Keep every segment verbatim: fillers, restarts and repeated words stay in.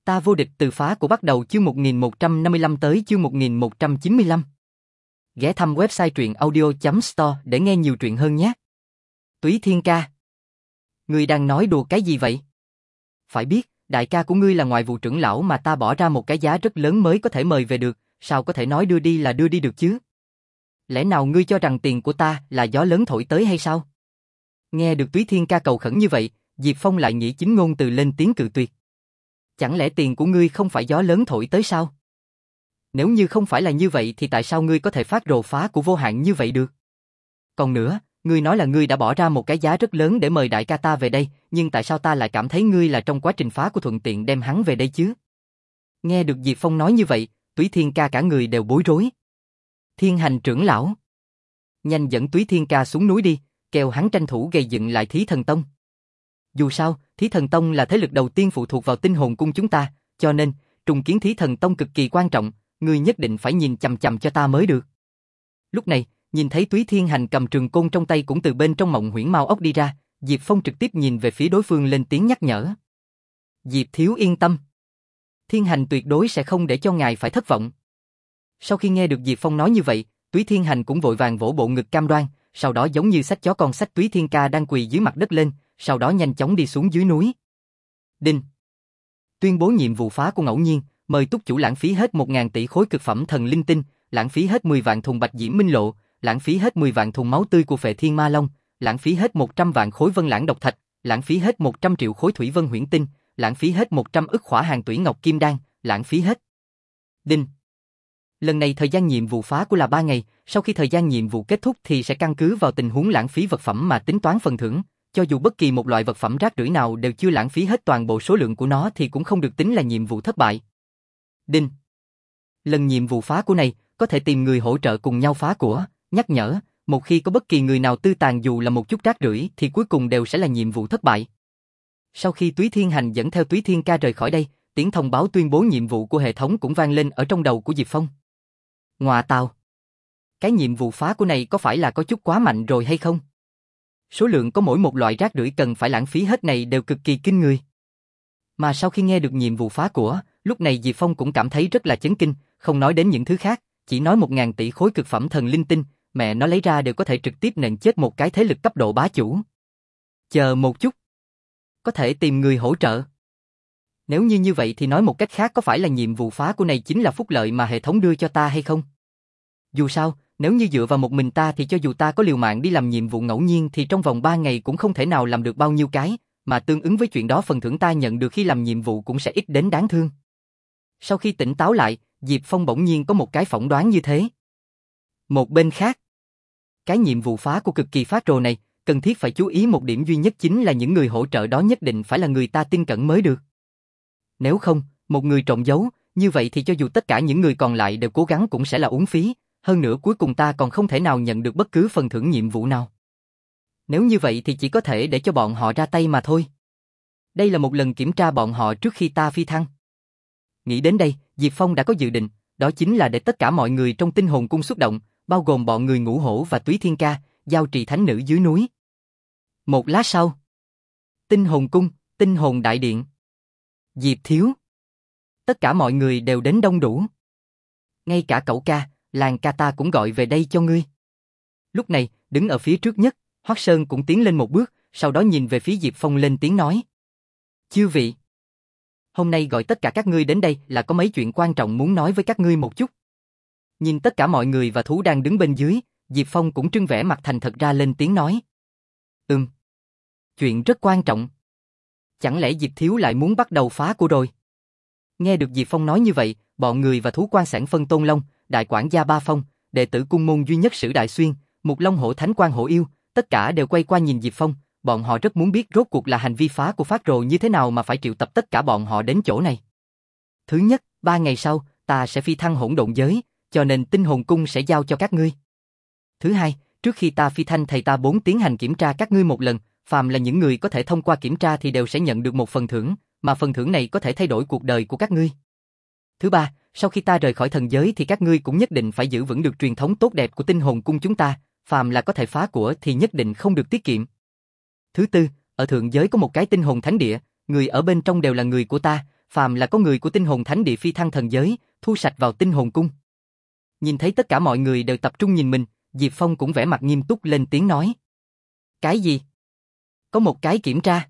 Ta vô địch từ phá của bắt đầu chương một nghìn một trăm năm mươi lăm tới chương một nghìn một trăm chín mươi lăm. Ghé thăm website truyện audio chấm store để nghe nhiều truyện hơn nhé. Túy Thiên ca. Ngươi đang nói đùa cái gì vậy? Phải biết, đại ca của ngươi là ngoại vụ trưởng lão mà ta bỏ ra một cái giá rất lớn mới có thể mời về được, sao có thể nói đưa đi là đưa đi được chứ? Lẽ nào ngươi cho rằng tiền của ta là gió lớn thổi tới hay sao? Nghe được Túy Thiên ca cầu khẩn như vậy, Diệp Phong lại nghĩ chính ngôn từ lên tiếng cự tuyệt. Chẳng lẽ tiền của ngươi không phải gió lớn thổi tới sao? Nếu như không phải là như vậy thì tại sao ngươi có thể phát rồ phá của vô hạn như vậy được? Còn nữa, ngươi nói là ngươi đã bỏ ra một cái giá rất lớn để mời đại ca ta về đây, nhưng tại sao ta lại cảm thấy ngươi là trong quá trình phá của thuận tiện đem hắn về đây chứ? Nghe được Diệp Phong nói như vậy, Túy Thiên ca cả người đều bối rối. Thiên Hành trưởng lão, nhanh dẫn Túy Thiên ca xuống núi đi, kêu hắn tranh thủ gây dựng lại Thí Thần Tông. Dù sao, Thí Thần Tông là thế lực đầu tiên phụ thuộc vào Tinh Hồn Cung chúng ta, cho nên, trùng kiến Thí Thần Tông cực kỳ quan trọng, ngươi nhất định phải nhìn chằm chằm cho ta mới được. Lúc này, nhìn thấy Túy Thiên Hành cầm trường côn trong tay cũng từ bên trong mộng huyễn mao ốc đi ra, Diệp Phong trực tiếp nhìn về phía đối phương lên tiếng nhắc nhở. Diệp thiếu yên tâm. Thiên Hành tuyệt đối sẽ không để cho ngài phải thất vọng. Sau khi nghe được Diệp Phong nói như vậy, Túy Thiên Hành cũng vội vàng vỗ bộ ngực cam đoan, sau đó giống như xách chó con xách Túy Thiên ca đang quỳ dưới mặt đất lên, sau đó nhanh chóng đi xuống dưới núi. Đinh. Tuyên bố nhiệm vụ phá của ngẫu nhiên, mời túc chủ lãng phí hết một nghìn tỷ khối cực phẩm thần linh tinh, lãng phí hết mười vạn thùng bạch diễm minh lộ, lãng phí hết mười vạn thùng máu tươi của phệ thiên ma long, lãng phí hết một trăm vạn khối vân lãng độc thạch, lãng phí hết một trăm triệu khối thủy vân huyễn tinh, lãng phí hết một trăm ức khỏa hàng tủy ngọc kim đan, lãng phí hết. Đinh. Lần này thời gian nhiệm vụ phá của là ba ngày, sau khi thời gian nhiệm vụ kết thúc thì sẽ căn cứ vào tình huống lãng phí vật phẩm mà tính toán phần thưởng, cho dù bất kỳ một loại vật phẩm rác rưởi nào đều chưa lãng phí hết toàn bộ số lượng của nó thì cũng không được tính là nhiệm vụ thất bại. Đinh. Lần nhiệm vụ phá của này, có thể tìm người hỗ trợ cùng nhau phá của, nhắc nhở, một khi có bất kỳ người nào tư tàn dù là một chút rác rưởi thì cuối cùng đều sẽ là nhiệm vụ thất bại. Sau khi Túy Thiên Hành dẫn theo Túy Thiên ca rời khỏi đây, tiếng thông báo tuyên bố nhiệm vụ của hệ thống cũng vang lên ở trong đầu của Diệp Phong. Ngoạ tào. Cái nhiệm vụ phá của này có phải là có chút quá mạnh rồi hay không? Số lượng có mỗi một loại rác rưởi cần phải lãng phí hết này đều cực kỳ kinh người. Mà sau khi nghe được nhiệm vụ phá của, lúc này Diệp Phong cũng cảm thấy rất là chấn kinh, không nói đến những thứ khác, chỉ nói một ngàn tỷ khối cực phẩm thần linh tinh, mẹ nó lấy ra đều có thể trực tiếp nện chết một cái thế lực cấp độ bá chủ. Chờ một chút. Có thể tìm người hỗ trợ. Nếu như như vậy thì nói một cách khác có phải là nhiệm vụ phá của này chính là phúc lợi mà hệ thống đưa cho ta hay không? Dù sao, nếu như dựa vào một mình ta thì cho dù ta có liều mạng đi làm nhiệm vụ ngẫu nhiên thì trong vòng ba ngày cũng không thể nào làm được bao nhiêu cái, mà tương ứng với chuyện đó phần thưởng ta nhận được khi làm nhiệm vụ cũng sẽ ít đến đáng thương. Sau khi tỉnh táo lại, Diệp Phong bỗng nhiên có một cái phỏng đoán như thế. Một bên khác, cái nhiệm vụ phá của cực kỳ phát rồ này, cần thiết phải chú ý một điểm duy nhất chính là những người hỗ trợ đó nhất định phải là người ta tin cẩn mới được. Nếu không, một người trộn giấu, như vậy thì cho dù tất cả những người còn lại đều cố gắng cũng sẽ là uổng phí, hơn nữa cuối cùng ta còn không thể nào nhận được bất cứ phần thưởng nhiệm vụ nào. Nếu như vậy thì chỉ có thể để cho bọn họ ra tay mà thôi. Đây là một lần kiểm tra bọn họ trước khi ta phi thăng. Nghĩ đến đây, Diệp Phong đã có dự định, đó chính là để tất cả mọi người trong Tinh Hồn Cung xuất động, bao gồm bọn người Ngũ Hổ và Túy Thiên ca, giao trì thánh nữ dưới núi. Một lát sau, Tinh Hồn Cung, Tinh Hồn Đại Điện. Diệp thiếu. Tất cả mọi người đều đến đông đủ. Ngay cả cậu ca, làng ca ta cũng gọi về đây cho ngươi. Lúc này, đứng ở phía trước nhất, Hoắc Sơn cũng tiến lên một bước, sau đó nhìn về phía Diệp Phong lên tiếng nói. Chư vị, hôm nay gọi tất cả các ngươi đến đây là có mấy chuyện quan trọng muốn nói với các ngươi một chút. Nhìn tất cả mọi người và thú đang đứng bên dưới, Diệp Phong cũng trưng vẻ mặt thành thật ra lên tiếng nói. Ừm. Chuyện rất quan trọng. Chẳng lẽ Diệp thiếu lại muốn bắt đầu phá của rồi? Nghe được Diệp Phong nói như vậy, bọn người và thú quan sản phân Tôn Long, đại quản gia Ba Phong, đệ tử cung môn duy nhất Sử Đại Xuyên, Mục Long Hổ Thánh Quan Hổ Yêu, tất cả đều quay qua nhìn Diệp Phong, bọn họ rất muốn biết rốt cuộc là hành vi phá của phát rồ như thế nào mà phải triệu tập tất cả bọn họ đến chỗ này. Thứ nhất, ba ngày sau, ta sẽ phi thăng hỗn độn giới, cho nên Tinh Hồn Cung sẽ giao cho các ngươi. Thứ hai, trước khi ta phi thăng thầy ta bốn tiến hành kiểm tra các ngươi một lần, phàm là những người có thể thông qua kiểm tra thì đều sẽ nhận được một phần thưởng, mà phần thưởng này có thể thay đổi cuộc đời của các ngươi. Thứ ba, sau khi ta rời khỏi thần giới thì các ngươi cũng nhất định phải giữ vững được truyền thống tốt đẹp của Tinh Hồn Cung chúng ta, phàm là có thể phá của thì nhất định không được tiết kiệm. Thứ tư, ở thượng giới có một cái tinh hồn thánh địa, người ở bên trong đều là người của ta, phàm là có người của tinh hồn thánh địa phi thăng thần giới, thu sạch vào tinh hồn cung. Nhìn thấy tất cả mọi người đều tập trung nhìn mình, Diệp Phong cũng vẻ mặt nghiêm túc lên tiếng nói. Cái gì? Có một cái kiểm tra.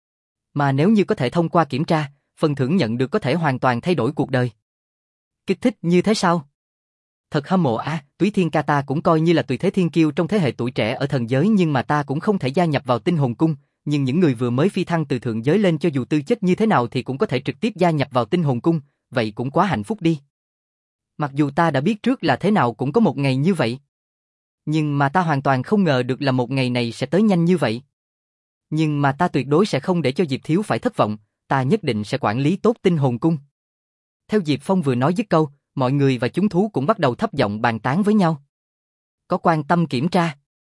Mà nếu như có thể thông qua kiểm tra, phần thưởng nhận được có thể hoàn toàn thay đổi cuộc đời. Kích thích như thế sao? Thật hâm mộ a, à, Túy Thiên ca ta cũng coi như là tuyệt thế thiên kiêu trong thế hệ tuổi trẻ ở thần giới nhưng mà ta cũng không thể gia nhập vào tinh hồn cung, nhưng những người vừa mới phi thăng từ thượng giới lên cho dù tư chất như thế nào thì cũng có thể trực tiếp gia nhập vào tinh hồn cung, vậy cũng quá hạnh phúc đi. Mặc dù ta đã biết trước là thế nào cũng có một ngày như vậy. Nhưng mà ta hoàn toàn không ngờ được là một ngày này sẽ tới nhanh như vậy. Nhưng mà ta tuyệt đối sẽ không để cho Diệp Thiếu phải thất vọng, ta nhất định sẽ quản lý tốt tinh hồn cung. Theo Diệp Phong vừa nói dứt câu, mọi người và chúng thú cũng bắt đầu thấp giọng bàn tán với nhau. Có quan tâm kiểm tra.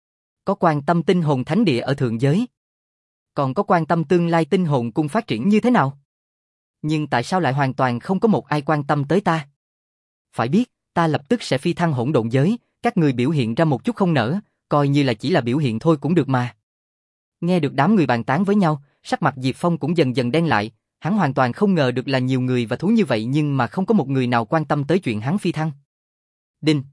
Có quan tâm tinh hồn thánh địa ở thượng giới. Còn có quan tâm tương lai tinh hồn cung phát triển như thế nào. Nhưng tại sao lại hoàn toàn không có một ai quan tâm tới ta? Phải biết, ta lập tức sẽ phi thăng hỗn độn giới, các người biểu hiện ra một chút không nỡ, coi như là chỉ là biểu hiện thôi cũng được mà. Nghe được đám người bàn tán với nhau, sắc mặt Diệp Phong cũng dần dần đen lại, hắn hoàn toàn không ngờ được là nhiều người và thú như vậy nhưng mà không có một người nào quan tâm tới chuyện hắn phi thăng. Đinh!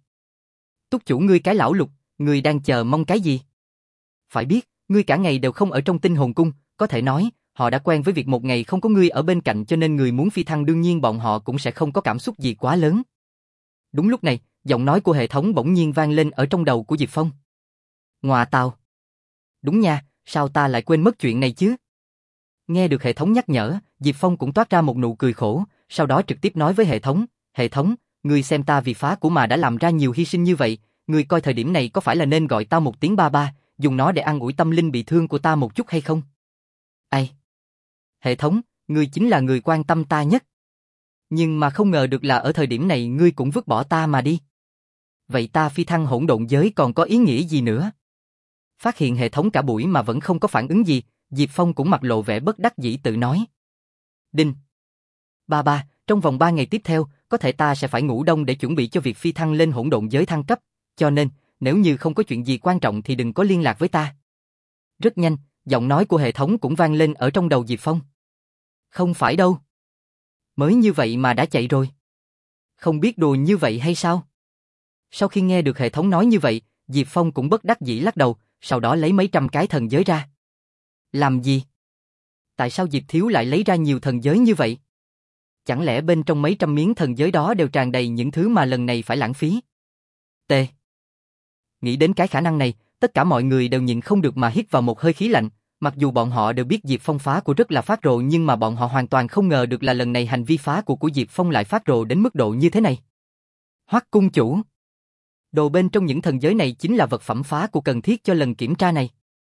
Túc chủ ngươi cái lão lục, ngươi đang chờ mong cái gì? Phải biết, ngươi cả ngày đều không ở trong tinh hồn cung, có thể nói, họ đã quen với việc một ngày không có ngươi ở bên cạnh cho nên người muốn phi thăng đương nhiên bọn họ cũng sẽ không có cảm xúc gì quá lớn. Đúng lúc này, giọng nói của hệ thống bỗng nhiên vang lên ở trong đầu của Diệp Phong. Ngoà tào! Đúng nha, sao ta lại quên mất chuyện này chứ? Nghe được hệ thống nhắc nhở, Diệp Phong cũng toát ra một nụ cười khổ, sau đó trực tiếp nói với hệ thống, hệ thống, ngươi xem ta vì phá của mà đã làm ra nhiều hy sinh như vậy, ngươi coi thời điểm này có phải là nên gọi tao một tiếng ba ba, dùng nó để an ủi tâm linh bị thương của ta một chút hay không? Ai? Hệ thống, ngươi chính là người quan tâm ta nhất. Nhưng mà không ngờ được là ở thời điểm này ngươi cũng vứt bỏ ta mà đi. Vậy ta phi thăng hỗn độn giới còn có ý nghĩa gì nữa? Phát hiện hệ thống cả buổi mà vẫn không có phản ứng gì, Diệp Phong cũng mặt lộ vẻ bất đắc dĩ tự nói. Đinh! Ba ba, trong vòng ba ngày tiếp theo, có thể ta sẽ phải ngủ đông để chuẩn bị cho việc phi thăng lên hỗn độn giới thăng cấp, cho nên, nếu như không có chuyện gì quan trọng thì đừng có liên lạc với ta. Rất nhanh, giọng nói của hệ thống cũng vang lên ở trong đầu Diệp Phong. Không phải đâu. Mới như vậy mà đã chạy rồi. Không biết đùa như vậy hay sao? Sau khi nghe được hệ thống nói như vậy, Diệp Phong cũng bất đắc dĩ lắc đầu, sau đó lấy mấy trăm cái thần giới ra. Làm gì? Tại sao Diệp Thiếu lại lấy ra nhiều thần giới như vậy? Chẳng lẽ bên trong mấy trăm miếng thần giới đó đều tràn đầy những thứ mà lần này phải lãng phí? T. Nghĩ đến cái khả năng này, tất cả mọi người đều nhịn không được mà hít vào một hơi khí lạnh, mặc dù bọn họ đều biết Diệp Phong phá của rất là phát rồ nhưng mà bọn họ hoàn toàn không ngờ được là lần này hành vi phá của của Diệp Phong lại phát rồ đến mức độ như thế này. Hoắc cung chủ. Đồ bên trong những thần giới này chính là vật phẩm phá của cần thiết cho lần kiểm tra này.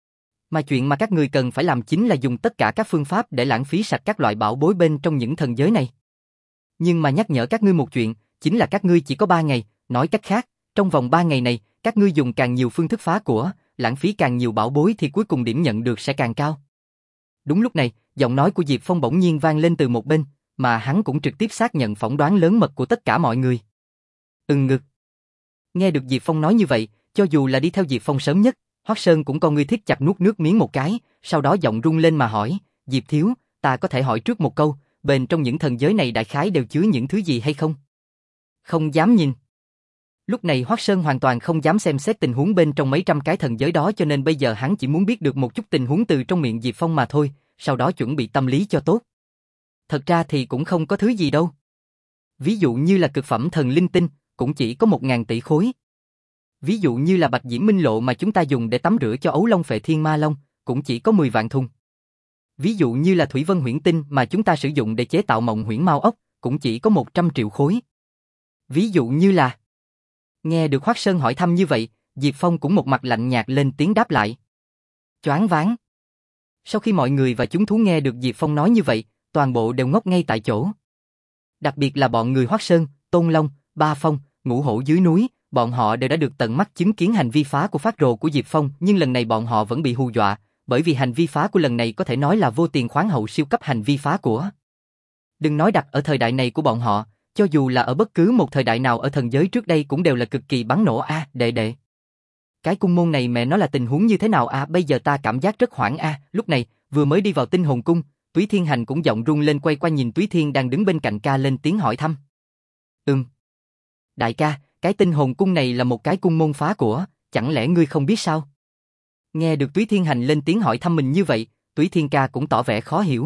Mà chuyện mà các người cần phải làm chính là dùng tất cả các phương pháp để lãng phí sạch các loại bảo bối bên trong những thần giới này. Nhưng mà nhắc nhở các ngươi một chuyện, chính là các ngươi chỉ có ba ngày, nói cách khác, trong vòng ba ngày này, các ngươi dùng càng nhiều phương thức phá của, lãng phí càng nhiều bảo bối thì cuối cùng điểm nhận được sẽ càng cao. Đúng lúc này, giọng nói của Diệp Phong bỗng nhiên vang lên từ một bên, mà hắn cũng trực tiếp xác nhận phỏng đoán lớn mật của tất cả mọi người. Ừm ngực. Nghe được Diệp Phong nói như vậy, cho dù là đi theo Diệp Phong sớm nhất, Hoắc Sơn cũng con ngươi thiết chặt nuốt nước miếng một cái, sau đó giọng rung lên mà hỏi, Diệp Thiếu, ta có thể hỏi trước một câu, bên trong những thần giới này đại khái đều chứa những thứ gì hay không? Không dám nhìn. Lúc này Hoắc Sơn hoàn toàn không dám xem xét tình huống bên trong mấy trăm cái thần giới đó cho nên bây giờ hắn chỉ muốn biết được một chút tình huống từ trong miệng Diệp Phong mà thôi, sau đó chuẩn bị tâm lý cho tốt. Thật ra thì cũng không có thứ gì đâu. Ví dụ như là cực phẩm thần linh tinh, cũng chỉ có một ngàn tỷ khối. Ví dụ như là bạch diễm minh lộ mà chúng ta dùng để tắm rửa cho ấu long phệ thiên ma long, cũng chỉ có mười vạn thùng. Ví dụ như là thủy vân huyễn tinh mà chúng ta sử dụng để chế tạo mộng huyễn mao ốc, cũng chỉ có một trăm triệu khối. Ví dụ như là... Nghe được Hoắc Sơn hỏi thăm như vậy, Diệp Phong cũng một mặt lạnh nhạt lên tiếng đáp lại. Choáng váng. Sau khi mọi người và chúng thú nghe được Diệp Phong nói như vậy, toàn bộ đều ngốc ngay tại chỗ. Đặc biệt là bọn người Hoắc Sơn, Tôn Long, Ba Phong, Ngũ Hổ dưới núi, bọn họ đều đã được tận mắt chứng kiến hành vi phá của phát rồ của Diệp Phong, nhưng lần này bọn họ vẫn bị hù dọa, bởi vì hành vi phá của lần này có thể nói là vô tiền khoáng hậu siêu cấp hành vi phá của. Đừng nói đặt ở thời đại này của bọn họ, cho dù là ở bất cứ một thời đại nào ở thần giới trước đây cũng đều là cực kỳ bắn nổ a, à, đệ đệ. Cái cung môn này mẹ nó là tình huống như thế nào a, à, bây giờ ta cảm giác rất hoảng a, à. Lúc này, vừa mới đi vào tinh hồn cung, Túy Thiên Hành cũng giọng run lên quay qua nhìn Túy Thiên đang đứng bên cạnh ca lên tiếng hỏi thăm. Ừm. Đại ca, cái tinh hồn cung này là một cái cung môn phá của, chẳng lẽ ngươi không biết sao? Nghe được Túy Thiên Hành lên tiếng hỏi thăm mình như vậy, Túy Thiên ca cũng tỏ vẻ khó hiểu.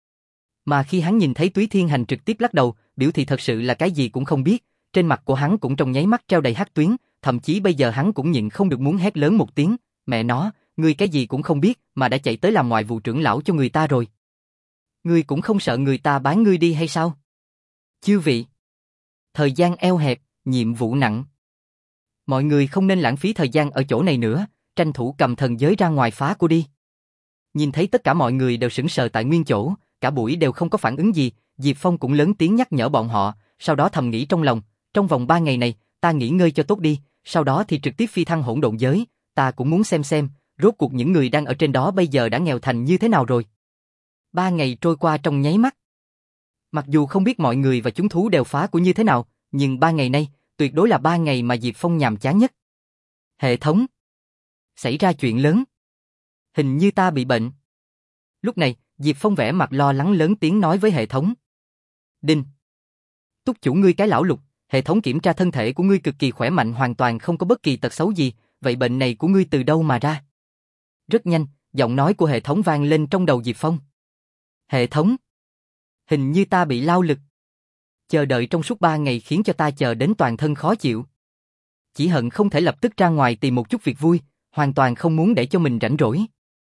Mà khi hắn nhìn thấy Túy Thiên Hành trực tiếp lắc đầu, biểu thị thật sự là cái gì cũng không biết, trên mặt của hắn cũng trong nháy mắt treo đầy hắc tuyến, thậm chí bây giờ hắn cũng nhịn không được muốn hét lớn một tiếng, mẹ nó, ngươi cái gì cũng không biết mà đã chạy tới làm ngoại vụ trưởng lão cho người ta rồi. Ngươi cũng không sợ người ta bán ngươi đi hay sao? Chư vị, thời gian eo hẹp, nhiệm vụ nặng. Mọi người không nên lãng phí thời gian ở chỗ này nữa, tranh thủ cầm thần giới ra ngoài phá của đi. Nhìn thấy tất cả mọi người đều sững sờ tại nguyên chỗ, cả buổi đều không có phản ứng gì, Diệp Phong cũng lớn tiếng nhắc nhở bọn họ, sau đó thầm nghĩ trong lòng, trong vòng ba ngày này, ta nghỉ ngơi cho tốt đi, sau đó thì trực tiếp phi thăng hỗn độn giới, ta cũng muốn xem xem, rốt cuộc những người đang ở trên đó bây giờ đã nghèo thành như thế nào rồi. Ba ngày trôi qua trong nháy mắt. Mặc dù không biết mọi người và chúng thú đều phá của như thế nào, nhưng ba ngày nay, tuyệt đối là ba ngày mà Diệp Phong nhàm chán nhất. Hệ thống. Xảy ra chuyện lớn. Hình như ta bị bệnh. Lúc này, Diệp Phong vẻ mặt lo lắng lớn tiếng nói với hệ thống. Đinh. Túc chủ ngươi cái lão lục, hệ thống kiểm tra thân thể của ngươi cực kỳ khỏe mạnh hoàn toàn không có bất kỳ tật xấu gì, vậy bệnh này của ngươi từ đâu mà ra? Rất nhanh, giọng nói của hệ thống vang lên trong đầu Diệp Phong. Hệ thống. Hình như ta bị lao lực. Chờ đợi trong suốt ba ngày khiến cho ta chờ đến toàn thân khó chịu. Chỉ hận không thể lập tức ra ngoài tìm một chút việc vui, hoàn toàn không muốn để cho mình rảnh rỗi.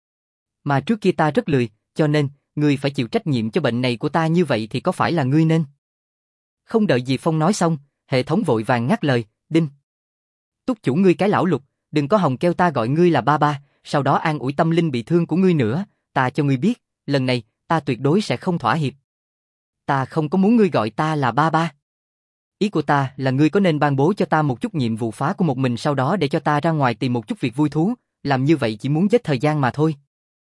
Mà trước kia ta rất lười, cho nên, ngươi phải chịu trách nhiệm cho bệnh này của ta như vậy thì có phải là ngươi nên? Không đợi Diệp Phong nói xong, hệ thống vội vàng ngắt lời, Đinh. Túc chủ ngươi cái lão lục, đừng có hòng kêu ta gọi ngươi là ba ba, sau đó an ủi tâm linh bị thương của ngươi nữa, ta cho ngươi biết, lần này, ta tuyệt đối sẽ không thỏa hiệp. Ta không có muốn ngươi gọi ta là ba ba. Ý của ta là ngươi có nên ban bố cho ta một chút nhiệm vụ phá của một mình sau đó để cho ta ra ngoài tìm một chút việc vui thú, làm như vậy chỉ muốn giết thời gian mà thôi.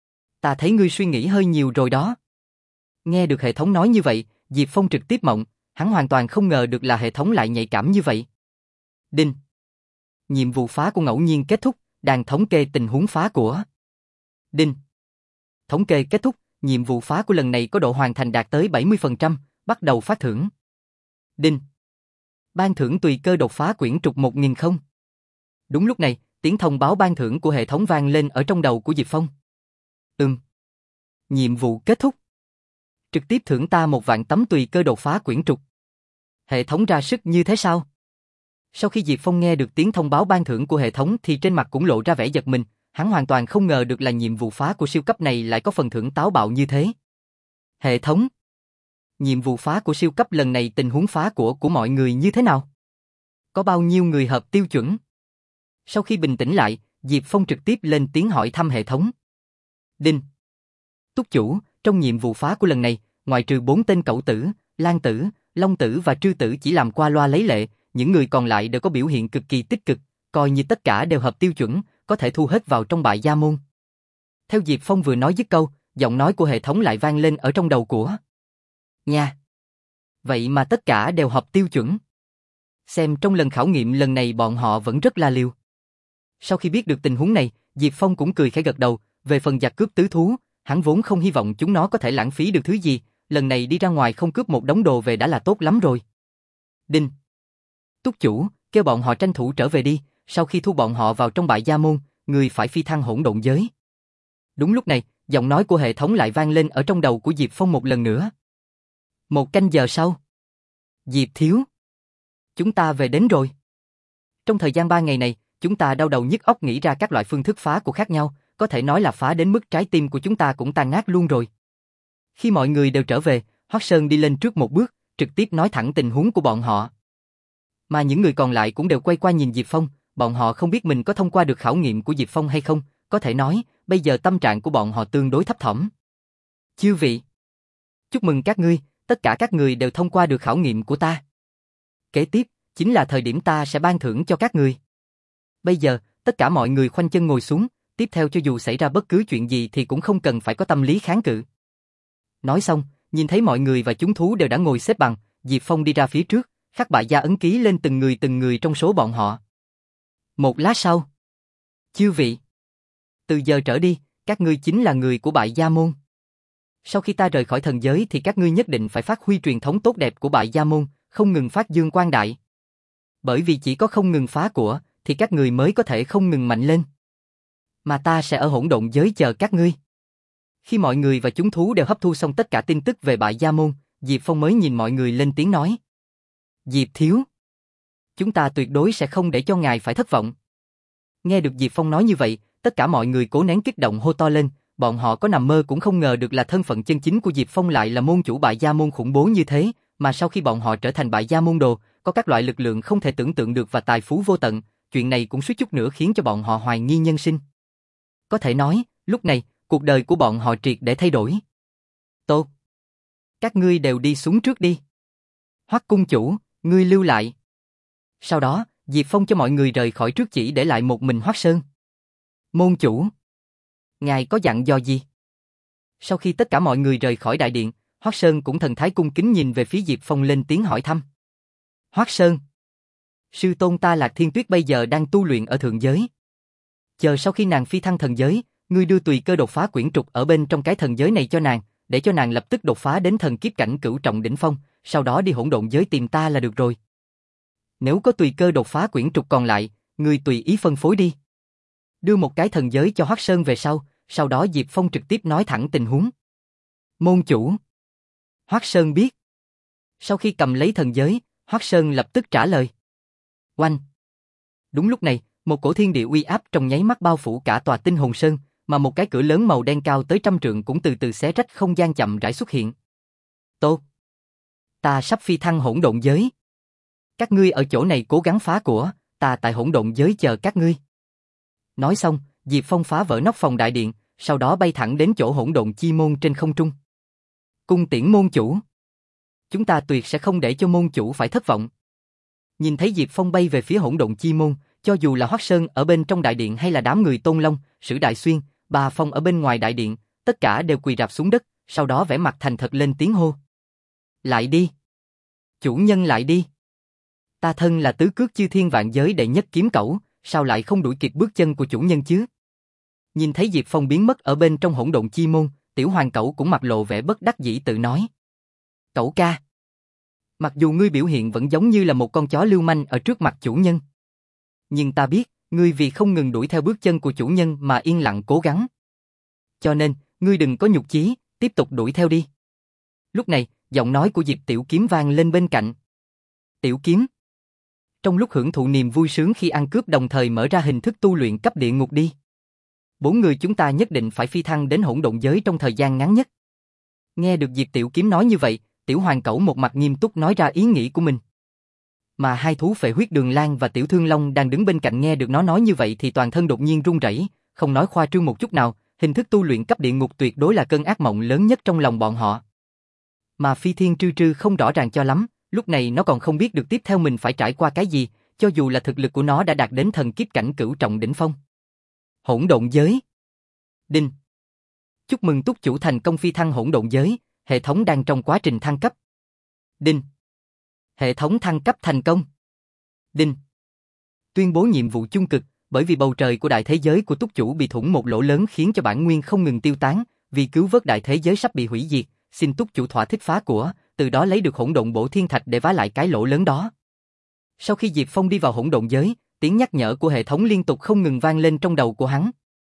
Ta thấy ngươi suy nghĩ hơi nhiều rồi đó. Nghe được hệ thống nói như vậy, Diệp Phong trực tiếp mộng, hắn hoàn toàn không ngờ được là hệ thống lại nhạy cảm như vậy. Đinh. Nhiệm vụ phá của ngẫu nhiên kết thúc, đang thống kê tình huống phá của. Đinh. Thống kê kết thúc, nhiệm vụ phá của lần này có độ hoàn thành đạt tới bảy mươi phần trăm, bắt đầu phát thưởng. Đinh. Ban thưởng tùy cơ đột phá quyển trục một nghìn không. Đúng lúc này, tiếng thông báo ban thưởng của hệ thống vang lên ở trong đầu của Diệp Phong. Ừm. Nhiệm vụ kết thúc. Trực tiếp thưởng ta một vạn tấm tùy cơ đột phá quyển trục. Hệ thống ra sức như thế sao? Sau khi Diệp Phong nghe được tiếng thông báo ban thưởng của hệ thống thì trên mặt cũng lộ ra vẻ giật mình, hắn hoàn toàn không ngờ được là nhiệm vụ phá của siêu cấp này lại có phần thưởng táo bạo như thế. Hệ thống. Nhiệm vụ phá của siêu cấp lần này tình huống phá của của mọi người như thế nào? Có bao nhiêu người hợp tiêu chuẩn? Sau khi bình tĩnh lại, Diệp Phong trực tiếp lên tiếng hỏi thăm hệ thống. Đinh. Túc chủ, trong nhiệm vụ phá của lần này, ngoại trừ bốn tên cẩu tử, Lan tử, Long tử và Trư tử chỉ làm qua loa lấy lệ, những người còn lại đều có biểu hiện cực kỳ tích cực, coi như tất cả đều hợp tiêu chuẩn, có thể thu hết vào trong bại gia môn. Theo Diệp Phong vừa nói dứt câu, giọng nói của hệ thống lại vang lên ở trong đầu của. Nha. Vậy mà tất cả đều hợp tiêu chuẩn. Xem trong lần khảo nghiệm lần này bọn họ vẫn rất la liều. Sau khi biết được tình huống này, Diệp Phong cũng cười khẽ gật đầu, về phần giặc cướp tứ thú, hắn vốn không hy vọng chúng nó có thể lãng phí được thứ gì, lần này đi ra ngoài không cướp một đống đồ về đã là tốt lắm rồi. Đinh. Túc chủ, kêu bọn họ tranh thủ trở về đi, sau khi thu bọn họ vào trong bại gia môn, người phải phi thăng hỗn độn giới. Đúng lúc này, giọng nói của hệ thống lại vang lên ở trong đầu của Diệp Phong một lần nữa. Một canh giờ sau. Diệp thiếu. Chúng ta về đến rồi. Trong thời gian ba ngày này, chúng ta đau đầu nhức óc nghĩ ra các loại phương thức phá của khác nhau, có thể nói là phá đến mức trái tim của chúng ta cũng tan nát luôn rồi. Khi mọi người đều trở về, Hoắc Sơn đi lên trước một bước, trực tiếp nói thẳng tình huống của bọn họ. Mà những người còn lại cũng đều quay qua nhìn Diệp Phong, bọn họ không biết mình có thông qua được khảo nghiệm của Diệp Phong hay không, có thể nói, bây giờ tâm trạng của bọn họ tương đối thấp thỏm. Chư vị, chúc mừng các ngươi, tất cả các người đều thông qua được khảo nghiệm của ta. Kế tiếp, chính là thời điểm ta sẽ ban thưởng cho các người. Bây giờ, tất cả mọi người khoanh chân ngồi xuống, tiếp theo cho dù xảy ra bất cứ chuyện gì thì cũng không cần phải có tâm lý kháng cự. Nói xong, nhìn thấy mọi người và chúng thú đều đã ngồi xếp bằng, Diệp Phong đi ra phía trước, khắc bại gia ấn ký lên từng người từng người trong số bọn họ. Một lát sau, chư vị, từ giờ trở đi, các ngươi chính là người của bại gia môn. Sau khi ta rời khỏi thần giới thì các ngươi nhất định phải phát huy truyền thống tốt đẹp của Bại Gia Môn, không ngừng phát dương quang đại. Bởi vì chỉ có không ngừng phá của, thì các người mới có thể không ngừng mạnh lên. Mà ta sẽ ở hỗn độn giới chờ các ngươi. Khi mọi người và chúng thú đều hấp thu xong tất cả tin tức về Bại Gia Môn, Diệp Phong mới nhìn mọi người lên tiếng nói. Diệp thiếu, chúng ta tuyệt đối sẽ không để cho ngài phải thất vọng. Nghe được Diệp Phong nói như vậy, tất cả mọi người cố nén kích động hô to lên, bọn họ có nằm mơ cũng không ngờ được là thân phận chân chính của Diệp Phong lại là môn chủ Bại Gia Môn khủng bố như thế, mà sau khi bọn họ trở thành Bại Gia Môn đồ, có các loại lực lượng không thể tưởng tượng được và tài phú vô tận, chuyện này cũng suýt chút nữa khiến cho bọn họ hoài nghi nhân sinh. Có thể nói, lúc này, cuộc đời của bọn họ triệt để thay đổi. Tốt. Các ngươi đều đi xuống trước đi. Hoắc cung chủ, ngươi lưu lại. Sau đó, Diệp Phong cho mọi người rời khỏi trước chỉ để lại một mình Hoắc Sơn. Môn chủ, ngài có dặn dò gì? Sau khi tất cả mọi người rời khỏi đại điện, Hoắc Sơn cũng thần thái cung kính nhìn về phía Diệp Phong lên tiếng hỏi thăm. Hoắc Sơn, sư tôn ta Lạc Thiên Tuyết bây giờ đang tu luyện ở thượng giới. Chờ sau khi nàng phi thăng thần giới, ngươi đưa tùy cơ đột phá quyển trục ở bên trong cái thần giới này cho nàng, để cho nàng lập tức đột phá đến thần kiếp cảnh cửu trọng đỉnh phong, sau đó đi hỗn độn giới tìm ta là được rồi. Nếu có tùy cơ đột phá quyển trục còn lại, ngươi tùy ý phân phối đi. Đưa một cái thần giới cho Hoắc Sơn về sau, sau đó Diệp Phong trực tiếp nói thẳng tình huống. Môn chủ. Hoắc Sơn biết. Sau khi cầm lấy thần giới, Hoắc Sơn lập tức trả lời. Oanh. Đúng lúc này, một cổ thiên địa uy áp trong nháy mắt bao phủ cả tòa Tinh Hồn Sơn, mà một cái cửa lớn màu đen cao tới trăm trượng cũng từ từ xé rách không gian chậm rãi xuất hiện. Tốt. Ta sắp phi thăng hỗn độn giới. Các ngươi ở chỗ này cố gắng phá của, ta tại hỗn độn giới chờ các ngươi. Nói xong, Diệp Phong phá vỡ nóc phòng đại điện, sau đó bay thẳng đến chỗ hỗn độn chi môn trên không trung. Cung tiễn môn chủ. Chúng ta tuyệt sẽ không để cho môn chủ phải thất vọng. Nhìn thấy Diệp Phong bay về phía hỗn độn chi môn, cho dù là Hoắc Sơn ở bên trong đại điện hay là đám người Tôn Long, Sử Đại Xuyên, Bà Phong ở bên ngoài đại điện, tất cả đều quỳ rạp xuống đất, sau đó vẻ mặt thành thật lên tiếng hô. Lại đi. Chủ nhân lại đi. Ta thân là tứ cước chư thiên vạn giới đệ nhất kiếm cẩu, sao lại không đuổi kịp bước chân của chủ nhân chứ? Nhìn thấy Diệp Phong biến mất ở bên trong hỗn độn chi môn, tiểu hoàng cẩu cũng mặt lộ vẻ bất đắc dĩ tự nói. Cẩu ca. Mặc dù ngươi biểu hiện vẫn giống như là một con chó lưu manh ở trước mặt chủ nhân. Nhưng ta biết, ngươi vì không ngừng đuổi theo bước chân của chủ nhân mà yên lặng cố gắng. Cho nên, ngươi đừng có nhục chí, tiếp tục đuổi theo đi. Lúc này, giọng nói của Diệp Tiểu Kiếm vang lên bên cạnh. Tiểu Kiếm. Trong lúc hưởng thụ niềm vui sướng khi ăn cướp đồng thời mở ra hình thức tu luyện cấp địa ngục đi. Bốn người chúng ta nhất định phải phi thăng đến hỗn độn giới trong thời gian ngắn nhất. Nghe được Diệp Tiểu Kiếm nói như vậy, Tiểu Hoàng Cẩu một mặt nghiêm túc nói ra ý nghĩ của mình. Mà hai thú phệ huyết Đường Lang và Tiểu Thương Long đang đứng bên cạnh nghe được nó nói như vậy thì toàn thân đột nhiên run rẩy, không nói khoa trương một chút nào, hình thức tu luyện cấp địa ngục tuyệt đối là cơn ác mộng lớn nhất trong lòng bọn họ. Mà Phi Thiên Trư Trư không rõ ràng cho lắm, lúc này nó còn không biết được tiếp theo mình phải trải qua cái gì, cho dù là thực lực của nó đã đạt đến thần kiếp cảnh cửu trọng đỉnh phong. Hỗn độn giới. Đinh. Chúc mừng túc chủ thành công phi thăng hỗn độn giới, hệ thống đang trong quá trình thăng cấp. Đinh. Hệ thống thăng cấp thành công. Đinh. Tuyên bố nhiệm vụ chung cực, bởi vì bầu trời của đại thế giới của túc chủ bị thủng một lỗ lớn khiến cho bản nguyên không ngừng tiêu tán, vì cứu vớt đại thế giới sắp bị hủy diệt, xin túc chủ thỏa thích phá của, từ đó lấy được hỗn độn bổ thiên thạch để vá lại cái lỗ lớn đó. Sau khi Diệp Phong đi vào hỗn độn giới, tiếng nhắc nhở của hệ thống liên tục không ngừng vang lên trong đầu của hắn.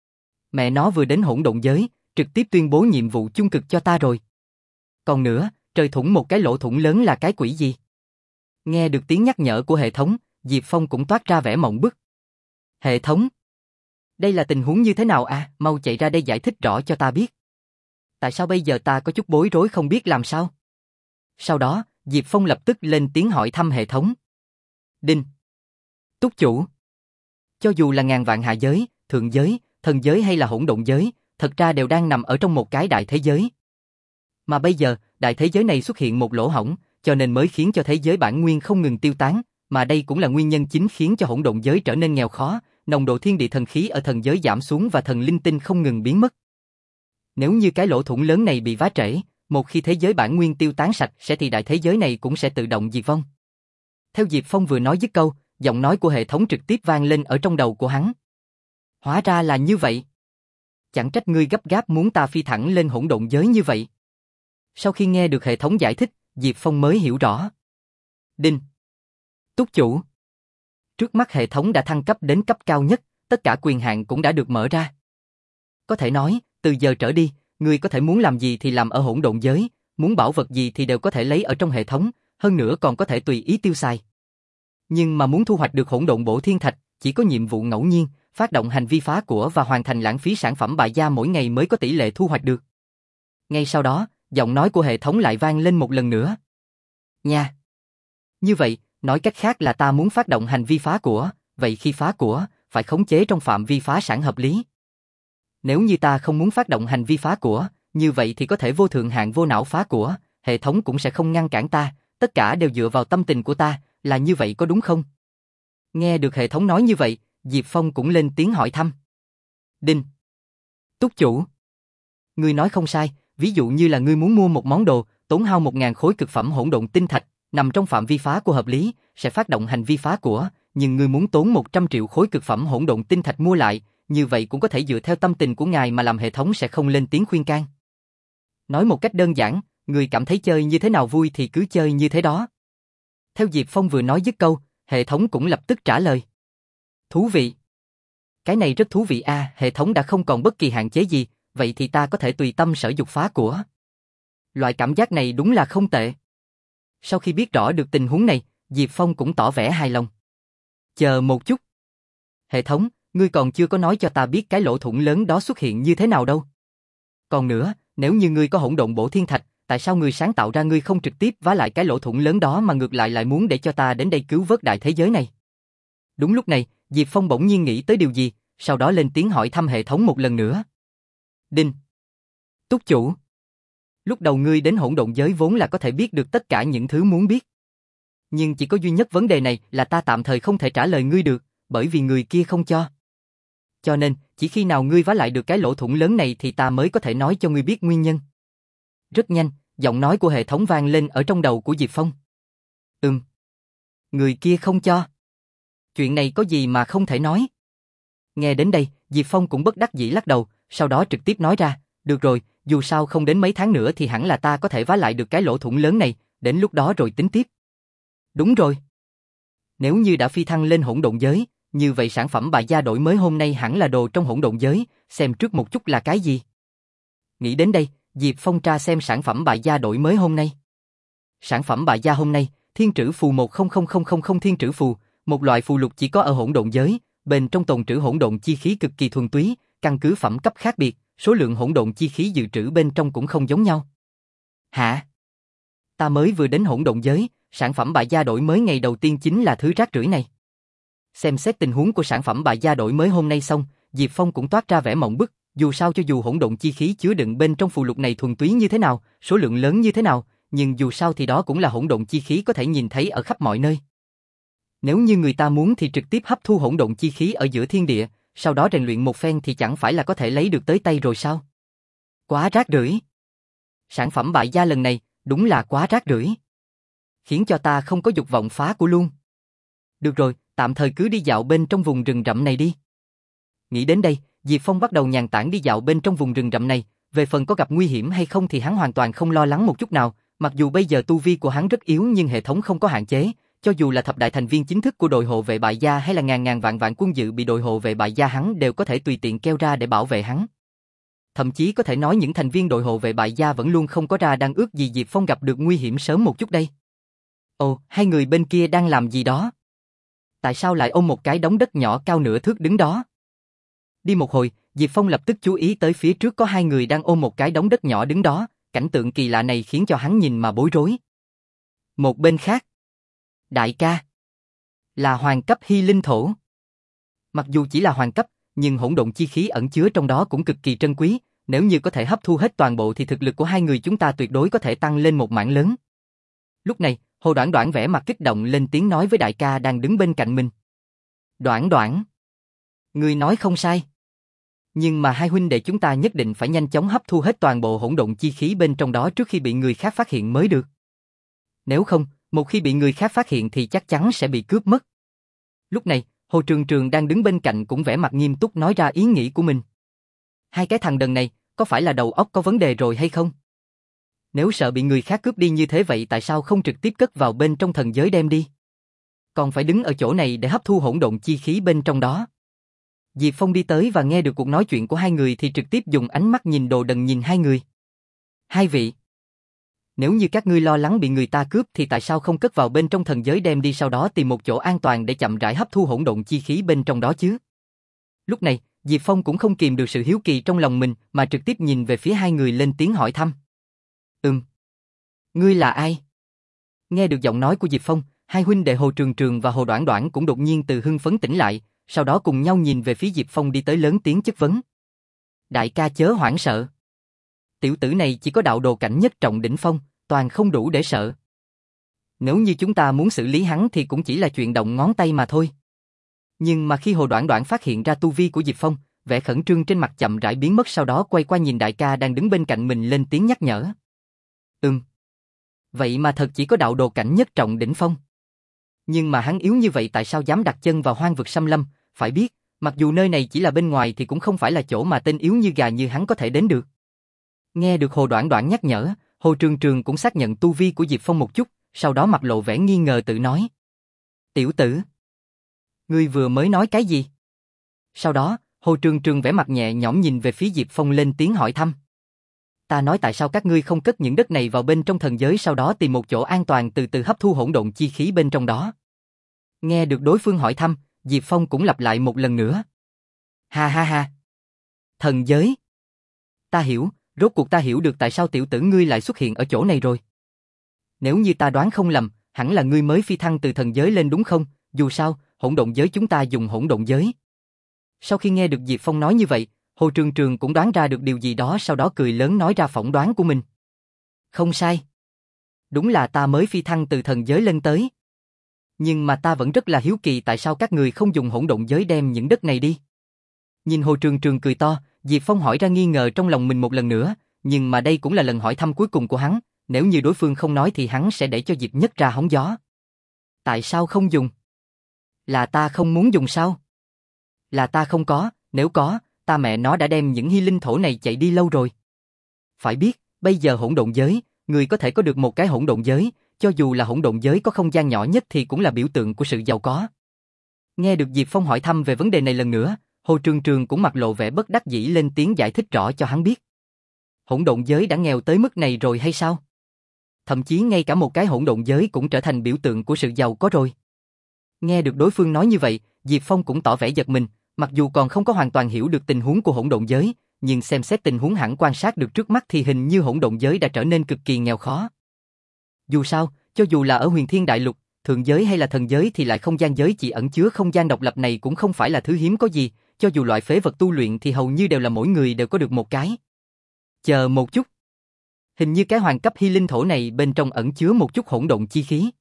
Mẹ nó vừa đến hỗn độn giới, trực tiếp tuyên bố nhiệm vụ chung cực cho ta rồi. Còn nữa, trời thủng một cái lỗ thủng lớn là cái quỷ gì? Nghe được tiếng nhắc nhở của hệ thống, Diệp Phong cũng toát ra vẻ mộng bức. Hệ thống? Đây là tình huống như thế nào à? Mau chạy ra đây giải thích rõ cho ta biết. Tại sao bây giờ ta có chút bối rối không biết làm sao? Sau đó, Diệp Phong lập tức lên tiếng hỏi thăm hệ thống. Đinh. Túc chủ. Cho dù là ngàn vạn hạ giới, thượng giới, thần giới hay là hỗn độn giới, thật ra đều đang nằm ở trong một cái đại thế giới. Mà bây giờ, đại thế giới này xuất hiện một lỗ hổng, cho nên mới khiến cho thế giới bản nguyên không ngừng tiêu tán, mà đây cũng là nguyên nhân chính khiến cho hỗn độn giới trở nên nghèo khó, nồng độ thiên địa thần khí ở thần giới giảm xuống và thần linh tinh không ngừng biến mất. Nếu như cái lỗ thủng lớn này bị vá trễ, một khi thế giới bản nguyên tiêu tán sạch sẽ thì đại thế giới này cũng sẽ tự động diệt vong. Theo Diệp Phong vừa nói dứt câu, giọng nói của hệ thống trực tiếp vang lên ở trong đầu của hắn. Hóa ra là như vậy. Chẳng trách ngươi gấp gáp muốn ta phi thẳng lên hỗn độn giới như vậy. Sau khi nghe được hệ thống giải thích, Diệp Phong mới hiểu rõ. Đinh. Túc chủ. Trước mắt hệ thống đã thăng cấp đến cấp cao nhất, tất cả quyền hạn cũng đã được mở ra. Có thể nói, từ giờ trở đi, ngươi có thể muốn làm gì thì làm ở hỗn độn giới, muốn bảo vật gì thì đều có thể lấy ở trong hệ thống, hơn nữa còn có thể tùy ý tiêu xài. Nhưng mà muốn thu hoạch được hỗn độn bổ thiên thạch, chỉ có nhiệm vụ ngẫu nhiên, phát động hành vi phá của và hoàn thành lãng phí sản phẩm bại gia mỗi ngày mới có tỷ lệ thu hoạch được. Ngay sau đó, giọng nói của hệ thống lại vang lên một lần nữa. Nha. Như vậy, nói cách khác là ta muốn phát động hành vi phá của, vậy khi phá của, phải khống chế trong phạm vi phá sản hợp lý. Nếu như ta không muốn phát động hành vi phá của, như vậy thì có thể vô thượng hạn vô não phá của, hệ thống cũng sẽ không ngăn cản ta, tất cả đều dựa vào tâm tình của ta, là như vậy có đúng không? Nghe được hệ thống nói như vậy, Diệp Phong cũng lên tiếng hỏi thăm. Đinh. Túc chủ. Ngươi nói không sai, ví dụ như là ngươi muốn mua một món đồ, tốn hao một ngàn khối cực phẩm hỗn độn tinh thạch, nằm trong phạm vi phá của hợp lý, sẽ phát động hành vi phá của, nhưng ngươi muốn tốn một trăm triệu khối cực phẩm hỗn độn tinh thạch mua lại, như vậy cũng có thể dựa theo tâm tình của ngài mà làm, hệ thống sẽ không lên tiếng khuyên can. Nói một cách đơn giản, người cảm thấy chơi như thế nào vui thì cứ chơi như thế đó. Theo Diệp Phong vừa nói dứt câu, hệ thống cũng lập tức trả lời. Thú vị. Cái này rất thú vị a, hệ thống đã không còn bất kỳ hạn chế gì, vậy thì ta có thể tùy tâm sở dục phá của. Loại cảm giác này đúng là không tệ. Sau khi biết rõ được tình huống này, Diệp Phong cũng tỏ vẻ hài lòng. Chờ một chút. Hệ thống, ngươi còn chưa có nói cho ta biết cái lỗ thủng lớn đó xuất hiện như thế nào đâu. Còn nữa, nếu như ngươi có hỗn độn bổ thiên thạch, tại sao ngươi sáng tạo ra ngươi không trực tiếp vá lại cái lỗ thủng lớn đó mà ngược lại lại muốn để cho ta đến đây cứu vớt đại thế giới này? Đúng lúc này, Diệp Phong bỗng nhiên nghĩ tới điều gì, sau đó lên tiếng hỏi thăm hệ thống một lần nữa. Đinh. Túc chủ. Lúc đầu ngươi đến hỗn độn giới vốn là có thể biết được tất cả những thứ muốn biết. Nhưng chỉ có duy nhất vấn đề này là ta tạm thời không thể trả lời ngươi được, bởi vì người kia không cho. Cho nên, chỉ khi nào ngươi vá lại được cái lỗ thủng lớn này thì ta mới có thể nói cho ngươi biết nguyên nhân. Rất nhanh, giọng nói của hệ thống vang lên ở trong đầu của Diệp Phong. Ừm. Người kia không cho. Chuyện này có gì mà không thể nói. Nghe đến đây, Diệp Phong cũng bất đắc dĩ lắc đầu, sau đó trực tiếp nói ra, được rồi, dù sao không đến mấy tháng nữa thì hẳn là ta có thể vá lại được cái lỗ thủng lớn này, đến lúc đó rồi tính tiếp. Đúng rồi. Nếu như đã phi thăng lên hỗn độn giới, như vậy sản phẩm bại gia đổi mới hôm nay hẳn là đồ trong hỗn độn giới, xem trước một chút là cái gì. Nghĩ đến đây, Diệp Phong tra xem sản phẩm bại gia đổi mới hôm nay. Sản phẩm bại gia hôm nay, thiên trữ phù một không không không không không thiên trữ phù, một loại phù lục chỉ có ở hỗn độn giới, bên trong tồn trữ hỗn độn chi khí cực kỳ thuần túy, căn cứ phẩm cấp khác biệt, số lượng hỗn độn chi khí dự trữ bên trong cũng không giống nhau. Hả? Ta mới vừa đến hỗn độn giới, sản phẩm bại gia đổi mới ngày đầu tiên chính là thứ rác rưởi này. Xem xét tình huống của sản phẩm bại gia đổi mới hôm nay xong, Diệp Phong cũng toát ra vẻ mộng bức, dù sao cho dù hỗn độn chi khí chứa đựng bên trong phù lục này thuần túy như thế nào, số lượng lớn như thế nào, nhưng dù sao thì đó cũng là hỗn độn chi khí có thể nhìn thấy ở khắp mọi nơi. Nếu như người ta muốn thì trực tiếp hấp thu hỗn độn chi khí ở giữa thiên địa, sau đó rèn luyện một phen thì chẳng phải là có thể lấy được tới tay rồi sao? Quá rác rưởi. Sản phẩm bại gia lần này, đúng là quá rác rưởi. Khiến cho ta không có dục vọng phá của luôn. Được rồi, tạm thời cứ đi dạo bên trong vùng rừng rậm này đi. Nghĩ đến đây, Diệp Phong bắt đầu nhàn tản đi dạo bên trong vùng rừng rậm này, về phần có gặp nguy hiểm hay không thì hắn hoàn toàn không lo lắng một chút nào, mặc dù bây giờ tu vi của hắn rất yếu nhưng hệ thống không có hạn chế, cho dù là thập đại thành viên chính thức của đội hộ vệ bại gia hay là ngàn ngàn vạn vạn quân dự bị đội hộ vệ bại gia hắn đều có thể tùy tiện kêu ra để bảo vệ hắn. Thậm chí có thể nói những thành viên đội hộ vệ bại gia vẫn luôn không có ra đang ước gì Diệp Phong gặp được nguy hiểm sớm một chút đây. Ồ, hai người bên kia đang làm gì đó? Tại sao lại ôm một cái đống đất nhỏ cao nửa thước đứng đó? Đi một hồi, Diệp Phong lập tức chú ý tới phía trước có hai người đang ôm một cái đống đất nhỏ đứng đó, cảnh tượng kỳ lạ này khiến cho hắn nhìn mà bối rối. Một bên khác, đại ca, là hoàng cấp hy linh thổ. Mặc dù chỉ là hoàng cấp, nhưng hỗn độn chi khí ẩn chứa trong đó cũng cực kỳ trân quý, nếu như có thể hấp thu hết toàn bộ thì thực lực của hai người chúng ta tuyệt đối có thể tăng lên một mảng lớn. Lúc này, Hồ Đoản Đoản vẻ mặt kích động lên tiếng nói với đại ca đang đứng bên cạnh mình. Đoản Đoản, ngươi nói không sai. Nhưng mà hai huynh đệ chúng ta nhất định phải nhanh chóng hấp thu hết toàn bộ hỗn độn chi khí bên trong đó trước khi bị người khác phát hiện mới được. Nếu không, một khi bị người khác phát hiện thì chắc chắn sẽ bị cướp mất. Lúc này, Hồ Trường Trường đang đứng bên cạnh cũng vẻ mặt nghiêm túc nói ra ý nghĩ của mình. Hai cái thằng đần này, có phải là đầu óc có vấn đề rồi hay không? Nếu sợ bị người khác cướp đi như thế vậy tại sao không trực tiếp cất vào bên trong thần giới đem đi? Còn phải đứng ở chỗ này để hấp thu hỗn độn chi khí bên trong đó. Diệp Phong đi tới và nghe được cuộc nói chuyện của hai người thì trực tiếp dùng ánh mắt nhìn đồ đần nhìn hai người. Hai vị, nếu như các ngươi lo lắng bị người ta cướp thì tại sao không cất vào bên trong thần giới đem đi sau đó tìm một chỗ an toàn để chậm rãi hấp thu hỗn độn chi khí bên trong đó chứ? Lúc này, Diệp Phong cũng không kìm được sự hiếu kỳ trong lòng mình mà trực tiếp nhìn về phía hai người lên tiếng hỏi thăm. Ừm. Ngươi là ai? Nghe được giọng nói của Diệp Phong, hai huynh đệ Hồ Trường Trường và Hồ Đoản Đoản cũng đột nhiên từ hưng phấn tỉnh lại, sau đó cùng nhau nhìn về phía Diệp Phong đi tới lớn tiếng chất vấn. Đại ca chớ hoảng sợ. Tiểu tử này chỉ có đạo đồ cảnh nhất trọng đỉnh phong, toàn không đủ để sợ. Nếu như chúng ta muốn xử lý hắn thì cũng chỉ là chuyện động ngón tay mà thôi. Nhưng mà khi Hồ Đoản Đoản phát hiện ra tu vi của Diệp Phong, vẻ khẩn trương trên mặt chậm rãi biến mất sau đó quay qua nhìn đại ca đang đứng bên cạnh mình lên tiếng nhắc nhở. Ừm. Vậy mà thật chỉ có đạo đồ cảnh nhất trọng đỉnh phong. Nhưng mà hắn yếu như vậy tại sao dám đặt chân vào hoang vực xâm lâm, phải biết, mặc dù nơi này chỉ là bên ngoài thì cũng không phải là chỗ mà tên yếu như gà như hắn có thể đến được. Nghe được Hồ Đoản Đoản nhắc nhở, Hồ Trường Trường cũng xác nhận tu vi của Diệp Phong một chút, sau đó mặt lộ vẻ nghi ngờ tự nói. Tiểu tử, ngươi vừa mới nói cái gì? Sau đó, Hồ Trường Trường vẻ mặt nhẹ nhõm nhìn về phía Diệp Phong lên tiếng hỏi thăm. Ta nói tại sao các ngươi không cất những đất này vào bên trong thần giới sau đó tìm một chỗ an toàn từ từ hấp thu hỗn độn chi khí bên trong đó. Nghe được đối phương hỏi thăm, Diệp Phong cũng lặp lại một lần nữa. Ha ha ha. Thần giới. Ta hiểu, rốt cuộc ta hiểu được tại sao tiểu tử ngươi lại xuất hiện ở chỗ này rồi. Nếu như ta đoán không lầm, hẳn là ngươi mới phi thăng từ thần giới lên đúng không? Dù sao, hỗn độn giới chúng ta dùng hỗn độn giới. Sau khi nghe được Diệp Phong nói như vậy, Hồ Trường Trường cũng đoán ra được điều gì đó sau đó cười lớn nói ra phỏng đoán của mình. Không sai. Đúng là ta mới phi thăng từ thần giới lên tới. Nhưng mà ta vẫn rất là hiếu kỳ tại sao các người không dùng hỗn độn giới đem những đất này đi. Nhìn Hồ Trường Trường cười to, Diệp Phong hỏi ra nghi ngờ trong lòng mình một lần nữa, nhưng mà đây cũng là lần hỏi thăm cuối cùng của hắn, nếu như đối phương không nói thì hắn sẽ để cho Diệp Nhất ra hóng gió. Tại sao không dùng? Là ta không muốn dùng sao? Là ta không có, nếu có, ta mẹ nó đã đem những hy linh thổ này chạy đi lâu rồi. Phải biết, bây giờ hỗn độn giới, người có thể có được một cái hỗn độn giới, cho dù là hỗn độn giới có không gian nhỏ nhất thì cũng là biểu tượng của sự giàu có. Nghe được Diệp Phong hỏi thăm về vấn đề này lần nữa, Hồ Trường Trường cũng mặt lộ vẻ bất đắc dĩ lên tiếng giải thích rõ cho hắn biết. Hỗn độn giới đã nghèo tới mức này rồi hay sao? Thậm chí ngay cả một cái hỗn độn giới cũng trở thành biểu tượng của sự giàu có rồi. Nghe được đối phương nói như vậy, Diệp Phong cũng tỏ vẻ giật mình, mặc dù còn không có hoàn toàn hiểu được tình huống của hỗn độn giới, nhưng xem xét tình huống hẳn quan sát được trước mắt thì hình như hỗn độn giới đã trở nên cực kỳ nghèo khó. Dù sao, cho dù là ở Huyền Thiên Đại Lục, thượng giới hay là thần giới thì lại không gian giới chỉ ẩn chứa không gian độc lập này cũng không phải là thứ hiếm có gì, cho dù loại phế vật tu luyện thì hầu như đều là mỗi người đều có được một cái. Chờ một chút. Hình như cái hoàng cấp hy linh thổ này bên trong ẩn chứa một chút hỗn độn chi khí.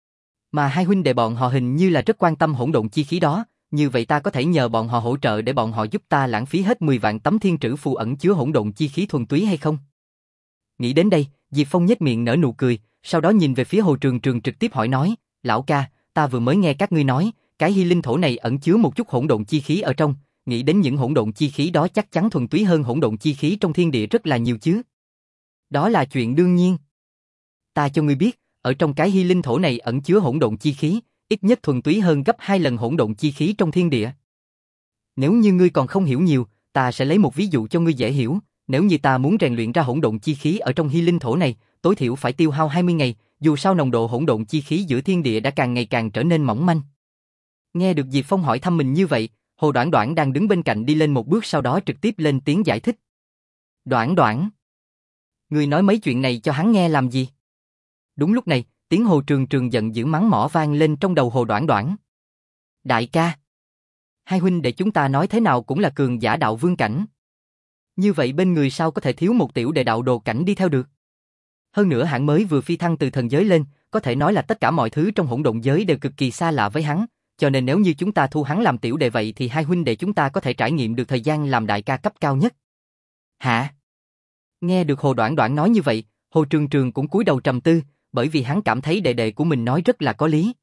Mà hai huynh đệ bọn họ hình như là rất quan tâm hỗn độn chi khí đó, như vậy ta có thể nhờ bọn họ hỗ trợ để bọn họ giúp ta lãng phí hết mười vạn tấm thiên trữ phù ẩn chứa hỗn độn chi khí thuần túy hay không? Nghĩ đến đây, Diệp Phong nhếch miệng nở nụ cười, sau đó nhìn về phía Hồ Trường Trường trực tiếp hỏi nói, lão ca, ta vừa mới nghe các ngươi nói, cái hy linh thổ này ẩn chứa một chút hỗn độn chi khí ở trong, nghĩ đến những hỗn độn chi khí đó chắc chắn thuần túy hơn hỗn độn chi khí trong thiên địa rất là nhiều chứ. Đó là chuyện đương nhiên. Ta cho ngươi biết, ở trong cái hy linh thổ này ẩn chứa hỗn độn chi khí, ít nhất thuần túy hơn gấp hai lần hỗn độn chi khí trong thiên địa. Nếu như ngươi còn không hiểu nhiều, ta sẽ lấy một ví dụ cho ngươi dễ hiểu, nếu như ta muốn rèn luyện ra hỗn độn chi khí ở trong hy linh thổ này, tối thiểu phải tiêu hao hai mươi ngày, dù sao nồng độ hỗn độn chi khí giữa thiên địa đã càng ngày càng trở nên mỏng manh. Nghe được Diệp Phong hỏi thăm mình như vậy, Hồ Đoản Đoản đang đứng bên cạnh đi lên một bước sau đó trực tiếp lên tiếng giải thích. Đoản Đoản, ngươi nói mấy chuyện này cho hắn nghe làm gì? Đúng lúc này, tiếng Hồ Trường Trường giận dữ mắng mỏ vang lên trong đầu Hồ Đoản Đoản. Đại ca, hai huynh đệ chúng ta nói thế nào cũng là cường giả đạo vương cảnh. Như vậy bên người sao có thể thiếu một tiểu đệ đạo đồ cảnh đi theo được? Hơn nữa hắn mới vừa phi thăng từ thần giới lên, có thể nói là tất cả mọi thứ trong hỗn độn giới đều cực kỳ xa lạ với hắn, cho nên nếu như chúng ta thu hắn làm tiểu đệ vậy thì hai huynh đệ chúng ta có thể trải nghiệm được thời gian làm đại ca cấp cao nhất. Hả? Nghe được Hồ Đoản Đoản nói như vậy, Hồ Trường Trường cũng cúi đầu trầm tư, bởi vì hắn cảm thấy đệ đệ của mình nói rất là có lý.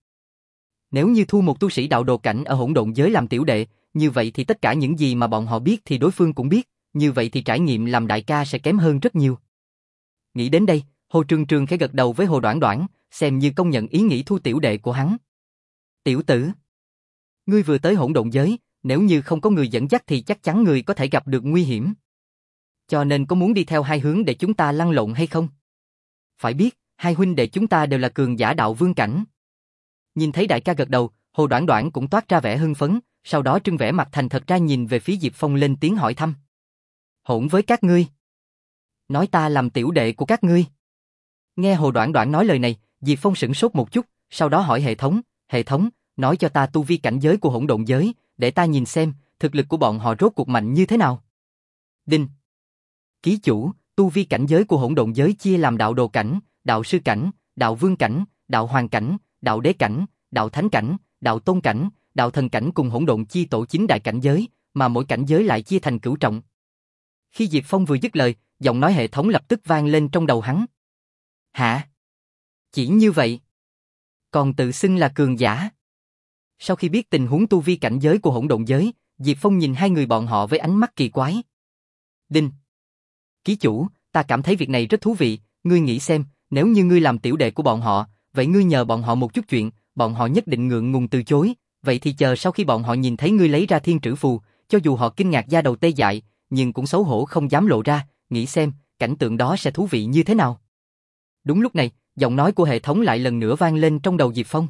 Nếu như thu một tu sĩ đạo đồ cảnh ở hỗn độn giới làm tiểu đệ, như vậy thì tất cả những gì mà bọn họ biết thì đối phương cũng biết, như vậy thì trải nghiệm làm đại ca sẽ kém hơn rất nhiều. Nghĩ đến đây, Hồ Trường Trường khẽ gật đầu với Hồ Đoản Đoản, xem như công nhận ý nghĩ thu tiểu đệ của hắn. Tiểu tử, ngươi vừa tới hỗn độn giới, nếu như không có người dẫn dắt thì chắc chắn ngươi có thể gặp được nguy hiểm. Cho nên có muốn đi theo hai hướng để chúng ta lăn lộn hay không? Phải biết, hai huynh đệ chúng ta đều là cường giả đạo vương cảnh. Nhìn thấy đại ca gật đầu, Hồ Đoản Đoản cũng toát ra vẻ hưng phấn, sau đó trưng vẻ mặt thành thật ra nhìn về phía Diệp Phong lên tiếng hỏi thăm. Hỗn với các ngươi. Nói ta làm tiểu đệ của các ngươi. Nghe Hồ Đoản Đoản nói lời này, Diệp Phong sửng sốt một chút, sau đó hỏi hệ thống, hệ thống, nói cho ta tu vi cảnh giới của hỗn độn giới, để ta nhìn xem, thực lực của bọn họ rốt cuộc mạnh như thế nào. Đinh. Ký chủ, tu vi cảnh giới của hỗn độn giới chia làm đạo đồ cảnh, đạo sư cảnh, đạo vương cảnh, đạo hoàng cảnh, đạo đế cảnh, đạo thánh cảnh, đạo tôn cảnh, đạo thần cảnh cùng hỗn độn chi tổ chín đại cảnh giới, mà mỗi cảnh giới lại chia thành cửu trọng. Khi Diệp Phong vừa dứt lời, giọng nói hệ thống lập tức vang lên trong đầu hắn. Hả? Chỉ như vậy? Còn tự xưng là cường giả? Sau khi biết tình huống tu vi cảnh giới của hỗn độn giới, Diệp Phong nhìn hai người bọn họ với ánh mắt kỳ quái. Đinh. Ký chủ, ta cảm thấy việc này rất thú vị, ngươi nghĩ xem, nếu như ngươi làm tiểu đệ của bọn họ, vậy ngươi nhờ bọn họ một chút chuyện, bọn họ nhất định ngượng ngùng từ chối, vậy thì chờ sau khi bọn họ nhìn thấy ngươi lấy ra thiên trữ phù, cho dù họ kinh ngạc da đầu tê dại, nhưng cũng xấu hổ không dám lộ ra, nghĩ xem, cảnh tượng đó sẽ thú vị như thế nào. Đúng lúc này, giọng nói của hệ thống lại lần nữa vang lên trong đầu Diệp Phong.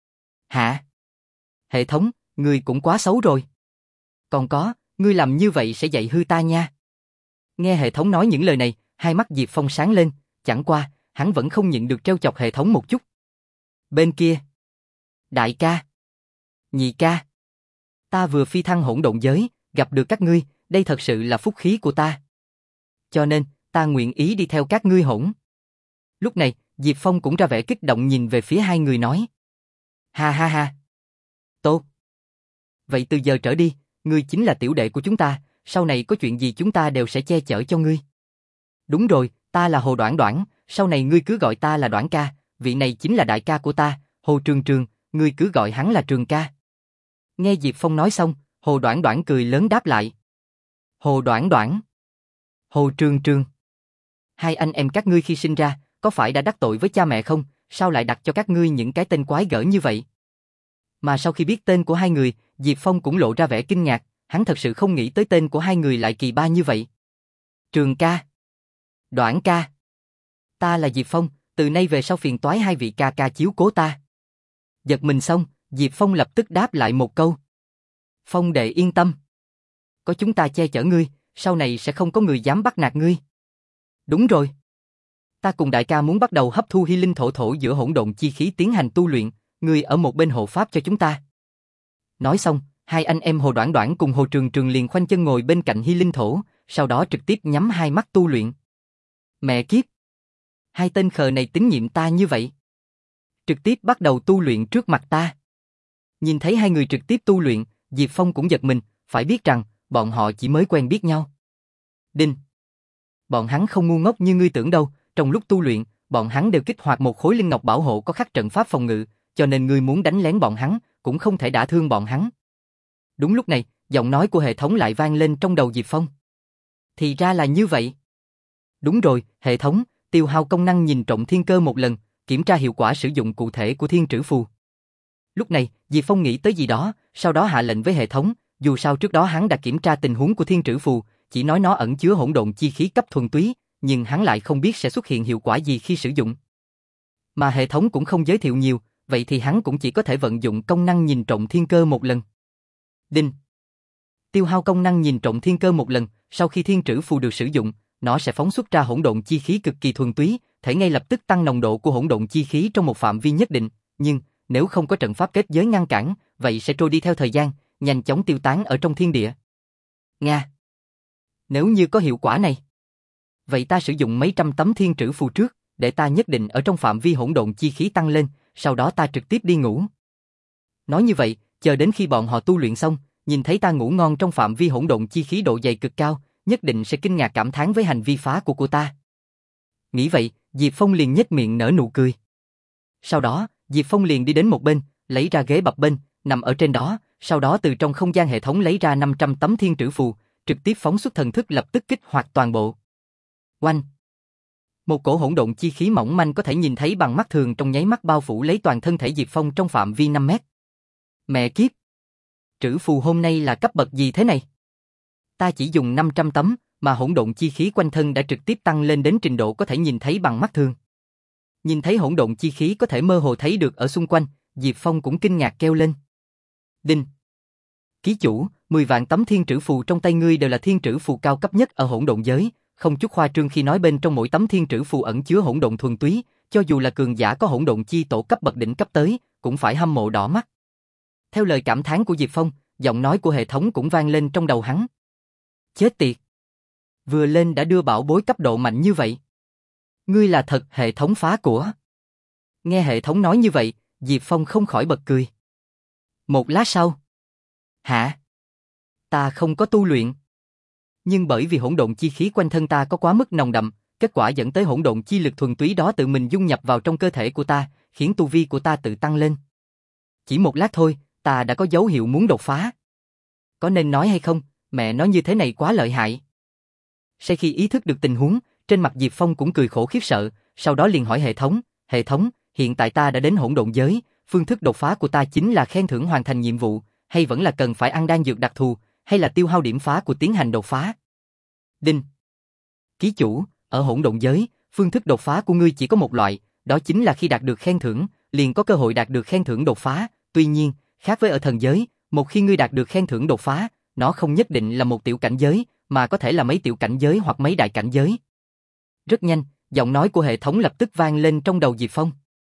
Hả? Hệ thống, ngươi cũng quá xấu rồi. Còn có, ngươi làm như vậy sẽ dạy hư ta nha. Nghe hệ thống nói những lời này, hai mắt Diệp Phong sáng lên, chẳng qua, hắn vẫn không nhịn được trêu chọc hệ thống một chút. Bên kia, đại ca, nhị ca, ta vừa phi thăng hỗn độn giới, gặp được các ngươi, đây thật sự là phúc khí của ta. Cho nên, ta nguyện ý đi theo các ngươi hỗn. Lúc này, Diệp Phong cũng ra vẻ kích động nhìn về phía hai người nói. Ha ha ha. Tốt. Vậy từ giờ trở đi, ngươi chính là tiểu đệ của chúng ta, sau này có chuyện gì chúng ta đều sẽ che chở cho ngươi. Đúng rồi, ta là Hồ Đoản Đoản, sau này ngươi cứ gọi ta là Đoản ca, vị này chính là đại ca của ta, Hồ Trường Trường, ngươi cứ gọi hắn là Trường ca. Nghe Diệp Phong nói xong, Hồ Đoản Đoản cười lớn đáp lại. Hồ Đoản Đoản, Hồ Trường Trường, hai anh em các ngươi khi sinh ra, có phải đã đắc tội với cha mẹ không, sao lại đặt cho các ngươi những cái tên quái gở như vậy? Mà sau khi biết tên của hai người, Diệp Phong cũng lộ ra vẻ kinh ngạc, hắn thật sự không nghĩ tới tên của hai người lại kỳ ba như vậy. Trường ca, Đoản ca, ta là Diệp Phong, từ nay về sau phiền toái hai vị ca ca chiếu cố ta. Giật mình xong, Diệp Phong lập tức đáp lại một câu. Phong đệ yên tâm. Có chúng ta che chở ngươi, sau này sẽ không có người dám bắt nạt ngươi. Đúng rồi. Ta cùng đại ca muốn bắt đầu hấp thu hy linh thổ thổ giữa hỗn độn chi khí tiến hành tu luyện, ngươi ở một bên hộ pháp cho chúng ta. Nói xong, hai anh em Hồ Đoản Đoản cùng Hồ Trường Trường liền khoanh chân ngồi bên cạnh hy linh thổ, sau đó trực tiếp nhắm hai mắt tu luyện. Mẹ kiếp! Hai tên khờ này tín nhiệm ta như vậy. Trực tiếp bắt đầu tu luyện trước mặt ta. Nhìn thấy hai người trực tiếp tu luyện, Diệp Phong cũng giật mình, phải biết rằng, bọn họ chỉ mới quen biết nhau. Đinh! Bọn hắn không ngu ngốc như ngươi tưởng đâu, trong lúc tu luyện, bọn hắn đều kích hoạt một khối linh ngọc bảo hộ có khắc trận pháp phòng ngự, cho nên ngươi muốn đánh lén bọn hắn, cũng không thể đả thương bọn hắn. Đúng lúc này, giọng nói của hệ thống lại vang lên trong đầu Diệp Phong. Thì ra là như vậy. Đúng rồi, hệ thống, tiêu hao công năng nhìn trộm thiên cơ một lần, kiểm tra hiệu quả sử dụng cụ thể của thiên trữ phù. Lúc này, Diệp Phong nghĩ tới gì đó, sau đó hạ lệnh với hệ thống, dù sao trước đó hắn đã kiểm tra tình huống của thiên trữ phù, chỉ nói nó ẩn chứa hỗn độn chi khí cấp thuần túy, nhưng hắn lại không biết sẽ xuất hiện hiệu quả gì khi sử dụng. Mà hệ thống cũng không giới thiệu nhiều, vậy thì hắn cũng chỉ có thể vận dụng công năng nhìn trộm thiên cơ một lần. Đinh. Tiêu hao công năng nhìn trộm thiên cơ một lần, sau khi thiên trữ phù được sử dụng, nó sẽ phóng xuất ra hỗn độn chi khí cực kỳ thuần túy, thể ngay lập tức tăng nồng độ của hỗn độn chi khí trong một phạm vi nhất định, nhưng nếu không có trận pháp kết giới ngăn cản, vậy sẽ trôi đi theo thời gian, nhanh chóng tiêu tán ở trong thiên địa. Nga. Nếu như có hiệu quả này, vậy ta sử dụng mấy trăm tấm thiên trữ phù trước, để ta nhất định ở trong phạm vi hỗn độn chi khí tăng lên, sau đó ta trực tiếp đi ngủ. Nói như vậy, chờ đến khi bọn họ tu luyện xong, nhìn thấy ta ngủ ngon trong phạm vi hỗn độn chi khí độ dày cực cao, nhất định sẽ kinh ngạc cảm thán với hành vi phá của cô ta. Nghĩ vậy, Diệp Phong liền nhếch miệng nở nụ cười. Sau đó, Diệp Phong liền đi đến một bên, lấy ra ghế bập bênh, nằm ở trên đó, sau đó từ trong không gian hệ thống lấy ra năm trăm tấm thiên trữ phù, trực tiếp phóng xuất thần thức lập tức kích hoạt toàn bộ. Oanh! Một cổ hỗn độn chi khí mỏng manh có thể nhìn thấy bằng mắt thường trong nháy mắt bao phủ lấy toàn thân thể Diệp Phong trong phạm vi năm mét. Mẹ kiếp! Trữ phù hôm nay là cấp bậc gì thế này? Ta chỉ dùng năm trăm tấm, mà hỗn độn chi khí quanh thân đã trực tiếp tăng lên đến trình độ có thể nhìn thấy bằng mắt thường. Nhìn thấy hỗn độn chi khí có thể mơ hồ thấy được ở xung quanh, Diệp Phong cũng kinh ngạc kêu lên. Đinh! Ký chủ, mười vạn tấm thiên trữ phù trong tay ngươi đều là thiên trữ phù cao cấp nhất ở hỗn độn giới, không chút khoa trương khi nói bên trong mỗi tấm thiên trữ phù ẩn chứa hỗn độn thuần túy, cho dù là cường giả có hỗn độn chi tổ cấp bậc đỉnh cấp tới, cũng phải hâm mộ đỏ mắt. Theo lời cảm thán của Diệp Phong, giọng nói của hệ thống cũng vang lên trong đầu hắn. Chết tiệt! Vừa lên đã đưa bảo bối cấp độ mạnh như vậy. Ngươi là thật hệ thống phá của. Nghe hệ thống nói như vậy, Diệp Phong không khỏi bật cười. Một lát sau. Hả? Ta không có tu luyện. Nhưng bởi vì hỗn độn chi khí quanh thân ta có quá mức nồng đậm, kết quả dẫn tới hỗn độn chi lực thuần túy đó tự mình dung nhập vào trong cơ thể của ta, khiến tu vi của ta tự tăng lên. Chỉ một lát thôi, ta đã có dấu hiệu muốn đột phá. Có nên nói hay không, mẹ nói như thế này quá lợi hại. Sau khi ý thức được tình huống, trên mặt Diệp Phong cũng cười khổ khiếp sợ, sau đó liền hỏi hệ thống, hệ thống, hiện tại ta đã đến hỗn độn giới, phương thức đột phá của ta chính là khen thưởng hoàn thành nhiệm vụ, hay vẫn là cần phải ăn đan dược đặc thù, hay là tiêu hao điểm phá của tiến hành đột phá? Đinh! Ký chủ, ở hỗn độn giới, phương thức đột phá của ngươi chỉ có một loại, đó chính là khi đạt được khen thưởng, liền có cơ hội đạt được khen thưởng đột phá, tuy nhiên, khác với ở thần giới, một khi ngươi đạt được khen thưởng đột phá, nó không nhất định là một tiểu cảnh giới, mà có thể là mấy tiểu cảnh giới hoặc mấy đại cảnh giới. Rất nhanh, giọng nói của hệ thống lập tức vang lên trong đầu Diệp Phong.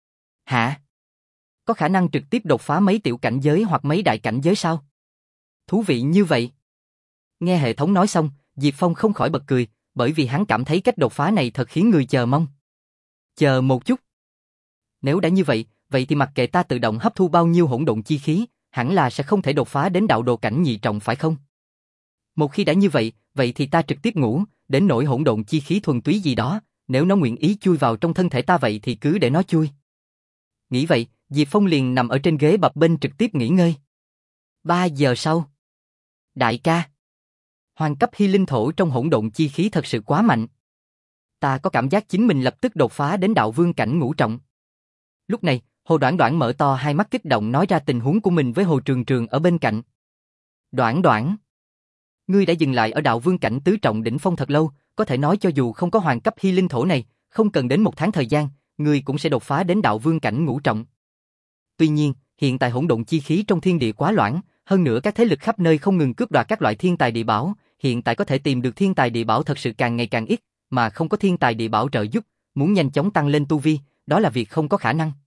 Hả? Có khả năng trực tiếp đột phá mấy tiểu cảnh giới hoặc mấy đại cảnh giới sao? Thú vị như vậy. Nghe hệ thống nói xong, Diệp Phong không khỏi bật cười, bởi vì hắn cảm thấy cách đột phá này thật khiến người chờ mong. Chờ một chút. Nếu đã như vậy, vậy thì mặc kệ ta tự động hấp thu bao nhiêu hỗn độn chi khí, hẳn là sẽ không thể đột phá đến đạo đồ cảnh nhị trọng phải không? Một khi đã như vậy, vậy thì ta trực tiếp ngủ, đến nỗi hỗn độn chi khí thuần túy gì đó, nếu nó nguyện ý chui vào trong thân thể ta vậy thì cứ để nó chui. Nghĩ vậy, Diệp Phong liền nằm ở trên ghế bập bênh trực tiếp nghỉ ngơi. Ba giờ sau. Đại ca. Hoàng cấp hy linh thổ trong hỗn độn chi khí thật sự quá mạnh. Ta có cảm giác chính mình lập tức đột phá đến đạo vương cảnh ngũ trọng. Lúc này, Hồ Đoản Đoản mở to hai mắt kích động nói ra tình huống của mình với Hồ Trường Trường ở bên cạnh. Đoản Đoản, ngươi đã dừng lại ở đạo vương cảnh tứ trọng đỉnh phong thật lâu, có thể nói cho dù không có hoàng cấp hy linh thổ này, không cần đến một tháng thời gian, ngươi cũng sẽ đột phá đến đạo vương cảnh ngũ trọng. Tuy nhiên, hiện tại hỗn độn chi khí trong thiên địa quá loãng, hơn nữa các thế lực khắp nơi không ngừng cướp đoạt các loại thiên tài địa bảo, hiện tại có thể tìm được thiên tài địa bảo thật sự càng ngày càng ít, mà không có thiên tài địa bảo trợ giúp, muốn nhanh chóng tăng lên tu vi, đó là việc không có khả năng.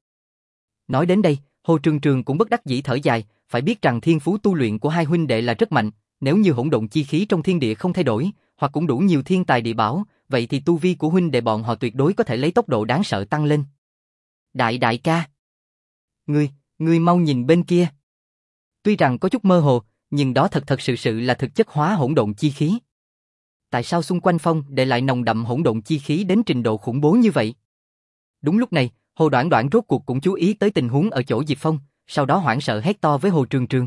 Nói đến đây, Hồ Trường Trường cũng bất đắc dĩ thở dài, phải biết rằng thiên phú tu luyện của hai huynh đệ là rất mạnh, nếu như hỗn độn chi khí trong thiên địa không thay đổi, hoặc cũng đủ nhiều thiên tài địa bảo, vậy thì tu vi của huynh đệ bọn họ tuyệt đối có thể lấy tốc độ đáng sợ tăng lên. Đại đại ca, ngươi, ngươi mau nhìn bên kia. Tuy rằng có chút mơ hồ, nhưng đó thật thật sự sự là thực chất hóa hỗn độn chi khí. Tại sao xung quanh phong để lại nồng đậm hỗn độn chi khí đến trình độ khủng bố như vậy? Đúng lúc này, Hồ Đoản Đoản rốt cuộc cũng chú ý tới tình huống ở chỗ Diệp Phong, sau đó hoảng sợ hét to với Hồ Trường Trường.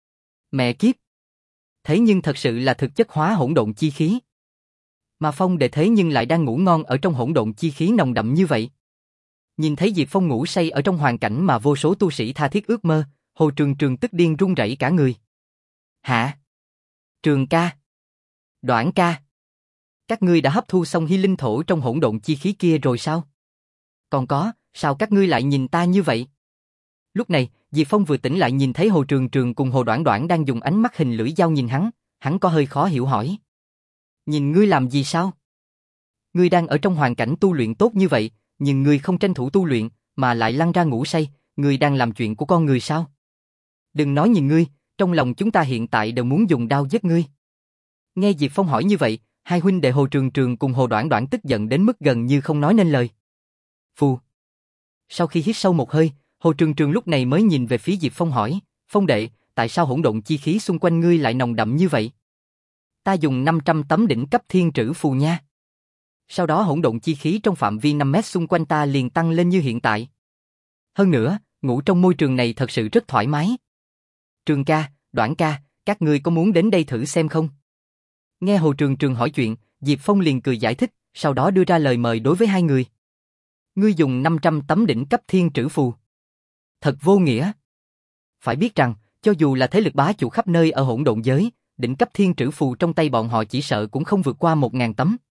Mẹ kiếp! Thế nhưng thật sự là thực chất hóa hỗn độn chi khí. Mà Phong đệ thế nhưng lại đang ngủ ngon ở trong hỗn độn chi khí nồng đậm như vậy. Nhìn thấy Diệp Phong ngủ say ở trong hoàn cảnh mà vô số tu sĩ tha thiết ước mơ, Hồ Trường Trường tức điên run rẩy cả người. Hả? Trường ca? Đoản ca? Các ngươi đã hấp thu xong hy linh thổ trong hỗn độn chi khí kia rồi sao? Còn có, sao các ngươi lại nhìn ta như vậy? Lúc này, Diệp Phong vừa tỉnh lại nhìn thấy Hồ Trường Trường cùng Hồ Đoản Đoản đang dùng ánh mắt hình lưỡi dao nhìn hắn, hắn có hơi khó hiểu hỏi. Nhìn ngươi làm gì sao? Ngươi đang ở trong hoàn cảnh tu luyện tốt như vậy, nhưng ngươi không tranh thủ tu luyện, mà lại lăn ra ngủ say, ngươi đang làm chuyện của con người sao? Đừng nói nhìn ngươi, trong lòng chúng ta hiện tại đều muốn dùng đao giết ngươi. Nghe Diệp Phong hỏi như vậy, hai huynh đệ Hồ Trường Trường cùng Hồ Đoản Đoản tức giận đến mức gần như không nói nên lời. Phù. Sau khi hít sâu một hơi, Hồ Trường Trường lúc này mới nhìn về phía Diệp Phong hỏi, Phong đệ, tại sao hỗn độn chi khí xung quanh ngươi lại nồng đậm như vậy? Ta dùng năm trăm tấm đỉnh cấp thiên trữ phù nha. Sau đó hỗn độn chi khí trong phạm vi năm mét xung quanh ta liền tăng lên như hiện tại. Hơn nữa, ngủ trong môi trường này thật sự rất thoải mái. Trường ca, Đoản ca, các ngươi có muốn đến đây thử xem không? Nghe Hồ Trường Trường hỏi chuyện, Diệp Phong liền cười giải thích, sau đó đưa ra lời mời đối với hai người. Ngươi dùng năm trăm tấm đỉnh cấp thiên trữ phù. Thật vô nghĩa. Phải biết rằng, cho dù là thế lực bá chủ khắp nơi ở hỗn độn giới, đỉnh cấp thiên trữ phù trong tay bọn họ chỉ sợ cũng không vượt qua một ngàn tấm.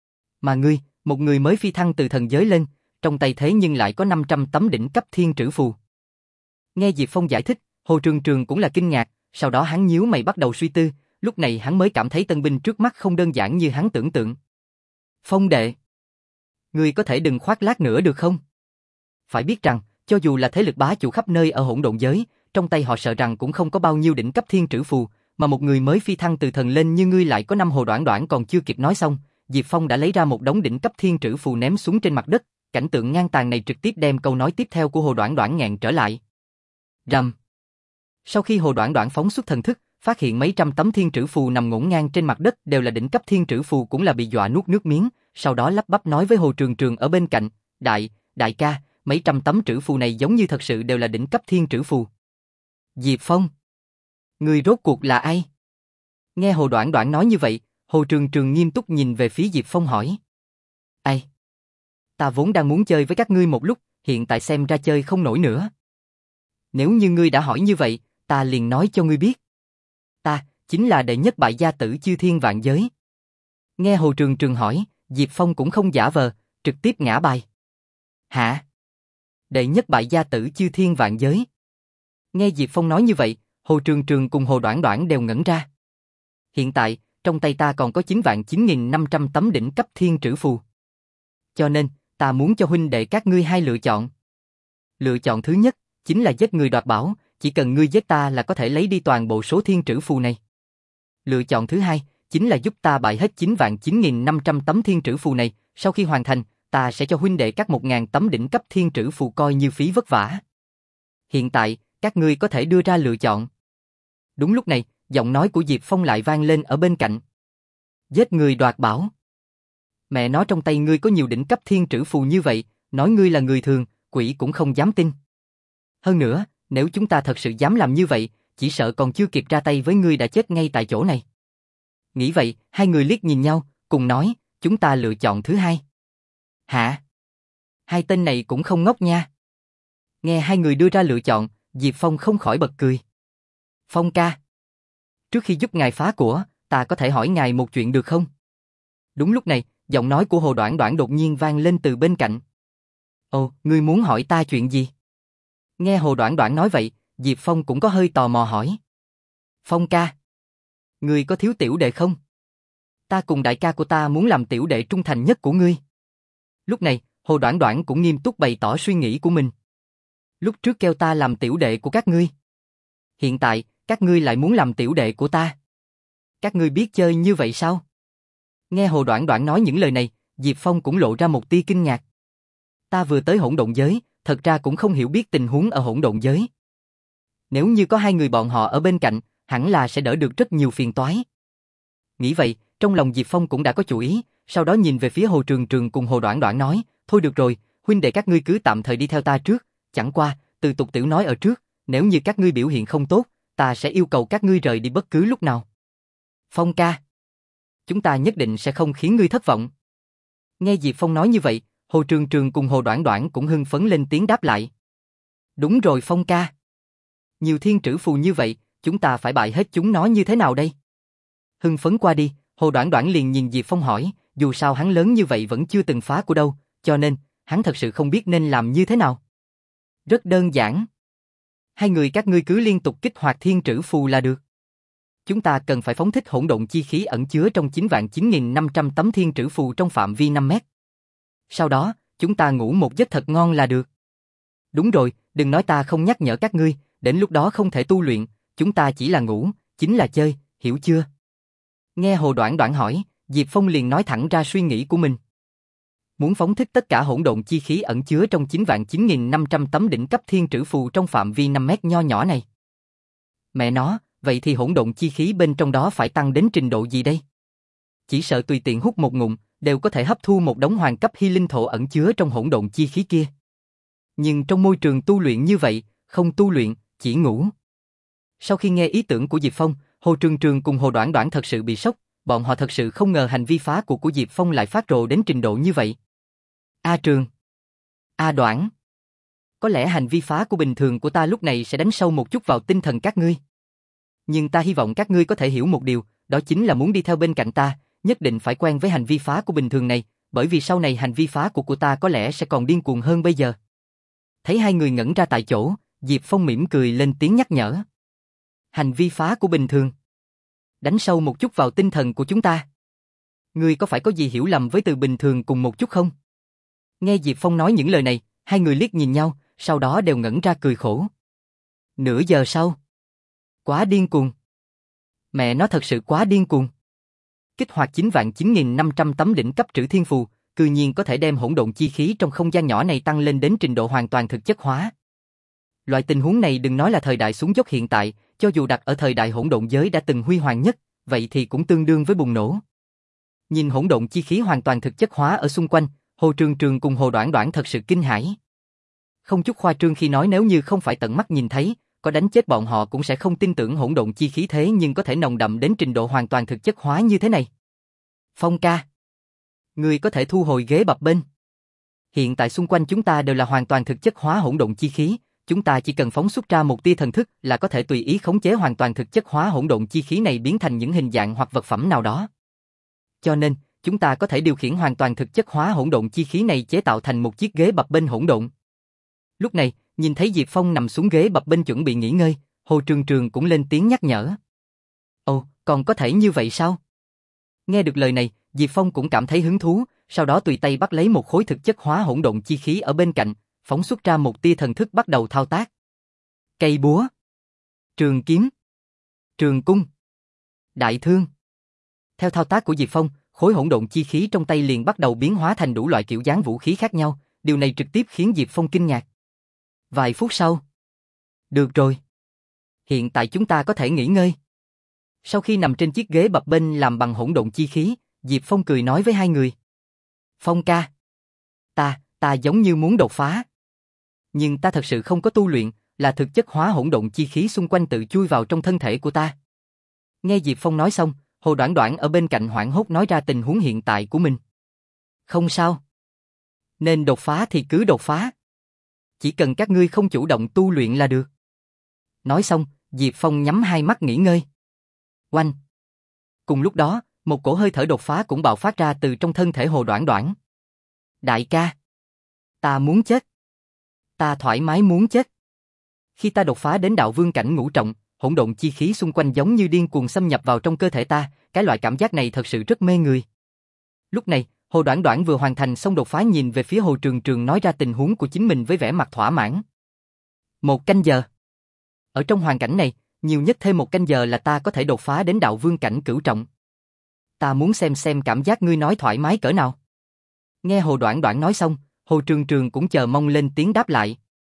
Mà ngươi, một người mới phi thăng từ thần giới lên, trong tay thế nhưng lại có năm trăm tấm đỉnh cấp thiên trữ phù. Nghe Diệp Phong giải thích, Hồ Trường Trường cũng là kinh ngạc, sau đó hắn nhíu mày bắt đầu suy tư, lúc này hắn mới cảm thấy tân binh trước mắt không đơn giản như hắn tưởng tượng. Phong đệ, ngươi có thể đừng khoác lác nữa được không? Phải biết rằng, cho dù là thế lực bá chủ khắp nơi ở hỗn độn giới, trong tay họ sợ rằng cũng không có bao nhiêu đỉnh cấp thiên trữ phù, mà một người mới phi thăng từ thần lên như ngươi lại có năm Hồ Đoản Đoản còn chưa kịp nói xong, Diệp Phong đã lấy ra một đống đỉnh cấp thiên trữ phù ném xuống trên mặt đất, cảnh tượng ngang tàn này trực tiếp đem câu nói tiếp theo của Hồ Đoản Đoản nghẹn trở lại. Rầm. Sau khi Hồ Đoản Đoản phóng xuất thần thức, phát hiện mấy trăm tấm thiên trữ phù nằm ngổn ngang trên mặt đất đều là đỉnh cấp thiên trữ phù cũng là bị dọa nuốt nước miếng, sau đó lắp bắp nói với Hồ Trường Trường ở bên cạnh, đại, đại ca, mấy trăm tấm trữ phù này giống như thật sự đều là đỉnh cấp thiên trữ phù. Diệp Phong, người rốt cuộc là ai? Nghe Hồ Đoản Đoản nói như vậy, Hồ Trường Trường nghiêm túc nhìn về phía Diệp Phong hỏi. Ai? Ta vốn đang muốn chơi với các ngươi một lúc, hiện tại xem ra chơi không nổi nữa. Nếu như ngươi đã hỏi như vậy, ta liền nói cho ngươi biết. Ta, chính là đệ nhất bại gia tử chư thiên vạn giới. Nghe Hồ Trường Trường hỏi, Diệp Phong cũng không giả vờ, trực tiếp ngã bài. Hả? Đệ nhất bại gia tử chư thiên vạn giới. Nghe Diệp Phong nói như vậy, Hồ Trường Trường cùng Hồ Đoản Đoản đều ngẩn ra. Hiện tại, trong tay ta còn có chín vạn chín nghìn năm trăm tấm đỉnh cấp thiên trữ phù. Cho nên, ta muốn cho huynh đệ các ngươi hai lựa chọn. Lựa chọn thứ nhất, chính là giết người đoạt bảo, chỉ cần ngươi giết ta là có thể lấy đi toàn bộ số thiên trữ phù này. Lựa chọn thứ hai, chính là giúp ta bại hết chín vạn chín nghìn năm trăm tấm thiên trữ phù này, sau khi hoàn thành, ta sẽ cho huynh đệ các một ngàn tấm đỉnh cấp thiên trữ phù coi như phí vất vả. Hiện tại, các ngươi có thể đưa ra lựa chọn. Đúng lúc này, giọng nói của Diệp Phong lại vang lên ở bên cạnh. Giết người đoạt bảo. Mẹ nói trong tay ngươi có nhiều đỉnh cấp thiên trữ phù như vậy, nói ngươi là người thường, quỷ cũng không dám tin. Hơn nữa, nếu chúng ta thật sự dám làm như vậy, chỉ sợ còn chưa kịp ra tay với ngươi đã chết ngay tại chỗ này. Nghĩ vậy, hai người liếc nhìn nhau, cùng nói, chúng ta lựa chọn thứ hai. Hả? Hai tên này cũng không ngốc nha. Nghe hai người đưa ra lựa chọn, Diệp Phong không khỏi bật cười. Phong ca. Trước khi giúp ngài phá của, ta có thể hỏi ngài một chuyện được không? Đúng lúc này, giọng nói của Hồ Đoản Đoản đột nhiên vang lên từ bên cạnh. Ồ, ngươi muốn hỏi ta chuyện gì? Nghe Hồ Đoản Đoản nói vậy, Diệp Phong cũng có hơi tò mò hỏi. Phong ca. Ngươi có thiếu tiểu đệ không? Ta cùng đại ca của ta muốn làm tiểu đệ trung thành nhất của ngươi. Lúc này, Hồ Đoản Đoản cũng nghiêm túc bày tỏ suy nghĩ của mình. Lúc trước kêu ta làm tiểu đệ của các ngươi. Hiện tại, các ngươi lại muốn làm tiểu đệ của ta. Các ngươi biết chơi như vậy sao? Nghe Hồ Đoản Đoản nói những lời này, Diệp Phong cũng lộ ra một tia kinh ngạc. Ta vừa tới hỗn độn giới, thật ra cũng không hiểu biết tình huống ở hỗn độn giới. Nếu như có hai người bọn họ ở bên cạnh, hẳn là sẽ đỡ được rất nhiều phiền toái. Nghĩ vậy, trong lòng Diệp Phong cũng đã có chủ ý, sau đó nhìn về phía Hồ Trường Trường cùng Hồ Đoản Đoản nói, thôi được rồi, huynh đệ các ngươi cứ tạm thời đi theo ta trước, chẳng qua, từ tục tiểu nói ở trước, nếu như các ngươi biểu hiện không tốt, ta sẽ yêu cầu các ngươi rời đi bất cứ lúc nào. Phong ca. Chúng ta nhất định sẽ không khiến ngươi thất vọng. Nghe Diệp Phong nói như vậy, Hồ Trường Trường cùng Hồ Đoản Đoản cũng hưng phấn lên tiếng đáp lại. Đúng rồi Phong ca. Nhiều thiên trữ phù như vậy, chúng ta phải bại hết chúng nó như thế nào đây? Hưng phấn qua đi, Hồ Đoản Đoản liền nhìn Diệp Phong hỏi, dù sao hắn lớn như vậy vẫn chưa từng phá của đâu, cho nên, hắn thật sự không biết nên làm như thế nào. Rất đơn giản. Hai người các ngươi cứ liên tục kích hoạt thiên trữ phù là được. Chúng ta cần phải phóng thích hỗn độn chi khí ẩn chứa trong chín vạn chín nghìn năm trăm tấm thiên trữ phù trong phạm vi năm mét. Sau đó, chúng ta ngủ một giấc thật ngon là được. Đúng rồi, đừng nói ta không nhắc nhở các ngươi, đến lúc đó không thể tu luyện, chúng ta chỉ là ngủ, chính là chơi, hiểu chưa? Nghe Hồ Đoản Đoản hỏi, Diệp Phong liền nói thẳng ra suy nghĩ của mình. Muốn phóng thích tất cả hỗn độn chi khí ẩn chứa trong chín vạn chín nghìn năm trăm tấm đỉnh cấp thiên trữ phù trong phạm vi năm mét nho nhỏ này. Mẹ nó, vậy thì hỗn độn chi khí bên trong đó phải tăng đến trình độ gì đây? Chỉ sợ tùy tiện hút một ngụm, đều có thể hấp thu một đống hoàng cấp hy linh thổ ẩn chứa trong hỗn độn chi khí kia. Nhưng trong môi trường tu luyện như vậy, không tu luyện, chỉ ngủ. Sau khi nghe ý tưởng của Diệp Phong, Hồ Trường Trường cùng Hồ Đoản Đoản thật sự bị sốc, bọn họ thật sự không ngờ hành vi phá của của Diệp Phong lại phát rồ đến trình độ như vậy. A Trường, A Đoản, có lẽ hành vi phá của bình thường của ta lúc này sẽ đánh sâu một chút vào tinh thần các ngươi. Nhưng ta hy vọng các ngươi có thể hiểu một điều, đó chính là muốn đi theo bên cạnh ta, nhất định phải quen với hành vi phá của bình thường này, bởi vì sau này hành vi phá của của ta có lẽ sẽ còn điên cuồng hơn bây giờ. Thấy hai người ngẩn ra tại chỗ, Diệp Phong mỉm cười lên tiếng nhắc nhở. Hành vi phá của bình thường. Đánh sâu một chút vào tinh thần của chúng ta. Ngươi có phải có gì hiểu lầm với từ bình thường cùng một chút không? Nghe Diệp Phong nói những lời này, hai người liếc nhìn nhau, sau đó đều ngẩn ra cười khổ. Nửa giờ sau. Quá điên cuồng. Mẹ nó thật sự quá điên cuồng. Kích hoạt chín vạn chín nghìn năm trăm tấm đỉnh cấp trữ thiên phù, cư nhiên có thể đem hỗn độn chi khí trong không gian nhỏ này tăng lên đến trình độ hoàn toàn thực chất hóa. Loại tình huống này đừng nói là thời đại xuống dốc hiện tại, cho dù đặt ở thời đại hỗn độn giới đã từng huy hoàng nhất, vậy thì cũng tương đương với bùng nổ. Nhìn hỗn độn chi khí hoàn toàn thực chất hóa ở xung quanh, Hồ Trường Trường cùng Hồ Đoản Đoản thật sự kinh hãi. Không chút khoa trương khi nói nếu như không phải tận mắt nhìn thấy, có đánh chết bọn họ cũng sẽ không tin tưởng hỗn độn chi khí thế nhưng có thể nồng đậm đến trình độ hoàn toàn thực chất hóa như thế này. Phong ca, ngươi có thể thu hồi ghế bập bênh. Hiện tại xung quanh chúng ta đều là hoàn toàn thực chất hóa hỗn độn chi khí, chúng ta chỉ cần phóng xuất ra một tia thần thức là có thể tùy ý khống chế hoàn toàn thực chất hóa hỗn độn chi khí này biến thành những hình dạng hoặc vật phẩm nào đó. Cho nên, chúng ta có thể điều khiển hoàn toàn thực chất hóa hỗn độn chi khí này chế tạo thành một chiếc ghế bập bênh hỗn độn. Lúc này, nhìn thấy Diệp Phong nằm xuống ghế bập bênh chuẩn bị nghỉ ngơi, Hồ Trường Trường cũng lên tiếng nhắc nhở. Ồ, còn có thể như vậy sao? Nghe được lời này, Diệp Phong cũng cảm thấy hứng thú, sau đó tùy tay bắt lấy một khối thực chất hóa hỗn độn chi khí ở bên cạnh, phóng xuất ra một tia thần thức bắt đầu thao tác. Cây búa, trường kiếm, trường cung, đại thương. Theo thao tác của Diệp Phong, khối hỗn độn chi khí trong tay liền bắt đầu biến hóa thành đủ loại kiểu dáng vũ khí khác nhau, điều này trực tiếp khiến Diệp Phong kinh ngạc. Vài phút sau. Được rồi. Hiện tại chúng ta có thể nghỉ ngơi. Sau khi nằm trên chiếc ghế bập bênh làm bằng hỗn độn chi khí, Diệp Phong cười nói với hai người. Phong ca. Ta, ta giống như muốn đột phá. Nhưng ta thật sự không có tu luyện, là thực chất hóa hỗn độn chi khí xung quanh tự chui vào trong thân thể của ta. Nghe Diệp Phong nói xong, Hồ Đoản Đoản ở bên cạnh hoảng hốt nói ra tình huống hiện tại của mình. Không sao. Nên đột phá thì cứ đột phá. Chỉ cần các ngươi không chủ động tu luyện là được. Nói xong, Diệp Phong nhắm hai mắt nghỉ ngơi. Oanh. Cùng lúc đó, một cổ hơi thở đột phá cũng bạo phát ra từ trong thân thể Hồ Đoản Đoản. Đại ca. Ta muốn chết. Ta thoải mái muốn chết. Khi ta đột phá đến đạo vương cảnh ngũ trọng, hỗn độn chi khí xung quanh giống như điên cuồng xâm nhập vào trong cơ thể ta, cái loại cảm giác này thật sự rất mê người. Lúc này, Hồ Đoản Đoản vừa hoàn thành xong đột phá nhìn về phía Hồ Trường Trường nói ra tình huống của chính mình với vẻ mặt thỏa mãn. Một canh giờ. Ở trong hoàn cảnh này, nhiều nhất thêm một canh giờ là ta có thể đột phá đến đạo vương cảnh cửu trọng. Ta muốn xem xem cảm giác ngươi nói thoải mái cỡ nào. Nghe Hồ Đoản Đoản nói xong, Hồ Trường Trường cũng chờ mong lên tiếng đáp lại.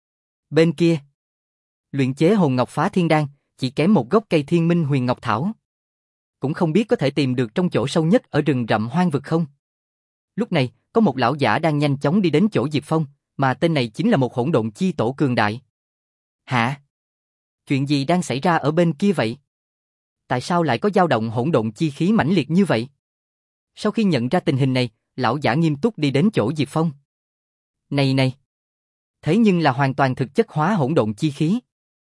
Bên kia, luyện chế hồn ngọc phá thiên đan, chỉ kém một gốc cây thiên minh huyền ngọc thảo. Cũng không biết có thể tìm được trong chỗ sâu nhất ở rừng rậm hoang vực không? Lúc này, có một lão giả đang nhanh chóng đi đến chỗ Diệp Phong, mà tên này chính là một hỗn độn chi tổ cường đại. Hả? Chuyện gì đang xảy ra ở bên kia vậy? Tại sao lại có dao động hỗn độn chi khí mãnh liệt như vậy? Sau khi nhận ra tình hình này, lão giả nghiêm túc đi đến chỗ Diệp Phong. Này này! Thế nhưng là hoàn toàn thực chất hóa hỗn độn chi khí.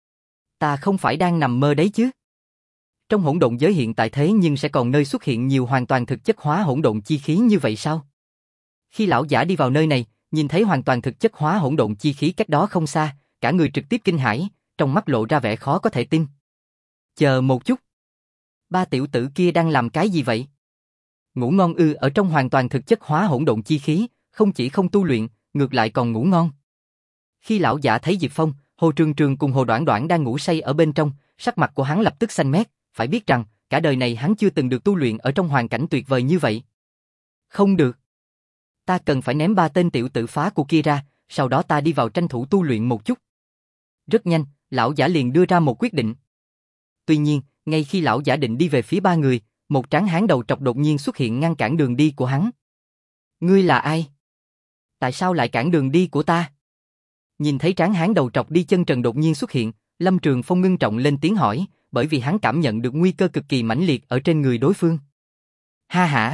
Ta không phải đang nằm mơ đấy chứ? Trong hỗn độn giới hiện tại thế nhưng sẽ còn nơi xuất hiện nhiều hoàn toàn thực chất hóa hỗn độn chi khí như vậy sao? Khi lão giả đi vào nơi này, nhìn thấy hoàn toàn thực chất hóa hỗn độn chi khí cách đó không xa, cả người trực tiếp kinh hãi, trong mắt lộ ra vẻ khó có thể tin. Chờ một chút. Ba tiểu tử kia đang làm cái gì vậy? Ngủ ngon ư? Ở trong hoàn toàn thực chất hóa hỗn độn chi khí, không chỉ không tu luyện, ngược lại còn ngủ ngon. Khi lão giả thấy Diệp Phong, Hồ Trường Trường cùng Hồ Đoản Đoản đang ngủ say ở bên trong, sắc mặt của hắn lập tức xanh mét, phải biết rằng, cả đời này hắn chưa từng được tu luyện ở trong hoàn cảnh tuyệt vời như vậy. Không được. Ta cần phải ném ba tên tiểu tử phá của kia ra, sau đó ta đi vào tranh thủ tu luyện một chút. Rất nhanh, lão giả liền đưa ra một quyết định. Tuy nhiên, ngay khi lão giả định đi về phía ba người, một tráng hán đầu trọc đột nhiên xuất hiện ngăn cản đường đi của hắn. Ngươi là ai? Tại sao lại cản đường đi của ta? Nhìn thấy tráng hán đầu trọc đi chân trần đột nhiên xuất hiện, Lâm Trường Phong ngưng trọng lên tiếng hỏi, bởi vì hắn cảm nhận được nguy cơ cực kỳ mãnh liệt ở trên người đối phương. Ha hả?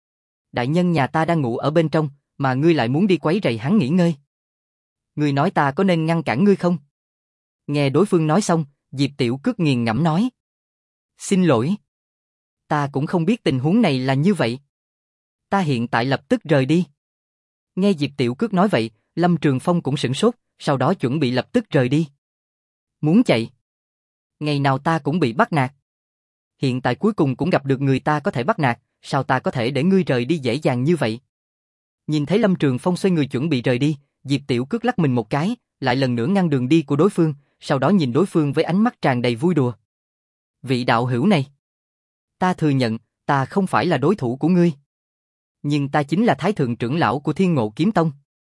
Đại nhân nhà ta đang ngủ ở bên trong, mà ngươi lại muốn đi quấy rầy hắn nghỉ ngơi. Ngươi nói ta có nên ngăn cản ngươi không? Nghe đối phương nói xong, Diệp Tiểu Cước nghiền ngẫm nói. Xin lỗi. Ta cũng không biết tình huống này là như vậy. Ta hiện tại lập tức rời đi. Nghe Diệp Tiểu Cước nói vậy, Lâm Trường Phong cũng sửng sốt, sau đó chuẩn bị lập tức rời đi. Muốn chạy? Ngày nào ta cũng bị bắt nạt. Hiện tại cuối cùng cũng gặp được người ta có thể bắt nạt, sao ta có thể để ngươi rời đi dễ dàng như vậy? Nhìn thấy Lâm Trường Phong xoay người chuẩn bị rời đi, Diệp Tiểu Cước lắc mình một cái, lại lần nữa ngăn đường đi của đối phương, sau đó nhìn đối phương với ánh mắt tràn đầy vui đùa. Vị đạo hữu này, ta thừa nhận, ta không phải là đối thủ của ngươi. Nhưng ta chính là Thái Thượng trưởng lão của Thiên Ngộ Kiếm Tông.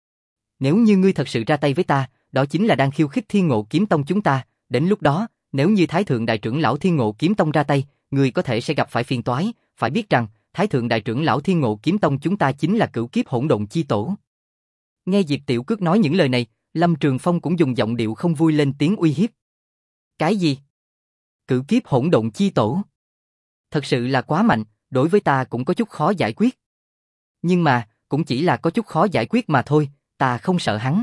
Nếu như ngươi thật sự ra tay với ta, đó chính là đang khiêu khích Thiên Ngộ Kiếm Tông chúng ta, đến lúc đó, nếu như Thái Thượng đại trưởng lão Thiên Ngộ Kiếm Tông ra tay, ngươi có thể sẽ gặp phải phiền toái, phải biết rằng, Thái Thượng đại trưởng lão Thiên Ngộ Kiếm Tông chúng ta chính là cửu kiếp hỗn độn chi tổ. Nghe Diệp Tiểu Cước nói những lời này, Lâm Trường Phong cũng dùng giọng điệu không vui lên tiếng uy hiếp. Cái gì? Cửu kiếp hỗn độn chi tổ? Thật sự là quá mạnh, đối với ta cũng có chút khó giải quyết. Nhưng mà, cũng chỉ là có chút khó giải quyết mà thôi, ta không sợ hắn.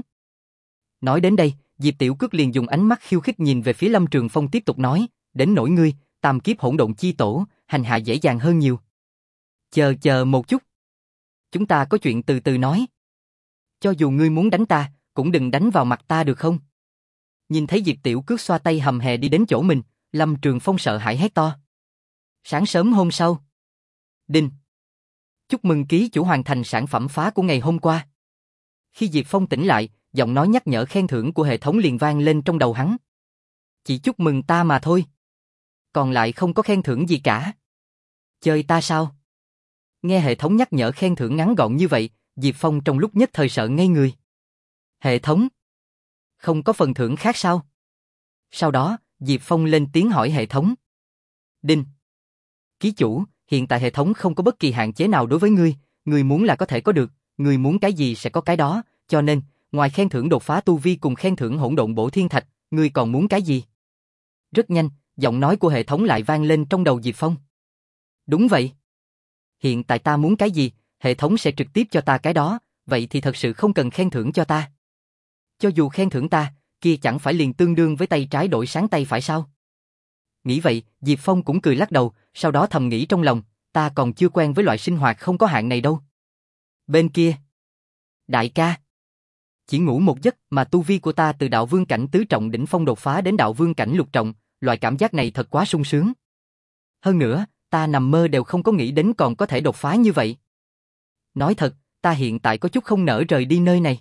Nói đến đây, Diệp Tiểu Cước liền dùng ánh mắt khiêu khích nhìn về phía Lâm Trường Phong tiếp tục nói, đến nỗi ngươi, tam kiếp hỗn độn chi tổ, hành hạ dễ dàng hơn nhiều. Chờ chờ một chút. Chúng ta có chuyện từ từ nói. Cho dù ngươi muốn đánh ta, cũng đừng đánh vào mặt ta được không? Nhìn thấy Diệp Tiểu Cước xoa tay hầm hè đi đến chỗ mình, Lâm Trường Phong sợ hãi hét to. Sáng sớm hôm sau. Đinh. Chúc mừng ký chủ hoàn thành sản phẩm phá của ngày hôm qua. Khi Diệp Phong tỉnh lại, giọng nói nhắc nhở khen thưởng của hệ thống liền vang lên trong đầu hắn. Chỉ chúc mừng ta mà thôi. Còn lại không có khen thưởng gì cả. Chơi ta sao? Nghe hệ thống nhắc nhở khen thưởng ngắn gọn như vậy, Diệp Phong trong lúc nhất thời sợ ngây người. Hệ thống? Không có phần thưởng khác sao? Sau đó, Diệp Phong lên tiếng hỏi hệ thống. Đinh. Ký chủ, hiện tại hệ thống không có bất kỳ hạn chế nào đối với ngươi, ngươi muốn là có thể có được, ngươi muốn cái gì sẽ có cái đó, cho nên, ngoài khen thưởng đột phá tu vi cùng khen thưởng hỗn độn bổ thiên thạch, ngươi còn muốn cái gì? Rất nhanh, giọng nói của hệ thống lại vang lên trong đầu Diệp Phong. Đúng vậy. Hiện tại ta muốn cái gì, hệ thống sẽ trực tiếp cho ta cái đó, vậy thì thật sự không cần khen thưởng cho ta. Cho dù khen thưởng ta, kia chẳng phải liền tương đương với tay trái đổi sáng tay phải sao? Nghĩ vậy, Diệp Phong cũng cười lắc đầu, sau đó thầm nghĩ trong lòng, ta còn chưa quen với loại sinh hoạt không có hạn này đâu. Bên kia, đại ca, chỉ ngủ một giấc mà tu vi của ta từ đạo vương cảnh tứ trọng đỉnh phong đột phá đến đạo vương cảnh lục trọng, loại cảm giác này thật quá sung sướng. Hơn nữa, ta nằm mơ đều không có nghĩ đến còn có thể đột phá như vậy. Nói thật, ta hiện tại có chút không nỡ rời đi nơi này.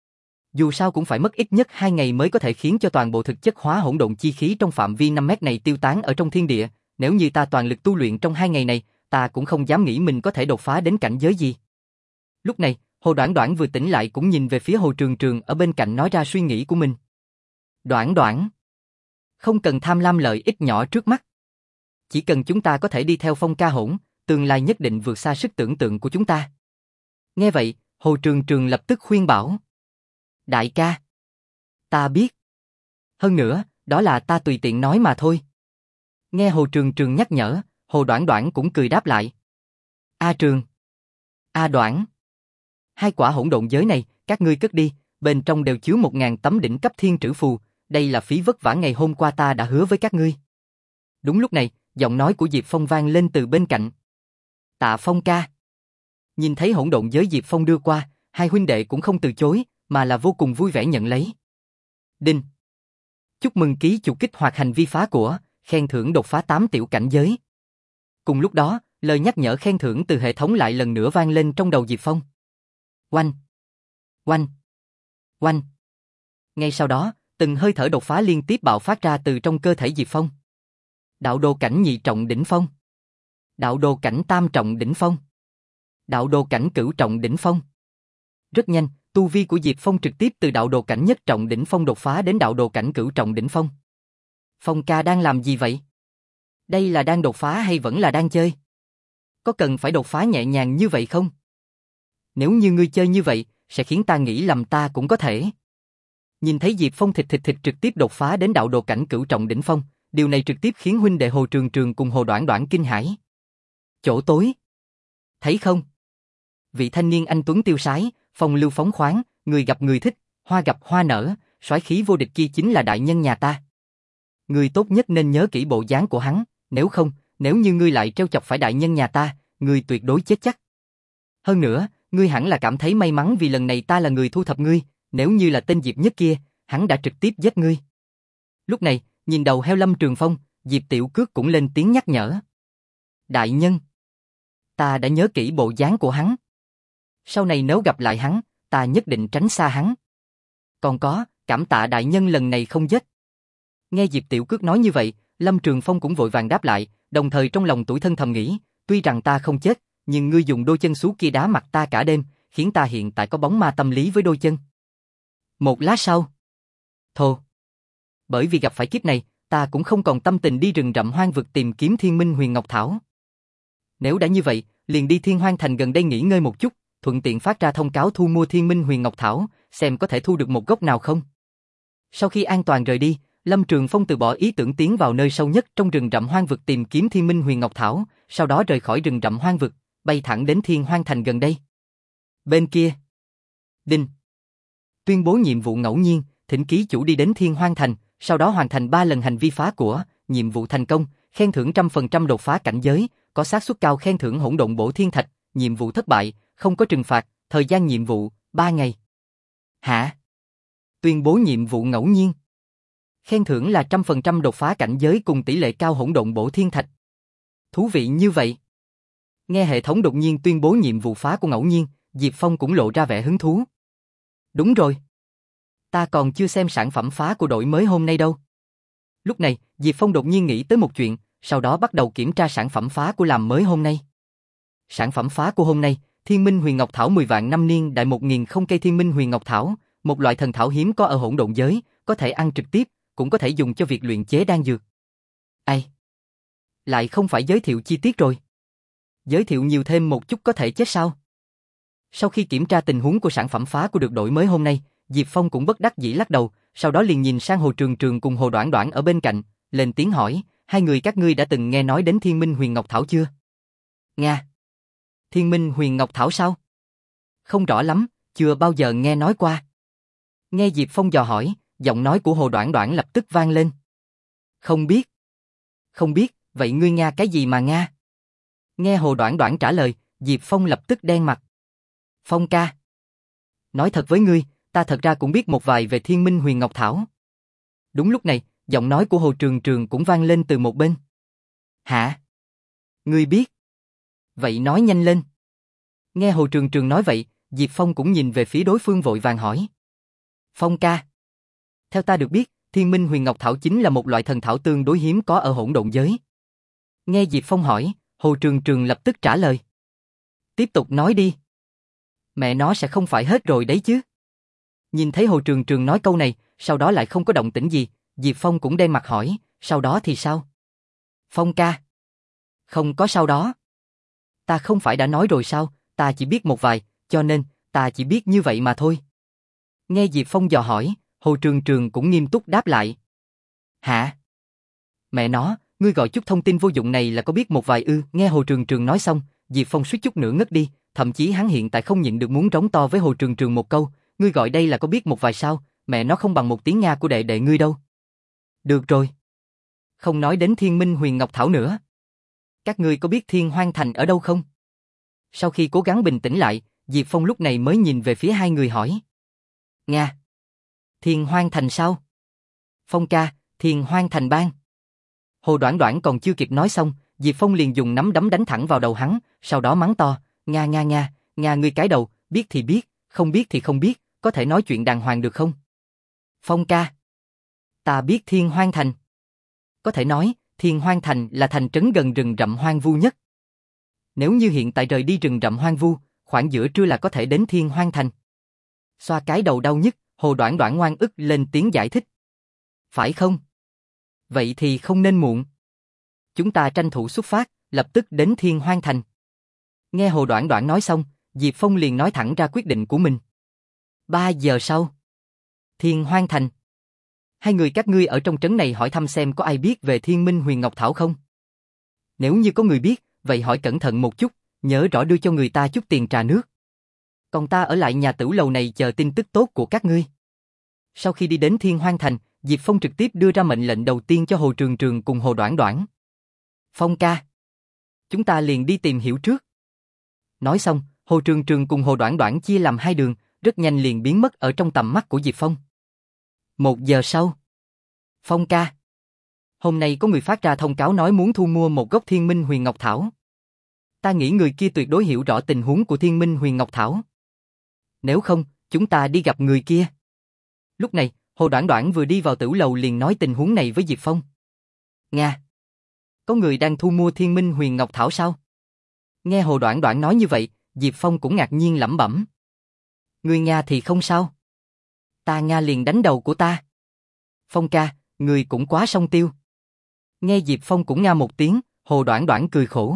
Dù sao cũng phải mất ít nhất hai ngày mới có thể khiến cho toàn bộ thực chất hóa hỗn độn chi khí trong phạm vi năm mét này tiêu tán ở trong thiên địa, nếu như ta toàn lực tu luyện trong hai ngày này, ta cũng không dám nghĩ mình có thể đột phá đến cảnh giới gì. Lúc này, Hồ Đoản Đoản vừa tỉnh lại cũng nhìn về phía Hồ Trường Trường ở bên cạnh nói ra suy nghĩ của mình. Đoản Đoản, không cần tham lam lợi ích nhỏ trước mắt. Chỉ cần chúng ta có thể đi theo Phong Ca Hỗn, tương lai nhất định vượt xa sức tưởng tượng của chúng ta. Nghe vậy, Hồ Trường Trường lập tức khuyên bảo. Đại ca, ta biết. Hơn nữa, đó là ta tùy tiện nói mà thôi. Nghe Hồ Trường Trường nhắc nhở, Hồ Đoản Đoản cũng cười đáp lại. A Trường, A Đoản, hai quả hỗn độn giới này, các ngươi cất đi, bên trong đều chứa một ngàn tấm đỉnh cấp thiên trữ phù, đây là phí vất vả ngày hôm qua ta đã hứa với các ngươi. Đúng lúc này, giọng nói của Diệp Phong vang lên từ bên cạnh. Tạ Phong ca. Nhìn thấy hỗn độn giới Diệp Phong đưa qua, hai huynh đệ cũng không từ chối, mà là vô cùng vui vẻ nhận lấy. Đinh. Chúc mừng ký chủ kích hoạt hành vi phá của, khen thưởng đột phá tám tiểu cảnh giới. Cùng lúc đó, lời nhắc nhở khen thưởng từ hệ thống lại lần nữa vang lên trong đầu Diệp Phong. Oanh! Oanh! Oanh! Ngay sau đó, từng hơi thở đột phá liên tiếp bạo phát ra từ trong cơ thể Diệp Phong. Đạo đồ cảnh nhị trọng đỉnh phong. Đạo đồ cảnh tam trọng đỉnh phong. Đạo đồ cảnh cửu trọng đỉnh phong. Rất nhanh, tu vi của Diệp Phong trực tiếp từ đạo đồ cảnh nhất trọng đỉnh phong đột phá đến đạo đồ cảnh cửu trọng đỉnh phong. Phong ca đang làm gì vậy? Đây là đang đột phá hay vẫn là đang chơi? Có cần phải đột phá nhẹ nhàng như vậy không? Nếu như ngươi chơi như vậy, sẽ khiến ta nghĩ lầm ta cũng có thể. Nhìn thấy Diệp Phong thịt thịt thịt trực tiếp đột phá đến đạo đồ cảnh cửu trọng đỉnh phong, điều này trực tiếp khiến huynh đệ Hồ Trường Trường cùng Hồ Đoản Đoản kinh hãi. Chỗ tối. thấy không? Vị thanh niên anh tuấn tiêu sái, phong lưu phóng khoáng, người gặp người thích, hoa gặp hoa nở, soái khí vô địch kia chính là đại nhân nhà ta. Ngươi tốt nhất nên nhớ kỹ bộ dáng của hắn, nếu không, nếu như ngươi lại trêu chọc phải đại nhân nhà ta, ngươi tuyệt đối chết chắc. Hơn nữa, ngươi hẳn là cảm thấy may mắn vì lần này ta là người thu thập ngươi, nếu như là tên Diệp Nhất kia, hắn đã trực tiếp giết ngươi. Lúc này, nhìn đầu heo Lâm Trường Phong, Diệp Tiểu Cước cũng lên tiếng nhắc nhở. Đại nhân, ta đã nhớ kỹ bộ dáng của hắn. Sau này nếu gặp lại hắn, ta nhất định tránh xa hắn. Còn có, cảm tạ đại nhân lần này không giết. Nghe Diệp Tiểu Cước nói như vậy, Lâm Trường Phong cũng vội vàng đáp lại, đồng thời trong lòng tủi thân thầm nghĩ, tuy rằng ta không chết, nhưng ngươi dùng đôi chân xú kia đá mặt ta cả đêm, khiến ta hiện tại có bóng ma tâm lý với đôi chân. Một lát sau, thô. Bởi vì gặp phải kiếp này, ta cũng không còn tâm tình đi rừng rậm hoang vực tìm kiếm Thiên Minh Huyền Ngọc Thảo. Nếu đã như vậy, liền đi Thiên Hoang Thành gần đây nghỉ ngơi một chút, thuận tiện phát ra thông cáo thu mua Thiên Minh Huyền Ngọc Thảo, xem có thể thu được một gốc nào không. Sau khi an toàn rời đi, Lâm Trường Phong từ bỏ ý tưởng tiến vào nơi sâu nhất trong rừng rậm hoang vực tìm kiếm Thiên Minh Huyền Ngọc Thảo, sau đó rời khỏi rừng rậm hoang vực, bay thẳng đến Thiên Hoang Thành gần đây. Bên kia, Đinh tuyên bố nhiệm vụ ngẫu nhiên, thỉnh ký chủ đi đến Thiên Hoang Thành, sau đó hoàn thành ba lần hành vi phá của, nhiệm vụ thành công, khen thưởng trăm phần trăm đột phá cảnh giới, có xác suất cao khen thưởng hỗn độn bổ thiên thạch, nhiệm vụ thất bại, không có trừng phạt, thời gian nhiệm vụ, ba ngày. Hả? Tuyên bố nhiệm vụ ngẫu nhiên. Khen thưởng là trăm phần trăm đột phá cảnh giới cùng tỷ lệ cao hỗn độn bổ thiên thạch. Thú vị như vậy. Nghe hệ thống đột nhiên tuyên bố nhiệm vụ phá của ngẫu nhiên, Diệp Phong cũng lộ ra vẻ hứng thú. Đúng rồi. Ta còn chưa xem sản phẩm phá của đội mới hôm nay đâu. Lúc này, Diệp Phong đột nhiên nghĩ tới một chuyện, sau đó bắt đầu kiểm tra sản phẩm phá của làm mới hôm nay. Sản phẩm phá của hôm nay, Thiên Minh Huyền Ngọc Thảo mười vạn năm niên đại một nghìn không cây Thiên Minh Huyền Ngọc Thảo, một loại thần thảo hiếm có ở hỗn độn giới, có thể ăn trực tiếp, cũng có thể dùng cho việc luyện chế đan dược. Ai? Lại không phải giới thiệu chi tiết rồi. Giới thiệu nhiều thêm một chút có thể chết sao? Sau khi kiểm tra tình huống của sản phẩm phá của được đổi mới hôm nay, Diệp Phong cũng bất đắc dĩ lắc đầu, sau đó liền nhìn sang Hồ Trường Trường cùng Hồ Đoản Đoản ở bên cạnh, lên tiếng hỏi, hai người các ngươi đã từng nghe nói đến Thiên Minh Huyền Ngọc Thảo chưa? Nga. Thiên Minh Huyền Ngọc Thảo sao? Không rõ lắm, chưa bao giờ nghe nói qua. Nghe Diệp Phong dò hỏi, giọng nói của Hồ Đoản Đoản lập tức vang lên. Không biết. Không biết, vậy ngươi Nga cái gì mà Nga? Nghe Hồ Đoản Đoản trả lời, Diệp Phong lập tức đen mặt. Phong ca. Nói thật với ngươi, ta thật ra cũng biết một vài về Thiên Minh Huyền Ngọc Thảo. Đúng lúc này, giọng nói của Hồ Trường Trường cũng vang lên từ một bên. Hả? Ngươi biết? Vậy nói nhanh lên. Nghe Hồ Trường Trường nói vậy, Diệp Phong cũng nhìn về phía đối phương vội vàng hỏi. Phong ca. Theo ta được biết, Thiên Minh Huyền Ngọc Thảo chính là một loại thần thảo tương đối hiếm có ở hỗn độn giới. Nghe Diệp Phong hỏi, Hồ Trường Trường lập tức trả lời. Tiếp tục nói đi. Mẹ nó sẽ không phải hết rồi đấy chứ. Nhìn thấy Hồ Trường Trường nói câu này, sau đó lại không có động tĩnh gì, Diệp Phong cũng đen mặt hỏi, sau đó thì sao? Phong ca. Không có sau đó. Ta không phải đã nói rồi sao, ta chỉ biết một vài, cho nên, ta chỉ biết như vậy mà thôi. Nghe Diệp Phong dò hỏi, Hồ Trường Trường cũng nghiêm túc đáp lại. Hả? Mẹ nó, ngươi gọi chút thông tin vô dụng này là có biết một vài ư? Nghe Hồ Trường Trường nói xong, Diệp Phong suýt chút nữa ngất đi, thậm chí hắn hiện tại không nhịn được muốn rống to với Hồ Trường Trường một câu, ngươi gọi đây là có biết một vài sao, mẹ nó không bằng một tiếng Nga của đệ đệ ngươi đâu. Được rồi. Không nói đến Thiên Minh Huyền Ngọc Thảo nữa. Các ngươi có biết Thiên Hoang Thành ở đâu không? Sau khi cố gắng bình tĩnh lại, Diệp Phong lúc này mới nhìn về phía hai người hỏi. Nga. Thiên Hoang Thành sao? Phong ca, Thiên Hoang Thành bang. Hồ Đoản Đoản còn chưa kịp nói xong, Diệp Phong liền dùng nắm đấm đánh thẳng vào đầu hắn, sau đó mắng to, Nga nga nga, Nga ngươi cái đầu, biết thì biết, không biết thì không biết, có thể nói chuyện đàng hoàng được không? Phong ca. Ta biết Thiên Hoang Thành. Có thể nói, Thiên Hoang Thành là thành trấn gần rừng rậm hoang vu nhất. Nếu như hiện tại rời đi rừng rậm hoang vu, khoảng giữa trưa là có thể đến Thiên Hoang Thành. Xoa cái đầu đau nhức, Hồ Đoản Đoản ngoan ức lên tiếng giải thích. Phải không? Vậy thì không nên muộn. Chúng ta tranh thủ xuất phát, lập tức đến Thiên Hoang Thành. Nghe Hồ Đoản Đoản nói xong, Diệp Phong liền nói thẳng ra quyết định của mình. Ba giờ sau. Thiên Hoang Thành. Hai người các ngươi ở trong trấn này hỏi thăm xem có ai biết về Thiên Minh Huyền Ngọc Thảo không? Nếu như có người biết, vậy hỏi cẩn thận một chút, Nhớ rõ đưa cho người ta chút tiền trà nước. Còn ta ở lại nhà tửu lầu này chờ tin tức tốt của các ngươi. Sau khi đi đến Thiên Hoang Thành, Diệp Phong trực tiếp đưa ra mệnh lệnh đầu tiên cho Hồ Trường Trường cùng Hồ Đoản Đoản. Phong ca, chúng ta liền đi tìm hiểu trước. Nói xong, Hồ Trường Trường cùng Hồ Đoản Đoản chia làm hai đường, rất nhanh liền biến mất ở trong tầm mắt của Diệp Phong. Một giờ sau. Phong ca, hôm nay có người phát ra thông cáo nói muốn thu mua một gốc Thiên Minh Huyền Ngọc Thảo. Ta nghĩ người kia tuyệt đối hiểu rõ tình huống của Thiên Minh Huyền Ngọc Thảo. Nếu không, chúng ta đi gặp người kia. Lúc này, Hồ Đoản Đoản vừa đi vào tửu lầu liền nói tình huống này với Diệp Phong. Nga, có người đang thu mua Thiên Minh Huyền Ngọc Thảo sao? Nghe Hồ Đoản Đoản nói như vậy, Diệp Phong cũng ngạc nhiên lẩm bẩm. Người Nga thì không sao. Ta Nga liền đánh đầu của ta. Phong ca, người cũng quá song tiêu. Nghe Diệp Phong cũng Nga một tiếng, Hồ Đoản Đoản cười khổ.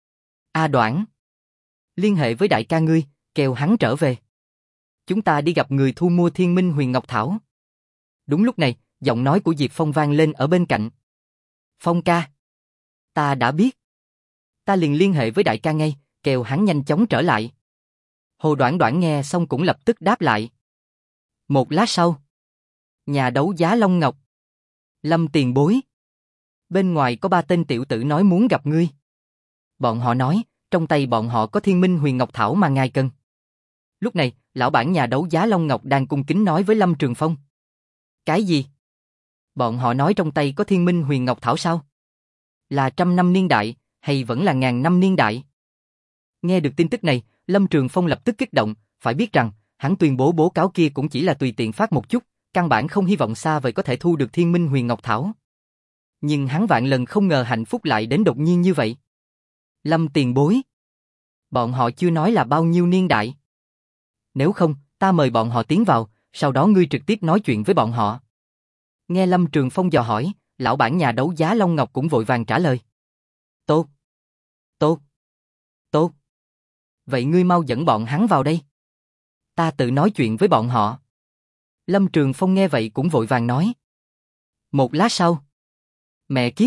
A Đoản, liên hệ với đại ca ngươi, kêu hắn trở về. Chúng ta đi gặp người thu mua Thiên Minh Huyền Ngọc Thảo. Đúng lúc này, giọng nói của Diệp Phong vang lên ở bên cạnh. Phong ca, ta đã biết. Ta liền liên hệ với đại ca ngay, kêu hắn nhanh chóng trở lại. Hồ Đoản Đoản nghe xong cũng lập tức đáp lại. Một lát sau, nhà đấu giá Long Ngọc. Lâm tiền bối. Bên ngoài có ba tên tiểu tử nói muốn gặp ngươi. Bọn họ nói, trong tay bọn họ có Thiên Minh Huyền Ngọc Thảo mà ngài cần. Lúc này, lão bản nhà đấu giá Long Ngọc đang cung kính nói với Lâm Trường Phong. Cái gì? Bọn họ nói trong tay có Thiên Minh Huyền Ngọc Thảo sao? Là trăm năm niên đại, hay vẫn là ngàn năm niên đại? Nghe được tin tức này, Lâm Trường Phong lập tức kích động, phải biết rằng, hắn tuyên bố bố cáo kia cũng chỉ là tùy tiện phát một chút, căn bản không hy vọng xa vời có thể thu được Thiên Minh Huyền Ngọc Thảo. Nhưng hắn vạn lần không ngờ hạnh phúc lại đến đột nhiên như vậy. Lâm tiền bối. Bọn họ chưa nói là bao nhiêu niên đại. Nếu không, ta mời bọn họ tiến vào, sau đó ngươi trực tiếp nói chuyện với bọn họ. Nghe Lâm Trường Phong dò hỏi, lão bản nhà đấu giá Long Ngọc cũng vội vàng trả lời. Tốt. Tốt. Tốt. Vậy ngươi mau dẫn bọn hắn vào đây. Ta tự nói chuyện với bọn họ. Lâm Trường Phong nghe vậy cũng vội vàng nói. Một lát sau. Mẹ kiếp.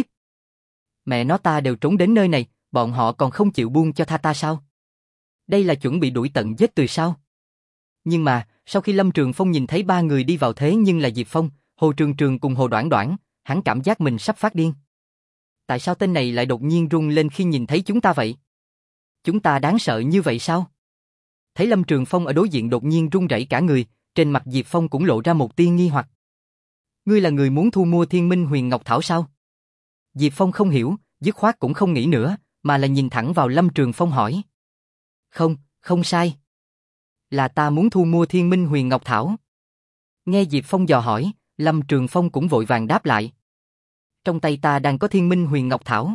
Mẹ nó ta đều trốn đến nơi này, bọn họ còn không chịu buông cho tha ta sao? Đây là chuẩn bị đuổi tận giết tuyệt sao? Nhưng mà, sau khi Lâm Trường Phong nhìn thấy ba người đi vào thế nhưng là Diệp Phong, Hồ Trường Trường cùng Hồ Đoản Đoản, hắn cảm giác mình sắp phát điên. Tại sao tên này lại đột nhiên run lên khi nhìn thấy chúng ta vậy? Chúng ta đáng sợ như vậy sao? Thấy Lâm Trường Phong ở đối diện đột nhiên run rẩy cả người, trên mặt Diệp Phong cũng lộ ra một tia nghi hoặc. Ngươi là người muốn thu mua Thiên Minh Huyền Ngọc Thảo sao? Diệp Phong không hiểu, dứt khoát cũng không nghĩ nữa, mà là nhìn thẳng vào Lâm Trường Phong hỏi. Không, không sai. Là ta muốn thu mua Thiên Minh Huyền Ngọc Thảo. Nghe Diệp Phong dò hỏi, Lâm Trường Phong cũng vội vàng đáp lại. Trong tay ta đang có Thiên Minh Huyền Ngọc Thảo.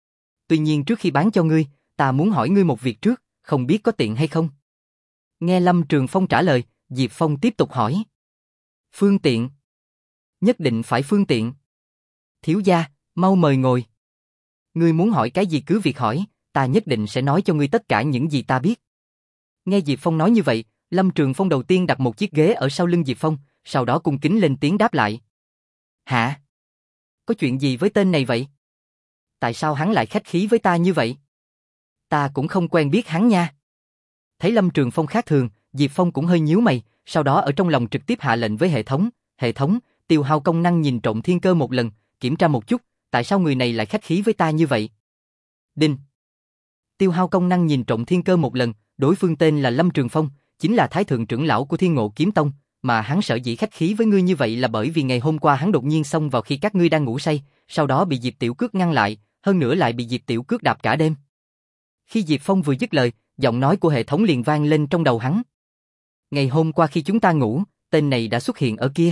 Tuy nhiên trước khi bán cho ngươi, ta muốn hỏi ngươi một việc trước, không biết có tiện hay không? Nghe Lâm Trường Phong trả lời, Diệp Phong tiếp tục hỏi. Phương tiện. Nhất định phải phương tiện. Thiếu gia, mau mời ngồi. Ngươi muốn hỏi cái gì cứ việc hỏi, ta nhất định sẽ nói cho ngươi tất cả những gì ta biết. Nghe Diệp Phong nói như vậy, Lâm Trường Phong đầu tiên đặt một chiếc ghế ở sau lưng Diệp Phong, sau đó cung kính lên tiếng đáp lại. Hả? Có chuyện gì với tên này vậy? Tại sao hắn lại khách khí với ta như vậy? Ta cũng không quen biết hắn nha. Thấy Lâm Trường Phong khác thường, Diệp Phong cũng hơi nhíu mày, sau đó ở trong lòng trực tiếp hạ lệnh với hệ thống. Hệ thống, tiêu hao công năng nhìn trộm thiên cơ một lần, kiểm tra một chút, tại sao người này lại khách khí với ta như vậy? Đinh. Tiêu hao công năng nhìn trộm thiên cơ một lần, đối phương tên là Lâm Trường Phong, chính là thái thượng trưởng lão của Thiên Ngộ Kiếm Tông, mà hắn sở dĩ khách khí với ngươi như vậy là bởi vì ngày hôm qua hắn đột nhiên xông vào khi các ngươi đang ngủ say, sau đó bị Diệp Tiểu Cước ngăn lại, hơn nữa lại bị Diệp Tiểu Cước đạp cả đêm. Khi Diệp Phong vừa dứt lời, giọng nói của hệ thống liền vang lên trong đầu hắn. Ngày hôm qua khi chúng ta ngủ, tên này đã xuất hiện ở kia.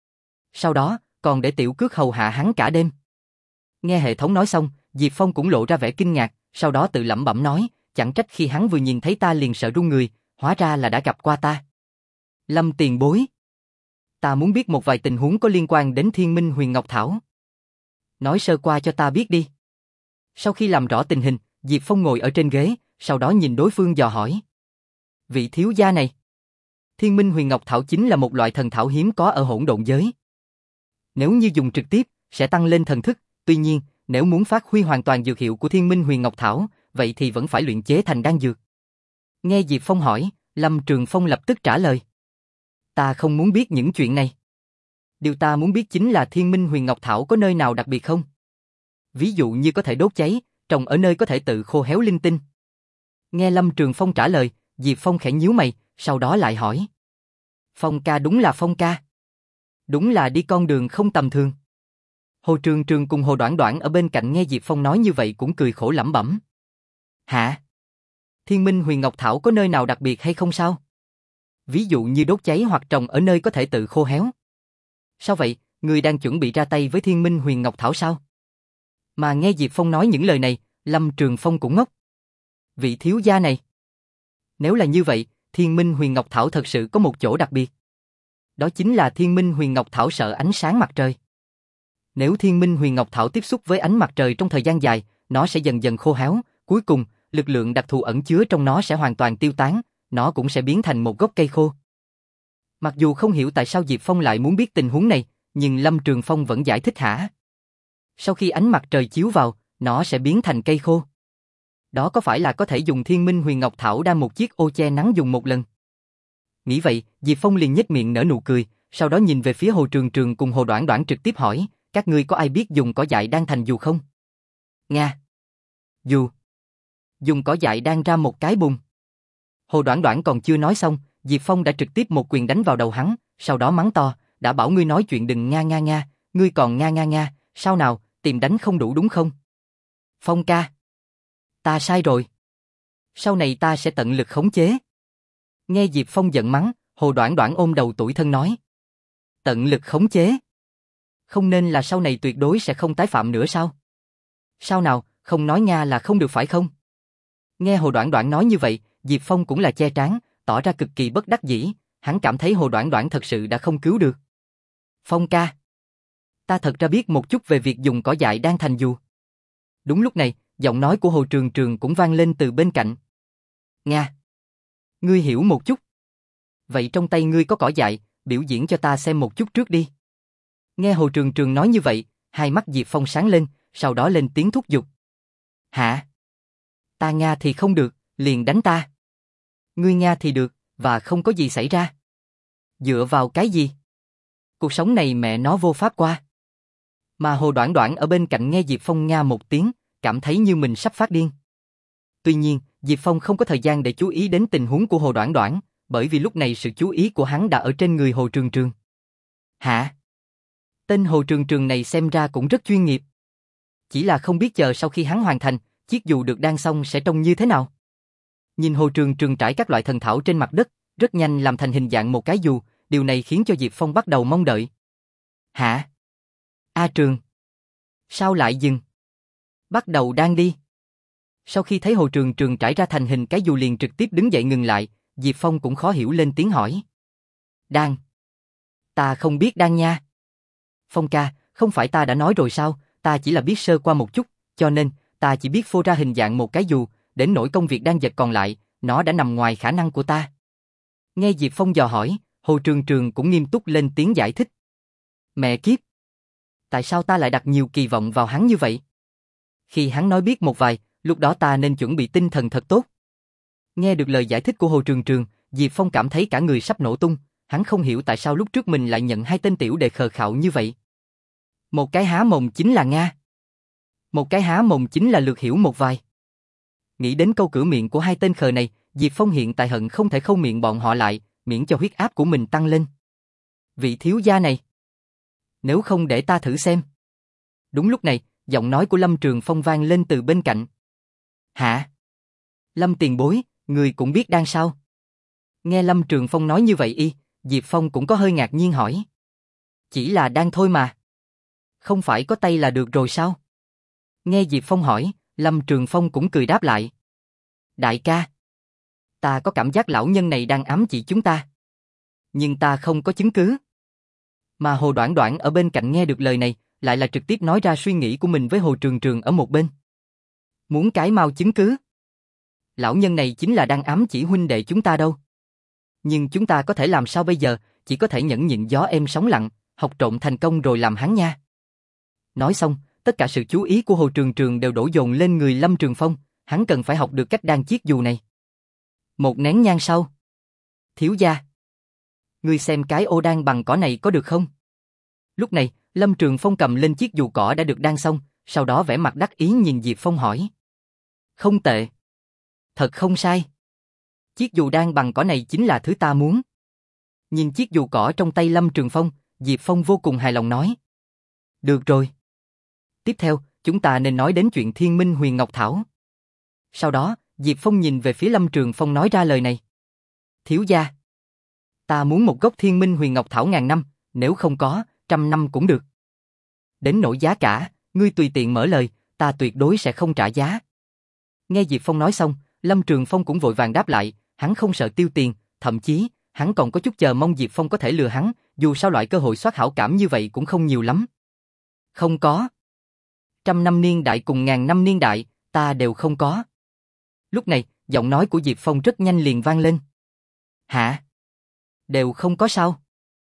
Sau đó, còn để Tiểu Cước hầu hạ hắn cả đêm. Nghe hệ thống nói xong, Diệp Phong cũng lộ ra vẻ kinh ngạc, sau đó tự lẩm bẩm nói, chẳng trách khi hắn vừa nhìn thấy ta liền sợ run người, hóa ra là đã gặp qua ta. Lâm tiền bối. Ta muốn biết một vài tình huống có liên quan đến Thiên Minh Huyền Ngọc Thảo. Nói sơ qua cho ta biết đi. Sau khi làm rõ tình hình, Diệp Phong ngồi ở trên ghế, sau đó nhìn đối phương dò hỏi. Vị thiếu gia này. Thiên Minh Huyền Ngọc Thảo chính là một loại thần thảo hiếm có ở hỗn độn giới. Nếu như dùng trực tiếp, sẽ tăng lên thần thức, tuy nhiên, nếu muốn phát huy hoàn toàn dược hiệu của Thiên Minh Huyền Ngọc Thảo, vậy thì vẫn phải luyện chế thành đan dược. Nghe Diệp Phong hỏi, Lâm Trường Phong lập tức trả lời. Ta không muốn biết những chuyện này. Điều ta muốn biết chính là Thiên Minh Huyền Ngọc Thảo có nơi nào đặc biệt không? Ví dụ như có thể đốt cháy, trồng ở nơi có thể tự khô héo linh tinh. Nghe Lâm Trường Phong trả lời, Diệp Phong khẽ nhíu mày, sau đó lại hỏi. Phong ca đúng là Phong ca. Đúng là đi con đường không tầm thường. Hồ Trường Trường cùng Hồ Đoản Đoản ở bên cạnh nghe Diệp Phong nói như vậy cũng cười khổ lẩm bẩm. Hả? Thiên Minh Huyền Ngọc Thảo có nơi nào đặc biệt hay không sao? Ví dụ như đốt cháy hoặc trồng ở nơi có thể tự khô héo. Sao vậy, người đang chuẩn bị ra tay với Thiên Minh Huyền Ngọc Thảo sao? Mà nghe Diệp Phong nói những lời này, Lâm Trường Phong cũng ngốc. Vị thiếu gia này. Nếu là như vậy, Thiên Minh Huyền Ngọc Thảo thật sự có một chỗ đặc biệt. Đó chính là Thiên Minh Huyền Ngọc Thảo sợ ánh sáng mặt trời. Nếu Thiên Minh Huyền Ngọc Thảo tiếp xúc với ánh mặt trời trong thời gian dài, nó sẽ dần dần khô héo, cuối cùng, lực lượng đặc thù ẩn chứa trong nó sẽ hoàn toàn tiêu tán, nó cũng sẽ biến thành một gốc cây khô. Mặc dù không hiểu tại sao Diệp Phong lại muốn biết tình huống này, nhưng Lâm Trường Phong vẫn giải thích hả. Sau khi ánh mặt trời chiếu vào, nó sẽ biến thành cây khô. Đó có phải là có thể dùng Thiên Minh Huyền Ngọc Thảo đan một chiếc ô che nắng dùng một lần? Nghĩ vậy, Diệp Phong liền nhếch miệng nở nụ cười, sau đó nhìn về phía Hồ Trường Trường cùng Hồ Đoản Đoản trực tiếp hỏi, các ngươi có ai biết dùng cỏ dại đan thành dù không? Nga. Dù. Dùng cỏ dại đan ra một cái bùn. Hồ Đoản Đoản còn chưa nói xong, Diệp Phong đã trực tiếp một quyền đánh vào đầu hắn, sau đó mắng to, đã bảo ngươi nói chuyện đừng nga nga nga, ngươi còn nga nga nga, sao nào, tìm đánh không đủ đúng không? Phong ca. Ta sai rồi. Sau này ta sẽ tận lực khống chế. Nghe Diệp Phong giận mắng, Hồ Đoản Đoản ôm đầu tủi thân nói. Tận lực khống chế. Không nên là sau này tuyệt đối sẽ không tái phạm nữa sao? Sao nào, không nói Nga là không được phải không? Nghe Hồ Đoản Đoản nói như vậy, Diệp Phong cũng là che trán, tỏ ra cực kỳ bất đắc dĩ, hắn cảm thấy Hồ Đoản Đoản thật sự đã không cứu được. Phong ca. Ta thật ra biết một chút về việc dùng cỏ dại đan thành dù. Đúng lúc này, giọng nói của Hồ Trường Trường cũng vang lên từ bên cạnh. Nga. Ngươi hiểu một chút. Vậy trong tay ngươi có cỏ dại, biểu diễn cho ta xem một chút trước đi. Nghe Hồ Trường Trường nói như vậy, hai mắt Diệp Phong sáng lên, sau đó lên tiếng thúc giục. Hả? Ta Nga thì không được, liền đánh ta. Ngươi Nga thì được, và không có gì xảy ra. Dựa vào cái gì? Cuộc sống này mẹ nó vô pháp qua. Mà Hồ Đoản Đoản ở bên cạnh nghe Diệp Phong Nga một tiếng, cảm thấy như mình sắp phát điên. Tuy nhiên, Diệp Phong không có thời gian để chú ý đến tình huống của Hồ Đoản Đoản, bởi vì lúc này sự chú ý của hắn đã ở trên người Hồ Trường Trường. Hả? Tên Hồ Trường Trường này xem ra cũng rất chuyên nghiệp. Chỉ là không biết chờ sau khi hắn hoàn thành, chiếc dù được đan xong sẽ trông như thế nào. Nhìn Hồ Trường Trường trải các loại thần thảo trên mặt đất, rất nhanh làm thành hình dạng một cái dù, điều này khiến cho Diệp Phong bắt đầu mong đợi. Hả? A Trường. Sao lại dừng? Bắt đầu đan đi. Sau khi thấy Hồ Trường Trường trải ra thành hình cái dù liền trực tiếp đứng dậy ngừng lại, Diệp Phong cũng khó hiểu lên tiếng hỏi. Đan. Ta không biết đan nha. Phong ca, không phải ta đã nói rồi sao, ta chỉ là biết sơ qua một chút, cho nên, ta chỉ biết phô ra hình dạng một cái dù, đến nỗi công việc đan dệt còn lại, nó đã nằm ngoài khả năng của ta. Nghe Diệp Phong dò hỏi, Hồ Trường Trường cũng nghiêm túc lên tiếng giải thích. Mẹ kiếp! Tại sao ta lại đặt nhiều kỳ vọng vào hắn như vậy? Khi hắn nói biết một vài, lúc đó ta nên chuẩn bị tinh thần thật tốt. Nghe được lời giải thích của Hồ Trường Trường, Diệp Phong cảm thấy cả người sắp nổ tung, hắn không hiểu tại sao lúc trước mình lại nhận hai tên tiểu đệ khờ khạo như vậy. Một cái há mồm chính là Nga. Một cái há mồm chính là lược hiểu một vài. Nghĩ đến câu cửa miệng của hai tên khờ này, Diệp Phong hiện tại hận không thể khâu miệng bọn họ lại, miễn cho huyết áp của mình tăng lên. Vị thiếu gia này. Nếu không để ta thử xem. Đúng lúc này, giọng nói của Lâm Trường Phong vang lên từ bên cạnh. Hả? Lâm tiền bối, người cũng biết đan sao? Nghe Lâm Trường Phong nói như vậy y, Diệp Phong cũng có hơi ngạc nhiên hỏi. Chỉ là đan thôi mà. Không phải có tay là được rồi sao? Nghe Diệp Phong hỏi, Lâm Trường Phong cũng cười đáp lại. Đại ca. Ta có cảm giác lão nhân này đang ám chỉ chúng ta. Nhưng ta không có chứng cứ. Mà Hồ Đoản Đoản ở bên cạnh nghe được lời này, lại là trực tiếp nói ra suy nghĩ của mình với Hồ Trường Trường ở một bên. Muốn cái mau chứng cứ? Lão nhân này chính là đang ám chỉ huynh đệ chúng ta đâu. Nhưng chúng ta có thể làm sao bây giờ, chỉ có thể nhẫn nhịn gió êm sóng lặng, học trộm thành công rồi làm hắn nha. Nói xong, tất cả sự chú ý của Hồ Trường Trường đều đổ dồn lên người Lâm Trường Phong, hắn cần phải học được cách đan chiếc dù này. Một nén nhang sau. Thiếu gia. Ngươi xem cái ô đan bằng cỏ này có được không? Lúc này, Lâm Trường Phong cầm lên chiếc dù cỏ đã được đan xong, sau đó vẻ mặt đắc ý nhìn Diệp Phong hỏi. Không tệ. Thật không sai. Chiếc dù đan bằng cỏ này chính là thứ ta muốn. Nhìn chiếc dù cỏ trong tay Lâm Trường Phong, Diệp Phong vô cùng hài lòng nói. Được rồi. Tiếp theo, chúng ta nên nói đến chuyện Thiên Minh Huyền Ngọc Thảo. Sau đó, Diệp Phong nhìn về phía Lâm Trường Phong nói ra lời này. Thiếu gia. Ta muốn một gốc Thiên Minh Huyền Ngọc Thảo ngàn năm, nếu không có, trăm năm cũng được. Đến nỗi giá cả, ngươi tùy tiện mở lời, ta tuyệt đối sẽ không trả giá. Nghe Diệp Phong nói xong, Lâm Trường Phong cũng vội vàng đáp lại, hắn không sợ tiêu tiền, thậm chí, hắn còn có chút chờ mong Diệp Phong có thể lừa hắn, dù sao loại cơ hội soát hảo cảm như vậy cũng không nhiều lắm. Không có. Trăm năm niên đại cùng ngàn năm niên đại, ta đều không có. Lúc này, giọng nói của Diệp Phong rất nhanh liền vang lên. Hả? Đều không có sao?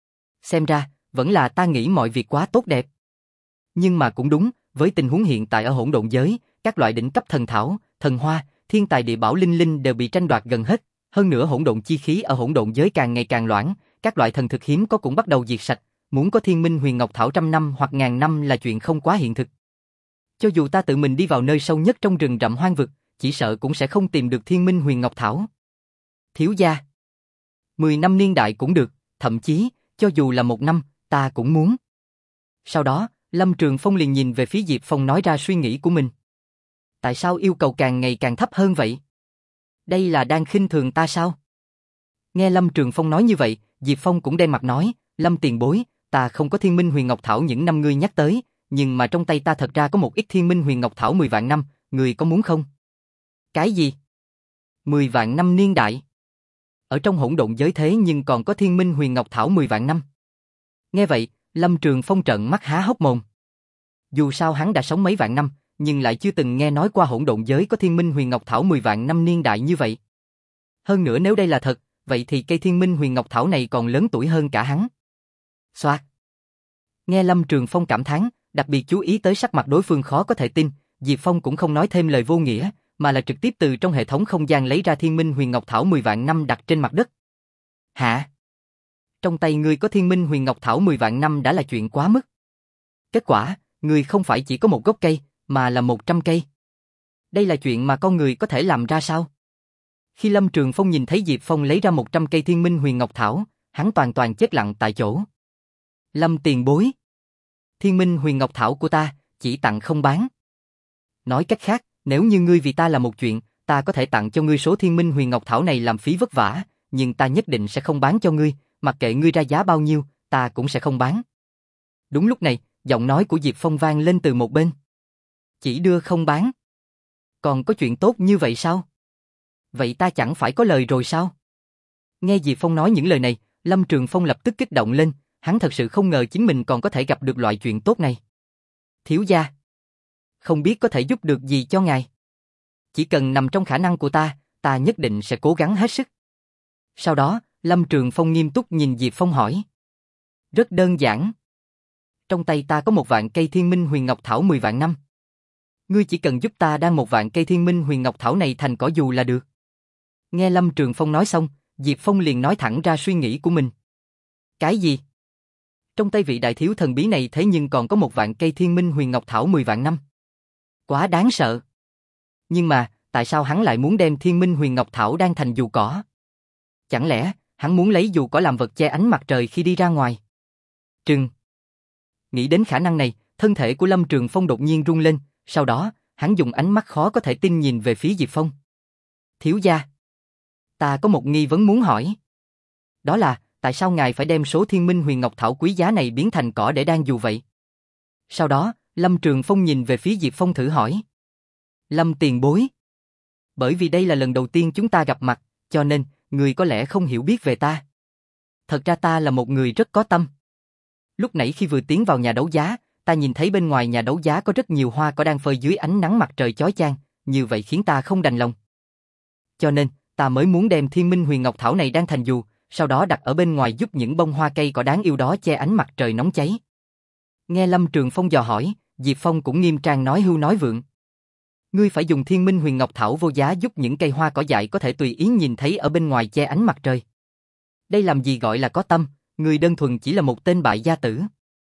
Xem ra, vẫn là ta nghĩ mọi việc quá tốt đẹp. Nhưng mà cũng đúng, với tình huống hiện tại ở hỗn độn giới, các loại đỉnh cấp thần thảo, thần hoa, thiên tài địa bảo linh linh đều bị tranh đoạt gần hết. Hơn nữa hỗn độn chi khí ở hỗn độn giới càng ngày càng loãng, các loại thần thực hiếm có cũng bắt đầu diệt sạch. Muốn có Thiên Minh Huyền Ngọc Thảo trăm năm hoặc ngàn năm là chuyện không quá hiện thực. Cho dù ta tự mình đi vào nơi sâu nhất trong rừng rậm hoang vực, chỉ sợ cũng sẽ không tìm được Thiên Minh Huyền Ngọc Thảo. Thiếu gia. Mười năm niên đại cũng được, thậm chí, cho dù là một năm, ta cũng muốn. Sau đó, Lâm Trường Phong liền nhìn về phía Diệp Phong nói ra suy nghĩ của mình. Tại sao yêu cầu càng ngày càng thấp hơn vậy? Đây là đang khinh thường ta sao? Nghe Lâm Trường Phong nói như vậy, Diệp Phong cũng đen mặt nói, Lâm tiền bối, ta không có Thiên Minh Huyền Ngọc Thảo những năm ngươi nhắc tới, nhưng mà trong tay ta thật ra có một ít Thiên Minh Huyền Ngọc Thảo mười vạn năm, ngươi có muốn không? Cái gì? Mười vạn năm niên đại? Ở trong hỗn độn giới thế nhưng còn có Thiên Minh Huyền Ngọc Thảo mười vạn năm. Nghe vậy, Lâm Trường Phong trợn mắt há hốc mồm. Dù sao hắn đã sống mấy vạn năm, nhưng lại chưa từng nghe nói qua hỗn độn giới có Thiên Minh Huyền Ngọc Thảo mười vạn năm niên đại như vậy. Hơn nữa nếu đây là thật, vậy thì cây Thiên Minh Huyền Ngọc Thảo này còn lớn tuổi hơn cả hắn. Xoạt. Nghe Lâm Trường Phong cảm thán, đặc biệt chú ý tới sắc mặt đối phương khó có thể tin, Diệp Phong cũng không nói thêm lời vô nghĩa, mà là trực tiếp từ trong hệ thống không gian lấy ra Thiên Minh Huyền Ngọc Thảo mười vạn năm đặt trên mặt đất. Hả? Trong tay ngươi có Thiên Minh Huyền Ngọc Thảo mười vạn năm đã là chuyện quá mức. Kết quả, ngươi không phải chỉ có một gốc cây, mà là một trăm cây. Đây là chuyện mà con người có thể làm ra sao? Khi Lâm Trường Phong nhìn thấy Diệp Phong lấy ra một trăm cây Thiên Minh Huyền Ngọc Thảo, hắn toàn toàn chết lặng tại chỗ. Lâm tiền bối. Thiên Minh Huyền Ngọc Thảo của ta, chỉ tặng không bán. Nói cách khác, nếu như ngươi vì ta là một chuyện, ta có thể tặng cho ngươi số Thiên Minh Huyền Ngọc Thảo này làm phí vất vả, nhưng ta nhất định sẽ không bán cho ngươi, mặc kệ ngươi ra giá bao nhiêu, ta cũng sẽ không bán. Đúng lúc này, giọng nói của Diệp Phong vang lên từ một bên. Chỉ đưa không bán. Còn có chuyện tốt như vậy sao? Vậy ta chẳng phải có lời rồi sao? Nghe Diệp Phong nói những lời này, Lâm Trường Phong lập tức kích động lên, hắn thật sự không ngờ chính mình còn có thể gặp được loại chuyện tốt này. Thiếu gia. Không biết có thể giúp được gì cho ngài. Chỉ cần nằm trong khả năng của ta, ta nhất định sẽ cố gắng hết sức. Sau đó, Lâm Trường Phong nghiêm túc nhìn Diệp Phong hỏi. Rất đơn giản. Trong tay ta có một vạn cây Thiên Minh Huyền Ngọc Thảo mười vạn năm. Ngươi chỉ cần giúp ta đan một vạn cây Thiên Minh Huyền Ngọc Thảo này thành cỏ dù là được. Nghe Lâm Trường Phong nói xong, Diệp Phong liền nói thẳng ra suy nghĩ của mình. Cái gì? Trong tay vị đại thiếu thần bí này thế nhưng còn có một vạn cây Thiên Minh Huyền Ngọc Thảo mười vạn năm. Quá đáng sợ. Nhưng mà, tại sao hắn lại muốn đem Thiên Minh Huyền Ngọc Thảo đan thành dù cỏ? Chẳng lẽ, hắn muốn lấy dù cỏ làm vật che ánh mặt trời khi đi ra ngoài? Trừng. Nghĩ đến khả năng này, thân thể của Lâm Trường Phong đột nhiên rung lên, sau đó, hắn dùng ánh mắt khó có thể tin nhìn về phía Diệp Phong. Thiếu gia. Ta có một nghi vấn muốn hỏi. Đó là, tại sao ngài phải đem số Thiên Minh Huyền Ngọc Thảo quý giá này biến thành cỏ để đan dù vậy? Sau đó, Lâm Trường Phong nhìn về phía Diệp Phong thử hỏi. Lâm tiền bối. Bởi vì đây là lần đầu tiên chúng ta gặp mặt, cho nên, người có lẽ không hiểu biết về ta. Thật ra ta là một người rất có tâm. Lúc nãy khi vừa tiến vào nhà đấu giá, ta nhìn thấy bên ngoài nhà đấu giá có rất nhiều hoa cỏ đang phơi dưới ánh nắng mặt trời chói chang, như vậy khiến ta không đành lòng. Cho nên, ta mới muốn đem Thiên Minh Huyền Ngọc Thảo này đan thành dù, sau đó đặt ở bên ngoài giúp những bông hoa cây cỏ đáng yêu đó che ánh mặt trời nóng cháy. Nghe Lâm Trường Phong dò hỏi, Diệp Phong cũng nghiêm trang nói hưu nói vượng. Ngươi phải dùng Thiên Minh Huyền Ngọc Thảo vô giá giúp những cây hoa cỏ dại có thể tùy ý nhìn thấy ở bên ngoài che ánh mặt trời. Đây làm gì gọi là có tâm, ngươi đơn thuần chỉ là một tên bại gia tử.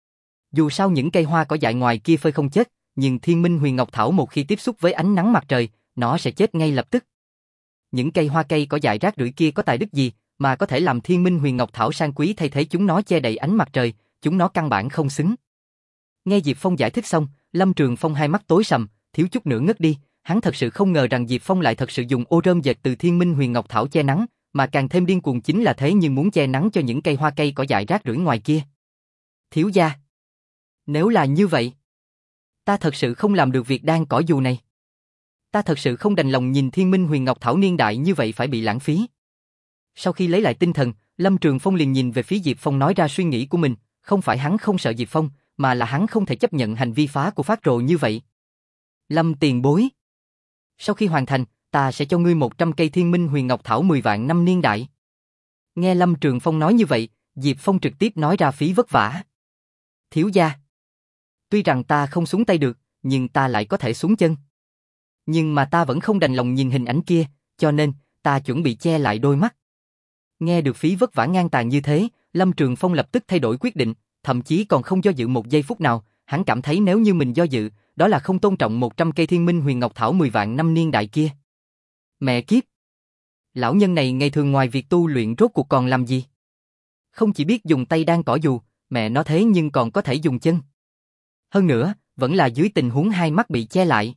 Dù sao những cây hoa cỏ dại ngoài kia phơi không chết, nhưng Thiên Minh Huyền Ngọc Thảo một khi tiếp xúc với ánh nắng mặt trời, nó sẽ chết ngay lập tức. Những cây hoa cây cỏ dại rác rưởi kia có tài đức gì mà có thể làm Thiên Minh Huyền Ngọc Thảo sang quý thay thế chúng nó che đậy ánh mặt trời, chúng nó căn bản không xứng. Nghe Diệp Phong giải thích xong, Lâm Trường Phong hai mắt tối sầm, thiếu chút nữa ngất đi, hắn thật sự không ngờ rằng Diệp Phong lại thật sự dùng ô rơm dệt từ Thiên Minh Huyền Ngọc Thảo che nắng, mà càng thêm điên cuồng chính là thế nhưng muốn che nắng cho những cây hoa cây cỏ dại rác rưởi ngoài kia. Thiếu gia, nếu là như vậy, ta thật sự không làm được việc đan cỏ dù này. Ta thật sự không đành lòng nhìn Thiên Minh Huyền Ngọc Thảo niên đại như vậy phải bị lãng phí. Sau khi lấy lại tinh thần, Lâm Trường Phong liền nhìn về phía Diệp Phong nói ra suy nghĩ của mình, không phải hắn không sợ Diệp Phong, mà là hắn không thể chấp nhận hành vi phá của phát rồ như vậy. Lâm tiền bối, sau khi hoàn thành, ta sẽ cho ngươi một trăm cây Thiên Minh Huyền Ngọc Thảo mười vạn năm niên đại. Nghe Lâm Trường Phong nói như vậy, Diệp Phong trực tiếp nói ra phí vất vả. Thiếu gia, tuy rằng ta không xuống tay được, nhưng ta lại có thể xuống chân. Nhưng mà ta vẫn không đành lòng nhìn hình ảnh kia, cho nên, ta chuẩn bị che lại đôi mắt. Nghe được phí vất vả ngang tàn như thế, Lâm Trường Phong lập tức thay đổi quyết định, thậm chí còn không do dự một giây phút nào, hắn cảm thấy nếu như mình do dự, đó là không tôn trọng một trăm cây Thiên Minh Huyền Ngọc Thảo mười vạn năm niên đại kia. Mẹ kiếp! Lão nhân này ngày thường ngoài việc tu luyện rốt cuộc còn làm gì? Không chỉ biết dùng tay đan cỏ dù, mẹ nó thế nhưng còn có thể dùng chân. Hơn nữa, vẫn là dưới tình huống hai mắt bị che lại.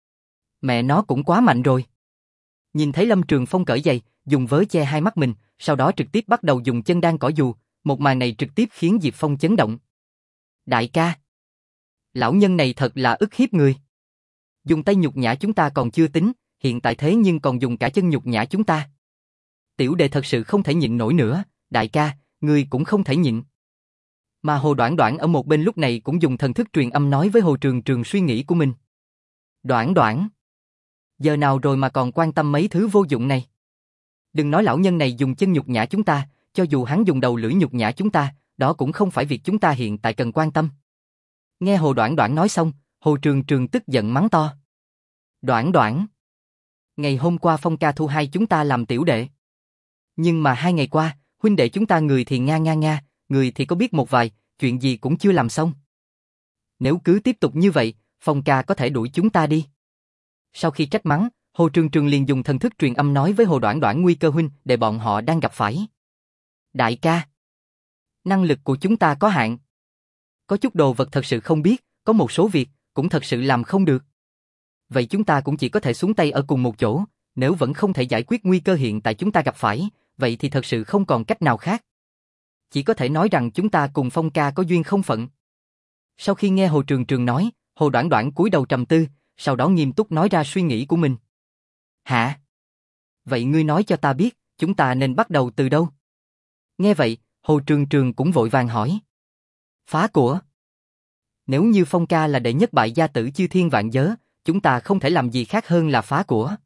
Mẹ nó cũng quá mạnh rồi. Nhìn thấy Lâm Trường Phong cởi giày, dùng vớ che hai mắt mình, sau đó trực tiếp bắt đầu dùng chân đan cỏ dù, một màn này trực tiếp khiến Diệp Phong chấn động. Đại ca! Lão nhân này thật là ức hiếp người. Dùng tay nhục nhã chúng ta còn chưa tính, hiện tại thế nhưng còn dùng cả chân nhục nhã chúng ta. Tiểu đệ thật sự không thể nhịn nổi nữa, đại ca, ngươi cũng không thể nhịn. Mà Hồ Đoản Đoản ở một bên lúc này cũng dùng thần thức truyền âm nói với Hồ Trường Trường suy nghĩ của mình. Đoản Đoản, giờ nào rồi mà còn quan tâm mấy thứ vô dụng này? Đừng nói lão nhân này dùng chân nhục nhã chúng ta, cho dù hắn dùng đầu lưỡi nhục nhã chúng ta, đó cũng không phải việc chúng ta hiện tại cần quan tâm. Nghe Hồ Đoản Đoản nói xong, Hồ Trường Trường tức giận mắng to. Đoản Đoản, ngày hôm qua Phong ca thu hai chúng ta làm tiểu đệ. Nhưng mà hai ngày qua, huynh đệ chúng ta người thì nga nga nga, người thì có biết một vài, chuyện gì cũng chưa làm xong. Nếu cứ tiếp tục như vậy, Phong ca có thể đuổi chúng ta đi. Sau khi trách mắng, Hồ Trường Trường liền dùng thần thức truyền âm nói với Hồ Đoản Đoản nguy cơ huynh để bọn họ đang gặp phải. Đại ca, năng lực của chúng ta có hạn. Có chút đồ vật thật sự không biết, có một số việc cũng thật sự làm không được. Vậy chúng ta cũng chỉ có thể xuống tay ở cùng một chỗ, nếu vẫn không thể giải quyết nguy cơ hiện tại chúng ta gặp phải, vậy thì thật sự không còn cách nào khác. Chỉ có thể nói rằng chúng ta cùng Phong ca có duyên không phận. Sau khi nghe Hồ Trường Trường nói, Hồ Đoản Đoản cúi đầu trầm tư, sau đó nghiêm túc nói ra suy nghĩ của mình. Hả? Vậy ngươi nói cho ta biết, chúng ta nên bắt đầu từ đâu? Nghe vậy, Hồ Trường Trường cũng vội vàng hỏi. Phá của. Nếu như Phong ca là đệ nhất bại gia tử chư thiên vạn giới, chúng ta không thể làm gì khác hơn là phá của.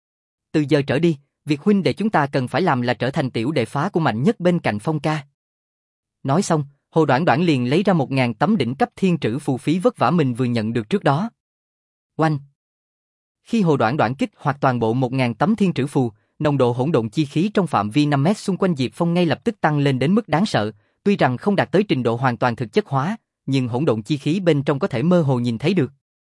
Từ giờ trở đi, việc huynh đệ chúng ta cần phải làm là trở thành tiểu đệ phá của mạnh nhất bên cạnh Phong ca. Nói xong, Hồ Đoản Đoản liền lấy ra một ngàn tấm đỉnh cấp thiên trữ phù phí vất vả mình vừa nhận được trước đó. Oanh! Khi Hồ Đoản Đoản kích hoạt toàn bộ một ngàn tấm thiên trữ phù, nồng độ hỗn độn chi khí trong phạm vi năm mét xung quanh Diệp Phong ngay lập tức tăng lên đến mức đáng sợ, tuy rằng không đạt tới trình độ hoàn toàn thực chất hóa, nhưng hỗn độn chi khí bên trong có thể mơ hồ nhìn thấy được.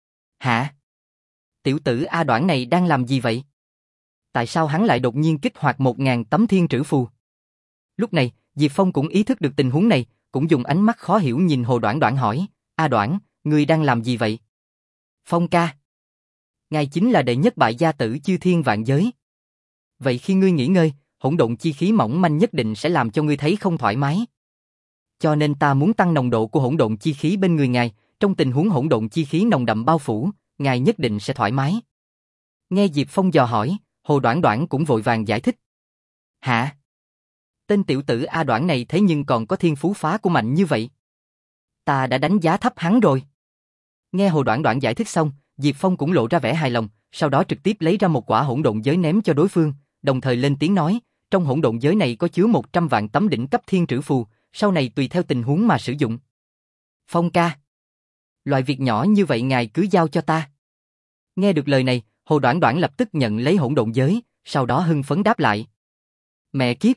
Hả? Tiểu tử A Đoản này đang làm gì vậy? Tại sao hắn lại đột nhiên kích hoạt một ngàn tấm thiên trữ phù? Lúc này, Diệp Phong cũng ý thức được tình huống này, cũng dùng ánh mắt khó hiểu nhìn Hồ Đoản Đoản hỏi, A Đoản, ngươi đang làm gì vậy? Phong ca. Ngài chính là đệ nhất bại gia tử chư thiên vạn giới. Vậy khi ngươi nghỉ ngơi, hỗn độn chi khí mỏng manh nhất định sẽ làm cho ngươi thấy không thoải mái. Cho nên ta muốn tăng nồng độ của hỗn độn chi khí bên người ngài, trong tình huống hỗn độn chi khí nồng đậm bao phủ, ngài nhất định sẽ thoải mái. Nghe Diệp Phong dò hỏi, Hồ Đoản Đoản cũng vội vàng giải thích. Hả? Tên tiểu tử A Đoản này thế nhưng còn có thiên phú phá của mạnh như vậy. Ta đã đánh giá thấp hắn rồi. Nghe Hồ Đoản Đoản giải thích xong, Diệp Phong cũng lộ ra vẻ hài lòng, sau đó trực tiếp lấy ra một quả hỗn độn giới ném cho đối phương, đồng thời lên tiếng nói, trong hỗn độn giới này có chứa một trăm vạn tấm đỉnh cấp thiên trữ phù, sau này tùy theo tình huống mà sử dụng. Phong ca, loại việc nhỏ như vậy ngài cứ giao cho ta. Nghe được lời này, Hồ Đoản Đoản lập tức nhận lấy hỗn độn giới, sau đó hưng phấn đáp lại. Mẹ kiếp!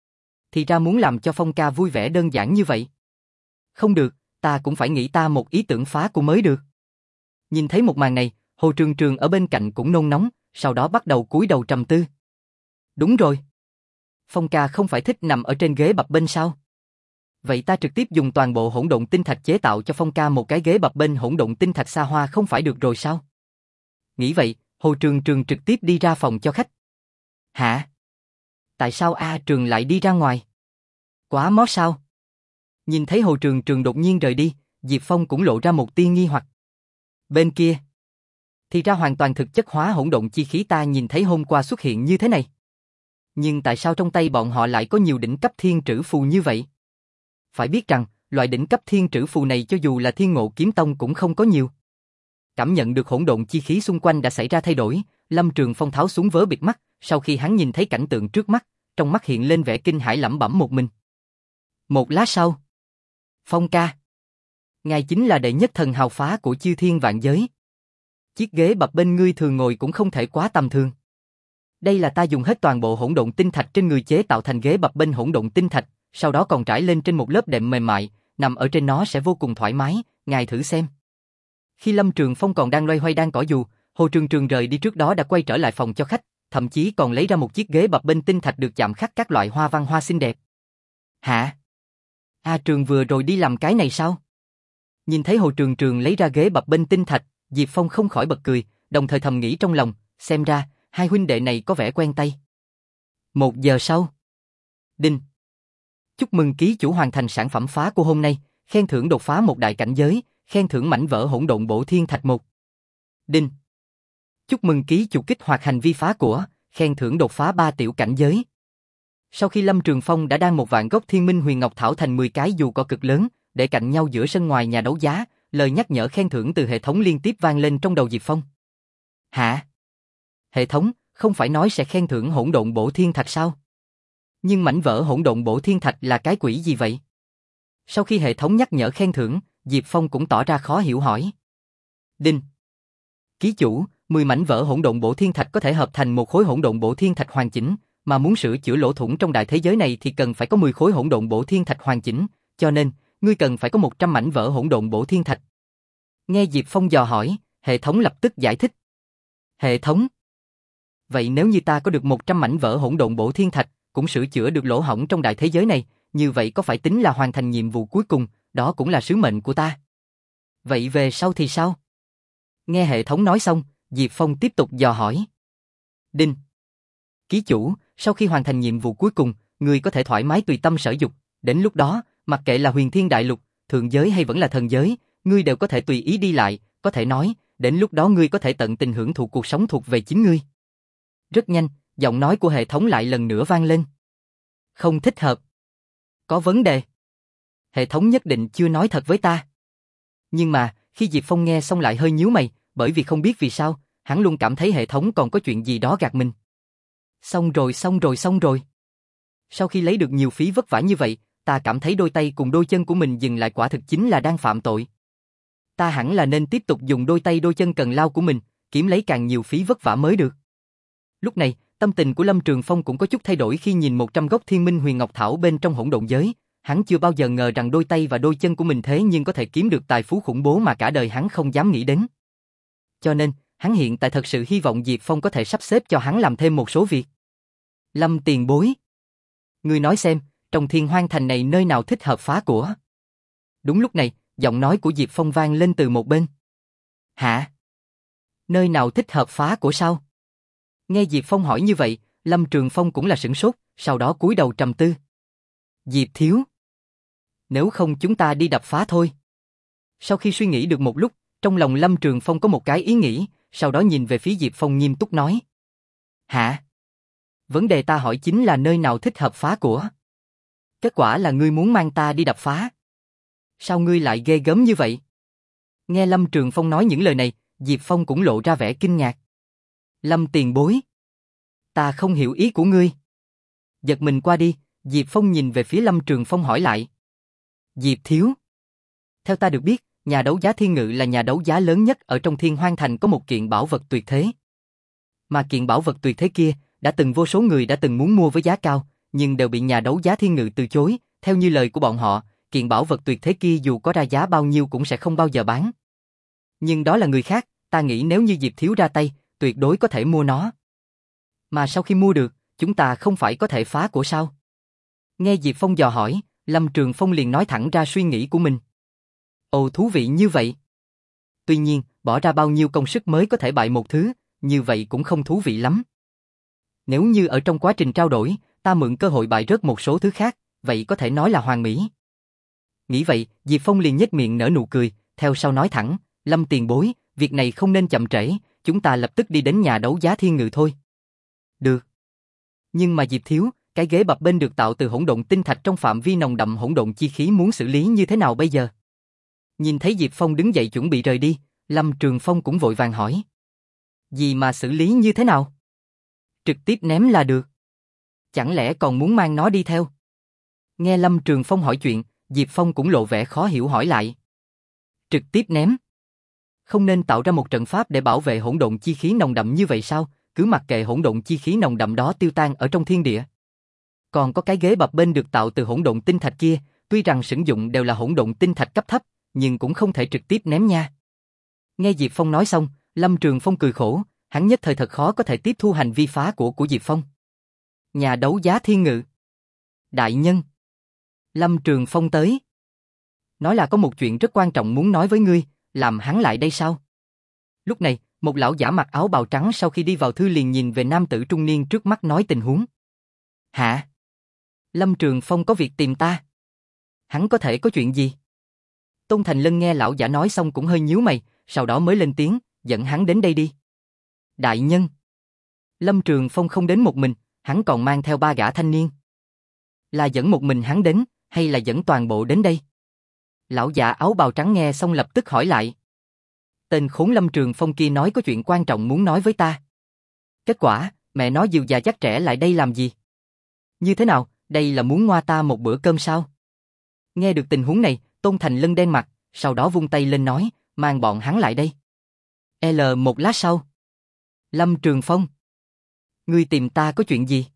Thì ra muốn làm cho Phong ca vui vẻ đơn giản như vậy. Không được, ta cũng phải nghĩ ta một ý tưởng phá của mới được. Nhìn thấy một màn này, Hồ Trường Trường ở bên cạnh cũng nôn nóng, sau đó bắt đầu cúi đầu trầm tư. Đúng rồi. Phong ca không phải thích nằm ở trên ghế bập bênh sao? Vậy ta trực tiếp dùng toàn bộ hỗn độn tinh thạch chế tạo cho Phong ca một cái ghế bập bênh hỗn độn tinh thạch xa hoa không phải được rồi sao? Nghĩ vậy, Hồ Trường Trường trực tiếp đi ra phòng cho khách. Hả? Tại sao A Trường lại đi ra ngoài? Quá mót sao? Nhìn thấy Hồ Trường Trường đột nhiên rời đi, Diệp Phong cũng lộ ra một tia nghi hoặc. Bên kia, thì ra hoàn toàn thực chất hóa hỗn độn chi khí ta nhìn thấy hôm qua xuất hiện như thế này. Nhưng tại sao trong tay bọn họ lại có nhiều đỉnh cấp thiên trữ phù như vậy? Phải biết rằng, loại đỉnh cấp thiên trữ phù này cho dù là Thiên Ngộ Kiếm Tông cũng không có nhiều. Cảm nhận được hỗn độn chi khí xung quanh đã xảy ra thay đổi, Lâm Trường Phong tháo xuống vớ bịt mắt, sau khi hắn nhìn thấy cảnh tượng trước mắt, trong mắt hiện lên vẻ kinh hãi lẩm bẩm một mình. Một lát sau, Phong ca, ngài chính là đệ nhất thần hào phá của chư thiên vạn giới. Chiếc ghế bập bên ngươi thường ngồi cũng không thể quá tầm thường. Đây là ta dùng hết toàn bộ hỗn độn tinh thạch trên người chế tạo thành ghế bập bênh hỗn độn tinh thạch, sau đó còn trải lên trên một lớp đệm mềm mại, nằm ở trên nó sẽ vô cùng thoải mái, ngài thử xem. Khi Lâm Trường Phong còn đang loay hoay đang cỏ dù, Hồ Trường Trường rời đi trước đó đã quay trở lại phòng cho khách, thậm chí còn lấy ra một chiếc ghế bập bênh tinh thạch được chạm khắc các loại hoa văn hoa xinh đẹp. Hả? A Trường vừa rồi đi làm cái này sao? Nhìn thấy Hồ Trường Trường lấy ra ghế bập bênh tinh thạch, Diệp Phong không khỏi bật cười, đồng thời thầm nghĩ trong lòng, xem ra, hai huynh đệ này có vẻ quen tay. Một giờ sau. Đinh. Chúc mừng ký chủ hoàn thành sản phẩm phá của hôm nay, khen thưởng đột phá một đại cảnh giới, khen thưởng mảnh vỡ hỗn độn bổ thiên thạch một. Đinh. Chúc mừng ký chủ kích hoạt hành vi phá của, khen thưởng đột phá ba tiểu cảnh giới. Sau khi Lâm Trường Phong đã đan một vạn gốc Thiên Minh Huyền Ngọc Thảo thành mười cái dù cỏ cực lớn, để cạnh nhau giữa sân ngoài nhà đấu giá, lời nhắc nhở khen thưởng từ hệ thống liên tiếp vang lên trong đầu Diệp Phong. Hả? Hệ thống, không phải nói sẽ khen thưởng hỗn độn bổ thiên thạch sao? Nhưng mảnh vỡ hỗn độn bổ thiên thạch là cái quỷ gì vậy? Sau khi hệ thống nhắc nhở khen thưởng, Diệp Phong cũng tỏ ra khó hiểu hỏi. Đinh. Ký chủ, mười mảnh vỡ hỗn độn bổ thiên thạch có thể hợp thành một khối hỗn độn bổ thiên thạch hoàn chỉnh, mà muốn sửa chữa lỗ thủng trong đại thế giới này thì cần phải có mười khối hỗn độn bổ thiên thạch hoàn chỉnh, cho nên, ngươi cần phải có một trăm mảnh vỡ hỗn độn bổ thiên thạch. Nghe Diệp Phong dò hỏi, hệ thống lập tức giải thích. Hệ thống? Vậy nếu như ta có được một trăm mảnh vỡ hỗn độn bổ thiên thạch, cũng sửa chữa được lỗ hổng trong đại thế giới này, như vậy có phải tính là hoàn thành nhiệm vụ cuối cùng, đó cũng là sứ mệnh của ta. Vậy về sau thì sao? Nghe hệ thống nói xong, Diệp Phong tiếp tục dò hỏi. Đinh. Ký chủ, sau khi hoàn thành nhiệm vụ cuối cùng, ngươi có thể thoải mái tùy tâm sở dục, đến lúc đó, mặc kệ là huyền thiên đại lục, thượng giới hay vẫn là thần giới, ngươi đều có thể tùy ý đi lại, có thể nói, đến lúc đó ngươi có thể tận tình hưởng thụ cuộc sống thuộc về chính ngươi. Rất nhanh, giọng nói của hệ thống lại lần nữa vang lên. Không thích hợp. Có vấn đề. Hệ thống nhất định chưa nói thật với ta. Nhưng mà, khi Diệp Phong nghe xong lại hơi nhíu mày, bởi vì không biết vì sao, hắn luôn cảm thấy hệ thống còn có chuyện gì đó gạt mình. Xong rồi xong rồi xong rồi. Sau khi lấy được nhiều phí vất vả như vậy, ta cảm thấy đôi tay cùng đôi chân của mình dừng lại quả thực chính là đang phạm tội. Ta hẳn là nên tiếp tục dùng đôi tay đôi chân cần lao của mình, kiếm lấy càng nhiều phí vất vả mới được. Lúc này, tâm tình của Lâm Trường Phong cũng có chút thay đổi khi nhìn một trăm gốc Thiên Minh Huyền Ngọc Thảo bên trong hỗn độn giới. Hắn chưa bao giờ ngờ rằng đôi tay và đôi chân của mình thế nhưng có thể kiếm được tài phú khủng bố mà cả đời hắn không dám nghĩ đến. Cho nên, hắn hiện tại thật sự hy vọng Diệp Phong có thể sắp xếp cho hắn làm thêm một số việc. Lâm tiền bối. Ngươi nói xem, trong Thiên Hoang Thành này nơi nào thích hợp phá của? Đúng lúc này, giọng nói của Diệp Phong vang lên từ một bên. Hả? Nơi nào thích hợp phá của sao? Nghe Diệp Phong hỏi như vậy, Lâm Trường Phong cũng là sửng sốt, sau đó cúi đầu trầm tư. Diệp thiếu. Nếu không chúng ta đi đập phá thôi. Sau khi suy nghĩ được một lúc, trong lòng Lâm Trường Phong có một cái ý nghĩ, sau đó nhìn về phía Diệp Phong nghiêm túc nói. Hả? Vấn đề ta hỏi chính là nơi nào thích hợp phá của. Kết quả là ngươi muốn mang ta đi đập phá. Sao ngươi lại ghê gớm như vậy? Nghe Lâm Trường Phong nói những lời này, Diệp Phong cũng lộ ra vẻ kinh ngạc. Lâm tiền bối. Ta không hiểu ý của ngươi. Giật mình qua đi, Diệp Phong nhìn về phía Lâm Trường Phong hỏi lại. Diệp thiếu. Theo ta được biết, Nhà đấu giá Thiên Ngự là nhà đấu giá lớn nhất ở trong Thiên Hoang Thành, có một kiện bảo vật tuyệt thế. Mà kiện bảo vật tuyệt thế kia, đã từng vô số người đã từng muốn mua với giá cao, nhưng đều bị nhà đấu giá Thiên Ngự từ chối, theo như lời của bọn họ, kiện bảo vật tuyệt thế kia dù có ra giá bao nhiêu cũng sẽ không bao giờ bán. Nhưng đó là người khác, ta nghĩ nếu như Diệp Thiếu ra tay, tuyệt đối có thể mua nó. Mà sau khi mua được, chúng ta không phải có thể phá của sao? Nghe Diệp Phong dò hỏi, Lâm Trường Phong liền nói thẳng ra suy nghĩ của mình. Ồ, thú vị như vậy. Tuy nhiên, bỏ ra bao nhiêu công sức mới có thể bại một thứ, như vậy cũng không thú vị lắm. Nếu như ở trong quá trình trao đổi, ta mượn cơ hội bại rớt một số thứ khác, vậy có thể nói là hoàn mỹ. Nghĩ vậy, Diệp Phong liền nhếch miệng nở nụ cười, theo sau nói thẳng, Lâm tiền bối, việc này không nên chậm trễ, chúng ta lập tức đi đến nhà đấu giá Thiên Ngự thôi. Được. Nhưng mà Diệp Thiếu, cái ghế bập bênh được tạo từ hỗn độn tinh thạch trong phạm vi nồng đậm hỗn độn chi khí muốn xử lý như thế nào bây giờ? Nhìn thấy Diệp Phong đứng dậy chuẩn bị rời đi, Lâm Trường Phong cũng vội vàng hỏi. Gì mà xử lý như thế nào? Trực tiếp ném là được. Chẳng lẽ còn muốn mang nó đi theo? Nghe Lâm Trường Phong hỏi chuyện, Diệp Phong cũng lộ vẻ khó hiểu hỏi lại. Trực tiếp ném? Không nên tạo ra một trận pháp để bảo vệ hỗn độn chi khí nồng đậm như vậy sao? Cứ mặc kệ hỗn độn chi khí nồng đậm đó tiêu tan ở trong thiên địa. Còn có cái ghế bập bênh được tạo từ hỗn độn tinh thạch kia, tuy rằng sử dụng đều là hỗn độn tinh thạch cấp thấp, nhưng cũng không thể trực tiếp ném nha. Nghe Diệp Phong nói xong, Lâm Trường Phong cười khổ, hắn nhất thời thật khó có thể tiếp thu hành vi phá của của Diệp Phong. Nhà đấu giá Thiên Ngự. Đại nhân. Lâm Trường Phong tới. Nói là có một chuyện rất quan trọng muốn nói với ngươi, làm hắn lại đây sao? Lúc này, một lão giả mặc áo bào trắng sau khi đi vào thư liền nhìn về nam tử trung niên trước mắt nói tình huống. Hả? Lâm Trường Phong có việc tìm ta. Hắn có thể có chuyện gì? Tôn Thành Lân nghe lão giả nói xong cũng hơi nhíu mày, sau đó mới lên tiếng, dẫn hắn đến đây đi. Đại nhân. Lâm Trường Phong không đến một mình, hắn còn mang theo ba gã thanh niên. Là dẫn một mình hắn đến, hay là dẫn toàn bộ đến đây? Lão giả áo bào trắng nghe xong lập tức hỏi lại. Tên khốn Lâm Trường Phong kia nói có chuyện quan trọng muốn nói với ta. Kết quả, mẹ nó dìu già dắt trẻ lại đây làm gì? Như thế nào, đây là muốn ngoa ta một bữa cơm sao? Nghe được tình huống này, Tôn Thành Lân đen mặt, sau đó vung tay lên nói, mang bọn hắn lại đây. L một lát sau. Lâm Trường Phong. Ngươi tìm ta có chuyện gì?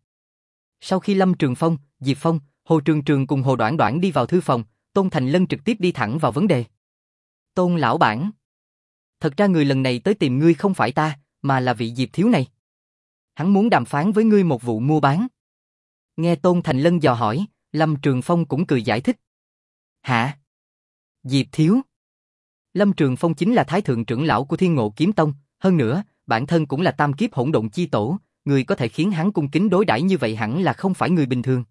Sau khi Lâm Trường Phong, Diệp Phong, Hồ Trường Trường cùng Hồ Đoản Đoản đi vào thư phòng, Tôn Thành Lân trực tiếp đi thẳng vào vấn đề. Tôn lão bản. Thật ra người lần này tới tìm ngươi không phải ta, mà là vị Diệp Thiếu này. Hắn muốn đàm phán với ngươi một vụ mua bán. Nghe Tôn Thành Lân dò hỏi, Lâm Trường Phong cũng cười giải thích. Hả? Diệp Thiếu? Lâm Trường Phong chính là Thái Thượng trưởng lão của Thiên Ngộ Kiếm Tông, hơn nữa, bản thân cũng là tam kiếp hỗn độn chi tổ, người có thể khiến hắn cung kính đối đãi như vậy hẳn là không phải người bình thường.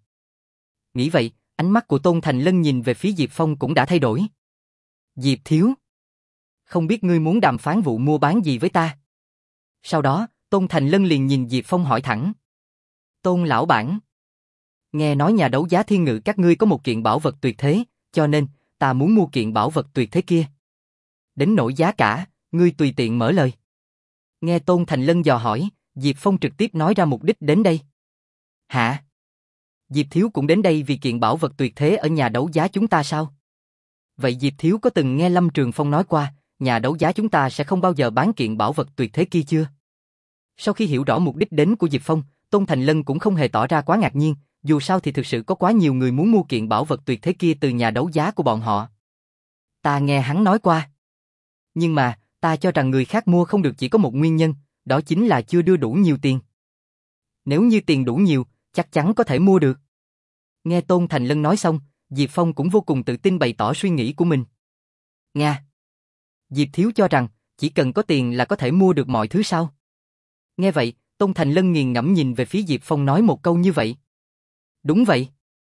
Nghĩ vậy, ánh mắt của Tôn Thành Lân nhìn về phía Diệp Phong cũng đã thay đổi. Diệp Thiếu? Không biết ngươi muốn đàm phán vụ mua bán gì với ta? Sau đó, Tôn Thành Lân liền nhìn Diệp Phong hỏi thẳng. Tôn lão bản. Nghe nói nhà đấu giá Thiên Ngự các ngươi có một kiện bảo vật tuyệt thế, cho nên, ta muốn mua kiện bảo vật tuyệt thế kia. Đến nỗi giá cả, ngươi tùy tiện mở lời. Nghe Tôn Thành Lân dò hỏi, Diệp Phong trực tiếp nói ra mục đích đến đây. Hả? Diệp Thiếu cũng đến đây vì kiện bảo vật tuyệt thế ở nhà đấu giá chúng ta sao? Vậy Diệp Thiếu có từng nghe Lâm Trường Phong nói qua, nhà đấu giá chúng ta sẽ không bao giờ bán kiện bảo vật tuyệt thế kia chưa? Sau khi hiểu rõ mục đích đến của Diệp Phong, Tôn Thành Lân cũng không hề tỏ ra quá ngạc nhiên, dù sao thì thực sự có quá nhiều người muốn mua kiện bảo vật tuyệt thế kia từ nhà đấu giá của bọn họ. Ta nghe hắn nói qua. Nhưng mà, ta cho rằng người khác mua không được chỉ có một nguyên nhân, đó chính là chưa đưa đủ nhiều tiền. Nếu như tiền đủ nhiều, chắc chắn có thể mua được. Nghe Tôn Thành Lân nói xong, Diệp Phong cũng vô cùng tự tin bày tỏ suy nghĩ của mình. Nga. Diệp Thiếu cho rằng, chỉ cần có tiền là có thể mua được mọi thứ sao? Nghe vậy, Tôn Thành Lân nghiền ngẫm nhìn về phía Diệp Phong nói một câu như vậy. Đúng vậy.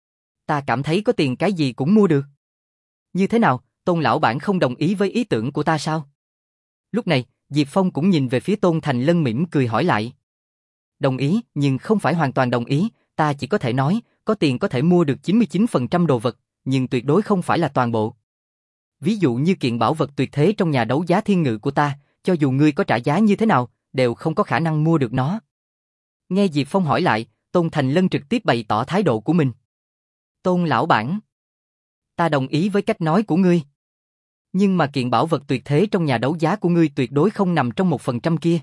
Ta cảm thấy có tiền cái gì cũng mua được. Như thế nào, Tôn lão bản không đồng ý với ý tưởng của ta sao? Lúc này, Diệp Phong cũng nhìn về phía Tôn Thành Lân mỉm cười hỏi lại. Đồng ý, nhưng không phải hoàn toàn đồng ý, ta chỉ có thể nói, có tiền có thể mua được chín mươi chín phần trăm đồ vật, nhưng tuyệt đối không phải là toàn bộ. Ví dụ như kiện bảo vật tuyệt thế trong nhà đấu giá Thiên Ngự của ta, cho dù ngươi có trả giá như thế nào, đều không có khả năng mua được nó. Nghe Diệp Phong hỏi lại, Tôn Thành Lân trực tiếp bày tỏ thái độ của mình. Tôn lão bản. Ta đồng ý với cách nói của ngươi. Nhưng mà kiện bảo vật tuyệt thế trong nhà đấu giá của ngươi tuyệt đối không nằm trong một phần trăm kia.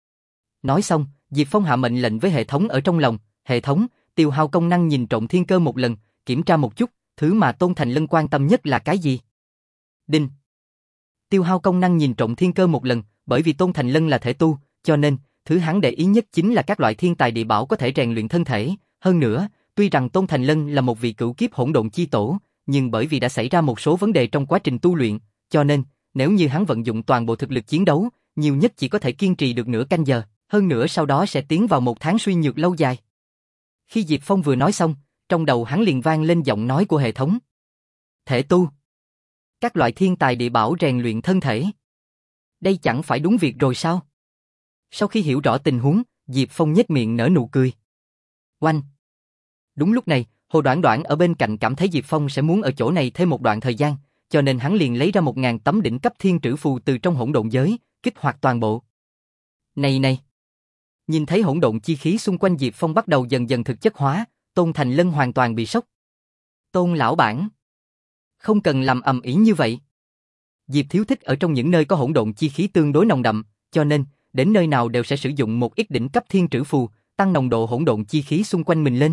Nói xong, Diệp Phong hạ mệnh lệnh với hệ thống ở trong lòng, hệ thống, tiêu hao công năng nhìn trộm thiên cơ một lần, kiểm tra một chút, thứ mà Tôn Thành Lân quan tâm nhất là cái gì? Đinh. Tiêu hao công năng nhìn trộm thiên cơ một lần, bởi vì Tôn Thành Lân là thể tu, cho nên, thứ hắn để ý nhất chính là các loại thiên tài địa bảo có thể rèn luyện thân thể. Hơn nữa, tuy rằng Tôn Thành Lân là một vị cửu kiếp hỗn độn chi tổ, nhưng bởi vì đã xảy ra một số vấn đề trong quá trình tu luyện, cho nên, nếu như hắn vận dụng toàn bộ thực lực chiến đấu, nhiều nhất chỉ có thể kiên trì được nửa canh giờ, hơn nữa sau đó sẽ tiến vào một tháng suy nhược lâu dài. Khi Diệp Phong vừa nói xong, trong đầu hắn liền vang lên giọng nói của hệ thống. Thể tu. Các loại thiên tài địa bảo rèn luyện thân thể. Đây chẳng phải đúng việc rồi sao? Sau khi hiểu rõ tình huống, Diệp Phong nhếch miệng nở nụ cười. Oanh! Đúng lúc này, Hồ Đoản Đoản ở bên cạnh cảm thấy Diệp Phong sẽ muốn ở chỗ này thêm một đoạn thời gian, cho nên hắn liền lấy ra một ngàn tấm đỉnh cấp thiên trữ phù từ trong hỗn độn giới, kích hoạt toàn bộ. Này này! Nhìn thấy hỗn độn chi khí xung quanh Diệp Phong bắt đầu dần dần thực chất hóa, Tôn Thành Lân hoàn toàn bị sốc. Tôn lão bản! Không cần làm ầm ĩ như vậy. Diệp Thiếu thích ở trong những nơi có hỗn độn chi khí tương đối nồng đậm, cho nên, đến nơi nào đều sẽ sử dụng một ít đỉnh cấp thiên trữ phù, tăng nồng độ hỗn độn chi khí xung quanh mình lên.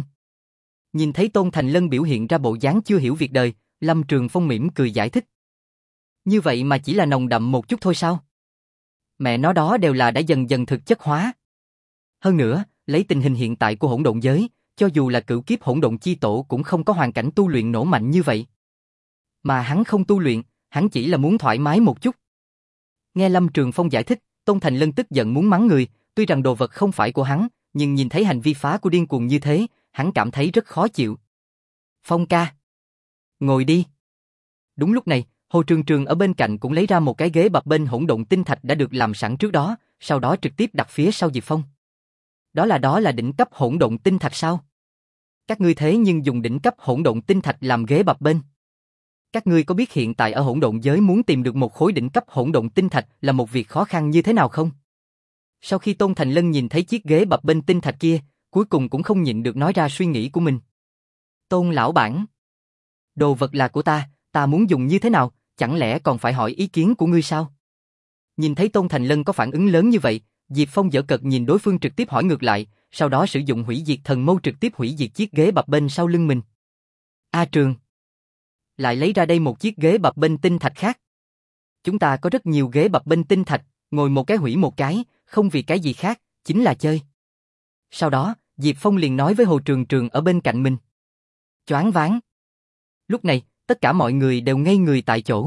Nhìn thấy Tôn Thành Lân biểu hiện ra bộ dáng chưa hiểu việc đời, Lâm Trường Phong mỉm cười giải thích. Như vậy mà chỉ là nồng đậm một chút thôi sao? Mẹ nó đó đều là đã dần dần thực chất hóa. Hơn nữa, lấy tình hình hiện tại của hỗn độn giới, cho dù là cửu kiếp hỗn độn chi tổ cũng không có hoàn cảnh tu luyện nổ mạnh như vậy. Mà hắn không tu luyện, hắn chỉ là muốn thoải mái một chút. Nghe Lâm Trường Phong giải thích, Tôn Thành Lân tức giận muốn mắng người, tuy rằng đồ vật không phải của hắn, nhưng nhìn thấy hành vi phá của điên cuồng như thế, hắn cảm thấy rất khó chịu. Phong ca. Ngồi đi. Đúng lúc này, Hồ Trường Trường ở bên cạnh cũng lấy ra một cái ghế bập bênh hỗn độn tinh thạch đã được làm sẵn trước đó, sau đó trực tiếp đặt phía sau Diệp Phong. Đó là đó là đỉnh cấp hỗn độn tinh thạch sao? Các ngươi thế nhưng dùng đỉnh cấp hỗn độn tinh thạch làm ghế bập bênh. Các ngươi có biết hiện tại ở hỗn độn giới muốn tìm được một khối đỉnh cấp hỗn độn tinh thạch là một việc khó khăn như thế nào không? Sau khi Tôn Thành Lân nhìn thấy chiếc ghế bập bênh tinh thạch kia, cuối cùng cũng không nhịn được nói ra suy nghĩ của mình. Tôn lão bản, đồ vật là của ta, ta muốn dùng như thế nào, chẳng lẽ còn phải hỏi ý kiến của ngươi sao? Nhìn thấy Tôn Thành Lân có phản ứng lớn như vậy, Diệp Phong giở cợt nhìn đối phương trực tiếp hỏi ngược lại, sau đó sử dụng hủy diệt thần mâu trực tiếp hủy diệt chiếc ghế bập bênh sau lưng mình. A Trường, lại lấy ra đây một chiếc ghế bập bênh tinh thạch khác. Chúng ta có rất nhiều ghế bập bênh tinh thạch, ngồi một cái hủy một cái, không vì cái gì khác, chính là chơi. Sau đó, Diệp Phong liền nói với Hồ Trường Trường ở bên cạnh mình. Choáng váng. Lúc này, tất cả mọi người đều ngây người tại chỗ.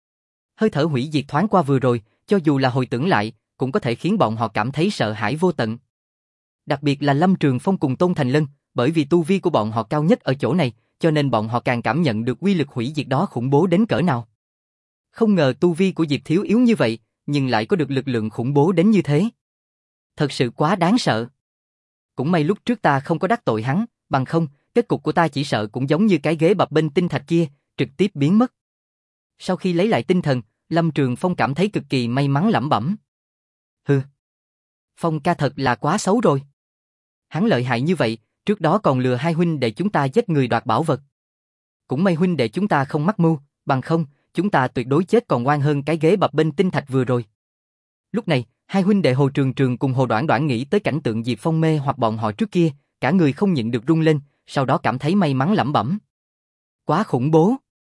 Hơi thở hủy diệt thoáng qua vừa rồi, cho dù là hồi tưởng lại, cũng có thể khiến bọn họ cảm thấy sợ hãi vô tận. Đặc biệt là Lâm Trường Phong cùng Tôn Thành Lân, bởi vì tu vi của bọn họ cao nhất ở chỗ này, cho nên bọn họ càng cảm nhận được uy lực hủy diệt đó khủng bố đến cỡ nào. Không ngờ tu vi của Diệp Thiếu yếu như vậy, nhưng lại có được lực lượng khủng bố đến như thế. Thật sự quá đáng sợ. Cũng may lúc trước ta không có đắc tội hắn, bằng không, kết cục của ta chỉ sợ cũng giống như cái ghế bập bênh tinh thạch kia, trực tiếp biến mất. Sau khi lấy lại tinh thần, Lâm Trường Phong cảm thấy cực kỳ may mắn lẩm bẩm. Hừ. Phong ca thật là quá xấu rồi. Hắn lợi hại như vậy, trước đó còn lừa hai huynh đệ chúng ta giết người đoạt bảo vật. Cũng may huynh đệ chúng ta không mắc mưu, bằng không, chúng ta tuyệt đối chết còn oan hơn cái ghế bập bênh tinh thạch vừa rồi. Lúc này, hai huynh đệ Hồ Trường Trường cùng Hồ Đoản Đoản nghĩ tới cảnh tượng Diệp Phong mê hoặc bọn họ trước kia, cả người không nhịn được rung lên, sau đó cảm thấy may mắn lẩm bẩm. Quá khủng bố.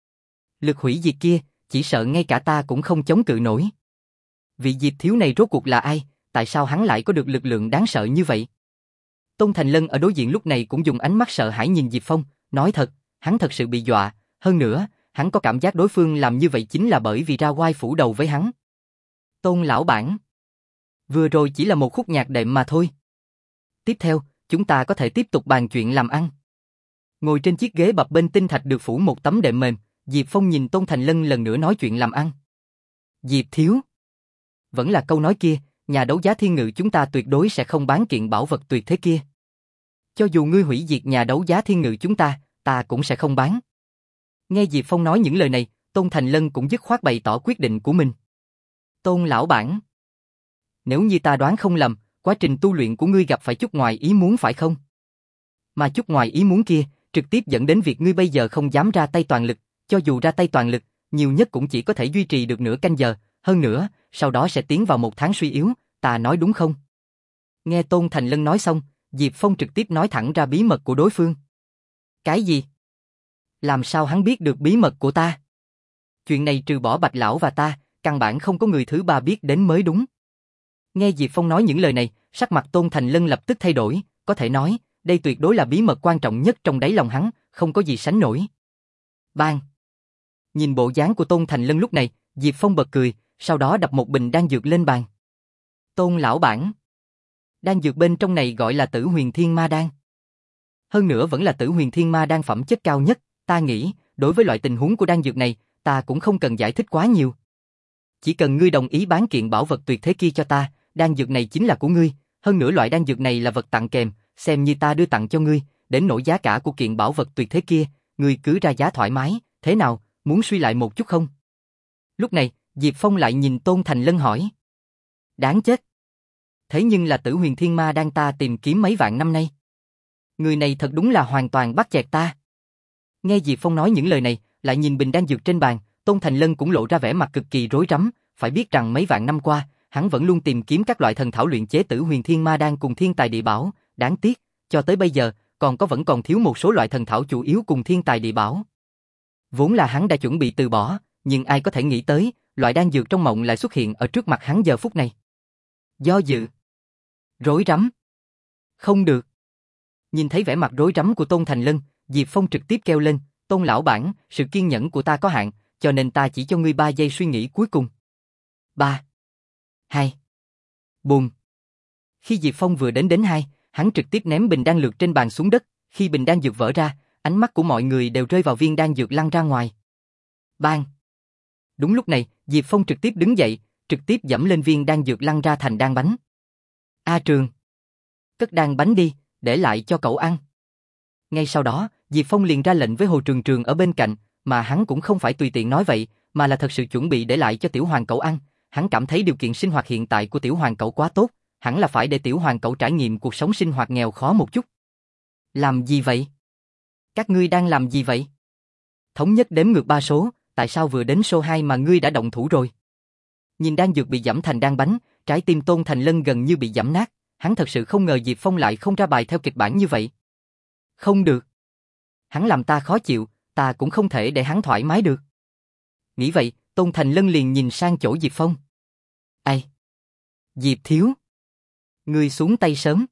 Lực hủy diệt kia, chỉ sợ ngay cả ta cũng không chống cự nổi. Vị Diệp Thiếu này rốt cuộc là ai, tại sao hắn lại có được lực lượng đáng sợ như vậy? Tôn Thành Lân ở đối diện lúc này cũng dùng ánh mắt sợ hãi nhìn Diệp Phong, nói thật, hắn thật sự bị dọa, hơn nữa, hắn có cảm giác đối phương làm như vậy chính là bởi vì ra oai phủ đầu với hắn. Tôn lão bản, vừa rồi chỉ là một khúc nhạc đệm mà thôi. Tiếp theo, chúng ta có thể tiếp tục bàn chuyện làm ăn. Ngồi trên chiếc ghế bập bênh tinh thạch được phủ một tấm đệm mềm, Diệp Phong nhìn Tôn Thành Lân lần nữa nói chuyện làm ăn. Diệp Thiếu, vẫn là câu nói kia, nhà đấu giá thiên ngự chúng ta tuyệt đối sẽ không bán kiện bảo vật tuyệt thế kia. Cho dù ngươi hủy diệt nhà đấu giá thiên ngự chúng ta, ta cũng sẽ không bán. Nghe Diệp Phong nói những lời này, Tôn Thành Lân cũng dứt khoát bày tỏ quyết định của mình. Tôn lão bản, nếu như ta đoán không lầm, quá trình tu luyện của ngươi gặp phải chút ngoài ý muốn phải không? Mà chút ngoài ý muốn kia, trực tiếp dẫn đến việc ngươi bây giờ không dám ra tay toàn lực, cho dù ra tay toàn lực, nhiều nhất cũng chỉ có thể duy trì được nửa canh giờ, hơn nữa, sau đó sẽ tiến vào một tháng suy yếu, ta nói đúng không? Nghe Tôn Thành Lân nói xong, Diệp Phong trực tiếp nói thẳng ra bí mật của đối phương. Cái gì? Làm sao hắn biết được bí mật của ta? Chuyện này trừ bỏ Bạch Lão và ta, căn bản không có người thứ ba biết đến mới đúng. Nghe Diệp Phong nói những lời này, sắc mặt Tôn Thành Lân lập tức thay đổi, có thể nói, đây tuyệt đối là bí mật quan trọng nhất trong đáy lòng hắn, không có gì sánh nổi. Bang! Nhìn bộ dáng của Tôn Thành Lân lúc này, Diệp Phong bật cười, sau đó đập một bình đan dược lên bàn. Tôn lão bản. Đan dược bên trong này gọi là Tử Huyền Thiên Ma Đan. Hơn nữa vẫn là Tử Huyền Thiên Ma Đan phẩm chất cao nhất, ta nghĩ, đối với loại tình huống của đan dược này, ta cũng không cần giải thích quá nhiều. Chỉ cần ngươi đồng ý bán kiện bảo vật tuyệt thế kia cho ta, đan dược này chính là của ngươi, hơn nữa loại đan dược này là vật tặng kèm, xem như ta đưa tặng cho ngươi, đến nỗi giá cả của kiện bảo vật tuyệt thế kia, ngươi cứ ra giá thoải mái, thế nào, muốn suy lại một chút không? Lúc này, Diệp Phong lại nhìn Tôn Thành Lân hỏi. Đáng chết. Thế nhưng là Tử Huyền Thiên Ma Đan ta tìm kiếm mấy vạn năm nay. Người này thật đúng là hoàn toàn bắt chẹt ta. Nghe Diệp Phong nói những lời này, lại nhìn bình đan dược trên bàn, Tôn Thành Lân cũng lộ ra vẻ mặt cực kỳ rối rắm, phải biết rằng mấy vạn năm qua, hắn vẫn luôn tìm kiếm các loại thần thảo luyện chế Tử Huyền Thiên Ma Đan cùng thiên tài địa bảo, đáng tiếc, cho tới bây giờ, còn có vẫn còn thiếu một số loại thần thảo chủ yếu cùng thiên tài địa bảo. Vốn là hắn đã chuẩn bị từ bỏ, nhưng ai có thể nghĩ tới, loại đan dược trong mộng lại xuất hiện ở trước mặt hắn giờ phút này. Do dự, rối rắm. Không được. Nhìn thấy vẻ mặt rối rắm của Tôn Thành Lân, Diệp Phong trực tiếp kêu lên, Tôn lão bản, sự kiên nhẫn của ta có hạn, cho nên ta chỉ cho ngươi ba giây suy nghĩ cuối cùng. Ba, hai, bùm. Khi Diệp Phong vừa đến đến hai, hắn trực tiếp ném bình đan lược trên bàn xuống đất, khi bình đan dược vỡ ra, ánh mắt của mọi người đều rơi vào viên đan dược lăn ra ngoài. Bang! Đúng lúc này, Diệp Phong trực tiếp đứng dậy, trực tiếp giẫm lên viên đan dược lăn ra thành đan bánh. A Trường! Cất đan bánh đi, để lại cho cậu ăn. Ngay sau đó, Diệp Phong liền ra lệnh với Hồ Trường Trường ở bên cạnh, mà hắn cũng không phải tùy tiện nói vậy, mà là thật sự chuẩn bị để lại cho Tiểu Hoàng cậu ăn. Hắn cảm thấy điều kiện sinh hoạt hiện tại của Tiểu Hoàng cậu quá tốt, hẳn là phải để Tiểu Hoàng cậu trải nghiệm cuộc sống sinh hoạt nghèo khó một chút. Làm gì vậy? Các ngươi đang làm gì vậy? Thống nhất đếm ngược ba số, tại sao vừa đến số hai mà ngươi đã động thủ rồi? Nhìn đan dược bị giẫm thành đan bánh, trái tim Tôn Thành Lân gần như bị giẫm nát, hắn thật sự không ngờ Diệp Phong lại không ra bài theo kịch bản như vậy. Không được. Hắn làm ta khó chịu, ta cũng không thể để hắn thoải mái được. Nghĩ vậy, Tôn Thành Lân liền nhìn sang chỗ Diệp Phong. Ai? Diệp thiếu. Ngươi xuống tay sớm.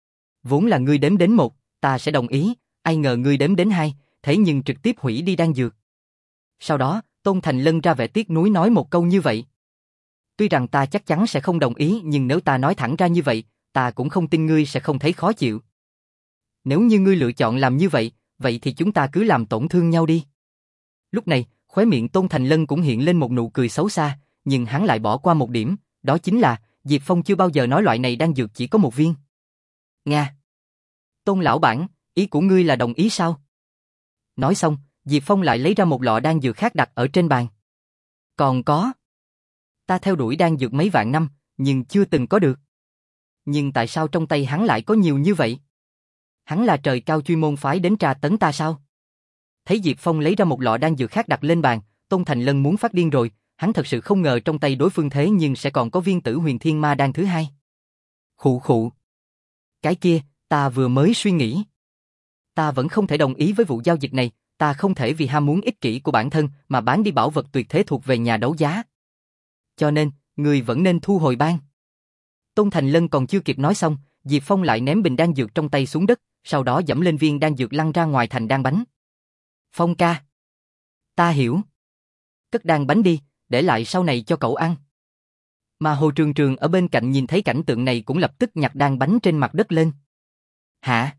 Vốn là ngươi đếm đến một, ta sẽ đồng ý, ai ngờ ngươi đếm đến hai, thế nhưng trực tiếp hủy đi đan dược. Sau đó, Tôn Thành Lân ra vẻ tiếc nuối nói một câu như vậy. Tuy rằng ta chắc chắn sẽ không đồng ý, nhưng nếu ta nói thẳng ra như vậy, ta cũng không tin ngươi sẽ không thấy khó chịu. Nếu như ngươi lựa chọn làm như vậy, vậy thì chúng ta cứ làm tổn thương nhau đi. Lúc này, khóe miệng Tôn Thành Lân cũng hiện lên một nụ cười xấu xa, nhưng hắn lại bỏ qua một điểm, đó chính là, Diệp Phong chưa bao giờ nói loại này đan dược chỉ có một viên. Nga. Tôn lão bản, ý của ngươi là đồng ý sao? Nói xong, Diệp Phong lại lấy ra một lọ đan dược khác đặt ở trên bàn. Còn có. Ta theo đuổi đan dược mấy vạn năm, nhưng chưa từng có được. Nhưng tại sao trong tay hắn lại có nhiều như vậy? Hắn là trời cao chuyên môn phái đến tra tấn ta sao? Thấy Diệp Phong lấy ra một lọ đan dược khác đặt lên bàn, Tôn Thành Lân muốn phát điên rồi, hắn thật sự không ngờ trong tay đối phương thế nhưng sẽ còn có viên Tử Huyền Thiên Ma Đan thứ hai. Khụ khụ. Cái kia, ta vừa mới suy nghĩ. Ta vẫn không thể đồng ý với vụ giao dịch này, ta không thể vì ham muốn ích kỷ của bản thân mà bán đi bảo vật tuyệt thế thuộc về nhà đấu giá. Cho nên, người vẫn nên thu hồi ban. Tôn Thành Lân còn chưa kịp nói xong, Diệp Phong lại ném bình đan dược trong tay xuống đất, sau đó giẫm lên viên đan dược lăn ra ngoài thành đan bánh. Phong ca. Ta hiểu. Cất đan bánh đi, để lại sau này cho cậu ăn. Mà Hồ Trường Trường ở bên cạnh nhìn thấy cảnh tượng này cũng lập tức nhặt đan bánh trên mặt đất lên. Hả?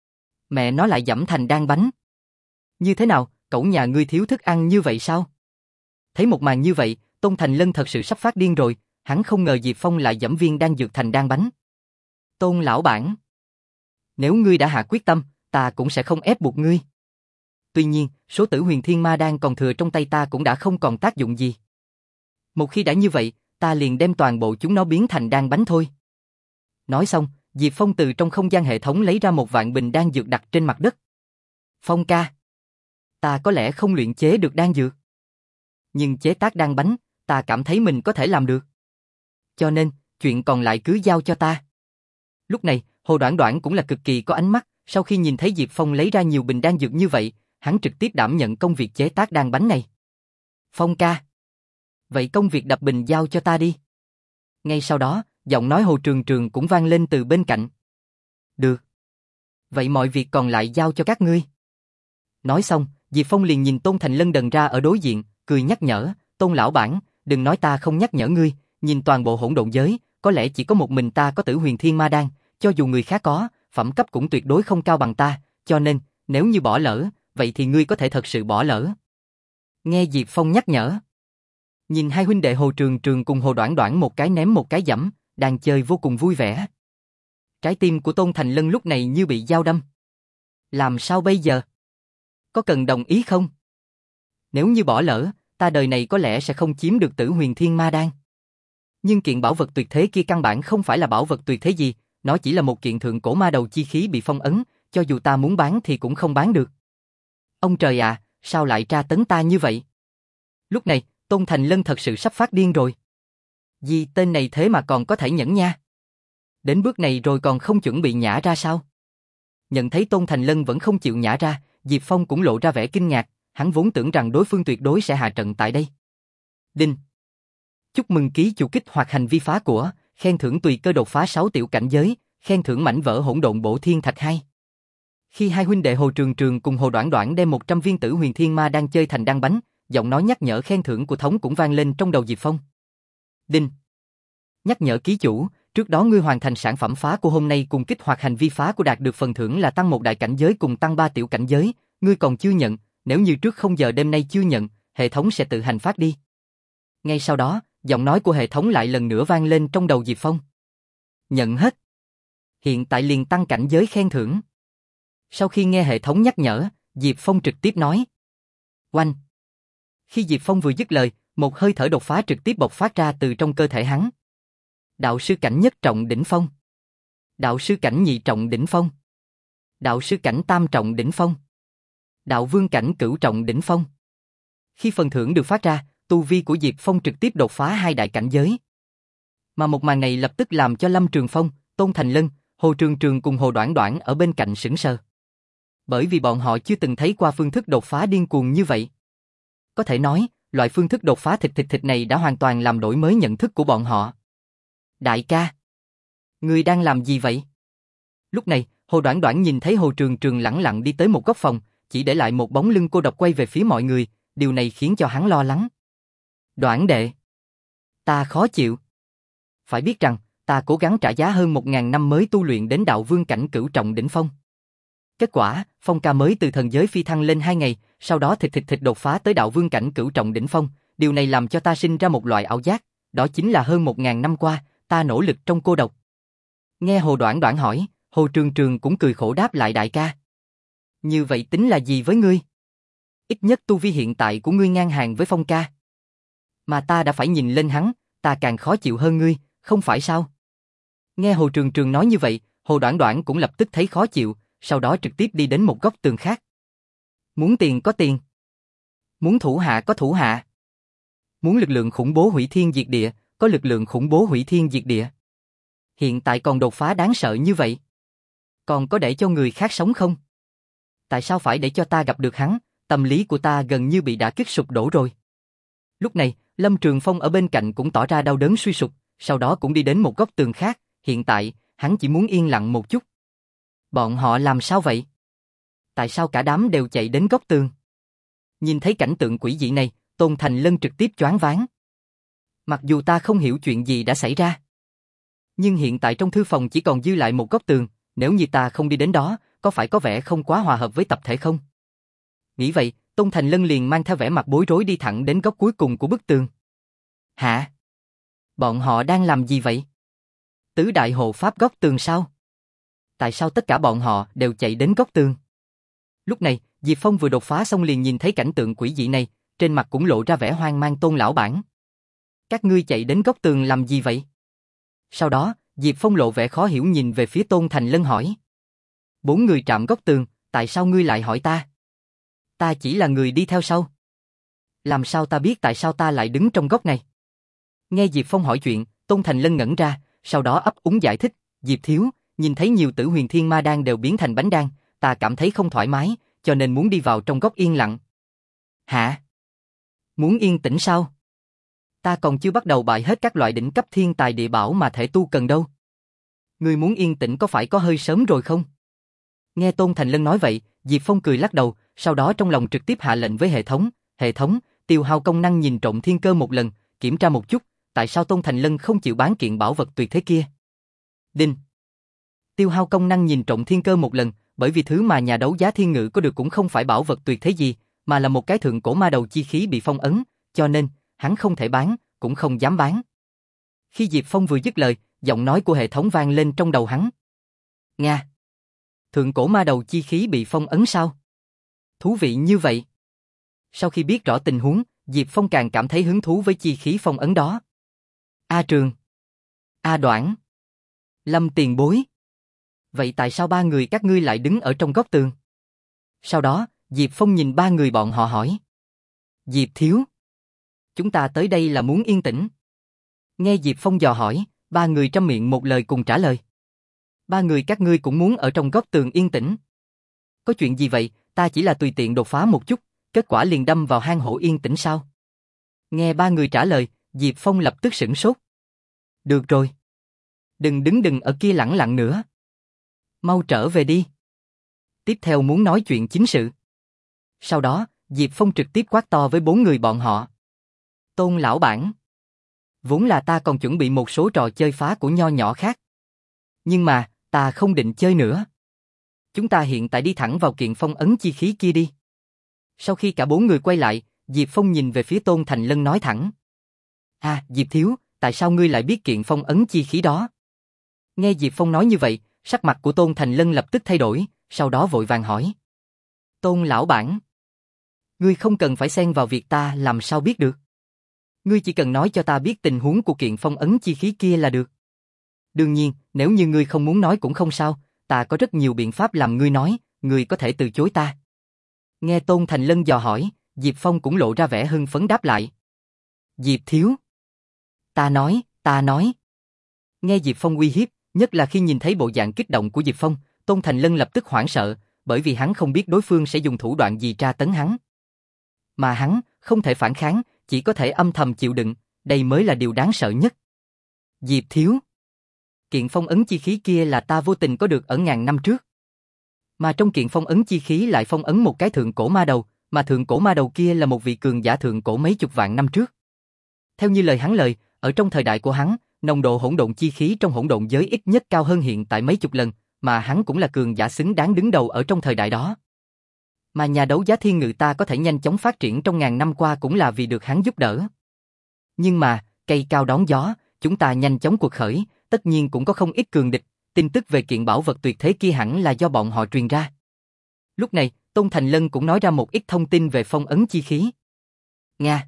Mẹ nó lại giẫm thành đan bánh. Như thế nào, cậu nhà ngươi thiếu thức ăn như vậy sao? Thấy một màn như vậy, Tôn Thành Lân thật sự sắp phát điên rồi, hắn không ngờ Diệp Phong lại giẫm viên đan dược thành đan bánh. Tôn lão bản. Nếu ngươi đã hạ quyết tâm, ta cũng sẽ không ép buộc ngươi. Tuy nhiên, số Tử Huyền Thiên Ma Đan còn thừa trong tay ta cũng đã không còn tác dụng gì. Một khi đã như vậy, ta liền đem toàn bộ chúng nó biến thành đan bánh thôi. Nói xong, Diệp Phong từ trong không gian hệ thống lấy ra một vạn bình đan dược đặt trên mặt đất. Phong ca. Ta có lẽ không luyện chế được đan dược. Nhưng chế tác đan bánh, ta cảm thấy mình có thể làm được. Cho nên, chuyện còn lại cứ giao cho ta. Lúc này, Hồ Đoản Đoản cũng là cực kỳ có ánh mắt, sau khi nhìn thấy Diệp Phong lấy ra nhiều bình đan dược như vậy, hắn trực tiếp đảm nhận công việc chế tác đan bánh này. Phong ca. Vậy công việc đập bình giao cho ta đi. Ngay sau đó, giọng nói Hồ Trường Trường cũng vang lên từ bên cạnh. Được. Vậy mọi việc còn lại giao cho các ngươi. Nói xong, Diệp Phong liền nhìn Tôn Thành Lân đần ra ở đối diện, cười nhắc nhở, Tôn lão bản, đừng nói ta không nhắc nhở ngươi, nhìn toàn bộ hỗn độn giới, có lẽ chỉ có một mình ta có Tử Huyền Thiên Ma Đan, cho dù người khác có, phẩm cấp cũng tuyệt đối không cao bằng ta, cho nên, nếu như bỏ lỡ, vậy thì ngươi có thể thật sự bỏ lỡ. Nghe Diệp Phong nhắc nhở. Nhìn hai huynh đệ Hồ Trường Trường cùng Hồ Đoản Đoản một cái ném một cái giẫm, đang chơi vô cùng vui vẻ. Trái tim của Tôn Thành Lân lúc này như bị dao đâm. Làm sao bây giờ? Có cần đồng ý không? Nếu như bỏ lỡ, ta đời này có lẽ sẽ không chiếm được Tử Huyền Thiên Ma Đan. Nhưng kiện bảo vật tuyệt thế kia căn bản không phải là bảo vật tuyệt thế gì, nó chỉ là một kiện thượng cổ ma đầu chi khí bị phong ấn, cho dù ta muốn bán thì cũng không bán được. Ông trời à, sao lại tra tấn ta như vậy? Lúc này, Tôn Thành Lân thật sự sắp phát điên rồi. Gì tên này thế mà còn có thể nhẫn nha? Đến bước này rồi còn không chuẩn bị nhả ra sao? Nhận thấy Tôn Thành Lân vẫn không chịu nhả ra, Diệp Phong cũng lộ ra vẻ kinh ngạc, hắn vốn tưởng rằng đối phương tuyệt đối sẽ hạ trận tại đây. Đinh. Chúc mừng ký chủ kích hoạt hành vi phá của, khen thưởng tùy cơ đột phá sáu tiểu cảnh giới, khen thưởng mảnh vỡ hỗn độn bổ thiên thạch hai. Khi hai huynh đệ Hồ Trường Trường cùng Hồ Đoản Đoản đem một trăm viên Tử Huyền Thiên Ma đang chơi thành đan bánh, giọng nói nhắc nhở khen thưởng của thống cũng vang lên trong đầu Diệp Phong. Đinh. Nhắc nhở ký chủ, trước đó ngươi hoàn thành sản phẩm phá của hôm nay cùng kích hoạt hành vi phá của đạt được phần thưởng là tăng một đại cảnh giới cùng tăng ba tiểu cảnh giới, ngươi còn chưa nhận, nếu như trước không giờ đêm nay chưa nhận, hệ thống sẽ tự hành phát đi. Ngay sau đó, giọng nói của hệ thống lại lần nữa vang lên trong đầu Diệp Phong. Nhận hết. Hiện tại liền tăng cảnh giới khen thưởng. Sau khi nghe hệ thống nhắc nhở, Diệp Phong trực tiếp nói. Oanh. Khi Diệp Phong vừa dứt lời, một hơi thở đột phá trực tiếp bộc phát ra từ trong cơ thể hắn. Đạo sư cảnh nhất trọng đỉnh phong. Đạo sư cảnh nhị trọng đỉnh phong. Đạo sư cảnh tam trọng đỉnh phong. Đạo vương cảnh cửu trọng đỉnh phong. Khi phần thưởng được phát ra, tu vi của Diệp Phong trực tiếp đột phá hai đại cảnh giới. Mà một màn này lập tức làm cho Lâm Trường Phong, Tôn Thành Lân, Hồ Trường Trường cùng Hồ Đoản Đoản ở bên cạnh sững sờ. Bởi vì bọn họ chưa từng thấy qua phương thức đột phá điên cuồng như vậy. Có thể nói, loại phương thức đột phá thịt thịt thịt này đã hoàn toàn làm đổi mới nhận thức của bọn họ. Đại ca, ngươi đang làm gì vậy? Lúc này, Hồ Đoản Đoản nhìn thấy Hồ Trường Trường lẳng lặng đi tới một góc phòng, chỉ để lại một bóng lưng cô độc quay về phía mọi người, điều này khiến cho hắn lo lắng. Đoản đệ, ta khó chịu. Phải biết rằng, ta cố gắng trả giá hơn một ngàn năm mới tu luyện đến đạo vương cảnh cửu trọng đỉnh phong. Kết quả, Phong ca mới từ thần giới phi thăng lên hai ngày, sau đó thịt thịt thịt đột phá tới đạo vương cảnh cửu trọng đỉnh phong, điều này làm cho ta sinh ra một loại ảo giác, đó chính là hơn một ngàn năm qua, ta nỗ lực trong cô độc. Nghe Hồ Đoản Đoản hỏi, Hồ Trường Trường cũng cười khổ đáp lại đại ca. Như vậy tính là gì với ngươi? Ít nhất tu vi hiện tại của ngươi ngang hàng với Phong ca. Mà ta đã phải nhìn lên hắn, ta càng khó chịu hơn ngươi, không phải sao? Nghe Hồ Trường Trường nói như vậy, Hồ Đoản Đoản cũng lập tức thấy khó chịu, sau đó trực tiếp đi đến một góc tường khác. Muốn tiền có tiền. Muốn thủ hạ có thủ hạ. Muốn lực lượng khủng bố hủy thiên diệt địa, có lực lượng khủng bố hủy thiên diệt địa. Hiện tại còn đột phá đáng sợ như vậy. Còn có để cho người khác sống không? Tại sao phải để cho ta gặp được hắn, tâm lý của ta gần như bị đả kích sụp đổ rồi. Lúc này, Lâm Trường Phong ở bên cạnh cũng tỏ ra đau đớn suy sụp, sau đó cũng đi đến một góc tường khác, hiện tại, hắn chỉ muốn yên lặng một chút. Bọn họ làm sao vậy? Tại sao cả đám đều chạy đến góc tường? Nhìn thấy cảnh tượng quỷ dị này, Tôn Thành Lân trực tiếp choáng váng. Mặc dù ta không hiểu chuyện gì đã xảy ra, nhưng hiện tại trong thư phòng chỉ còn dư lại một góc tường, nếu như ta không đi đến đó, có phải có vẻ không quá hòa hợp với tập thể không? Nghĩ vậy, Tôn Thành Lân liền mang theo vẻ mặt bối rối đi thẳng đến góc cuối cùng của bức tường. Hả? Bọn họ đang làm gì vậy? Tứ đại hộ pháp góc tường sao? Tại sao tất cả bọn họ đều chạy đến góc tường? Lúc này, Diệp Phong vừa đột phá xong liền nhìn thấy cảnh tượng quỷ dị này, trên mặt cũng lộ ra vẻ hoang mang. Tôn lão bản, các ngươi chạy đến góc tường làm gì vậy? Sau đó, Diệp Phong lộ vẻ khó hiểu nhìn về phía Tôn Thành Lân hỏi. Bốn người chạm góc tường, tại sao ngươi lại hỏi ta? Ta chỉ là người đi theo sau. Làm sao ta biết tại sao ta lại đứng trong góc này? Nghe Diệp Phong hỏi chuyện, Tôn Thành Lân ngẩn ra, sau đó ấp úng giải thích, Diệp thiếu, nhìn thấy nhiều tử huyền thiên ma đan đều biến thành bánh đan, ta cảm thấy không thoải mái, cho nên muốn đi vào trong góc yên lặng. Hả? Muốn yên tĩnh sao? Ta còn chưa bắt đầu bại hết các loại đỉnh cấp thiên tài địa bảo mà thể tu cần đâu. Ngươi muốn yên tĩnh có phải có hơi sớm rồi không? Nghe Tôn Thành Lân nói vậy, Diệp Phong cười lắc đầu, sau đó trong lòng trực tiếp hạ lệnh với hệ thống, hệ thống, tiêu hao công năng nhìn trộm thiên cơ một lần, kiểm tra một chút, tại sao Tôn Thành Lân không chịu bán kiện bảo vật tuyệt thế kia. Đinh. Tiêu hao công năng nhìn trộm thiên cơ một lần, bởi vì thứ mà nhà đấu giá thiên ngự có được cũng không phải bảo vật tuyệt thế gì, mà là một cái thượng cổ ma đầu chi khí bị phong ấn, cho nên, hắn không thể bán, cũng không dám bán. Khi Diệp Phong vừa dứt lời, giọng nói của hệ thống vang lên trong đầu hắn. Nga. Thượng cổ ma đầu chi khí bị phong ấn sao? Thú vị như vậy. Sau khi biết rõ tình huống, Diệp Phong càng cảm thấy hứng thú với chi khí phong ấn đó. A Trường. A Đoản. Lâm tiền bối. Vậy tại sao ba người các ngươi lại đứng ở trong góc tường? Sau đó, Diệp Phong nhìn ba người bọn họ hỏi. Diệp thiếu. Chúng ta tới đây là muốn yên tĩnh. Nghe Diệp Phong dò hỏi, ba người trăm miệng một lời cùng trả lời. Ba người các ngươi cũng muốn ở trong góc tường yên tĩnh. Có chuyện gì vậy, ta chỉ là tùy tiện đột phá một chút, kết quả liền đâm vào hang hổ yên tĩnh sao? Nghe ba người trả lời, Diệp Phong lập tức sửng sốt. Được rồi. Đừng đứng đừng ở kia lẳng lặng nữa. Mau trở về đi. Tiếp theo muốn nói chuyện chính sự. Sau đó, Diệp Phong trực tiếp quát to với bốn người bọn họ. Tôn lão bản. Vốn là ta còn chuẩn bị một số trò chơi phá của nho nhỏ khác. Nhưng mà, ta không định chơi nữa. Chúng ta hiện tại đi thẳng vào kiện phong ấn chi khí kia đi. Sau khi cả bốn người quay lại, Diệp Phong nhìn về phía Tôn Thành Lân nói thẳng. À, Diệp thiếu, tại sao ngươi lại biết kiện phong ấn chi khí đó? Nghe Diệp Phong nói như vậy, sắc mặt của Tôn Thành Lân lập tức thay đổi, sau đó vội vàng hỏi. Tôn lão bản. Ngươi không cần phải xen vào việc ta làm sao biết được. Ngươi chỉ cần nói cho ta biết tình huống của kiện phong ấn chi khí kia là được. Đương nhiên, nếu như ngươi không muốn nói cũng không sao, ta có rất nhiều biện pháp làm ngươi nói, ngươi có thể từ chối ta. Nghe Tôn Thành Lân dò hỏi, Diệp Phong cũng lộ ra vẻ hưng phấn đáp lại. Diệp thiếu. Ta nói, ta nói. Nghe Diệp Phong uy hiếp, nhất là khi nhìn thấy bộ dạng kích động của Diệp Phong, Tôn Thành Lân lập tức hoảng sợ, bởi vì hắn không biết đối phương sẽ dùng thủ đoạn gì tra tấn hắn. Mà hắn, không thể phản kháng, chỉ có thể âm thầm chịu đựng, đây mới là điều đáng sợ nhất. Diệp thiếu. Kiện phong ấn chi khí kia là ta vô tình có được ở ngàn năm trước. Mà trong kiện phong ấn chi khí lại phong ấn một cái thượng cổ ma đầu, mà thượng cổ ma đầu kia là một vị cường giả thượng cổ mấy chục vạn năm trước. Theo như lời hắn lời, ở trong thời đại của hắn, nồng độ hỗn độn chi khí trong hỗn độn giới ít nhất cao hơn hiện tại mấy chục lần, mà hắn cũng là cường giả xứng đáng đứng đầu ở trong thời đại đó. Mà nhà đấu giá thiên ngự ta có thể nhanh chóng phát triển trong ngàn năm qua cũng là vì được hắn giúp đỡ. Nhưng mà, cây cao đón gió, chúng ta nhanh chóng cuộc khởi, tất nhiên cũng có không ít cường địch, tin tức về kiện bảo vật tuyệt thế kia hẳn là do bọn họ truyền ra. Lúc này, Tôn Thành Lân cũng nói ra một ít thông tin về phong ấn chi khí. Nga.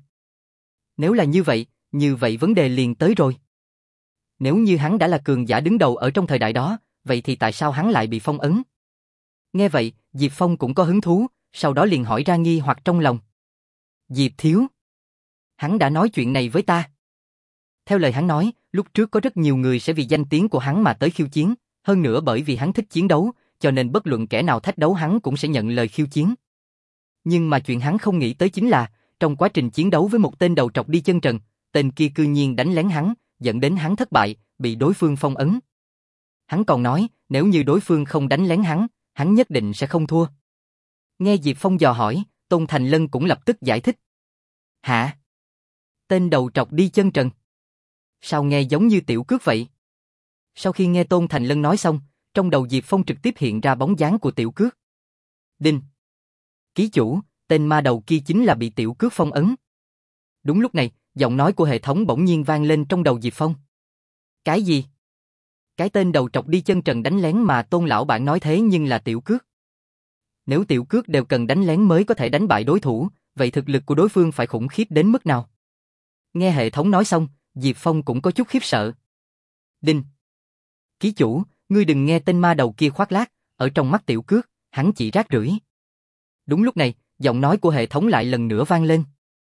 Nếu là như vậy, như vậy vấn đề liền tới rồi. Nếu như hắn đã là cường giả đứng đầu ở trong thời đại đó, vậy thì tại sao hắn lại bị phong ấn? Nghe vậy, Diệp Phong cũng có hứng thú, sau đó liền hỏi ra nghi hoặc trong lòng. Diệp thiếu. Hắn đã nói chuyện này với ta. Theo lời hắn nói, lúc trước có rất nhiều người sẽ vì danh tiếng của hắn mà tới khiêu chiến, hơn nữa bởi vì hắn thích chiến đấu, cho nên bất luận kẻ nào thách đấu hắn cũng sẽ nhận lời khiêu chiến. Nhưng mà chuyện hắn không nghĩ tới chính là, trong quá trình chiến đấu với một tên đầu trọc đi chân trần, tên kia cư nhiên đánh lén hắn, dẫn đến hắn thất bại, bị đối phương phong ấn. Hắn còn nói, nếu như đối phương không đánh lén hắn, hắn nhất định sẽ không thua. Nghe Diệp Phong dò hỏi, Tôn Thành Lân cũng lập tức giải thích. Hả? Tên đầu trọc đi chân trần? Sao nghe giống như tiểu cước vậy? Sau khi nghe Tôn Thành Lân nói xong, trong đầu Diệp Phong trực tiếp hiện ra bóng dáng của tiểu cước. Đinh. Ký chủ, tên ma đầu kia chính là bị tiểu cước phong ấn. Đúng lúc này, giọng nói của hệ thống bỗng nhiên vang lên trong đầu Diệp Phong. Cái gì? Cái tên đầu trọc đi chân trần đánh lén mà Tôn lão bản nói thế nhưng là tiểu cước. Nếu tiểu cước đều cần đánh lén mới có thể đánh bại đối thủ, vậy thực lực của đối phương phải khủng khiếp đến mức nào? Nghe hệ thống nói xong, Diệp Phong cũng có chút khiếp sợ. Đinh. Ký chủ, ngươi đừng nghe tên ma đầu kia khoác lác, ở trong mắt tiểu cước, hắn chỉ rác rưởi. Đúng lúc này, giọng nói của hệ thống lại lần nữa vang lên.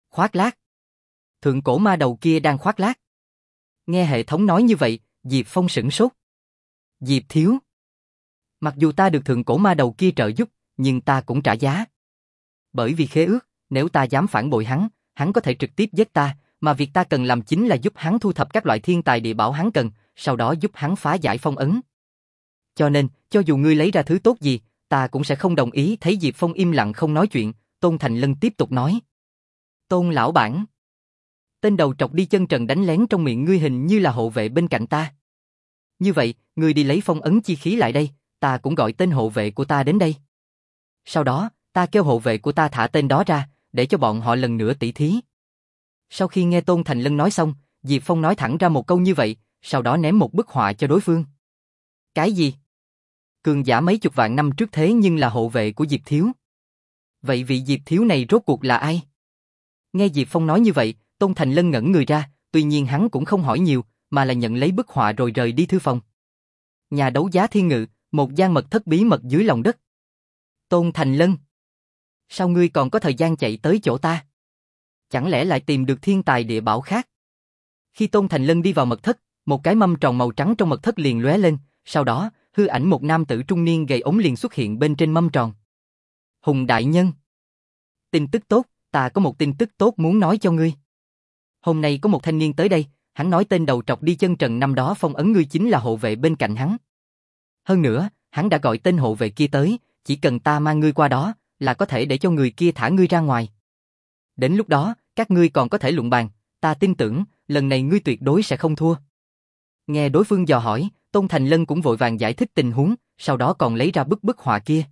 Khoác lác. Thượng cổ ma đầu kia đang khoác lác. Nghe hệ thống nói như vậy, Diệp Phong sửng sốt. Diệp thiếu. Mặc dù ta được thượng cổ ma đầu kia trợ giúp, nhưng ta cũng trả giá. Bởi vì khế ước, nếu ta dám phản bội hắn, hắn có thể trực tiếp giết ta, mà việc ta cần làm chính là giúp hắn thu thập các loại thiên tài địa bảo hắn cần, sau đó giúp hắn phá giải phong ấn. Cho nên, cho dù ngươi lấy ra thứ tốt gì, ta cũng sẽ không đồng ý. Thấy Diệp Phong im lặng không nói chuyện, Tôn Thành Lân tiếp tục nói. Tôn lão bản. Tên đầu trọc đi chân trần đánh lén trong miệng ngươi hình như là hộ vệ bên cạnh ta. Như vậy, ngươi đi lấy phong ấn chi khí lại đây, ta cũng gọi tên hộ vệ của ta đến đây. Sau đó, ta kêu hộ vệ của ta thả tên đó ra, để cho bọn họ lần nữa tỉ thí. Sau khi nghe Tôn Thành Lân nói xong, Diệp Phong nói thẳng ra một câu như vậy, sau đó ném một bức họa cho đối phương. Cái gì? Cường giả mấy chục vạn năm trước thế nhưng là hộ vệ của Diệp Thiếu. Vậy vị Diệp Thiếu này rốt cuộc là ai? Nghe Diệp Phong nói như vậy, Tôn Thành Lân ngẩn người ra, tuy nhiên hắn cũng không hỏi nhiều, mà là nhận lấy bức họa rồi rời đi thư phòng. Nhà đấu giá Thiên Ngự, một gian mật thất bí mật dưới lòng đất. Tôn Thành Lân. Sao ngươi còn có thời gian chạy tới chỗ ta? Chẳng lẽ lại tìm được thiên tài địa bảo khác? Khi Tôn Thành Lân đi vào mật thất, một cái mâm tròn màu trắng trong mật thất liền lóe lên, sau đó, hư ảnh một nam tử trung niên gầy ống liền xuất hiện bên trên mâm tròn. Hùng đại nhân. Tin tức tốt, ta có một tin tức tốt muốn nói cho ngươi. Hôm nay có một thanh niên tới đây, hắn nói tên đầu trọc đi chân trần năm đó phong ấn ngươi chính là hộ vệ bên cạnh hắn. Hơn nữa, hắn đã gọi tên hộ vệ kia tới, chỉ cần ta mang ngươi qua đó, là có thể để cho người kia thả ngươi ra ngoài. Đến lúc đó, các ngươi còn có thể luận bàn, ta tin tưởng, lần này ngươi tuyệt đối sẽ không thua. Nghe đối phương dò hỏi, Tôn Thành Lân cũng vội vàng giải thích tình huống, sau đó còn lấy ra bức bức họa kia.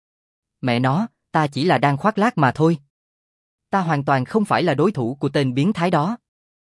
Mẹ nó, ta chỉ là đang khoác lác mà thôi. Ta hoàn toàn không phải là đối thủ của tên biến thái đó.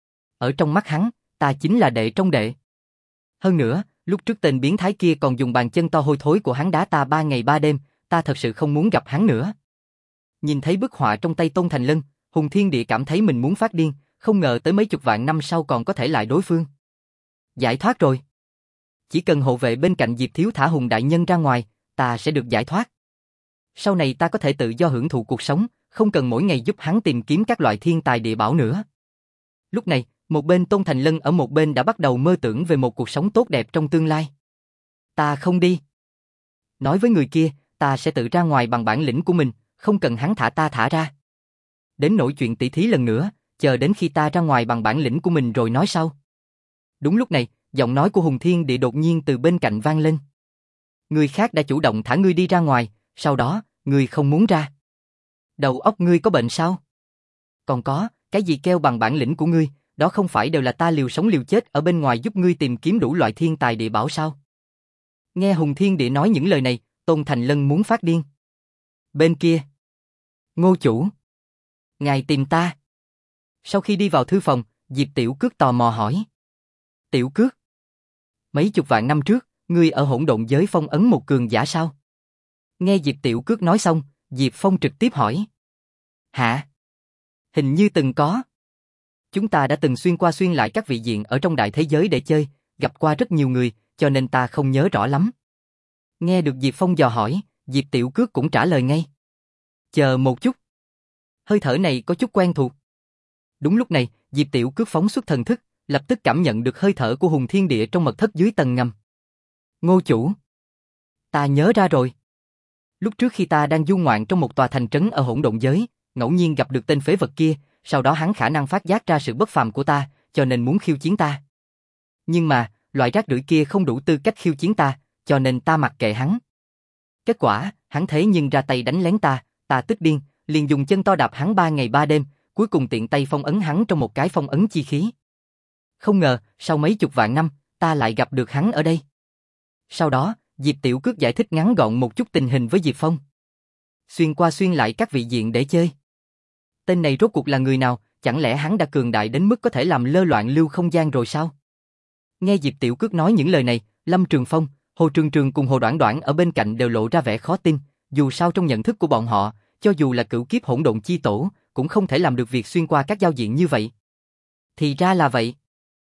Ở trong mắt hắn, ta chính là đệ trong đệ. Hơn nữa, lúc trước tên biến thái kia còn dùng bàn chân to hôi thối của hắn đá ta ba ngày ba đêm, ta thật sự không muốn gặp hắn nữa. Nhìn thấy bức họa trong tay Tôn Thành Lân, Hùng Thiên Địa cảm thấy mình muốn phát điên, không ngờ tới mấy chục vạn năm sau còn có thể lại đối phương. Giải thoát rồi. Chỉ cần hộ vệ bên cạnh Diệp Thiếu thả Hùng đại nhân ra ngoài, ta sẽ được giải thoát. Sau này ta có thể tự do hưởng thụ cuộc sống, không cần mỗi ngày giúp hắn tìm kiếm các loại thiên tài địa bảo nữa. Lúc này, một bên Tôn Thành Lân ở một bên đã bắt đầu mơ tưởng về một cuộc sống tốt đẹp trong tương lai. Ta không đi. Nói với người kia, ta sẽ tự ra ngoài bằng bản lĩnh của mình, không cần hắn thả ta thả ra. Đến nỗi chuyện tỷ thí lần nữa, chờ đến khi ta ra ngoài bằng bản lĩnh của mình rồi nói sau. Đúng lúc này, giọng nói của Hùng Thiên Địa đột nhiên từ bên cạnh vang lên. Người khác đã chủ động thả ngươi đi ra ngoài, sau đó, ngươi không muốn ra. Đầu óc ngươi có bệnh sao? Còn có, cái gì kêu bằng bản lĩnh của ngươi, đó không phải đều là ta liều sống liều chết ở bên ngoài giúp ngươi tìm kiếm đủ loại thiên tài địa bảo sao? Nghe Hùng Thiên Địa nói những lời này, Tôn Thành Lân muốn phát điên. Bên kia. Ngô chủ. Ngài tìm ta. Sau khi đi vào thư phòng, Diệp Tiểu Cước tò mò hỏi. Tiểu Cước. Mấy chục vạn năm trước, ngươi ở hỗn độn giới phong ấn một cường giả sao? Nghe Diệp Tiểu Cước nói xong, Diệp Phong trực tiếp hỏi. Hả? Hình như từng có. Chúng ta đã từng xuyên qua xuyên lại các vị diện ở trong đại thế giới để chơi, gặp qua rất nhiều người, cho nên ta không nhớ rõ lắm. Nghe được Diệp Phong dò hỏi, Diệp Tiểu Cước cũng trả lời ngay. Chờ một chút. Hơi thở này có chút quen thuộc. Đúng lúc này, Diệp Tiểu Cước phóng xuất thần thức, lập tức cảm nhận được hơi thở của Hùng Thiên Địa trong mật thất dưới tầng ngầm. Ngô chủ. Ta nhớ ra rồi. Lúc trước khi ta đang du ngoạn trong một tòa thành trấn ở hỗn độn giới, ngẫu nhiên gặp được tên phế vật kia, sau đó hắn khả năng phát giác ra sự bất phàm của ta, cho nên muốn khiêu chiến ta. Nhưng mà, loại rác rưởi kia không đủ tư cách khiêu chiến ta, cho nên ta mặc kệ hắn. Kết quả, hắn thế nhưng ra tay đánh lén ta, ta tức điên, liền dùng chân to đạp hắn ba ngày ba đêm, cuối cùng tiện tay phong ấn hắn trong một cái phong ấn chi khí. Không ngờ, sau mấy chục vạn năm, ta lại gặp được hắn ở đây. Sau đó, Diệp Tiểu Cước giải thích ngắn gọn một chút tình hình với Diệp Phong. Xuyên qua xuyên lại các vị diện để chơi. Tên này rốt cuộc là người nào, chẳng lẽ hắn đã cường đại đến mức có thể làm lơ loạn lưu không gian rồi sao? Nghe Diệp Tiểu Cước nói những lời này, Lâm Trường Phong, Hồ Trường Trường cùng Hồ Đoản Đoản ở bên cạnh đều lộ ra vẻ khó tin, dù sao trong nhận thức của bọn họ, cho dù là cửu kiếp hỗn độn chi tổ, cũng không thể làm được việc xuyên qua các giao diện như vậy. Thì ra là vậy.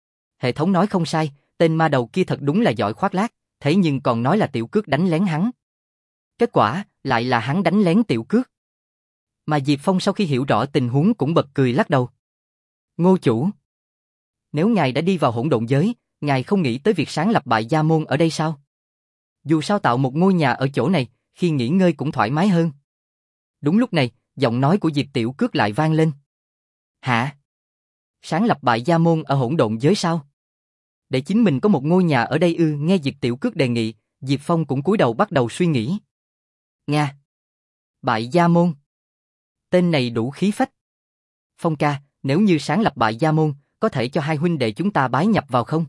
Hệ thống nói không sai, tên ma đầu kia thật đúng là giỏi khoác lác, thế nhưng còn nói là Tiểu Cước đánh lén hắn. Kết quả, lại là hắn đánh lén Tiểu Cước. Mà Diệp Phong sau khi hiểu rõ tình huống cũng bật cười lắc đầu. Ngô chủ, nếu ngài đã đi vào hỗn độn giới, ngài không nghĩ tới việc sáng lập bại gia môn ở đây sao? Dù sao tạo một ngôi nhà ở chỗ này, khi nghỉ ngơi cũng thoải mái hơn. Đúng lúc này, giọng nói của Diệp Tiểu Cước lại vang lên. Hả? Sáng lập bại gia môn ở hỗn độn giới sao? Để chính mình có một ngôi nhà ở đây ư? Nghe Diệp Tiểu Cước đề nghị, Diệp Phong cũng cúi đầu bắt đầu suy nghĩ. Nga. Bại gia môn. Tên này đủ khí phách. Phong ca, nếu như sáng lập bại gia môn, có thể cho hai huynh đệ chúng ta bái nhập vào không?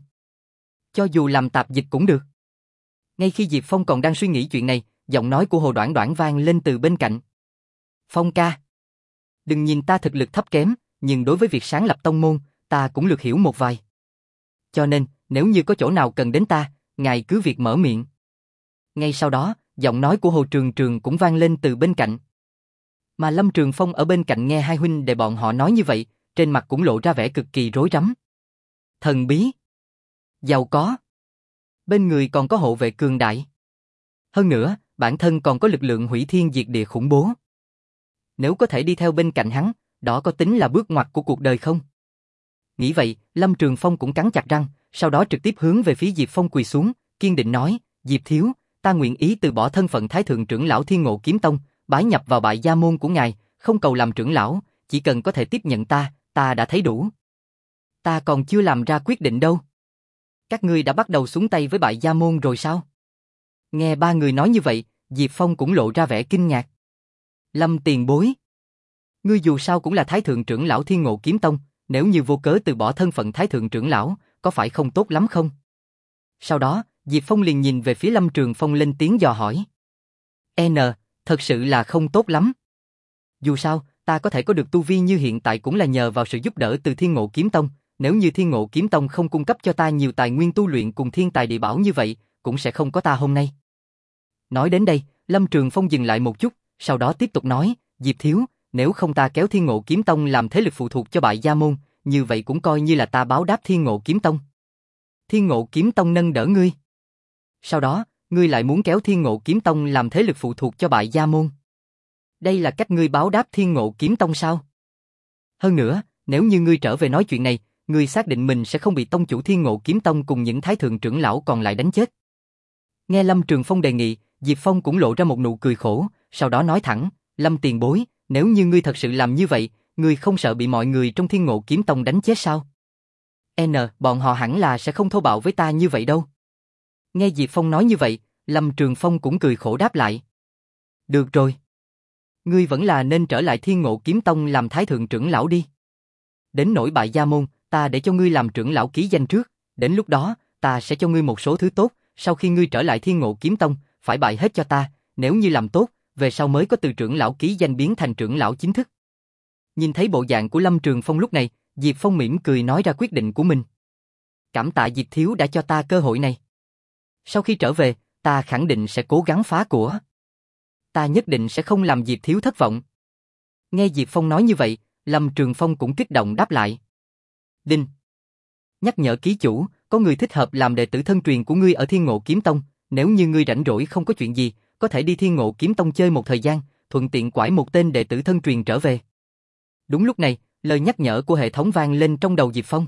Cho dù làm tạp dịch cũng được. Ngay khi Diệp Phong còn đang suy nghĩ chuyện này, giọng nói của Hồ Đoản Đoản vang lên từ bên cạnh. Phong ca. Đừng nhìn ta thực lực thấp kém, nhưng đối với việc sáng lập tông môn, ta cũng lược hiểu một vài. Cho nên, nếu như có chỗ nào cần đến ta, ngài cứ việc mở miệng. Ngay sau đó, giọng nói của Hồ Trường Trường cũng vang lên từ bên cạnh. Mà Lâm Trường Phong ở bên cạnh nghe hai huynh đệ bọn họ nói như vậy, trên mặt cũng lộ ra vẻ cực kỳ rối rắm. Thần bí. Giàu có. Bên người còn có hộ vệ cường đại. Hơn nữa, bản thân còn có lực lượng hủy thiên diệt địa khủng bố. Nếu có thể đi theo bên cạnh hắn, đó có tính là bước ngoặt của cuộc đời không? Nghĩ vậy, Lâm Trường Phong cũng cắn chặt răng, sau đó trực tiếp hướng về phía Diệp Phong quỳ xuống, kiên định nói, Diệp Thiếu, ta nguyện ý từ bỏ thân phận Thái Thượng trưởng lão Thiên Ngộ Kiếm Tông, bái nhập vào bại gia môn của ngài, không cầu làm trưởng lão, chỉ cần có thể tiếp nhận ta, ta đã thấy đủ. Ta còn chưa làm ra quyết định đâu. Các ngươi đã bắt đầu xuống tay với bại gia môn rồi sao? Nghe ba người nói như vậy, Diệp Phong cũng lộ ra vẻ kinh ngạc. Lâm tiền bối. Ngươi dù sao cũng là Thái Thượng trưởng lão Thiên Ngộ Kiếm Tông, nếu như vô cớ từ bỏ thân phận Thái Thượng trưởng lão, có phải không tốt lắm không? Sau đó, Diệp Phong liền nhìn về phía Lâm Trường Phong lên tiếng dò hỏi. N, thật sự là không tốt lắm. Dù sao, ta có thể có được tu vi như hiện tại cũng là nhờ vào sự giúp đỡ từ Thiên Ngộ Kiếm Tông, nếu như Thiên Ngộ Kiếm Tông không cung cấp cho ta nhiều tài nguyên tu luyện cùng thiên tài địa bảo như vậy, cũng sẽ không có ta hôm nay. Nói đến đây, Lâm Trường Phong dừng lại một chút, sau đó tiếp tục nói, Diệp Thiếu, nếu không ta kéo Thiên Ngộ Kiếm Tông làm thế lực phụ thuộc cho bại gia môn, như vậy cũng coi như là ta báo đáp Thiên Ngộ Kiếm Tông. Thiên Ngộ Kiếm Tông nâng đỡ ngươi. Sau đó, ngươi lại muốn kéo Thiên Ngộ Kiếm Tông làm thế lực phụ thuộc cho bại gia môn. Đây là cách ngươi báo đáp Thiên Ngộ Kiếm Tông sao? Hơn nữa, nếu như ngươi trở về nói chuyện này, ngươi xác định mình sẽ không bị tông chủ Thiên Ngộ Kiếm Tông cùng những thái thượng trưởng lão còn lại đánh chết. Nghe Lâm Trường Phong đề nghị, Diệp Phong cũng lộ ra một nụ cười khổ, sau đó nói thẳng, Lâm tiền bối, nếu như ngươi thật sự làm như vậy, ngươi không sợ bị mọi người trong Thiên Ngộ Kiếm Tông đánh chết sao? N, bọn họ hẳn là sẽ không thô bạo với ta như vậy đâu. Nghe Diệp Phong nói như vậy, Lâm Trường Phong cũng cười khổ đáp lại. Được rồi. Ngươi vẫn là nên trở lại Thiên Ngộ Kiếm Tông làm thái thượng trưởng lão đi. Đến nỗi bại gia môn, ta để cho ngươi làm trưởng lão ký danh trước, đến lúc đó, ta sẽ cho ngươi một số thứ tốt, sau khi ngươi trở lại Thiên Ngộ Kiếm Tông, phải bại hết cho ta, nếu như làm tốt, về sau mới có từ trưởng lão ký danh biến thành trưởng lão chính thức. Nhìn thấy bộ dạng của Lâm Trường Phong lúc này, Diệp Phong mỉm cười nói ra quyết định của mình. Cảm tạ Diệp Thiếu đã cho ta cơ hội này. Sau khi trở về, ta khẳng định sẽ cố gắng phá của. Ta nhất định sẽ không làm Diệp Thiếu thất vọng. Nghe Diệp Phong nói như vậy, Lâm Trường Phong cũng kích động đáp lại. Đinh. Nhắc nhở ký chủ, có người thích hợp làm đệ tử thân truyền của ngươi ở Thiên Ngộ Kiếm Tông, nếu như ngươi rảnh rỗi không có chuyện gì, có thể đi Thiên Ngộ Kiếm Tông chơi một thời gian, thuận tiện quải một tên đệ tử thân truyền trở về. Đúng lúc này, lời nhắc nhở của hệ thống vang lên trong đầu Diệp Phong.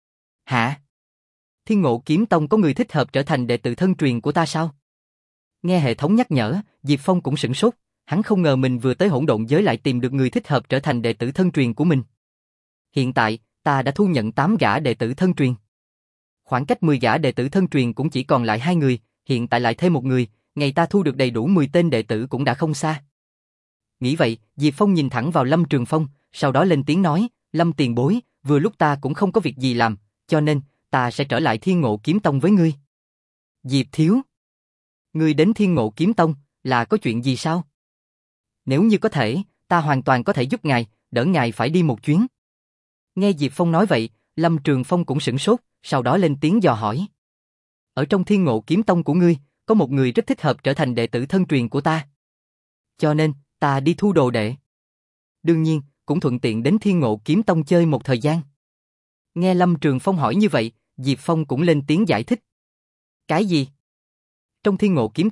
Hả? Thiên Ngộ Kiếm Tông có người thích hợp trở thành đệ tử thân truyền của ta sao? Nghe hệ thống nhắc nhở, Diệp Phong cũng sửng sốt, hắn không ngờ mình vừa tới hỗn độn giới lại tìm được người thích hợp trở thành đệ tử thân truyền của mình. Hiện tại, ta đã thu nhận tám gã đệ tử thân truyền. Khoảng cách mười gã đệ tử thân truyền cũng chỉ còn lại hai người, hiện tại lại thêm một người, ngày ta thu được đầy đủ mười tên đệ tử cũng đã không xa. Nghĩ vậy, Diệp Phong nhìn thẳng vào Lâm Trường Phong, sau đó lên tiếng nói, Lâm tiền bối, vừa lúc ta cũng không có việc gì làm, cho nên, ta sẽ trở lại Thiên Ngộ Kiếm Tông với ngươi. Diệp Thiếu. Ngươi đến Thiên Ngộ Kiếm Tông, là có chuyện gì sao? Nếu như có thể, ta hoàn toàn có thể giúp ngài, đỡ ngài phải đi một chuyến. Nghe Diệp Phong nói vậy, Lâm Trường Phong cũng sửng sốt, sau đó lên tiếng dò hỏi. Ở trong Thiên Ngộ Kiếm Tông của ngươi, có một người rất thích hợp trở thành đệ tử thân truyền của ta. Cho nên, ta đi thu đồ đệ. Đương nhiên, cũng thuận tiện đến Thiên Ngộ Kiếm Tông chơi một thời gian. Nghe Lâm Trường Phong hỏi như vậy, Diệp Phong cũng lên tiếng giải thích. Cái gì? Trong Thiên Ngộ Kiếm Tông,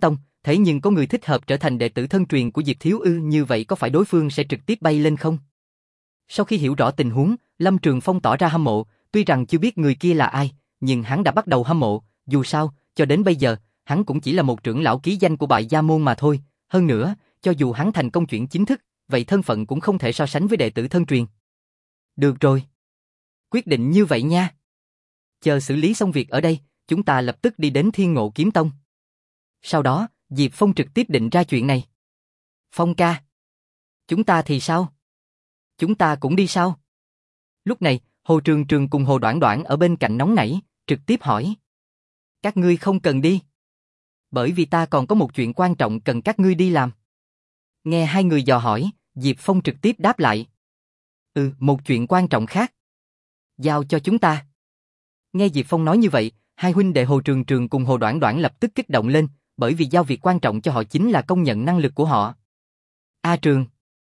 Thế nhưng có người thích hợp trở thành đệ tử thân truyền của Diệp Thiếu ư, như vậy có phải đối phương sẽ trực tiếp bay lên không? Sau khi hiểu rõ tình huống, Lâm Trường Phong tỏ ra hâm mộ, tuy rằng chưa biết người kia là ai, nhưng hắn đã bắt đầu hâm mộ, dù sao, cho đến bây giờ, hắn cũng chỉ là một trưởng lão ký danh của Bại Gia Môn mà thôi, hơn nữa, cho dù hắn thành công chuyển chính thức, vậy thân phận cũng không thể so sánh với đệ tử thân truyền. Được rồi. Quyết định như vậy nha. Chờ xử lý xong việc ở đây, chúng ta lập tức đi đến Thiên Ngộ Kiếm Tông. Sau đó, Diệp Phong trực tiếp định ra chuyện này. Phong ca. Chúng ta thì sao? Chúng ta cũng đi sao? Lúc này, Hồ Trường Trường cùng Hồ Đoản Đoản ở bên cạnh nóng nảy, trực tiếp hỏi. Các ngươi không cần đi. Bởi vì ta còn có một chuyện quan trọng cần các ngươi đi làm. Nghe hai người dò hỏi, Diệp Phong trực tiếp đáp lại. Ừ, một chuyện quan trọng khác. Giao cho chúng ta. Nghe Diệp Phong nói như vậy, hai huynh đệ Hồ Trường Trường cùng Hồ Đoản Đoản lập tức kích động lên, bởi vì giao việc quan trọng cho họ chính là công nhận năng lực của họ. A Trường.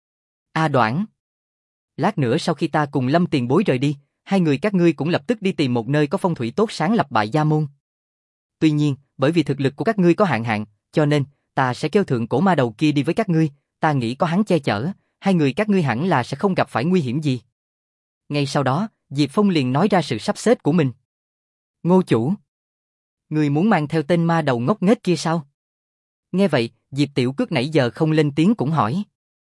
A Đoản. Lát nữa sau khi ta cùng Lâm tiền bối rời đi, hai người các ngươi cũng lập tức đi tìm một nơi có phong thủy tốt sáng lập Bại Gia Môn. Tuy nhiên, bởi vì thực lực của các ngươi có hạn hạn, cho nên, ta sẽ kêu thượng cổ ma đầu kia đi với các ngươi, ta nghĩ có hắn che chở, hai người các ngươi hẳn là sẽ không gặp phải nguy hiểm gì. Ngay sau đó, Diệp Phong liền nói ra sự sắp xếp của mình. Ngô chủ. Ngươi muốn mang theo tên ma đầu ngốc nghếch kia sao? Nghe vậy, Diệp Tiểu Cước nãy giờ không lên tiếng cũng hỏi.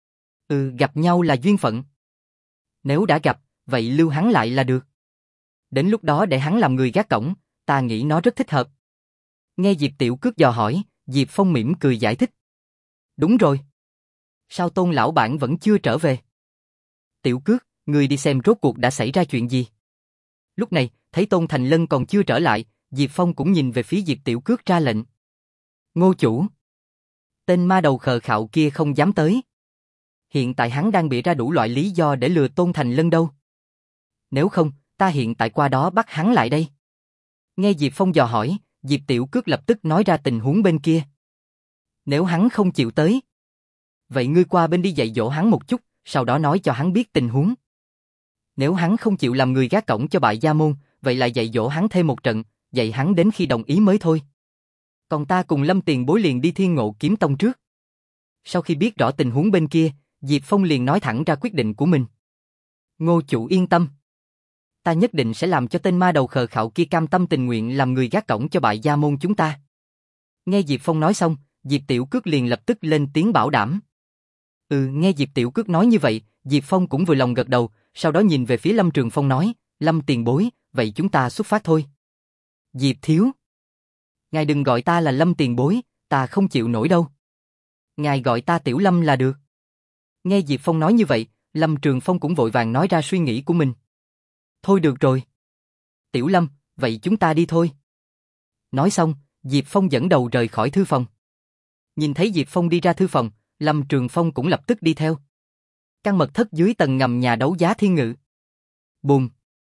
Ừ, gặp nhau là duyên phận. Nếu đã gặp, vậy lưu hắn lại là được. Đến lúc đó để hắn làm người gác cổng, ta nghĩ nó rất thích hợp. Nghe Diệp Tiểu Cước dò hỏi, Diệp Phong mỉm cười giải thích. Đúng rồi. Sao Tôn lão bản vẫn chưa trở về? Tiểu Cước, ngươi đi xem rốt cuộc đã xảy ra chuyện gì? Lúc này, thấy Tôn Thành Lân còn chưa trở lại, Diệp Phong cũng nhìn về phía Diệp Tiểu Cước ra lệnh. Ngô chủ. Tên ma đầu khờ khạo kia không dám tới. Hiện tại hắn đang bịa ra đủ loại lý do để lừa Tôn Thành Lân đâu. Nếu không, ta hiện tại qua đó bắt hắn lại đây. Nghe Diệp Phong dò hỏi, Diệp Tiểu Cước lập tức nói ra tình huống bên kia. Nếu hắn không chịu tới, vậy ngươi qua bên đi dạy dỗ hắn một chút, sau đó nói cho hắn biết tình huống. Nếu hắn không chịu làm người gác cổng cho Bại Gia Môn, vậy lại dạy dỗ hắn thêm một trận, dạy hắn đến khi đồng ý mới thôi. Còn ta cùng Lâm tiền bối liền đi Thiên Ngộ Kiếm Tông trước. Sau khi biết rõ tình huống bên kia, Diệp Phong liền nói thẳng ra quyết định của mình. Ngô chủ yên tâm. Ta nhất định sẽ làm cho tên ma đầu khờ khạo kia cam tâm tình nguyện làm người gác cổng cho Bại Gia Môn chúng ta. Nghe Diệp Phong nói xong, Diệp Tiểu Cước liền lập tức lên tiếng bảo đảm. Ừ, nghe Diệp Tiểu Cước nói như vậy, Diệp Phong cũng vừa lòng gật đầu, sau đó nhìn về phía Lâm Trường Phong nói, Lâm tiền bối, vậy chúng ta xuất phát thôi. Diệp Thiếu. Ngài đừng gọi ta là Lâm tiền bối, ta không chịu nổi đâu. Ngài gọi ta Tiểu Lâm là được. Nghe Diệp Phong nói như vậy, Lâm Trường Phong cũng vội vàng nói ra suy nghĩ của mình. Thôi được rồi. Tiểu Lâm, vậy chúng ta đi thôi. Nói xong, Diệp Phong dẫn đầu rời khỏi thư phòng. Nhìn thấy Diệp Phong đi ra thư phòng, Lâm Trường Phong cũng lập tức đi theo. Căn mật thất dưới tầng ngầm nhà đấu giá Thiên Ngự. Bùm.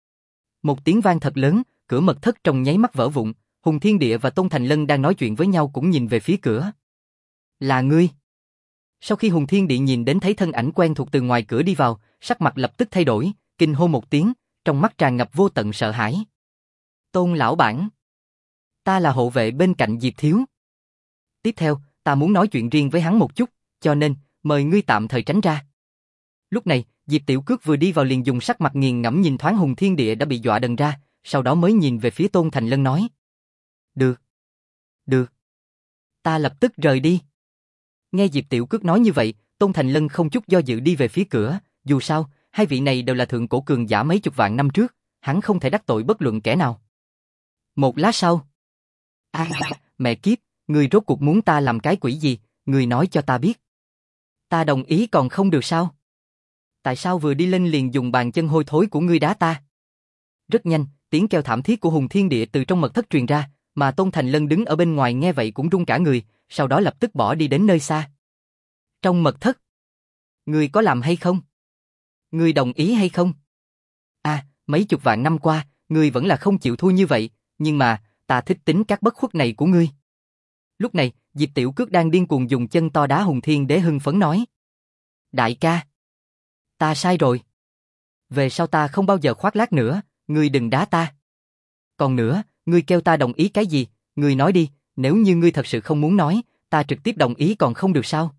Một tiếng vang thật lớn, cửa mật thất trong nháy mắt vỡ vụn, Hùng Thiên Địa và Tôn Thành Lân đang nói chuyện với nhau cũng nhìn về phía cửa. Là ngươi. Sau khi Hùng Thiên Địa nhìn đến thấy thân ảnh quen thuộc từ ngoài cửa đi vào, sắc mặt lập tức thay đổi, kinh hô một tiếng, trong mắt tràn ngập vô tận sợ hãi. Tôn lão bản. Ta là hộ vệ bên cạnh Diệp Thiếu. Tiếp theo, ta muốn nói chuyện riêng với hắn một chút, cho nên, mời ngươi tạm thời tránh ra. Lúc này, Diệp Tiểu Cước vừa đi vào liền dùng sắc mặt nghiền ngẫm nhìn thoáng Hùng Thiên Địa đã bị dọa đần ra, sau đó mới nhìn về phía Tôn Thành Lân nói. Được. Được. Ta lập tức rời đi. Nghe Diệp Tiểu Cước nói như vậy, Tôn Thành Lân không chút do dự đi về phía cửa, dù sao, hai vị này đều là thượng cổ cường giả mấy chục vạn năm trước, hắn không thể đắc tội bất luận kẻ nào. Một lát sau. À, mẹ kiếp, ngươi rốt cuộc muốn ta làm cái quỷ gì, ngươi nói cho ta biết. Ta đồng ý còn không được sao? Tại sao vừa đi lên liền dùng bàn chân hôi thối của ngươi đá ta? Rất nhanh, tiếng kêu thảm thiết của Hùng Thiên Địa từ trong mật thất truyền ra, mà Tôn Thành Lân đứng ở bên ngoài nghe vậy cũng run cả người, sau đó lập tức bỏ đi đến nơi xa. Trong mật thất. Ngươi có làm hay không? Ngươi đồng ý hay không? À, mấy chục vạn năm qua, ngươi vẫn là không chịu thua như vậy, nhưng mà, ta thích tính các bất khuất này của ngươi. Lúc này, Diệp Tiểu Cước đang điên cuồng dùng chân to đá Hùng Thiên Đế hưng phấn nói. Đại ca. Ta sai rồi. Về sau ta không bao giờ khoác lác nữa, ngươi đừng đá ta. Còn nữa, ngươi kêu ta đồng ý cái gì, ngươi nói đi, nếu như ngươi thật sự không muốn nói, ta trực tiếp đồng ý còn không được sao?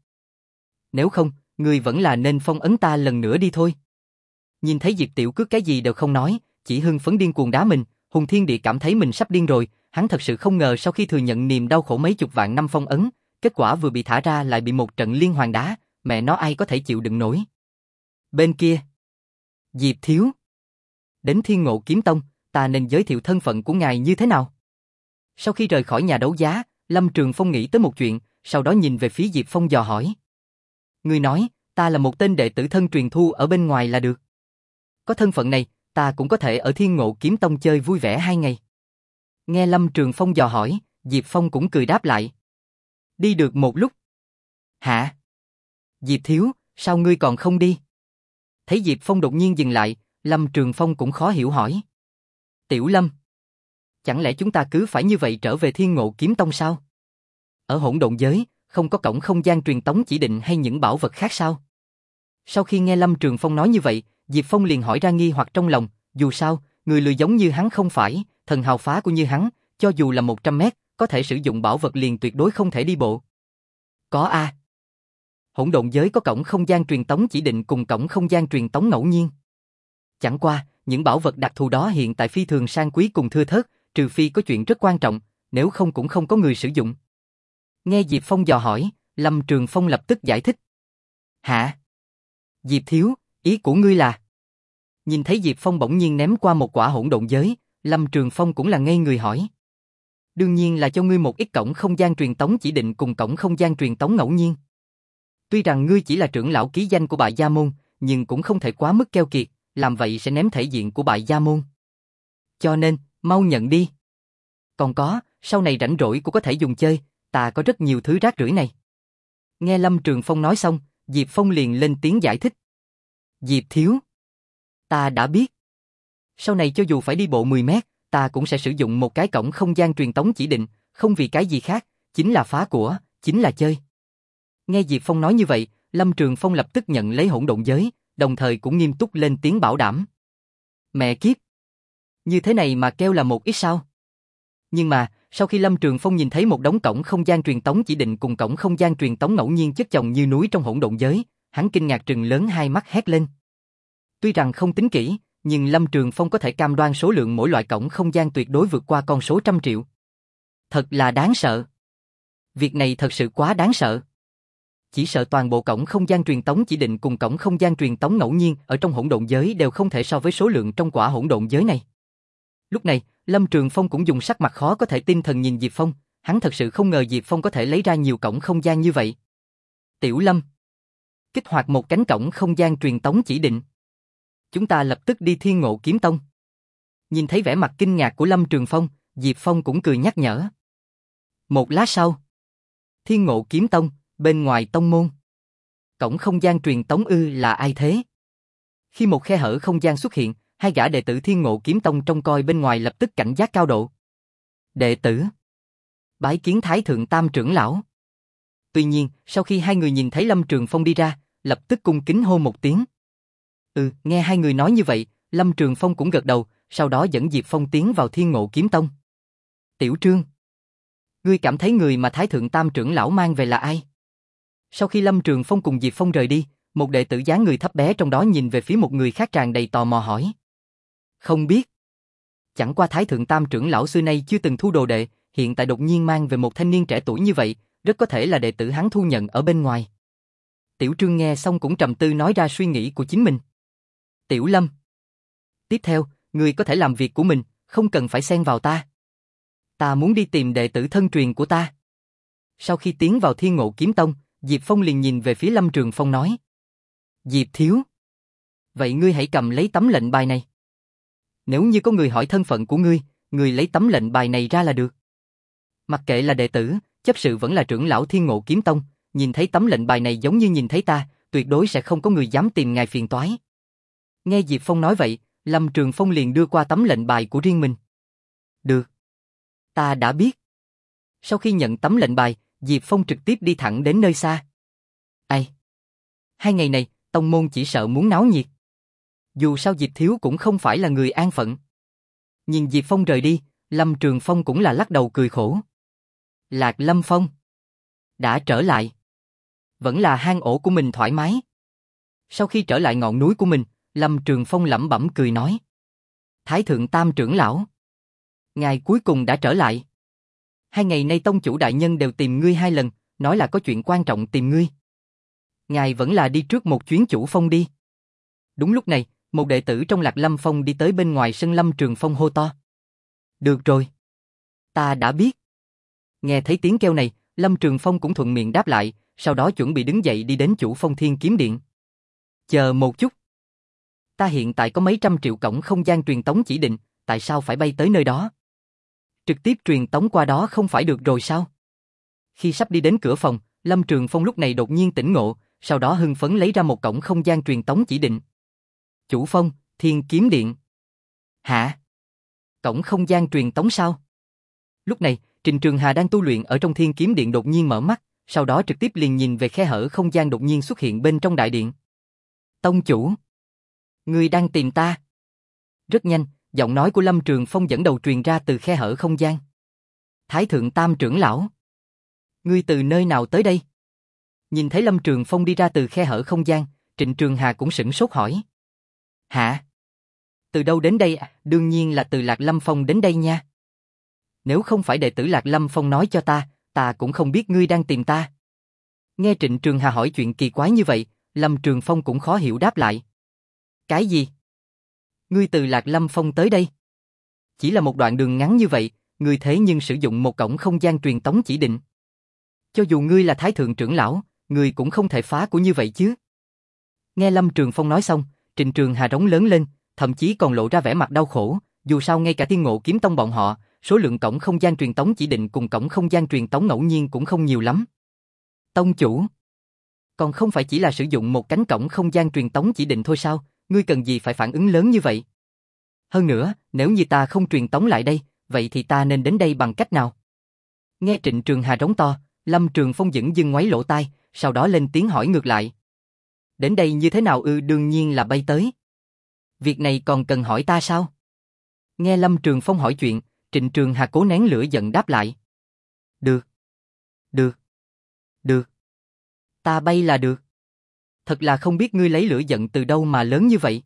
Nếu không, ngươi vẫn là nên phong ấn ta lần nữa đi thôi. Nhìn thấy Diệp Tiểu Cước cái gì đều không nói, chỉ hưng phấn điên cuồng đá mình, Hùng Thiên Địa cảm thấy mình sắp điên rồi, hắn thật sự không ngờ sau khi thừa nhận niềm đau khổ mấy chục vạn năm phong ấn, kết quả vừa bị thả ra lại bị một trận liên hoàn đá, mẹ nó ai có thể chịu đựng nổi. Bên kia, Diệp Thiếu. Đến Thiên Ngộ Kiếm Tông, ta nên giới thiệu thân phận của ngài như thế nào? Sau khi rời khỏi nhà đấu giá, Lâm Trường Phong nghĩ tới một chuyện, sau đó nhìn về phía Diệp Phong dò hỏi. Ngươi nói, ta là một tên đệ tử thân truyền thu ở bên ngoài là được. Có thân phận này, ta cũng có thể ở Thiên Ngộ Kiếm Tông chơi vui vẻ hai ngày. Nghe Lâm Trường Phong dò hỏi, Diệp Phong cũng cười đáp lại. Đi được một lúc. Hả? Diệp Thiếu, sao ngươi còn không đi? Thấy Diệp Phong đột nhiên dừng lại, Lâm Trường Phong cũng khó hiểu hỏi. Tiểu Lâm, chẳng lẽ chúng ta cứ phải như vậy trở về Thiên Ngộ Kiếm Tông sao? Ở hỗn độn giới, không có cổng không gian truyền tống chỉ định hay những bảo vật khác sao? Sau khi nghe Lâm Trường Phong nói như vậy, Diệp Phong liền hỏi ra nghi hoặc trong lòng, dù sao, người lười giống như hắn không phải, thần hào phá của như hắn, cho dù là một trăm mét, có thể sử dụng bảo vật liền tuyệt đối không thể đi bộ. Có a. À. Hỗn độn giới có cổng không gian truyền tống chỉ định cùng cổng không gian truyền tống ngẫu nhiên. Chẳng qua, những bảo vật đặc thù đó hiện tại phi thường sang quý cùng thưa thớt, trừ phi có chuyện rất quan trọng, nếu không cũng không có người sử dụng. Nghe Diệp Phong dò hỏi, Lâm Trường Phong lập tức giải thích. Hả? Diệp Thiếu, ý của ngươi là? Nhìn thấy Diệp Phong bỗng nhiên ném qua một quả hỗn độn giới, Lâm Trường Phong cũng là ngây người hỏi. Đương nhiên là cho ngươi một ít cổng không gian truyền tống chỉ định cùng cổng không gian truyền tống ngẫu nhiên. Tuy rằng ngươi chỉ là trưởng lão ký danh của Bại Gia Môn, nhưng cũng không thể quá mức keo kiệt, làm vậy sẽ ném thể diện của Bại Gia Môn. Cho nên, mau nhận đi. Còn có, sau này rảnh rỗi cũng có thể dùng chơi, ta có rất nhiều thứ rác rưởi này. Nghe Lâm Trường Phong nói xong, Diệp Phong liền lên tiếng giải thích. Diệp Thiếu, ta đã biết. Sau này cho dù phải đi bộ mười mét, ta cũng sẽ sử dụng một cái cổng không gian truyền tống chỉ định, không vì cái gì khác, chính là phá của, chính là chơi. Nghe Diệp Phong nói như vậy, Lâm Trường Phong lập tức nhận lấy hỗn độn giới, đồng thời cũng nghiêm túc lên tiếng bảo đảm. Mẹ kiếp! Như thế này mà kêu là một ít sao? Nhưng mà, sau khi Lâm Trường Phong nhìn thấy một đống cổng không gian truyền tống chỉ định cùng cổng không gian truyền tống ngẫu nhiên chất chồng như núi trong hỗn độn giới, hắn kinh ngạc trừng lớn hai mắt hét lên. Tuy rằng không tính kỹ, nhưng Lâm Trường Phong có thể cam đoan số lượng mỗi loại cổng không gian tuyệt đối vượt qua con số trăm triệu. Thật là đáng sợ. Việc này thật sự quá đáng sợ. Chỉ sợ toàn bộ cổng không gian truyền tống chỉ định cùng cổng không gian truyền tống ngẫu nhiên ở trong hỗn độn giới đều không thể so với số lượng trong quả hỗn độn giới này. Lúc này, Lâm Trường Phong cũng dùng sắc mặt khó có thể tin thần nhìn Diệp Phong, hắn thật sự không ngờ Diệp Phong có thể lấy ra nhiều cổng không gian như vậy. Tiểu Lâm, kích hoạt một cánh cổng không gian truyền tống chỉ định. Chúng ta lập tức đi Thiên Ngộ Kiếm Tông. Nhìn thấy vẻ mặt kinh ngạc của Lâm Trường Phong, Diệp Phong cũng cười nhắc nhở. Một lát sau, Thiên Ngộ Kiếm Tông, bên ngoài tông môn. Cổng không gian truyền tống ư là ai thế? Khi một khe hở không gian xuất hiện, hai gã đệ tử Thiên Ngộ Kiếm Tông trông coi bên ngoài lập tức cảnh giác cao độ. Đệ tử, bái kiến Thái Thượng Tam trưởng lão. Tuy nhiên, sau khi hai người nhìn thấy Lâm Trường Phong đi ra, lập tức cung kính hô một tiếng. Ừ, nghe hai người nói như vậy, Lâm Trường Phong cũng gật đầu, sau đó dẫn Diệp Phong tiến vào Thiên Ngộ Kiếm Tông. Tiểu Trương, ngươi cảm thấy người mà Thái Thượng Tam trưởng lão mang về là ai? Sau khi Lâm Trường Phong cùng Diệp Phong rời đi, một đệ tử dáng người thấp bé trong đó nhìn về phía một người khác tràn đầy tò mò hỏi. Không biết. Chẳng qua Thái Thượng Tam trưởng lão xưa nay chưa từng thu đồ đệ, hiện tại đột nhiên mang về một thanh niên trẻ tuổi như vậy, rất có thể là đệ tử hắn thu nhận ở bên ngoài. Tiểu Trương nghe xong cũng trầm tư nói ra suy nghĩ của chính mình. Tiểu Lâm, tiếp theo, ngươi có thể làm việc của mình, không cần phải xen vào ta. Ta muốn đi tìm đệ tử thân truyền của ta. Sau khi tiến vào Thiên Ngộ Kiếm Tông, Diệp Phong liền nhìn về phía Lâm Trường Phong nói. Diệp Thiếu, vậy ngươi hãy cầm lấy tấm lệnh bài này. Nếu như có người hỏi thân phận của ngươi, ngươi lấy tấm lệnh bài này ra là được. Mặc kệ là đệ tử, chấp sự vẫn là trưởng lão Thiên Ngộ Kiếm Tông, nhìn thấy tấm lệnh bài này giống như nhìn thấy ta, tuyệt đối sẽ không có người dám tìm ngài phiền toái. Nghe Diệp Phong nói vậy, Lâm Trường Phong liền đưa qua tấm lệnh bài của riêng mình. Được. Ta đã biết. Sau khi nhận tấm lệnh bài, Diệp Phong trực tiếp đi thẳng đến nơi xa. Ai? Hai ngày này, tông môn chỉ sợ muốn náo nhiệt. Dù sao Diệp Thiếu cũng không phải là người an phận. Nhìn Diệp Phong rời đi, Lâm Trường Phong cũng là lắc đầu cười khổ. Lạc Lâm Phong. Đã trở lại. Vẫn là hang ổ của mình thoải mái. Sau khi trở lại ngọn núi của mình, Lâm Trường Phong lẩm bẩm cười nói. Thái thượng tam trưởng lão. Ngài cuối cùng đã trở lại. Hai ngày nay tông chủ đại nhân đều tìm ngươi hai lần, nói là có chuyện quan trọng tìm ngươi. Ngài vẫn là đi trước một chuyến chủ phong đi. Đúng lúc này, một đệ tử trong Lạc Lâm Phong đi tới bên ngoài sân Lâm Trường Phong hô to. Được rồi. Ta đã biết. Nghe thấy tiếng kêu này, Lâm Trường Phong cũng thuận miệng đáp lại, sau đó chuẩn bị đứng dậy đi đến chủ phong Thiên Kiếm Điện. Chờ một chút. Ta hiện tại có mấy trăm triệu cổng không gian truyền tống chỉ định, tại sao phải bay tới nơi đó? Trực tiếp truyền tống qua đó không phải được rồi sao? Khi sắp đi đến cửa phòng, Lâm Trường Phong lúc này đột nhiên tỉnh ngộ, sau đó hưng phấn lấy ra một cổng không gian truyền tống chỉ định. Chủ phong, Thiên Kiếm Điện. Hả? Cổng không gian truyền tống sao? Lúc này, Trình Trường Hà đang tu luyện ở trong Thiên Kiếm Điện đột nhiên mở mắt, sau đó trực tiếp liền nhìn về khe hở không gian đột nhiên xuất hiện bên trong đại điện. Tông chủ, ngươi đang tìm ta? Rất nhanh, giọng nói của Lâm Trường Phong dẫn đầu truyền ra từ khe hở không gian. Thái thượng tam trưởng lão, ngươi từ nơi nào tới đây? Nhìn thấy Lâm Trường Phong đi ra từ khe hở không gian, Trịnh Trường Hà cũng sửng sốt hỏi. Hả? Từ đâu đến đây? Đương nhiên là từ Lạc Lâm Phong đến đây nha. Nếu không phải đệ tử Lạc Lâm Phong nói cho ta, ta cũng không biết ngươi đang tìm ta. Nghe Trịnh Trường Hà hỏi chuyện kỳ quái như vậy, Lâm Trường Phong cũng khó hiểu đáp lại. Cái gì? Ngươi từ Lạc Lâm Phong tới đây? Chỉ là một đoạn đường ngắn như vậy, ngươi thế nhưng sử dụng một cổng không gian truyền tống chỉ định. Cho dù ngươi là Thái thượng trưởng lão, ngươi cũng không thể phá của như vậy chứ. Nghe Lâm Trường Phong nói xong, Trịnh Trường Hà rống lớn lên, thậm chí còn lộ ra vẻ mặt đau khổ, dù sao ngay cả Thiên Ngộ Kiếm Tông bọn họ, số lượng cổng không gian truyền tống chỉ định cùng cổng không gian truyền tống ngẫu nhiên cũng không nhiều lắm. Tông chủ, còn không phải chỉ là sử dụng một cánh cổng không gian truyền tống chỉ định thôi sao, ngươi cần gì phải phản ứng lớn như vậy? Hơn nữa, nếu như ta không truyền tống lại đây, vậy thì ta nên đến đây bằng cách nào? Nghe Trịnh Trường Hà rống to, Lâm Trường Phong dửng dưng ngoáy lỗ tai, sau đó lên tiếng hỏi ngược lại. Đến đây như thế nào ư? Đương nhiên là bay tới. Việc này còn cần hỏi ta sao? Nghe Lâm Trường Phong hỏi chuyện, Trịnh Trường Hà cố nén lửa giận đáp lại. Được. Được. Được. Ta bay là được. Thật là không biết ngươi lấy lửa giận từ đâu mà lớn như vậy.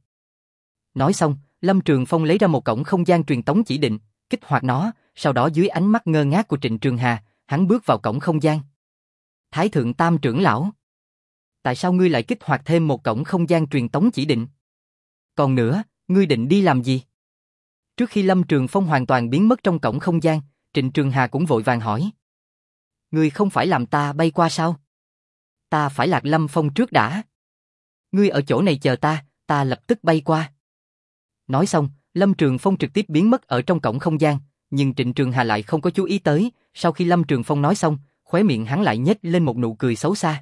Nói xong, Lâm Trường Phong lấy ra một cổng không gian truyền tống chỉ định, kích hoạt nó, sau đó dưới ánh mắt ngơ ngác của Trịnh Trường Hà, hắn bước vào cổng không gian. Thái thượng tam trưởng lão, tại sao ngươi lại kích hoạt thêm một cổng không gian truyền tống chỉ định? Còn nữa, ngươi định đi làm gì? Trước khi Lâm Trường Phong hoàn toàn biến mất trong cổng không gian, Trịnh Trường Hà cũng vội vàng hỏi. Ngươi không phải làm ta bay qua sao? Ta phải Lạc Lâm Phong trước đã. Ngươi ở chỗ này chờ ta, ta lập tức bay qua. Nói xong, Lâm Trường Phong trực tiếp biến mất ở trong cổng không gian, nhưng Trịnh Trường Hà lại không có chú ý tới, sau khi Lâm Trường Phong nói xong, khóe miệng hắn lại nhếch lên một nụ cười xấu xa.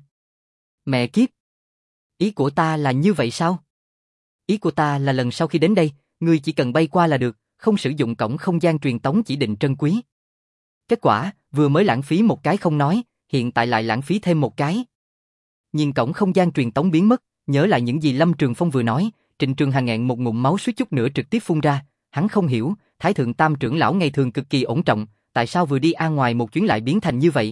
Mẹ kiếp! Ý của ta là như vậy sao? Ý của ta là lần sau khi đến đây, ngươi chỉ cần bay qua là được, không sử dụng cổng không gian truyền tống chỉ định trân quý. Kết quả, vừa mới lãng phí một cái không nói, hiện tại lại lãng phí thêm một cái. Nhìn cổng không gian truyền tống biến mất, nhớ lại những gì Lâm Trường Phong vừa nói, Trịnh Trường Hà nghẹn một ngụm máu suýt chút nữa trực tiếp phun ra, hắn không hiểu, Thái thượng tam trưởng lão ngày thường cực kỳ ổn trọng, tại sao vừa đi ra ngoài một chuyến lại biến thành như vậy?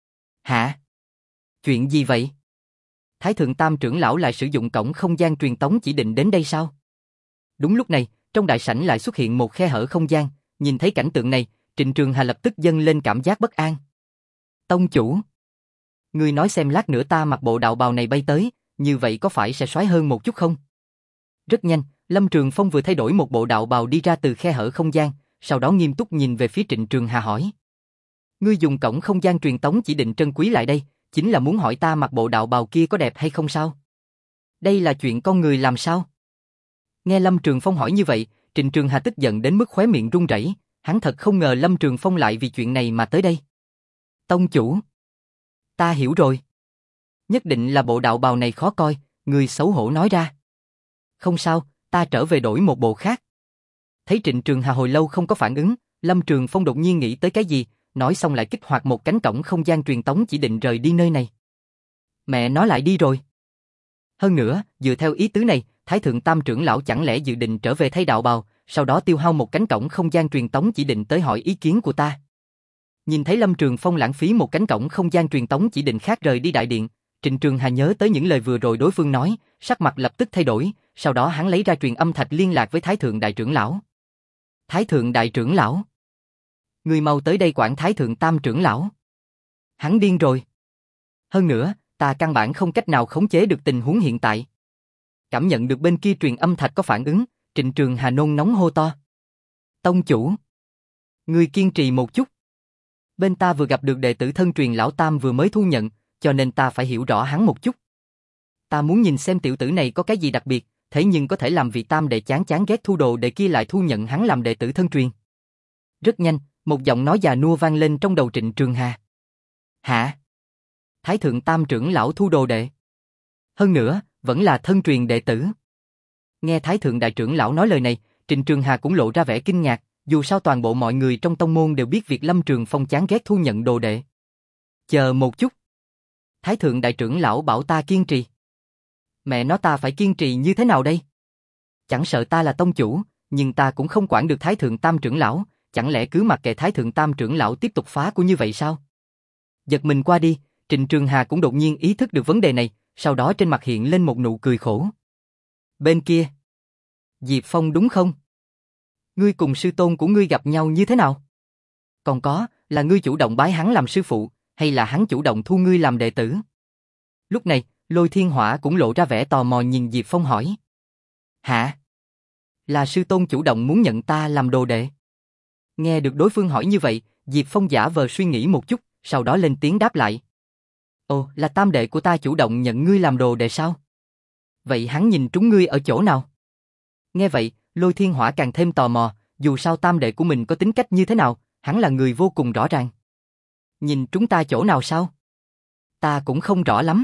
Hả? Chuyện gì vậy? Thái thượng tam trưởng lão lại sử dụng cổng không gian truyền tống chỉ định đến đây sao? Đúng lúc này, trong đại sảnh lại xuất hiện một khe hở không gian, nhìn thấy cảnh tượng này, Trịnh Trường Hà lập tức dâng lên cảm giác bất an. Tông chủ, ngươi nói xem lát nữa ta mặc bộ đạo bào này bay tới, như vậy có phải sẽ xoái hơn một chút không? Rất nhanh, Lâm Trường Phong vừa thay đổi một bộ đạo bào đi ra từ khe hở không gian, sau đó nghiêm túc nhìn về phía Trịnh Trường Hà hỏi. Ngươi dùng cổng không gian truyền tống chỉ định trân quý lại đây, chính là muốn hỏi ta mặc bộ đạo bào kia có đẹp hay không sao? Đây là chuyện con người làm sao? Nghe Lâm Trường Phong hỏi như vậy, Trịnh Trường Hà tức giận đến mức khóe miệng run rẩy, hắn thật không ngờ Lâm Trường Phong lại vì chuyện này mà tới đây. Tông chủ, ta hiểu rồi. Nhất định là bộ đạo bào này khó coi, người xấu hổ nói ra. Không sao, ta trở về đổi một bộ khác. Thấy Trịnh Trường Hà hồi lâu không có phản ứng, Lâm Trường Phong đột nhiên nghĩ tới cái gì, nói xong lại kích hoạt một cánh cổng không gian truyền tống chỉ định rời đi nơi này. Mẹ nó lại đi rồi. Hơn nữa, dựa theo ý tứ này, Thái thượng tam trưởng lão chẳng lẽ dự định trở về thay đạo bào, sau đó tiêu hao một cánh cổng không gian truyền tống chỉ định tới hỏi ý kiến của ta. Nhìn thấy Lâm Trường Phong lãng phí một cánh cổng không gian truyền tống chỉ định khác rời đi đại điện, Trịnh Trường Hà nhớ tới những lời vừa rồi đối phương nói, sắc mặt lập tức thay đổi, sau đó hắn lấy ra truyền âm thạch liên lạc với Thái Thượng Đại Trưởng Lão. Thái Thượng Đại Trưởng Lão? Người mau tới đây quản Thái Thượng Tam Trưởng Lão. Hắn điên rồi. Hơn nữa, ta căn bản không cách nào khống chế được tình huống hiện tại. Cảm nhận được bên kia truyền âm thạch có phản ứng, Trịnh Trường Hà nôn nóng hô to. Tông chủ! Ngươi kiên trì một chút. Bên ta vừa gặp được đệ tử thân truyền lão Tam vừa mới thu nhận, cho nên ta phải hiểu rõ hắn một chút. Ta muốn nhìn xem tiểu tử này có cái gì đặc biệt, thế nhưng có thể làm vị Tam đệ chán chán ghét thu đồ đệ kia lại thu nhận hắn làm đệ tử thân truyền. Rất nhanh, một giọng nói già nua vang lên trong đầu Trịnh Trường Hà. Hả? Thái Thượng Tam Trưởng Lão thu đồ đệ? Hơn nữa, vẫn là thân truyền đệ tử. Nghe Thái Thượng Đại Trưởng Lão nói lời này, Trịnh Trường Hà cũng lộ ra vẻ kinh ngạc, dù sao toàn bộ mọi người trong tông môn đều biết việc Lâm Trường Phong chán ghét thu nhận đồ đệ. Chờ một chút. Thái Thượng Đại Trưởng Lão bảo ta kiên trì. Mẹ nó ta phải kiên trì như thế nào đây? Chẳng sợ ta là tông chủ, nhưng ta cũng không quản được Thái Thượng Tam Trưởng Lão, chẳng lẽ cứ mặc kệ Thái Thượng Tam Trưởng Lão tiếp tục phá của như vậy sao? Giật mình qua đi, Trịnh Trường Hà cũng đột nhiên ý thức được vấn đề này, sau đó trên mặt hiện lên một nụ cười khổ. Bên kia. Diệp Phong đúng không? Ngươi cùng sư tôn của ngươi gặp nhau như thế nào? Còn có, là ngươi chủ động bái hắn làm sư phụ, hay là hắn chủ động thu ngươi làm đệ tử? Lúc này, Lôi Thiên Hỏa cũng lộ ra vẻ tò mò nhìn Diệp Phong hỏi. Hả? Là sư tôn chủ động muốn nhận ta làm đồ đệ? Nghe được đối phương hỏi như vậy, Diệp Phong giả vờ suy nghĩ một chút, sau đó lên tiếng đáp lại. Ồ, là tam đệ của ta chủ động nhận ngươi làm đồ đệ sao? Vậy hắn nhìn trúng ngươi ở chỗ nào? Nghe vậy, Lôi Thiên Hỏa càng thêm tò mò, dù sao tam đệ của mình có tính cách như thế nào, hắn là người vô cùng rõ ràng. Nhìn trúng ta chỗ nào sao? Ta cũng không rõ lắm.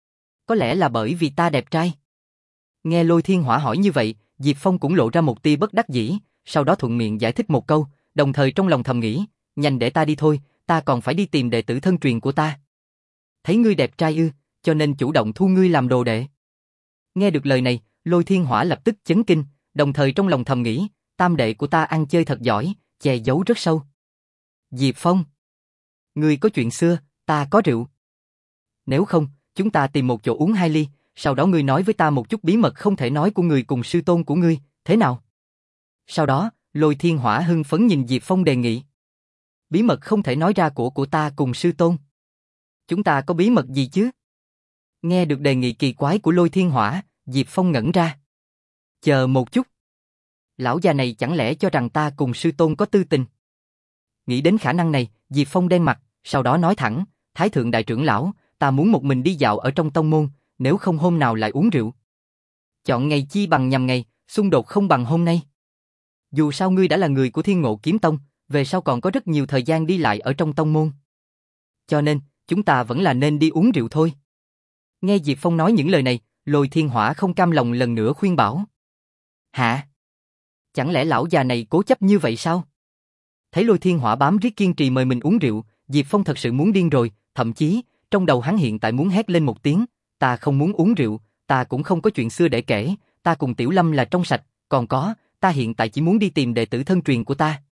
Có lẽ là bởi vì ta đẹp trai. Nghe Lôi Thiên Hỏa hỏi như vậy, Diệp Phong cũng lộ ra một tia bất đắc dĩ, sau đó thuận miệng giải thích một câu, đồng thời trong lòng thầm nghĩ, nhanh để ta đi thôi, ta còn phải đi tìm đệ tử thân truyền của ta. Thấy ngươi đẹp trai ư, cho nên chủ động thu ngươi làm đồ đệ. Nghe được lời này, Lôi Thiên Hỏa lập tức chấn kinh, đồng thời trong lòng thầm nghĩ, tam đệ của ta ăn chơi thật giỏi, che giấu rất sâu. Diệp Phong, ngươi có chuyện xưa, ta có rượu. Nếu không, chúng ta tìm một chỗ uống hai ly, sau đó ngươi nói với ta một chút bí mật không thể nói của ngươi cùng sư tôn của ngươi, thế nào? Sau đó, Lôi Thiên Hỏa hưng phấn nhìn Diệp Phong đề nghị. Bí mật không thể nói ra của của ta cùng sư tôn. Chúng ta có bí mật gì chứ? Nghe được đề nghị kỳ quái của Lôi Thiên Hỏa, Diệp Phong ngẩn ra. Chờ một chút. Lão già này chẳng lẽ cho rằng ta cùng sư tôn có tư tình? Nghĩ đến khả năng này, Diệp Phong đen mặt, sau đó nói thẳng, Thái Thượng Đại Trưởng Lão, ta muốn một mình đi dạo ở trong tông môn, nếu không hôm nào lại uống rượu. Chọn ngày chi bằng nhằm ngày, xung đột không bằng hôm nay. Dù sao ngươi đã là người của Thiên Ngộ Kiếm Tông, về sau còn có rất nhiều thời gian đi lại ở trong tông môn. Cho nên, chúng ta vẫn là nên đi uống rượu thôi. Nghe Diệp Phong nói những lời này, Lôi Thiên Hỏa không cam lòng lần nữa khuyên bảo. Hả? Chẳng lẽ lão già này cố chấp như vậy sao? Thấy Lôi Thiên Hỏa bám riết kiên trì mời mình uống rượu, Diệp Phong thật sự muốn điên rồi, thậm chí, trong đầu hắn hiện tại muốn hét lên một tiếng, ta không muốn uống rượu, ta cũng không có chuyện xưa để kể, ta cùng Tiểu Lâm là trong sạch, còn có, ta hiện tại chỉ muốn đi tìm đệ tử thân truyền của ta.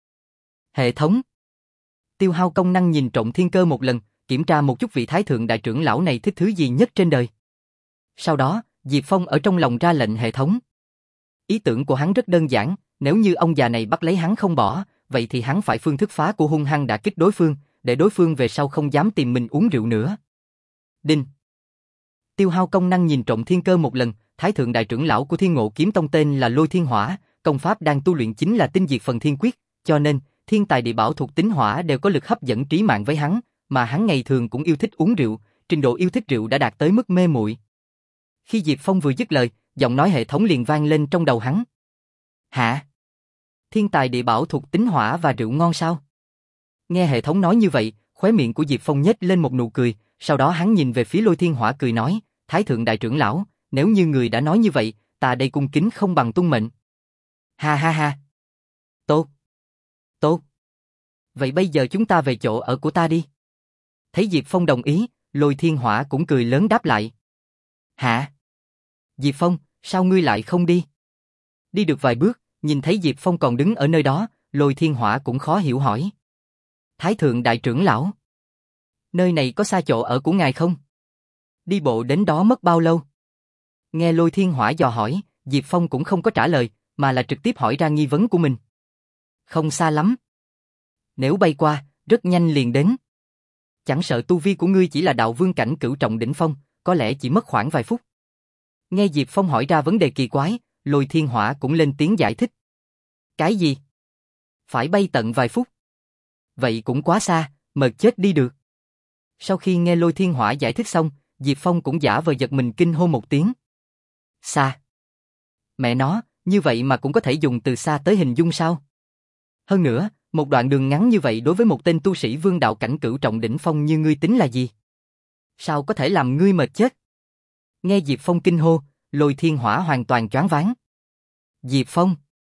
Hệ thống. Tiêu hao công năng nhìn trộm thiên cơ một lần, kiểm tra một chút vị Thái Thượng Đại Trưởng Lão này thích thứ gì nhất trên đời. Sau đó, Diệp Phong ở trong lòng ra lệnh hệ thống. Ý tưởng của hắn rất đơn giản, nếu như ông già này bắt lấy hắn không bỏ, vậy thì hắn phải phương thức phá của hung hăng đả kích đối phương, để đối phương về sau không dám tìm mình uống rượu nữa. Đinh. Tiêu hao công năng nhìn trộm thiên cơ một lần, Thái Thượng Đại Trưởng Lão của Thiên Ngộ Kiếm Tông tên là Lôi Thiên Hỏa, công pháp đang tu luyện chính là Tinh Diệt Phần Thiên Quyết, cho nên, thiên tài địa bảo thuộc tính hỏa đều có lực hấp dẫn trí mạng với hắn, mà hắn ngày thường cũng yêu thích uống rượu, trình độ yêu thích rượu đã đạt tới mức mê muội. Khi Diệp Phong vừa dứt lời, giọng nói hệ thống liền vang lên trong đầu hắn. Hả? Thiên tài địa bảo thuộc tính hỏa và rượu ngon sao? Nghe hệ thống nói như vậy, khóe miệng của Diệp Phong nhếch lên một nụ cười, sau đó hắn nhìn về phía Lôi Thiên Hỏa cười nói, Thái Thượng Đại Trưởng Lão, nếu như người đã nói như vậy, ta đây cung kính không bằng tuân mệnh. Ha ha ha. Tốt. Tốt. Vậy bây giờ chúng ta về chỗ ở của ta đi. Thấy Diệp Phong đồng ý, Lôi Thiên Hỏa cũng cười lớn đáp lại. Hả? Diệp Phong, sao ngươi lại không đi? Đi được vài bước, nhìn thấy Diệp Phong còn đứng ở nơi đó, Lôi Thiên Hỏa cũng khó hiểu hỏi. Thái thượng đại trưởng lão. Nơi này có xa chỗ ở của ngài không? Đi bộ đến đó mất bao lâu? Nghe Lôi Thiên Hỏa dò hỏi, Diệp Phong cũng không có trả lời, mà là trực tiếp hỏi ra nghi vấn của mình. Không xa lắm. Nếu bay qua, rất nhanh liền đến. Chẳng sợ tu vi của ngươi chỉ là đạo vương cảnh cửu trọng đỉnh phong, có lẽ chỉ mất khoảng vài phút. Nghe Diệp Phong hỏi ra vấn đề kỳ quái, Lôi Thiên Hỏa cũng lên tiếng giải thích. Cái gì? Phải bay tận vài phút? Vậy cũng quá xa, mệt chết đi được. Sau khi nghe Lôi Thiên Hỏa giải thích xong, Diệp Phong cũng giả vờ giật mình kinh hô một tiếng. Xa. Mẹ nó, như vậy mà cũng có thể dùng từ xa tới hình dung sao? Hơn nữa, một đoạn đường ngắn như vậy đối với một tên tu sĩ vương đạo cảnh cửu trọng đỉnh phong như ngươi tính là gì? Sao có thể làm ngươi mệt chết? Nghe Diệp Phong kinh hô, Lôi Thiên Hỏa hoàn toàn choáng váng. Diệp Phong?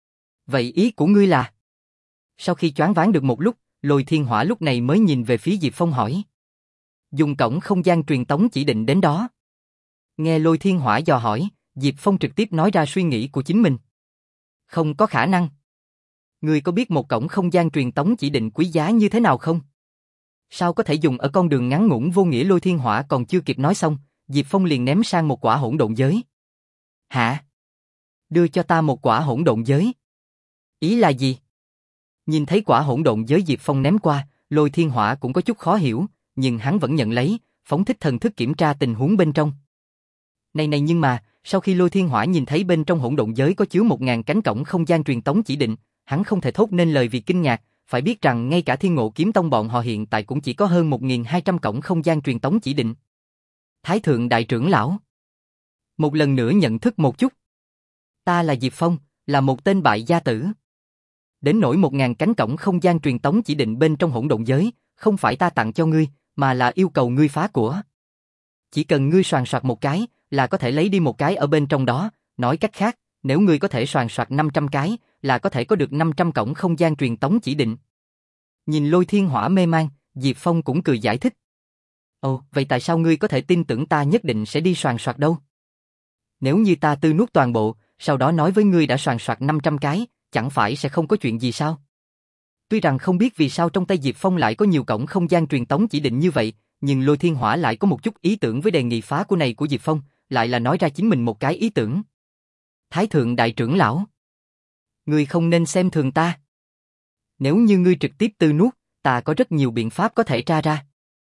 Vậy ý của ngươi là? Sau khi choáng váng được một lúc, Lôi Thiên Hỏa lúc này mới nhìn về phía Diệp Phong hỏi. Dùng cổng không gian truyền tống chỉ định đến đó. Nghe Lôi Thiên Hỏa dò hỏi, Diệp Phong trực tiếp nói ra suy nghĩ của chính mình. Không có khả năng. Ngươi có biết một cổng không gian truyền tống chỉ định quý giá như thế nào không? Sao có thể dùng ở con đường ngắn ngủn vô nghĩa? Lôi Thiên Hỏa còn chưa kịp nói xong, Diệp Phong liền ném sang một quả hỗn độn giới. Hả? Đưa cho ta một quả hỗn độn giới. Ý là gì? Nhìn thấy quả hỗn độn giới Diệp Phong ném qua, Lôi Thiên Hỏa cũng có chút khó hiểu, nhưng hắn vẫn nhận lấy, phóng thích thần thức kiểm tra tình huống bên trong. Này này nhưng mà, sau khi Lôi Thiên Hỏa nhìn thấy bên trong hỗn độn giới có chứa một ngàn cánh cổng không gian truyền tống chỉ định, hắn không thể thốt nên lời vì kinh ngạc, phải biết rằng ngay cả Thiên Ngộ Kiếm Tông bọn họ hiện tại cũng chỉ có hơn một nghìn hai trăm cổng không gian truyền tống chỉ định. Thái thượng đại trưởng lão. Một lần nữa nhận thức một chút. Ta là Diệp Phong, là một tên bại gia tử. Đến nỗi một ngàn cánh cổng không gian truyền tống chỉ định bên trong hỗn độn giới, không phải ta tặng cho ngươi, mà là yêu cầu ngươi phá của. Chỉ cần ngươi soàn soạt một cái, là có thể lấy đi một cái ở bên trong đó, nói cách khác, nếu ngươi có thể soàn soạt năm trăm cái, là có thể có được năm trăm cổng không gian truyền tống chỉ định. Nhìn Lôi Thiên Hỏa mê man, Diệp Phong cũng cười giải thích. Ồ, vậy tại sao ngươi có thể tin tưởng ta nhất định sẽ đi soàn soạt đâu? Nếu như ta tư nuốt toàn bộ, sau đó nói với ngươi đã soàn soạt năm trăm cái, chẳng phải sẽ không có chuyện gì sao? Tuy rằng không biết vì sao trong tay Diệp Phong lại có nhiều cổng không gian truyền tống chỉ định như vậy, nhưng Lôi Thiên Hỏa lại có một chút ý tưởng với đề nghị phá của này của Diệp Phong, lại là nói ra chính mình một cái ý tưởng. Thái thượng đại trưởng lão, ngươi không nên xem thường ta. Nếu như ngươi trực tiếp tư nuốt, ta có rất nhiều biện pháp có thể tra ra.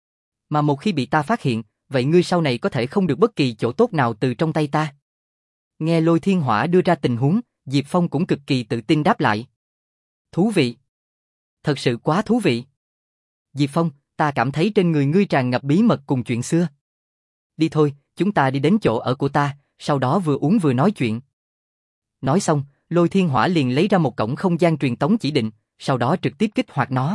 Mà một khi bị ta phát hiện, vậy ngươi sau này có thể không được bất kỳ chỗ tốt nào từ trong tay ta. Nghe Lôi Thiên Hỏa đưa ra tình huống, Diệp Phong cũng cực kỳ tự tin đáp lại. Thú vị. Thật sự quá thú vị. Diệp Phong, ta cảm thấy trên người ngươi tràn ngập bí mật cùng chuyện xưa. Đi thôi, chúng ta đi đến chỗ ở của ta, sau đó vừa uống vừa nói chuyện. Nói xong, Lôi Thiên Hỏa liền lấy ra một cổng không gian truyền tống chỉ định, sau đó trực tiếp kích hoạt nó.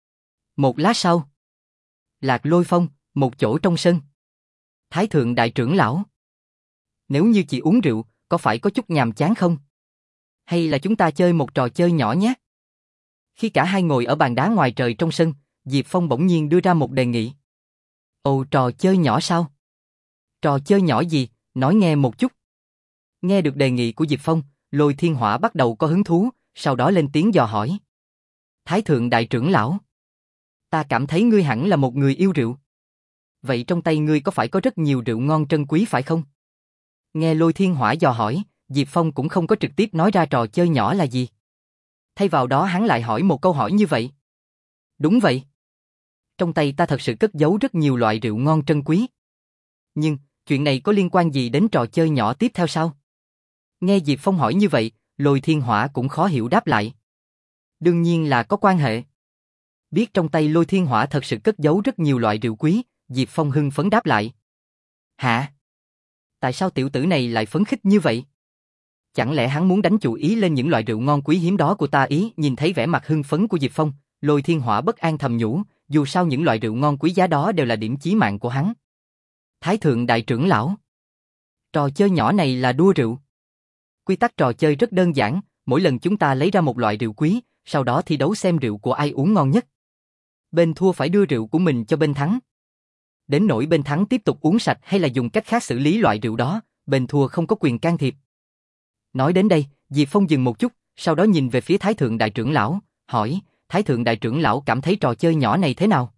Một lát sau, Lạc Lôi Phong, một chỗ trong sân. Thái thượng đại trưởng lão. Nếu như chỉ uống rượu, có phải có chút nhàm chán không? Hay là chúng ta chơi một trò chơi nhỏ nhé? Khi cả hai ngồi ở bàn đá ngoài trời trong sân, Diệp Phong bỗng nhiên đưa ra một đề nghị. Ồ, trò chơi nhỏ sao? Trò chơi nhỏ gì, nói nghe một chút. Nghe được đề nghị của Diệp Phong, Lôi Thiên Hỏa bắt đầu có hứng thú, sau đó lên tiếng dò hỏi. Thái thượng đại trưởng lão, ta cảm thấy ngươi hẳn là một người yêu rượu. Vậy trong tay ngươi có phải có rất nhiều rượu ngon trân quý phải không? Nghe Lôi Thiên Hỏa dò hỏi, Diệp Phong cũng không có trực tiếp nói ra trò chơi nhỏ là gì. Thay vào đó hắn lại hỏi một câu hỏi như vậy. Đúng vậy. Trong tay ta thật sự cất giấu rất nhiều loại rượu ngon trân quý. Nhưng, chuyện này có liên quan gì đến trò chơi nhỏ tiếp theo sao? Nghe Diệp Phong hỏi như vậy, Lôi Thiên Hỏa cũng khó hiểu đáp lại. Đương nhiên là có quan hệ. Biết trong tay Lôi Thiên Hỏa thật sự cất giấu rất nhiều loại rượu quý, Diệp Phong hưng phấn đáp lại. Hả? Tại sao tiểu tử này lại phấn khích như vậy? Chẳng lẽ hắn muốn đánh chủ ý lên những loại rượu ngon quý hiếm đó của ta? Ý nhìn thấy vẻ mặt hưng phấn của Diệp Phong, Lôi Thiên Hỏa bất an thầm nhủ, dù sao những loại rượu ngon quý giá đó đều là điểm chí mạng của hắn. Thái thượng đại trưởng lão, trò chơi nhỏ này là đua rượu. Quy tắc trò chơi rất đơn giản, mỗi lần chúng ta lấy ra một loại rượu quý, sau đó thi đấu xem rượu của ai uống ngon nhất. Bên thua phải đưa rượu của mình cho bên thắng. Đến nỗi bên thắng tiếp tục uống sạch hay là dùng cách khác xử lý loại rượu đó, bên thua không có quyền can thiệp. Nói đến đây, Diệp Phong dừng một chút, sau đó nhìn về phía Thái thượng đại trưởng lão, hỏi, Thái thượng đại trưởng lão cảm thấy trò chơi nhỏ này thế nào?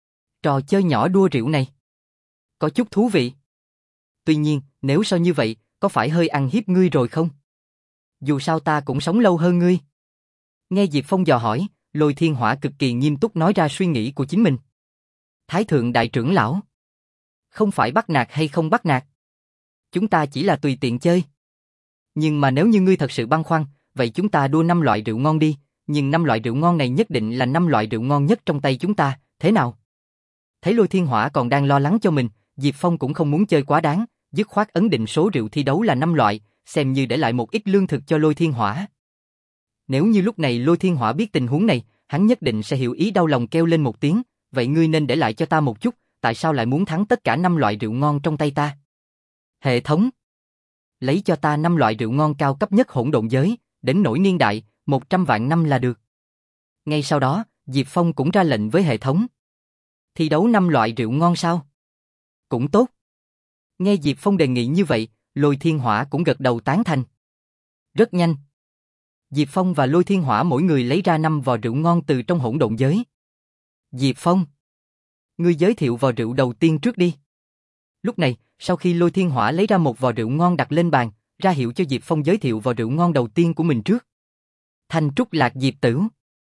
Trò chơi nhỏ đua rượu này có chút thú vị. Tuy nhiên, nếu so như vậy, có phải hơi ăn hiếp ngươi rồi không? Dù sao ta cũng sống lâu hơn ngươi. Nghe Diệp Phong dò hỏi, Lôi Thiên Hỏa cực kỳ nghiêm túc nói ra suy nghĩ của chính mình. Thái thượng đại trưởng lão, không phải bắt nạt hay không bắt nạt. Chúng ta chỉ là tùy tiện chơi. Nhưng mà nếu như ngươi thật sự băn khoăn, vậy chúng ta đua năm loại rượu ngon đi, nhưng năm loại rượu ngon này nhất định là năm loại rượu ngon nhất trong tay chúng ta, thế nào? Thấy Lôi Thiên Hỏa còn đang lo lắng cho mình, Diệp Phong cũng không muốn chơi quá đáng, dứt khoát ấn định số rượu thi đấu là năm loại, xem như để lại một ít lương thực cho Lôi Thiên Hỏa. Nếu như lúc này Lôi Thiên Hỏa biết tình huống này, hắn nhất định sẽ hiểu ý, đau lòng kêu lên một tiếng, vậy ngươi nên để lại cho ta một chút, tại sao lại muốn thắng tất cả năm loại rượu ngon trong tay ta? Hệ thống, lấy cho ta năm loại rượu ngon cao cấp nhất hỗn độn giới, đến nỗi niên đại, một trăm vạn năm là được. Ngay sau đó, Diệp Phong cũng ra lệnh với hệ thống. Thi đấu năm loại rượu ngon sao? Cũng tốt. Nghe Diệp Phong đề nghị như vậy, Lôi Thiên Hỏa cũng gật đầu tán thành. Rất nhanh, Diệp Phong và Lôi Thiên Hỏa mỗi người lấy ra năm vò rượu ngon từ trong hỗn độn giới. Diệp Phong, ngươi giới thiệu vò rượu đầu tiên trước đi. Lúc này, sau khi Lôi Thiên Hỏa lấy ra một vò rượu ngon đặt lên bàn, ra hiệu cho Diệp Phong giới thiệu vò rượu ngon đầu tiên của mình trước. Thanh trúc lạc diệp tử.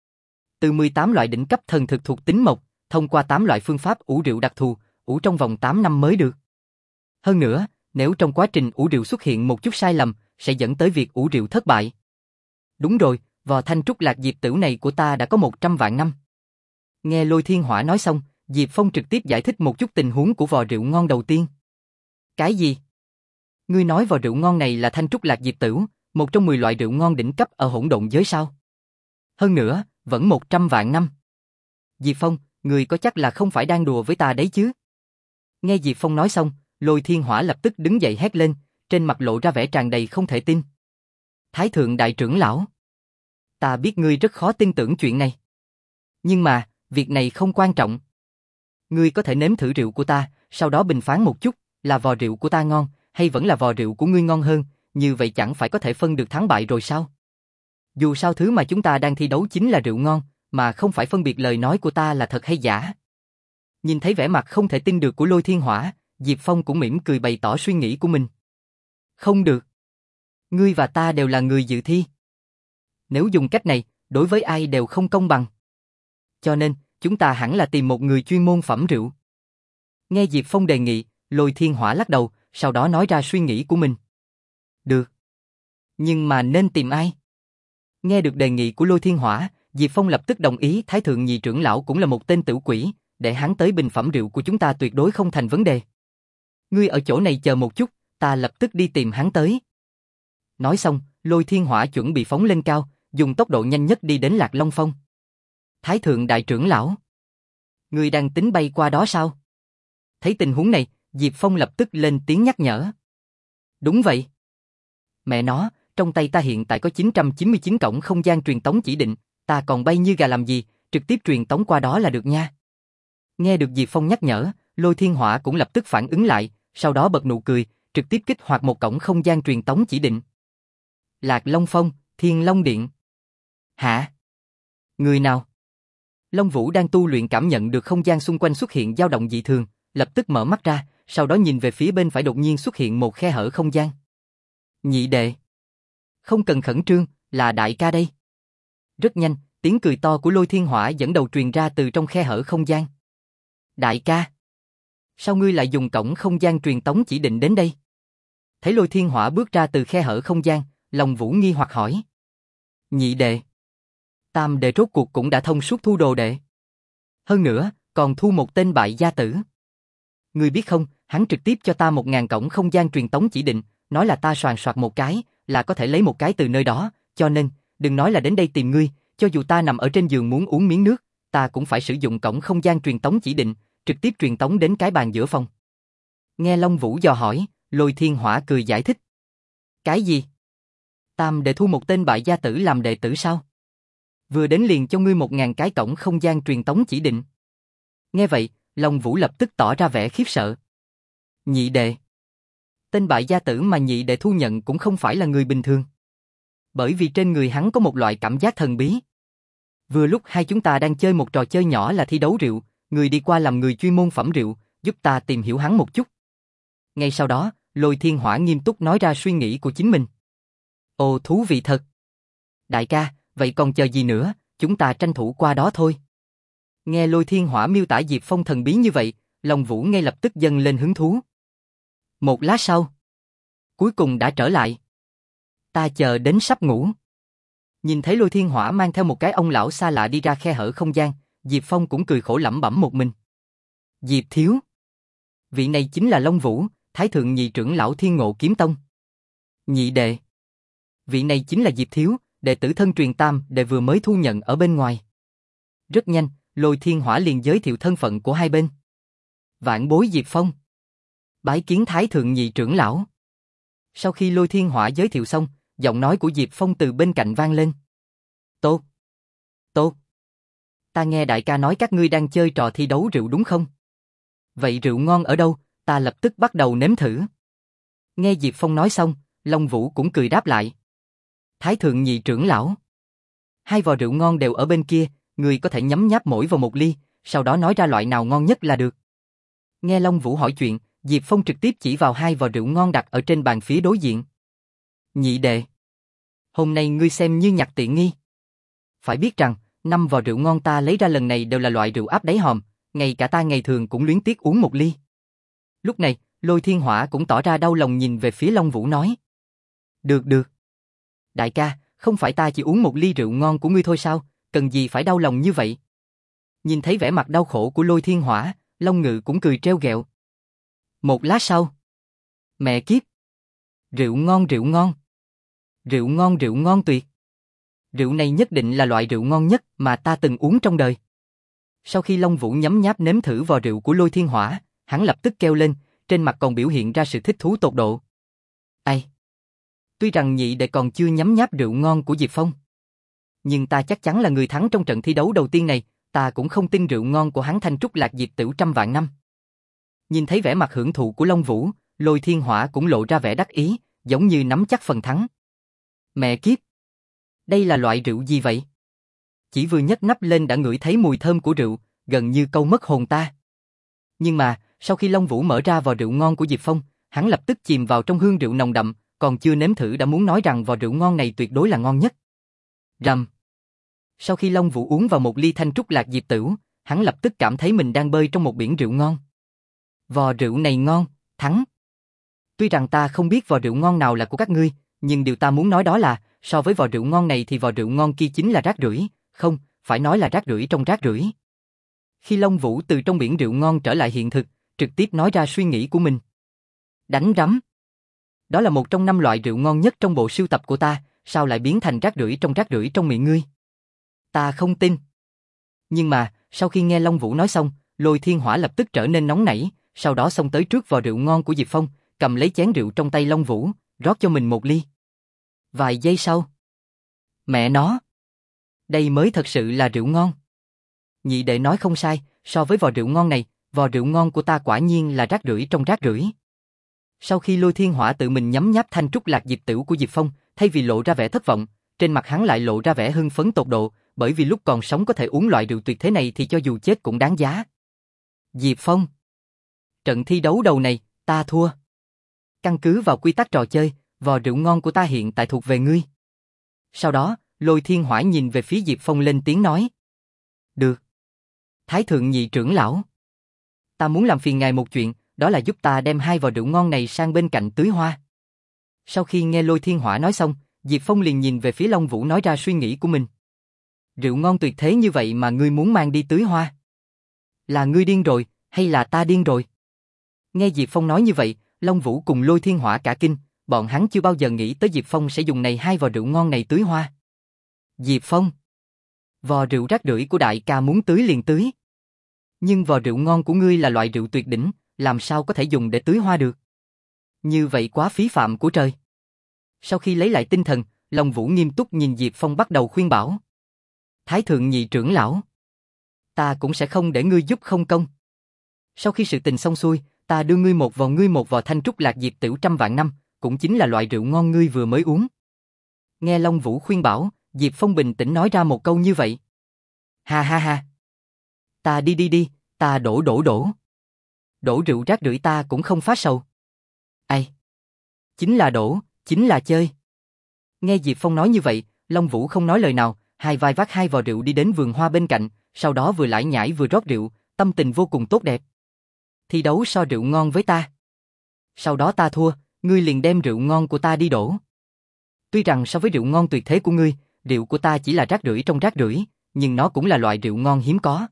Từ mười tám loại đỉnh cấp thần thực thuộc tính mộc, thông qua tám loại phương pháp ủ rượu đặc thù, ủ trong vòng tám năm mới được. Hơn nữa, nếu trong quá trình ủ rượu xuất hiện một chút sai lầm, sẽ dẫn tới việc ủ rượu thất bại. Đúng rồi, vò thanh trúc lạc diệp tử này của ta đã có một trăm vạn năm. Nghe Lôi Thiên Hỏa nói xong, Diệp Phong trực tiếp giải thích một chút tình huống của vò rượu ngon đầu tiên. Cái gì? Ngươi nói vò rượu ngon này là thanh trúc lạc diệp tử, một trong mười loại rượu ngon đỉnh cấp ở hỗn độn giới sao? Hơn nữa, vẫn một trăm vạn năm. Diệp Phong, ngươi có chắc là không phải đang đùa với ta đấy chứ? Nghe Diệp Phong nói xong, Lôi Thiên Hỏa lập tức đứng dậy hét lên, trên mặt lộ ra vẻ tràn đầy không thể tin. Thái thượng đại trưởng lão, ta biết ngươi rất khó tin tưởng chuyện này. Nhưng mà, việc này không quan trọng. Ngươi có thể nếm thử rượu của ta, sau đó bình phán một chút, là vò rượu của ta ngon, hay vẫn là vò rượu của ngươi ngon hơn, như vậy chẳng phải có thể phân được thắng bại rồi sao? Dù sao thứ mà chúng ta đang thi đấu chính là rượu ngon, mà không phải phân biệt lời nói của ta là thật hay giả. Nhìn thấy vẻ mặt không thể tin được của Lôi Thiên Hỏa, Diệp Phong cũng mỉm cười bày tỏ suy nghĩ của mình. Không được. Ngươi và ta đều là người dự thi. Nếu dùng cách này, đối với ai đều không công bằng. Cho nên, chúng ta hẳn là tìm một người chuyên môn phẩm rượu. Nghe Diệp Phong đề nghị, Lôi Thiên Hỏa lắc đầu, sau đó nói ra suy nghĩ của mình. Được. Nhưng mà nên tìm ai? Nghe được đề nghị của Lôi Thiên Hỏa, Diệp Phong lập tức đồng ý. Thái thượng nhị trưởng lão cũng là một tên tử quỷ, để hắn tới bình phẩm rượu của chúng ta tuyệt đối không thành vấn đề. Ngươi ở chỗ này chờ một chút, ta lập tức đi tìm hắn tới. Nói xong, Lôi Thiên Hỏa chuẩn bị phóng lên cao, dùng tốc độ nhanh nhất đi đến Lạc Long Phong. Thái thượng đại trưởng lão, ngươi đang tính bay qua đó sao? Thấy tình huống này, Diệp Phong lập tức lên tiếng nhắc nhở. Đúng vậy. Mẹ nó, trong tay ta hiện tại có chín trăm chín mươi chín cổng không gian truyền tống chỉ định, ta còn bay như gà làm gì, trực tiếp truyền tống qua đó là được nha. Nghe được Diệp Phong nhắc nhở, Lôi Thiên Hỏa cũng lập tức phản ứng lại, sau đó bật nụ cười, trực tiếp kích hoạt một cổng không gian truyền tống chỉ định. Lạc Long Phong, Thiên Long Điện. Hả? Người nào? Long Vũ đang tu luyện cảm nhận được không gian xung quanh xuất hiện dao động dị thường, lập tức mở mắt ra, sau đó nhìn về phía bên phải đột nhiên xuất hiện một khe hở không gian. Nhị đệ. Không cần khẩn trương, là đại ca đây. Rất nhanh, tiếng cười to của Lôi Thiên Hỏa dẫn đầu truyền ra từ trong khe hở không gian. Đại ca. Sao ngươi lại dùng cổng không gian truyền tống chỉ định đến đây? Thấy Lôi Thiên Hỏa bước ra từ khe hở không gian, Long Vũ nghi hoặc hỏi. Nhị đệ. Tam đệ rốt cuộc cũng đã thông suốt thu đồ đệ. Hơn nữa, còn thu một tên bại gia tử. Ngươi biết không, hắn trực tiếp cho ta một ngàn cổng không gian truyền tống chỉ định, nói là ta soàn soạt một cái, là có thể lấy một cái từ nơi đó, cho nên, đừng nói là đến đây tìm ngươi, cho dù ta nằm ở trên giường muốn uống miếng nước, ta cũng phải sử dụng cổng không gian truyền tống chỉ định, trực tiếp truyền tống đến cái bàn giữa phòng. Nghe Long Vũ dò hỏi, Lôi Thiên Hỏa cười giải thích. Cái gì? Tam đệ thu một tên bại gia tử làm đệ tử sao? Vừa đến liền cho ngươi một ngàn cái cổng không gian truyền tống chỉ định. Nghe vậy, Long Vũ lập tức tỏ ra vẻ khiếp sợ. Nhị đệ. Tên bại gia tử mà nhị đệ thu nhận cũng không phải là người bình thường. Bởi vì trên người hắn có một loại cảm giác thần bí. Vừa lúc hai chúng ta đang chơi một trò chơi nhỏ là thi đấu rượu, người đi qua làm người chuyên môn phẩm rượu, giúp ta tìm hiểu hắn một chút. Ngay sau đó, Lôi Thiên Hỏa nghiêm túc nói ra suy nghĩ của chính mình. Ồ, thú vị thật. Đại ca, vậy còn chờ gì nữa, chúng ta tranh thủ qua đó thôi. Nghe Lôi Thiên Hỏa miêu tả Diệp Phong thần bí như vậy, Long Vũ ngay lập tức dâng lên hứng thú. Một lát sau, cuối cùng đã trở lại. Ta chờ đến sắp ngủ. Nhìn thấy Lôi Thiên Hỏa mang theo một cái ông lão xa lạ đi ra khe hở không gian, Diệp Phong cũng cười khổ lẩm bẩm một mình. Diệp thiếu. Vị này chính là Long Vũ, Thái thượng nhị trưởng lão Thiên Ngộ Kiếm Tông. Nhị đệ. Vị này chính là Diệp thiếu, đệ tử thân truyền tam đệ vừa mới thu nhận ở bên ngoài. Rất nhanh, Lôi Thiên Hỏa liền giới thiệu thân phận của hai bên. Vạn bối Diệp Phong. Bái kiến Thái thượng nhị trưởng lão. Sau khi Lôi Thiên Hỏa giới thiệu xong, giọng nói của Diệp Phong từ bên cạnh vang lên. Tốt. Tốt. Ta nghe đại ca nói các ngươi đang chơi trò thi đấu rượu đúng không? Vậy rượu ngon ở đâu, ta lập tức bắt đầu nếm thử. Nghe Diệp Phong nói xong, Long Vũ cũng cười đáp lại. Thái thượng nhị trưởng lão. Hai vò rượu ngon đều ở bên kia, người có thể nhấm nháp mỗi vào một ly, sau đó nói ra loại nào ngon nhất là được. Nghe Long Vũ hỏi chuyện, Diệp Phong trực tiếp chỉ vào hai vò rượu ngon đặt ở trên bàn phía đối diện. Nhị đệ. Hôm nay ngươi xem như nhặt tiện nghi. Phải biết rằng, năm vò rượu ngon ta lấy ra lần này đều là loại rượu áp đáy hòm, ngay cả ta ngày thường cũng luyến tiếc uống một ly. Lúc này, Lôi Thiên Hỏa cũng tỏ ra đau lòng nhìn về phía Long Vũ nói. Được được. Đại ca, không phải ta chỉ uống một ly rượu ngon của ngươi thôi sao, cần gì phải đau lòng như vậy? Nhìn thấy vẻ mặt đau khổ của Lôi Thiên Hỏa, Long Ngự cũng cười trêu ghẹo. Một lát sau. Mẹ kiếp. Rượu ngon rượu ngon. Rượu ngon rượu ngon tuyệt. Rượu này nhất định là loại rượu ngon nhất mà ta từng uống trong đời. Sau khi Long Vũ nhấm nháp nếm thử vò rượu của Lôi Thiên Hỏa, hắn lập tức kêu lên, trên mặt còn biểu hiện ra sự thích thú tột độ. Ai? Tuy rằng nhị đệ còn chưa nhấm nháp rượu ngon của Diệp Phong, nhưng ta chắc chắn là người thắng trong trận thi đấu đầu tiên này, ta cũng không tin rượu ngon của hắn thanh trúc lạc diệp tửu trăm vạn năm. Nhìn thấy vẻ mặt hưởng thụ của Long Vũ, Lôi Thiên Hỏa cũng lộ ra vẻ đắc ý, giống như nắm chắc phần thắng. Mẹ kiếp! Đây là loại rượu gì vậy? Chỉ vừa nhấc nắp lên đã ngửi thấy mùi thơm của rượu, gần như câu mất hồn ta. Nhưng mà, sau khi Long Vũ mở ra vò rượu ngon của Diệp Phong, hắn lập tức chìm vào trong hương rượu nồng đậm, còn chưa nếm thử đã muốn nói rằng vò rượu ngon này tuyệt đối là ngon nhất. Rầm. Sau khi Long Vũ uống vào một ly thanh trúc lạc diệp tửu, hắn lập tức cảm thấy mình đang bơi trong một biển rượu ngon. Vò rượu này ngon, thắng. Tuy rằng ta không biết vò rượu ngon nào là của các ngươi, nhưng điều ta muốn nói đó là, so với vò rượu ngon này thì vò rượu ngon kia chính là rác rưởi, không, phải nói là rác rưởi trong rác rưởi. Khi Long Vũ từ trong biển rượu ngon trở lại hiện thực, trực tiếp nói ra suy nghĩ của mình. Đánh rắm. Đó là một trong năm loại rượu ngon nhất trong bộ sưu tập của ta, sao lại biến thành rác rưởi trong rác rưởi trong miệng ngươi? Ta không tin. Nhưng mà, sau khi nghe Long Vũ nói xong, Lôi Thiên Hỏa lập tức trở nên nóng nảy, sau đó xông tới trước vò rượu ngon của Diệp Phong, cầm lấy chén rượu trong tay Long Vũ, rót cho mình một ly. Vài giây sau. Mẹ nó! Đây mới thật sự là rượu ngon. Nhị đệ nói không sai, so với vò rượu ngon này, vò rượu ngon của ta quả nhiên là rác rưởi trong rác rưởi. Sau khi Lôi Thiên Hỏa tự mình nhấm nháp thanh trúc lạc diệp tửu của Diệp Phong, thay vì lộ ra vẻ thất vọng, trên mặt hắn lại lộ ra vẻ hưng phấn tột độ, bởi vì lúc còn sống có thể uống loại rượu tuyệt thế này thì cho dù chết cũng đáng giá. Diệp Phong. Trận thi đấu đầu này, ta thua. Căn cứ vào quy tắc trò chơi, vò rượu ngon của ta hiện tại thuộc về ngươi. Sau đó, Lôi Thiên Hỏa nhìn về phía Diệp Phong lên tiếng nói. Được. Thái thượng nhị trưởng lão. Ta muốn làm phiền ngài một chuyện, đó là giúp ta đem hai vò rượu ngon này sang bên cạnh tưới hoa. Sau khi nghe Lôi Thiên Hỏa nói xong, Diệp Phong liền nhìn về phía Long Vũ nói ra suy nghĩ của mình. Rượu ngon tuyệt thế như vậy mà ngươi muốn mang đi tưới hoa? Là ngươi điên rồi, hay là ta điên rồi? Nghe Diệp Phong nói như vậy, Long Vũ cùng Lôi Thiên Hỏa cả kinh, bọn hắn chưa bao giờ nghĩ tới Diệp Phong sẽ dùng này hai vò rượu ngon này tưới hoa. Diệp Phong. Vò rượu rác rưởi của đại ca muốn tưới liền tưới. Nhưng vò rượu ngon của ngươi là loại rượu tuyệt đỉnh, làm sao có thể dùng để tưới hoa được? Như vậy quá phí phạm của trời. Sau khi lấy lại tinh thần, Long Vũ nghiêm túc nhìn Diệp Phong bắt đầu khuyên bảo. Thái thượng nhị trưởng lão. Ta cũng sẽ không để ngươi giúp không công. Sau khi sự tình xong xuôi, ta đưa ngươi một vò ngươi một vò thanh trúc lạc diệp tửu trăm vạn năm, cũng chính là loại rượu ngon ngươi vừa mới uống. Nghe Long Vũ khuyên bảo, Diệp Phong bình tĩnh nói ra một câu như vậy. Ha ha ha. Ta đi đi đi, ta đổ đổ đổ. Đổ rượu rác rưởi ta cũng không phát sầu. Ai? Chính là đổ, chính là chơi. Nghe Diệp Phong nói như vậy, Long Vũ không nói lời nào, hai vai vác hai vò rượu đi đến vườn hoa bên cạnh, sau đó vừa lải nhải vừa rót rượu, tâm tình vô cùng tốt đẹp. Thi đấu so rượu ngon với ta. Sau đó ta thua, ngươi liền đem rượu ngon của ta đi đổ. Tuy rằng so với rượu ngon tuyệt thế của ngươi, rượu của ta chỉ là rác rưởi trong rác rưởi, nhưng nó cũng là loại rượu ngon hiếm có.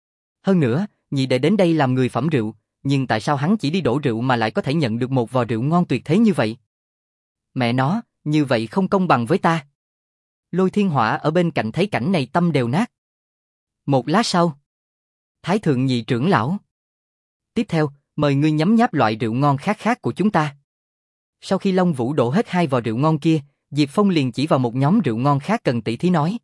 Hơn nữa, nhị đệ đến đây làm người phẩm rượu, nhưng tại sao hắn chỉ đi đổ rượu mà lại có thể nhận được một vò rượu ngon tuyệt thế như vậy? Mẹ nó, như vậy không công bằng với ta. Lôi Thiên Hỏa ở bên cạnh thấy cảnh này tâm đều nát. Một lát sau, Thái thượng nhị trưởng lão. Tiếp theo, mời ngươi nhấm nháp loại rượu ngon khác khác của chúng ta. Sau khi Long Vũ đổ hết hai vò rượu ngon kia, Diệp Phong liền chỉ vào một nhóm rượu ngon khác cần tỷ thí nói.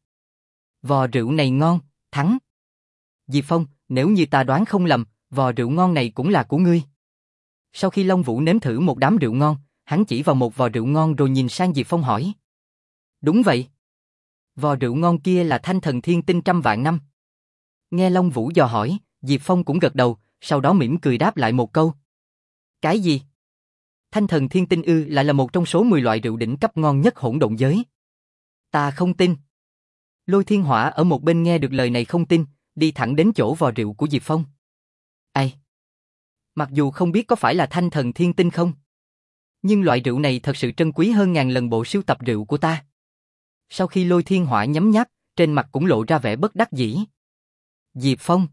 Vò rượu này ngon, thắng. Diệp Phong, nếu như ta đoán không lầm, vò rượu ngon này cũng là của ngươi. Sau khi Long Vũ nếm thử một đám rượu ngon, hắn chỉ vào một vò rượu ngon rồi nhìn sang Diệp Phong hỏi. Đúng vậy. Vò rượu ngon kia là Thanh Thần Thiên Tinh trăm vạn năm. Nghe Long Vũ dò hỏi, Diệp Phong cũng gật đầu, sau đó mỉm cười đáp lại một câu. Cái gì? Thanh Thần Thiên Tinh ư lại là một trong số mười loại rượu đỉnh cấp ngon nhất hỗn độn giới. Ta không tin. Lôi Thiên Hỏa ở một bên nghe được lời này không tin, đi thẳng đến chỗ vò rượu của Diệp Phong. Ai? Mặc dù không biết có phải là Thanh Thần Thiên Tinh không, nhưng loại rượu này thật sự trân quý hơn ngàn lần bộ sưu tập rượu của ta. Sau khi Lôi Thiên Hỏa nhấm nháp, trên mặt cũng lộ ra vẻ bất đắc dĩ. Diệp Phong,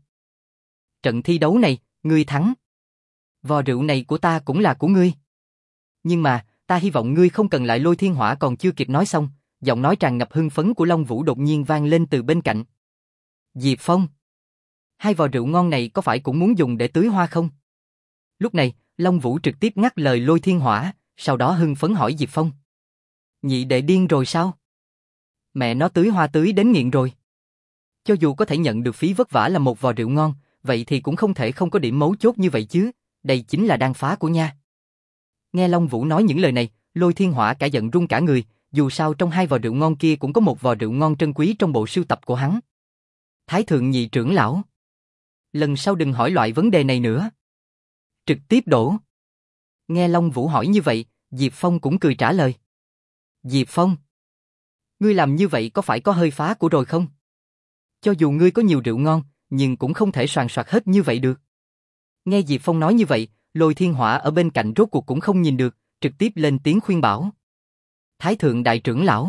trận thi đấu này, ngươi thắng. Vò rượu này của ta cũng là của ngươi. Nhưng mà, ta hy vọng ngươi không cần lại. Lôi Thiên Hỏa còn chưa kịp nói xong, giọng nói tràn ngập hưng phấn của Long Vũ đột nhiên vang lên từ bên cạnh. Diệp Phong, hai vò rượu ngon này có phải cũng muốn dùng để tưới hoa không? Lúc này, Long Vũ trực tiếp ngắt lời Lôi Thiên Hỏa, sau đó hưng phấn hỏi Diệp Phong. Nhị đệ điên rồi sao? Mẹ nó tưới hoa tưới đến nghiện rồi. Cho dù có thể nhận được phí vất vả là một vò rượu ngon, vậy thì cũng không thể không có điểm mấu chốt như vậy chứ, đây chính là đan phá của nha. Nghe Long Vũ nói những lời này, Lôi Thiên Hỏa cả giận run cả người, dù sao trong hai vò rượu ngon kia cũng có một vò rượu ngon trân quý trong bộ sưu tập của hắn. Thái thượng nhị trưởng lão, lần sau đừng hỏi loại vấn đề này nữa. Trực tiếp đổ. Nghe Long Vũ hỏi như vậy, Diệp Phong cũng cười trả lời. Diệp Phong, ngươi làm như vậy có phải có hơi phá của rồi không? Cho dù ngươi có nhiều rượu ngon, nhưng cũng không thể soàn soạt hết như vậy được. Nghe Diệp Phong nói như vậy, Lôi Thiên Hỏa ở bên cạnh rốt cuộc cũng không nhìn được, trực tiếp lên tiếng khuyên bảo. Thái thượng đại trưởng lão,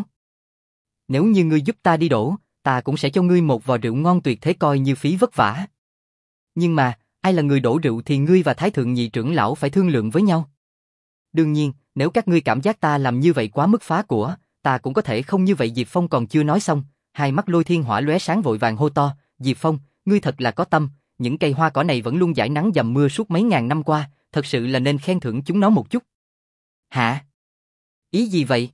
nếu như ngươi giúp ta đi đổ, ta cũng sẽ cho ngươi một vò rượu ngon tuyệt thế coi như phí vất vả. Nhưng mà, ai là người đổ rượu thì ngươi và Thái thượng nhị trưởng lão phải thương lượng với nhau. Đương nhiên, nếu các ngươi cảm giác ta làm như vậy quá mức phá của, ta cũng có thể không như vậy. Diệp Phong còn chưa nói xong, hai mắt Lôi Thiên Hỏa lóe sáng vội vàng hô to, Diệp Phong, ngươi thật là có tâm, những cây hoa cỏ này vẫn luôn dãi nắng dầm mưa suốt mấy ngàn năm qua, thật sự là nên khen thưởng chúng nó một chút. Hả? Ý gì vậy?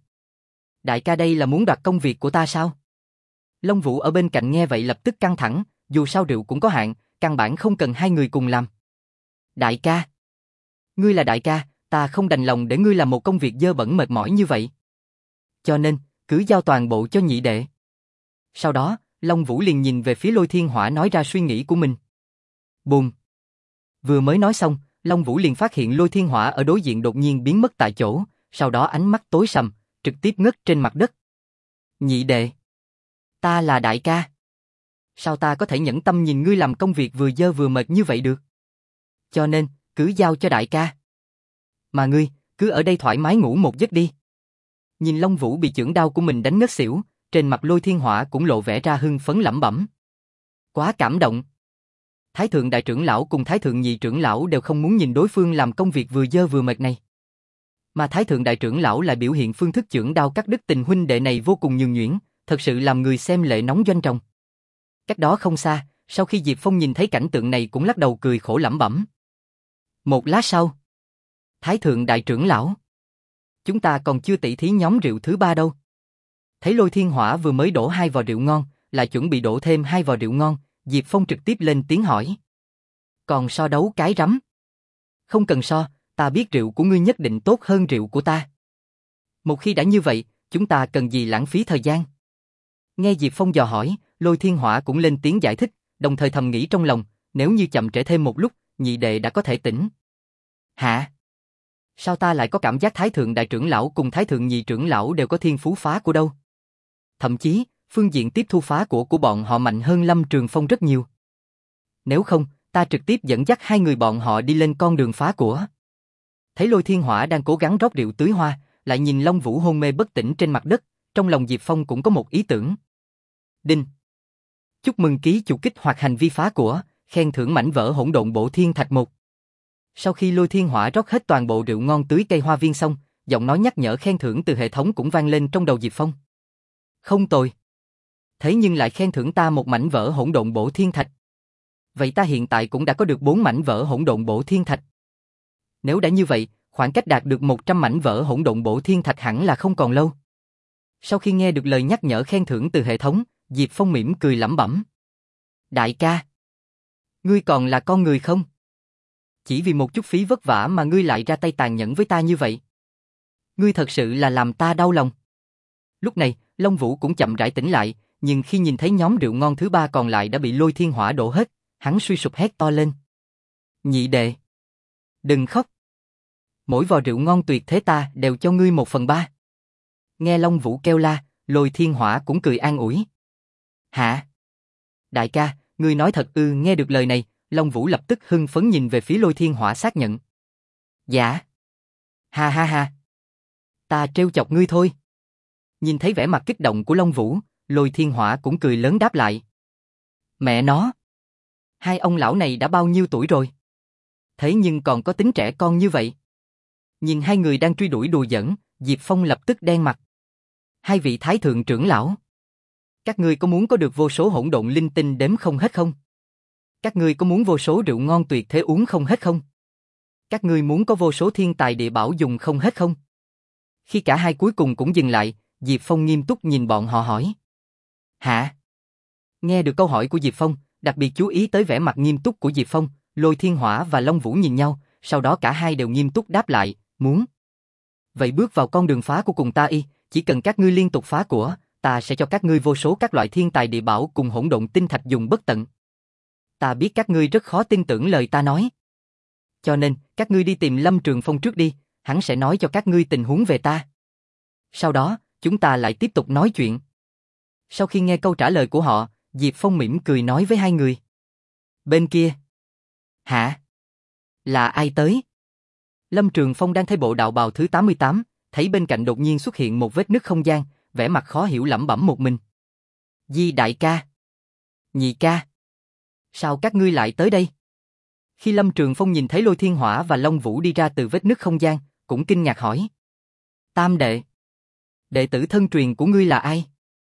Đại ca đây là muốn đoạt công việc của ta sao? Long Vũ ở bên cạnh nghe vậy lập tức căng thẳng, dù sao rượu cũng có hạn, căn bản không cần hai người cùng làm. Đại ca, ngươi là đại ca, ta không đành lòng để ngươi làm một công việc dơ bẩn mệt mỏi như vậy. Cho nên, cứ giao toàn bộ cho nhị đệ. Sau đó, Long Vũ liền nhìn về phía Lôi Thiên Hỏa nói ra suy nghĩ của mình. Bùm. Vừa mới nói xong, Long Vũ liền phát hiện Lôi Thiên Hỏa ở đối diện đột nhiên biến mất tại chỗ, sau đó ánh mắt tối sầm, trực tiếp ngất trên mặt đất. Nhị đệ, ta là đại ca. Sao ta có thể nhẫn tâm nhìn ngươi làm công việc vừa dơ vừa mệt như vậy được? Cho nên, cứ giao cho đại ca. Mà ngươi, cứ ở đây thoải mái ngủ một giấc đi. Nhìn Long Vũ bị chưởng đao của mình đánh ngất xỉu, trên mặt Lôi Thiên Hỏa cũng lộ vẻ ra hưng phấn lẩm bẩm. Quá cảm động. Thái thượng đại trưởng lão cùng Thái thượng nhị trưởng lão đều không muốn nhìn đối phương làm công việc vừa dơ vừa mệt này. Mà Thái thượng đại trưởng lão lại biểu hiện phương thức chưởng đao cắt đứt tình huynh đệ này vô cùng nhường nhuyễn, thật sự làm người xem lệ nóng doanh trọng. Cách đó không xa, sau khi Diệp Phong nhìn thấy cảnh tượng này cũng lắc đầu cười khổ lẩm bẩm. Một lát sau, Thái thượng đại trưởng lão, chúng ta còn chưa tỉ thí nhóm rượu thứ ba đâu. Thấy Lôi Thiên Hỏa vừa mới đổ hai vò rượu ngon, lại chuẩn bị đổ thêm hai vò rượu ngon, Diệp Phong trực tiếp lên tiếng hỏi. Còn so đấu cái rắm? Không cần so, ta biết rượu của ngươi nhất định tốt hơn rượu của ta. Một khi đã như vậy, chúng ta cần gì lãng phí thời gian? Nghe Diệp Phong dò hỏi, Lôi Thiên Hỏa cũng lên tiếng giải thích, đồng thời thầm nghĩ trong lòng, nếu như chậm trễ thêm một lúc, nhị đệ đã có thể tỉnh. Hả? Sao ta lại có cảm giác Thái Thượng Đại Trưởng Lão cùng Thái Thượng Nhị Trưởng Lão đều có thiên phú phá của đâu? Thậm chí, phương diện tiếp thu phá của của bọn họ mạnh hơn Lâm Trường Phong rất nhiều. Nếu không, ta trực tiếp dẫn dắt hai người bọn họ đi lên con đường phá của. Thấy Lôi Thiên Hỏa đang cố gắng rót rượu tưới hoa, lại nhìn Long Vũ hôn mê bất tỉnh trên mặt đất, trong lòng Diệp Phong cũng có một ý tưởng. Đinh. Chúc mừng ký chủ kích hoạt hành vi phá của, khen thưởng mảnh vỡ hỗn độn bổ thiên thạch một. Sau khi Lôi Thiên Hỏa rót hết toàn bộ rượu ngon tưới cây hoa viên xong, giọng nói nhắc nhở khen thưởng từ hệ thống cũng vang lên trong đầu Diệp Phong. Không tồi. Thế nhưng lại khen thưởng ta một mảnh vỡ hỗn độn bổ thiên thạch. Vậy ta hiện tại cũng đã có được bốn mảnh vỡ hỗn độn bổ thiên thạch. Nếu đã như vậy, khoảng cách đạt được một trăm mảnh vỡ hỗn độn bổ thiên thạch hẳn là không còn lâu. Sau khi nghe được lời nhắc nhở khen thưởng từ hệ thống, Diệp Phong mỉm cười lẩm bẩm. Đại ca, ngươi còn là con người không? Chỉ vì một chút phí vất vả mà ngươi lại ra tay tàn nhẫn với ta như vậy. Ngươi thật sự là làm ta đau lòng. Lúc này, Long Vũ cũng chậm rãi tỉnh lại, nhưng khi nhìn thấy nhóm rượu ngon thứ ba còn lại đã bị Lôi Thiên Hỏa đổ hết, hắn suy sụp hét to lên. Nhị đệ, đừng khóc. Mỗi vò rượu ngon tuyệt thế ta đều cho ngươi một phần ba. Nghe Long Vũ kêu la, Lôi Thiên Hỏa cũng cười an ủi. Hả? Đại ca, ngươi nói thật ư? Nghe được lời này, Long Vũ lập tức hưng phấn nhìn về phía Lôi Thiên Hỏa xác nhận. Dạ. Ha ha ha. Ta trêu chọc ngươi thôi. Nhìn thấy vẻ mặt kích động của Long Vũ, Lôi Thiên Hỏa cũng cười lớn đáp lại. Mẹ nó. Hai ông lão này đã bao nhiêu tuổi rồi? Thế nhưng còn có tính trẻ con như vậy. Nhìn hai người đang truy đuổi đùa giỡn, Diệp Phong lập tức đen mặt. Hai vị Thái Thượng trưởng lão. Các ngươi có muốn có được vô số hỗn độn linh tinh đếm không hết không? Các ngươi có muốn vô số rượu ngon tuyệt thế uống không hết không? Các ngươi muốn có vô số thiên tài địa bảo dùng không hết không? Khi cả hai cuối cùng cũng dừng lại, Diệp Phong nghiêm túc nhìn bọn họ hỏi. Hả? Nghe được câu hỏi của Diệp Phong, đặc biệt chú ý tới vẻ mặt nghiêm túc của Diệp Phong, Lôi Thiên Hỏa và Long Vũ nhìn nhau, sau đó cả hai đều nghiêm túc đáp lại, muốn. Vậy bước vào con đường phá của cùng ta y, chỉ cần các ngươi liên tục phá của, ta sẽ cho các ngươi vô số các loại thiên tài địa bảo cùng hỗn độn tinh thạch dùng bất tận. Ta biết các ngươi rất khó tin tưởng lời ta nói. Cho nên, các ngươi đi tìm Lâm Trường Phong trước đi, hắn sẽ nói cho các ngươi tình huống về ta. Sau đó, chúng ta lại tiếp tục nói chuyện. Sau khi nghe câu trả lời của họ, Diệp Phong mỉm cười nói với hai người. Bên kia. Hả? Là ai tới? Lâm Trường Phong đang thấy bộ đạo bào thứ tám mươi tám, thấy bên cạnh đột nhiên xuất hiện một vết nứt không gian, vẻ mặt khó hiểu lẩm bẩm một mình. Di đại ca. Nhị ca. Sao các ngươi lại tới đây? Khi Lâm Trường Phong nhìn thấy Lôi Thiên Hỏa và Long Vũ đi ra từ vết nứt không gian, cũng kinh ngạc hỏi. Tam đệ. Đệ tử thân truyền của ngươi là ai?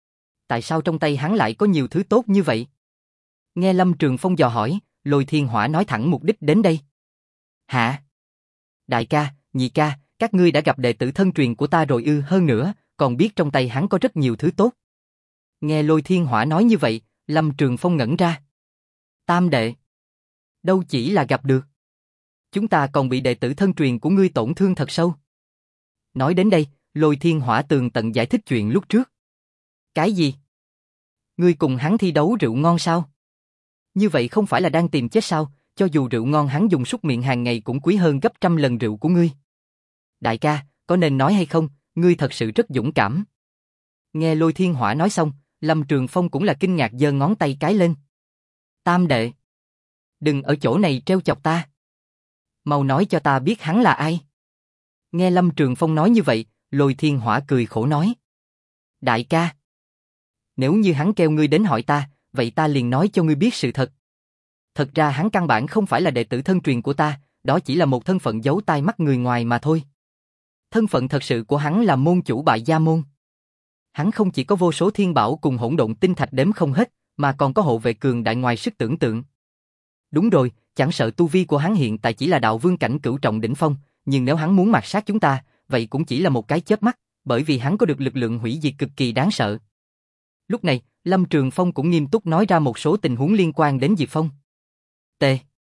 Tại sao trong tay hắn lại có nhiều thứ tốt như vậy? Nghe Lâm Trường Phong dò hỏi, Lôi Thiên Hỏa nói thẳng mục đích đến đây. Hả? Đại ca, nhị ca, các ngươi đã gặp đệ tử thân truyền của ta rồi ư? Hơn nữa, còn biết trong tay hắn có rất nhiều thứ tốt. Nghe Lôi Thiên Hỏa nói như vậy, Lâm Trường Phong ngẩn ra. Tam đệ. Đâu chỉ là gặp được. Chúng ta còn bị đệ tử thân truyền của ngươi tổn thương thật sâu. Nói đến đây, Lôi Thiên Hỏa tường tận giải thích chuyện lúc trước. Cái gì? Ngươi cùng hắn thi đấu rượu ngon sao? Như vậy không phải là đang tìm chết sao? Cho dù rượu ngon hắn dùng súc miệng hàng ngày cũng quý hơn gấp trăm lần rượu của ngươi. Đại ca, có nên nói hay không? Ngươi thật sự rất dũng cảm. Nghe Lôi Thiên Hỏa nói xong, Lâm Trường Phong cũng là kinh ngạc giơ ngón tay cái lên. Tam đệ. Đừng ở chỗ này trêu chọc ta. Mau nói cho ta biết hắn là ai. Nghe Lâm Trường Phong nói như vậy, Lôi Thiên Hỏa cười khổ nói. Đại ca. Nếu như hắn kêu ngươi đến hỏi ta, vậy ta liền nói cho ngươi biết sự thật. Thật ra hắn căn bản không phải là đệ tử thân truyền của ta, đó chỉ là một thân phận giấu tai mắt người ngoài mà thôi. Thân phận thật sự của hắn là môn chủ Bại Gia Môn. Hắn không chỉ có vô số thiên bảo cùng hỗn độn tinh thạch đếm không hết, mà còn có hộ vệ cường đại ngoài sức tưởng tượng. Đúng rồi, chẳng sợ tu vi của hắn hiện tại chỉ là đạo vương cảnh cửu trọng đỉnh phong, nhưng nếu hắn muốn mạt sát chúng ta, vậy cũng chỉ là một cái chớp mắt, bởi vì hắn có được lực lượng hủy diệt cực kỳ đáng sợ. Lúc này, Lâm Trường Phong cũng nghiêm túc nói ra một số tình huống liên quan đến Diệp Phong. T.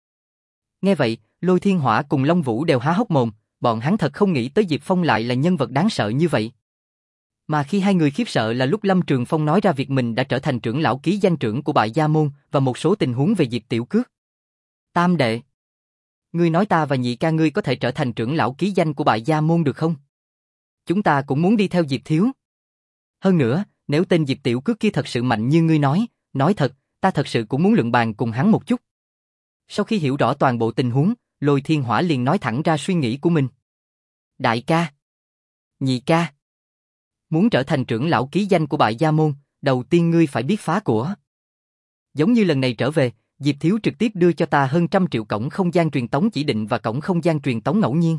Nghe vậy, Lôi Thiên Hỏa cùng Long Vũ đều há hốc mồm, bọn hắn thật không nghĩ tới Diệp Phong lại là nhân vật đáng sợ như vậy. Mà khi hai người khiếp sợ là lúc Lâm Trường Phong nói ra việc mình đã trở thành trưởng lão ký danh trưởng của Bại Gia Môn và một số tình huống về Diệp Tiểu Cước. Tam đệ, ngươi nói ta và nhị ca ngươi có thể trở thành trưởng lão ký danh của Bại Gia Môn được không? Chúng ta cũng muốn đi theo Diệp Thiếu. Hơn nữa, nếu tên Diệp Tiểu Cước kia thật sự mạnh như ngươi nói, nói thật, ta thật sự cũng muốn luận bàn cùng hắn một chút. Sau khi hiểu rõ toàn bộ tình huống, Lôi Thiên Hỏa liền nói thẳng ra suy nghĩ của mình. Đại ca, nhị ca, muốn trở thành trưởng lão ký danh của Bại Gia Môn, đầu tiên ngươi phải biết phá của. Giống như lần này trở về, Diệp Thiếu trực tiếp đưa cho ta hơn trăm triệu cổng không gian truyền tống chỉ định và cổng không gian truyền tống ngẫu nhiên.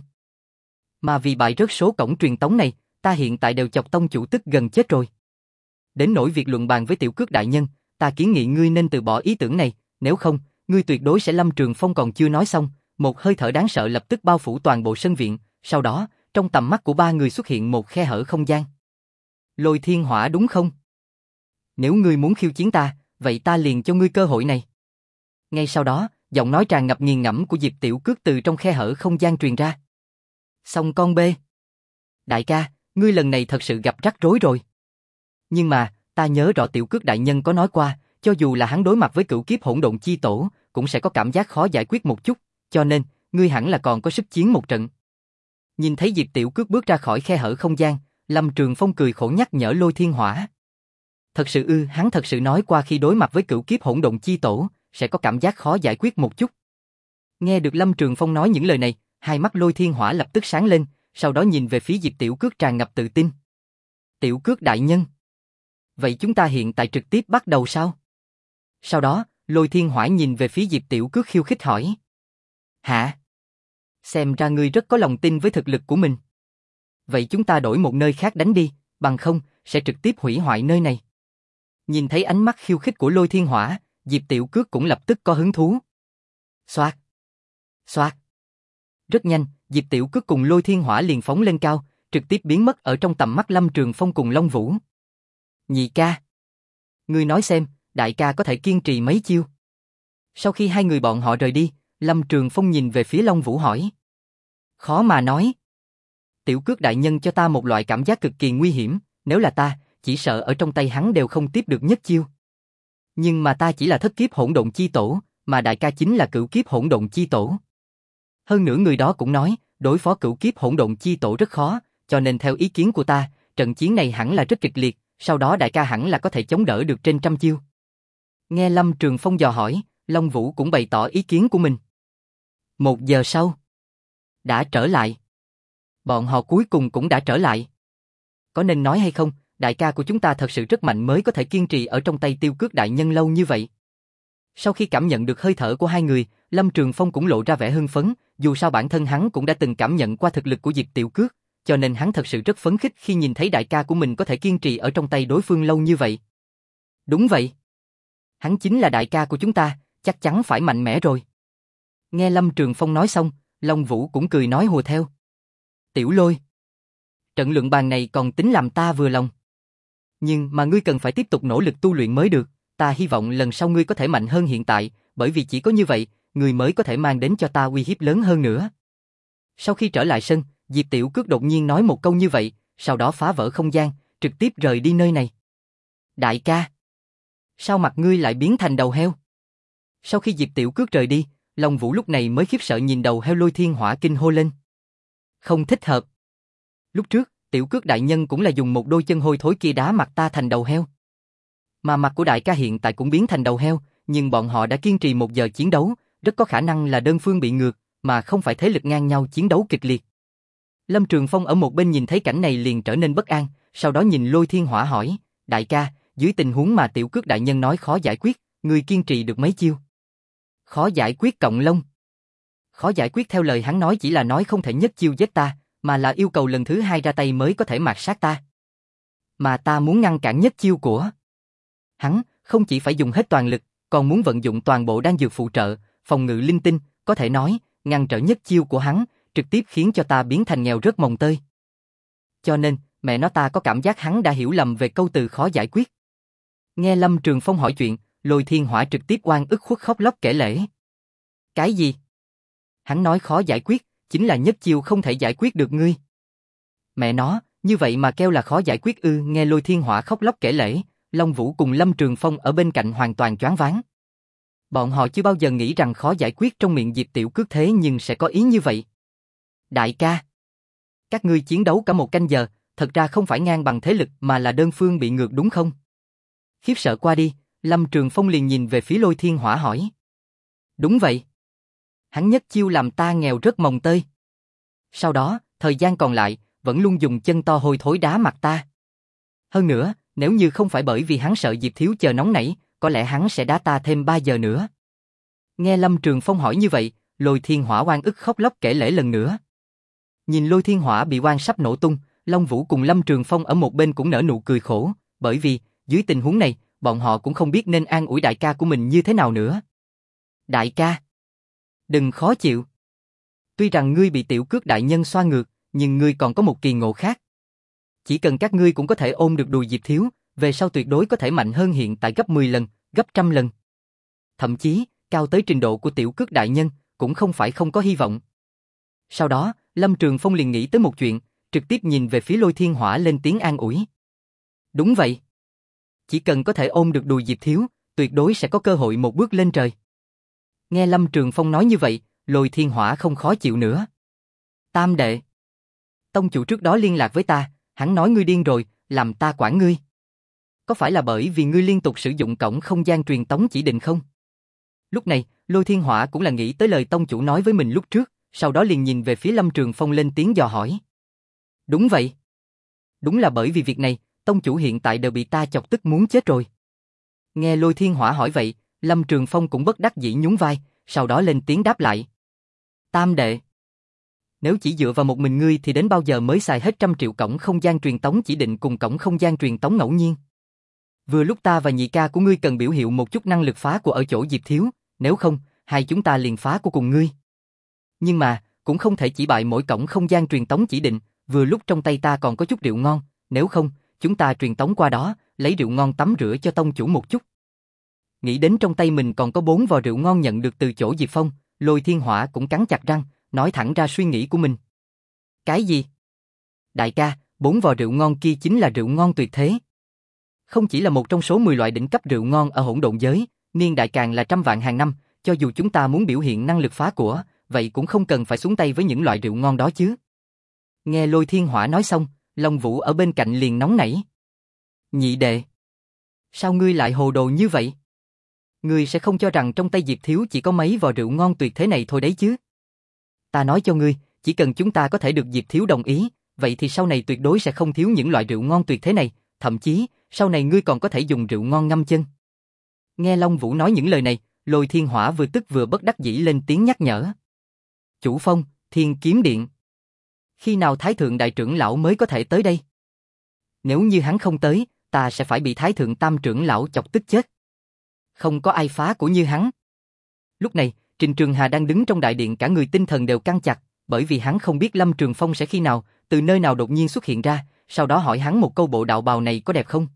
Mà vì bại rớt số cổng truyền tống này, ta hiện tại đều chọc tông chủ tức gần chết rồi. Đến nỗi việc luận bàn với Tiểu Cước đại nhân, ta kiến nghị ngươi nên từ bỏ ý tưởng này, nếu không, ngươi tuyệt đối sẽ Lâm Trường Phong còn chưa nói xong, một hơi thở đáng sợ lập tức bao phủ toàn bộ sân viện, sau đó, trong tầm mắt của ba người xuất hiện một khe hở không gian. Lôi Thiên Hỏa đúng không? Nếu ngươi muốn khiêu chiến ta, vậy ta liền cho ngươi cơ hội này. Ngay sau đó, giọng nói tràn ngập nghiền ngẫm của Diệp Tiểu Cước từ trong khe hở không gian truyền ra. Xong con bê. Đại ca, ngươi lần này thật sự gặp rắc rối rồi. Nhưng mà, ta nhớ rõ Tiểu Cước đại nhân có nói qua, cho dù là hắn đối mặt với cửu kiếp hỗn độn chi tổ, cũng sẽ có cảm giác khó giải quyết một chút, cho nên, ngươi hẳn là còn có sức chiến một trận. Nhìn thấy Diệp Tiểu Cước bước ra khỏi khe hở không gian, Lâm Trường Phong cười khổ nhắc nhở Lôi Thiên Hỏa. Thật sự ư, hắn thật sự nói qua khi đối mặt với cửu kiếp hỗn độn chi tổ, sẽ có cảm giác khó giải quyết một chút. Nghe được Lâm Trường Phong nói những lời này, hai mắt Lôi Thiên Hỏa lập tức sáng lên, sau đó nhìn về phía Diệp Tiểu Cước tràn ngập tự tin. Tiểu Cước đại nhân. Vậy chúng ta hiện tại trực tiếp bắt đầu sao? Sau đó, Lôi Thiên Hỏa nhìn về phía Diệp Tiểu Cước khiêu khích hỏi. Hả? Xem ra ngươi rất có lòng tin với thực lực của mình. Vậy chúng ta đổi một nơi khác đánh đi, bằng không, sẽ trực tiếp hủy hoại nơi này. Nhìn thấy ánh mắt khiêu khích của Lôi Thiên Hỏa, Diệp Tiểu Cước cũng lập tức có hứng thú. Xoạt, xoạt. Rất nhanh, Diệp Tiểu Cước cùng Lôi Thiên Hỏa liền phóng lên cao, trực tiếp biến mất ở trong tầm mắt Lâm Trường Phong cùng Long Vũ. Nhị ca, ngươi nói xem, đại ca có thể kiên trì mấy chiêu? Sau khi hai người bọn họ rời đi, Lâm Trường Phong nhìn về phía Long Vũ hỏi. Khó mà nói. Tiểu Cước đại nhân cho ta một loại cảm giác cực kỳ nguy hiểm, nếu là ta, chỉ sợ ở trong tay hắn đều không tiếp được nhất chiêu. Nhưng mà ta chỉ là thất kiếp hỗn độn chi tổ, mà đại ca chính là cửu kiếp hỗn độn chi tổ. Hơn nữa người đó cũng nói, đối phó cửu kiếp hỗn độn chi tổ rất khó, cho nên theo ý kiến của ta, trận chiến này hẳn là rất kịch liệt, sau đó đại ca hẳn là có thể chống đỡ được trên trăm chiêu. Nghe Lâm Trường Phong dò hỏi, Long Vũ cũng bày tỏ ý kiến của mình. Một giờ sau, đã trở lại. Bọn họ cuối cùng cũng đã trở lại. Có nên nói hay không, đại ca của chúng ta thật sự rất mạnh mới có thể kiên trì ở trong tay Tiêu Cước đại nhân lâu như vậy. Sau khi cảm nhận được hơi thở của hai người, Lâm Trường Phong cũng lộ ra vẻ hưng phấn, dù sao bản thân hắn cũng đã từng cảm nhận qua thực lực của Diệp Tiểu Cước, cho nên hắn thật sự rất phấn khích khi nhìn thấy đại ca của mình có thể kiên trì ở trong tay đối phương lâu như vậy. Đúng vậy. Hắn chính là đại ca của chúng ta, chắc chắn phải mạnh mẽ rồi. Nghe Lâm Trường Phong nói xong, Long Vũ cũng cười nói hùa theo. Tiểu Lôi, trận luận bàn này còn tính làm ta vừa lòng. Nhưng mà ngươi cần phải tiếp tục nỗ lực tu luyện mới được, ta hy vọng lần sau ngươi có thể mạnh hơn hiện tại, bởi vì chỉ có như vậy, ngươi mới có thể mang đến cho ta uy hiếp lớn hơn nữa. Sau khi trở lại sân, Diệp Tiểu Cước đột nhiên nói một câu như vậy, sau đó phá vỡ không gian, trực tiếp rời đi nơi này. Đại ca, sao mặt ngươi lại biến thành đầu heo? Sau khi Diệp Tiểu Cước rời đi, Long Vũ lúc này mới khiếp sợ nhìn đầu heo Lôi Thiên Hỏa kinh hô lên. Không thích hợp. Lúc trước, Tiểu Cước đại nhân cũng là dùng một đôi chân hôi thối kia đá mặt ta thành đầu heo. Mà mặt của đại ca hiện tại cũng biến thành đầu heo, nhưng bọn họ đã kiên trì một giờ chiến đấu, rất có khả năng là đơn phương bị ngược, mà không phải thế lực ngang nhau chiến đấu kịch liệt. Lâm Trường Phong ở một bên nhìn thấy cảnh này liền trở nên bất an, sau đó nhìn Lôi Thiên Hỏa hỏi, đại ca, dưới tình huống mà Tiểu Cước đại nhân nói khó giải quyết, ngươi kiên trì được mấy chiêu? Khó giải quyết cộng lông. Khó giải quyết theo lời hắn nói chỉ là nói không thể nhất chiêu giết ta, mà là yêu cầu lần thứ hai ra tay mới có thể mạt sát ta. Mà ta muốn ngăn cản nhất chiêu của hắn, không chỉ phải dùng hết toàn lực, còn muốn vận dụng toàn bộ đan dược phụ trợ, phòng ngự linh tinh, có thể nói, ngăn trở nhất chiêu của hắn, trực tiếp khiến cho ta biến thành nghèo rớt mồng tơi. Cho nên, mẹ nó ta có cảm giác hắn đã hiểu lầm về câu từ khó giải quyết. Nghe Lâm Trường Phong hỏi chuyện, Lôi Thiên Hỏa trực tiếp oan ức khuất khóc lóc kể lể. Cái gì? Hắn nói khó giải quyết, chính là nhất chiêu không thể giải quyết được ngươi. Mẹ nó, Như vậy mà kêu là khó giải quyết ư? Nghe Lôi Thiên Hỏa khóc lóc kể lể, Long Vũ cùng Lâm Trường Phong ở bên cạnh hoàn toàn choáng váng. Bọn họ chưa bao giờ nghĩ rằng khó giải quyết trong miệng Diệp Tiểu Cước thế nhưng sẽ có ý như vậy. Đại ca, các ngươi chiến đấu cả một canh giờ, thật ra không phải ngang bằng thế lực mà là đơn phương bị ngược đúng không? Khiếp sợ qua đi, Lâm Trường Phong liền nhìn về phía Lôi Thiên Hỏa hỏi. Đúng vậy. Hắn nhất chiêu làm ta nghèo rất mồng tơi. Sau đó, thời gian còn lại, vẫn luôn dùng chân to hôi thối đá mặt ta. Hơn nữa, nếu như không phải bởi vì hắn sợ Diệp Thiếu chờ nóng nảy, có lẽ hắn sẽ đá ta thêm ba giờ nữa. Nghe Lâm Trường Phong hỏi như vậy, Lôi Thiên Hỏa oan ức khóc lóc kể lể lần nữa. Nhìn Lôi Thiên Hỏa bị oan sắp nổ tung, Long Vũ cùng Lâm Trường Phong ở một bên cũng nở nụ cười khổ, bởi vì, dưới tình huống này, bọn họ cũng không biết nên an ủi đại ca của mình như thế nào nữa. Đại ca, đừng khó chịu. Tuy rằng ngươi bị Tiểu Cước đại nhân xoa ngược, nhưng ngươi còn có một kỳ ngộ khác. Chỉ cần các ngươi cũng có thể ôm được đùi Diệp Thiếu, về sau tuyệt đối có thể mạnh hơn hiện tại gấp mười lần, gấp trăm lần. Thậm chí, cao tới trình độ của Tiểu Cước đại nhân, cũng không phải không có hy vọng. Sau đó, Lâm Trường Phong liền nghĩ tới một chuyện, trực tiếp nhìn về phía Lôi Thiên Hỏa lên tiếng an ủi. Đúng vậy. Chỉ cần có thể ôm được đùi Diệp Thiếu, tuyệt đối sẽ có cơ hội một bước lên trời. Nghe Lâm Trường Phong nói như vậy, Lôi Thiên Hỏa không khó chịu nữa. Tam đệ, tông chủ trước đó liên lạc với ta, hắn nói ngươi điên rồi, làm ta quản ngươi. Có phải là bởi vì ngươi liên tục sử dụng cổng không gian truyền tống chỉ định không? Lúc này, Lôi Thiên Hỏa cũng là nghĩ tới lời tông chủ nói với mình lúc trước, sau đó liền nhìn về phía Lâm Trường Phong lên tiếng dò hỏi. Đúng vậy. Đúng là bởi vì việc này, tông chủ hiện tại đều bị ta chọc tức muốn chết rồi. Nghe Lôi Thiên Hỏa hỏi vậy, Lâm Trường Phong cũng bất đắc dĩ nhún vai, sau đó lên tiếng đáp lại. Tam đệ, nếu chỉ dựa vào một mình ngươi thì đến bao giờ mới xài hết trăm triệu cổng không gian truyền tống chỉ định cùng cổng không gian truyền tống ngẫu nhiên? Vừa lúc ta và nhị ca của ngươi cần biểu hiện một chút năng lực phá của ở chỗ Diệp Thiếu, nếu không, hai chúng ta liền phá của cùng ngươi. Nhưng mà, cũng không thể chỉ bại mỗi cổng không gian truyền tống chỉ định, vừa lúc trong tay ta còn có chút rượu ngon, nếu không, chúng ta truyền tống qua đó, lấy rượu ngon tắm rửa cho tông chủ một chút. Nghĩ đến trong tay mình còn có bốn vò rượu ngon nhận được từ chỗ Diệp Phong, Lôi Thiên Hỏa cũng cắn chặt răng, nói thẳng ra suy nghĩ của mình. Cái gì? Đại ca, bốn vò rượu ngon kia chính là rượu ngon tuyệt thế. Không chỉ là một trong số mười loại đỉnh cấp rượu ngon ở hỗn độn giới, niên đại càng là trăm vạn hàng năm, cho dù chúng ta muốn biểu hiện năng lực phá của, vậy cũng không cần phải xuống tay với những loại rượu ngon đó chứ. Nghe Lôi Thiên Hỏa nói xong, Long Vũ ở bên cạnh liền nóng nảy. Nhị đệ, sao ngươi lại hồ đồ như vậy? Ngươi sẽ không cho rằng trong tay Diệp Thiếu chỉ có mấy vò rượu ngon tuyệt thế này thôi đấy chứ? Ta nói cho ngươi, chỉ cần chúng ta có thể được Diệp Thiếu đồng ý, vậy thì sau này tuyệt đối sẽ không thiếu những loại rượu ngon tuyệt thế này, thậm chí, sau này ngươi còn có thể dùng rượu ngon ngâm chân. Nghe Long Vũ nói những lời này, Lôi Thiên Hỏa vừa tức vừa bất đắc dĩ lên tiếng nhắc nhở. Chủ Phong, Thiên Kiếm Điện. Khi nào Thái Thượng Đại Trưởng Lão mới có thể tới đây? Nếu như hắn không tới, ta sẽ phải bị Thái Thượng Tam Trưởng Lão chọc tức chết. Không có ai phá của như hắn. Lúc này, Trình Trường Hà đang đứng trong đại điện cả người tinh thần đều căng chặt, bởi vì hắn không biết Lâm Trường Phong sẽ khi nào, từ nơi nào đột nhiên xuất hiện ra, sau đó hỏi hắn một câu bộ đạo bào này có đẹp không?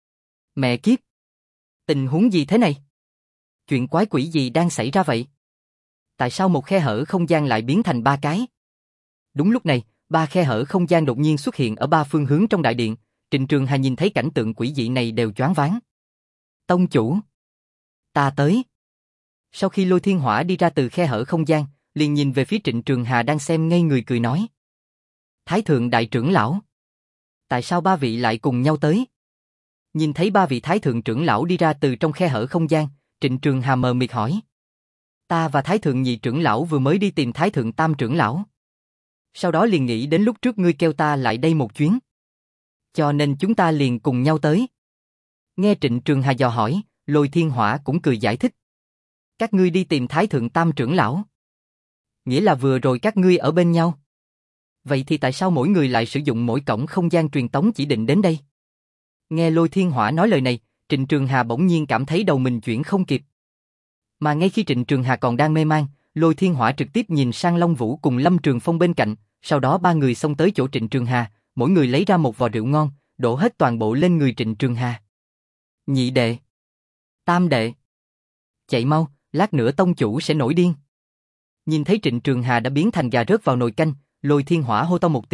Mẹ kiếp! Tình huống gì thế này? Chuyện quái quỷ gì đang xảy ra vậy? Tại sao một khe hở không gian lại biến thành ba cái? Đúng lúc này, ba khe hở không gian đột nhiên xuất hiện ở ba phương hướng trong đại điện, Trình Trường Hà nhìn thấy cảnh tượng quỷ dị này đều choáng váng. Tông chủ! Ta tới! Sau khi Lôi Thiên Hỏa đi ra từ khe hở không gian, liền nhìn về phía Trịnh Trường Hà đang xem ngây người cười nói. Thái Thượng Đại Trưởng Lão! Tại sao ba vị lại cùng nhau tới? Nhìn thấy ba vị Thái Thượng Trưởng Lão đi ra từ trong khe hở không gian, Trịnh Trường Hà mờ mịt hỏi. Ta và Thái Thượng Nhị Trưởng Lão vừa mới đi tìm Thái Thượng Tam Trưởng Lão. Sau đó liền nghĩ đến lúc trước ngươi kêu ta lại đây một chuyến. Cho nên chúng ta liền cùng nhau tới. Nghe Trịnh Trường Hà dò hỏi, Lôi Thiên Hỏa cũng cười giải thích. Các ngươi đi tìm Thái Thượng Tam Trưởng Lão. Nghĩa là vừa rồi các ngươi ở bên nhau. Vậy thì tại sao mỗi người lại sử dụng mỗi cổng không gian truyền tống chỉ định đến đây? Nghe Lôi Thiên Hỏa nói lời này, Trịnh Trường Hà bỗng nhiên cảm thấy đầu mình chuyển không kịp. Mà ngay khi Trịnh Trường Hà còn đang mê man, Lôi Thiên Hỏa trực tiếp nhìn sang Long Vũ cùng Lâm Trường Phong bên cạnh, sau đó ba người xông tới chỗ Trịnh Trường Hà, mỗi người lấy ra một vò rượu ngon, đổ hết toàn bộ lên người Trịnh Trường Hà. Nhị đệ, tam đệ, chạy mau, lát nữa tông chủ sẽ nổi điên. Nhìn thấy Trịnh Trường Hà đã biến thành gà rớt vào nồi canh, Lôi Thiên Hỏa hô to một tiếng,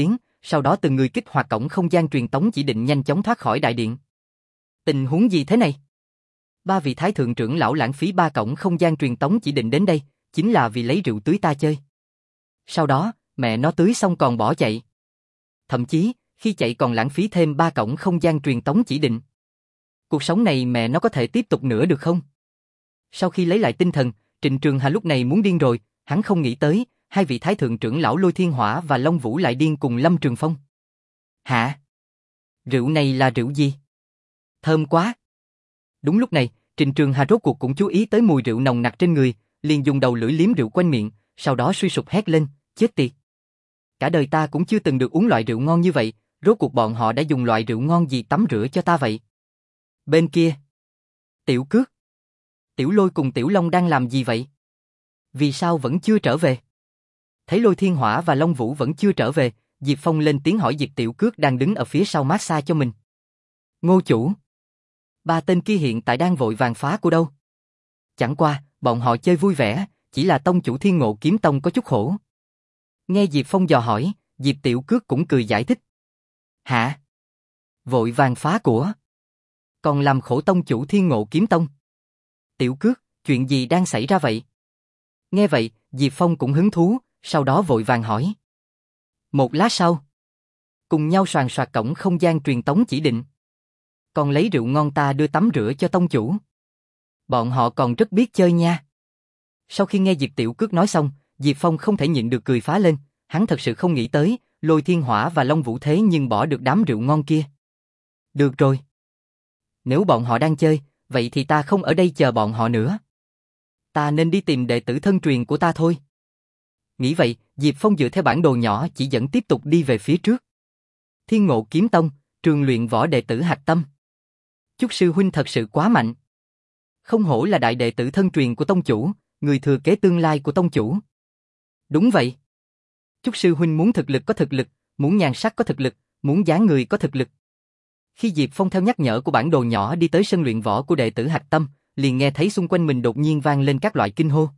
sau đó từng người kích hoạt cổng không gian truyền tống chỉ định nhanh chóng thoát khỏi đại điện. Tình huống gì thế này? Ba vị thái thượng trưởng lão lãng phí ba cổng không gian truyền tống chỉ định đến đây, chính là vì lấy rượu tưới ta chơi. Sau đó, mẹ nó tưới xong còn bỏ chạy. Thậm chí, khi chạy còn lãng phí thêm ba cổng không gian truyền tống chỉ định. Cuộc sống này mẹ nó có thể tiếp tục nữa được không? Sau khi lấy lại tinh thần, Trịnh Trường Hà lúc này muốn điên rồi, hắn không nghĩ tới, hai vị thái thượng trưởng lão Lôi Thiên Hỏa và Long Vũ lại điên cùng Lâm Trường Phong. Hả? Rượu này là rượu gì? Thơm quá. Đúng lúc này, Trịnh Trường Hà rốt cuộc cũng chú ý tới mùi rượu nồng nặc trên người, liền dùng đầu lưỡi liếm rượu quanh miệng, sau đó suy sụp hét lên, chết tiệt. Cả đời ta cũng chưa từng được uống loại rượu ngon như vậy, rốt cuộc bọn họ đã dùng loại rượu ngon gì tắm rửa cho ta vậy? Bên kia, Tiểu Cước, Tiểu Lôi cùng Tiểu Long đang làm gì vậy? Vì sao vẫn chưa trở về? Thấy Lôi Thiên Hỏa và Long Vũ vẫn chưa trở về, Diệp Phong lên tiếng hỏi Diệp Tiểu Cước đang đứng ở phía sau massage cho mình. Ngô chủ, ba tên kia hiện tại đang vội vàng phá của đâu? Chẳng qua, bọn họ chơi vui vẻ, chỉ là tông chủ Thiên Ngộ Kiếm Tông có chút khổ. Nghe Diệp Phong dò hỏi, Diệp Tiểu Cước cũng cười giải thích. Hả? Vội vàng phá của? Còn làm khổ tông chủ Thiên Ngộ Kiếm Tông? Tiểu Cước, chuyện gì đang xảy ra vậy? Nghe vậy, Diệp Phong cũng hứng thú, sau đó vội vàng hỏi. Một lát sau, cùng nhau soàn soạt cổng không gian truyền tống chỉ định. Còn lấy rượu ngon ta đưa tắm rửa cho tông chủ. Bọn họ còn rất biết chơi nha. Sau khi nghe Diệp Tiểu Cước nói xong, Diệp Phong không thể nhịn được cười phá lên, hắn thật sự không nghĩ tới, Lôi Thiên Hỏa và Long Vũ thế nhưng bỏ được đám rượu ngon kia. Được rồi. Nếu bọn họ đang chơi, vậy thì ta không ở đây chờ bọn họ nữa. Ta nên đi tìm đệ tử thân truyền của ta thôi. Nghĩ vậy, Diệp Phong dựa theo bản đồ nhỏ chỉ dẫn tiếp tục đi về phía trước. Thiên Ngộ Kiếm Tông, trường luyện võ đệ tử hạch tâm. Chúc sư huynh thật sự quá mạnh. Không hổ là đại đệ tử thân truyền của tông chủ, người thừa kế tương lai của tông chủ. Đúng vậy. Chúc sư huynh muốn thực lực có thực lực, muốn nhan sắc có thực lực, muốn dáng người có thực lực. Khi Diệp Phong theo nhắc nhở của bản đồ nhỏ đi tới sân luyện võ của đệ tử hạch tâm, liền nghe thấy xung quanh mình đột nhiên vang lên các loại kinh hô.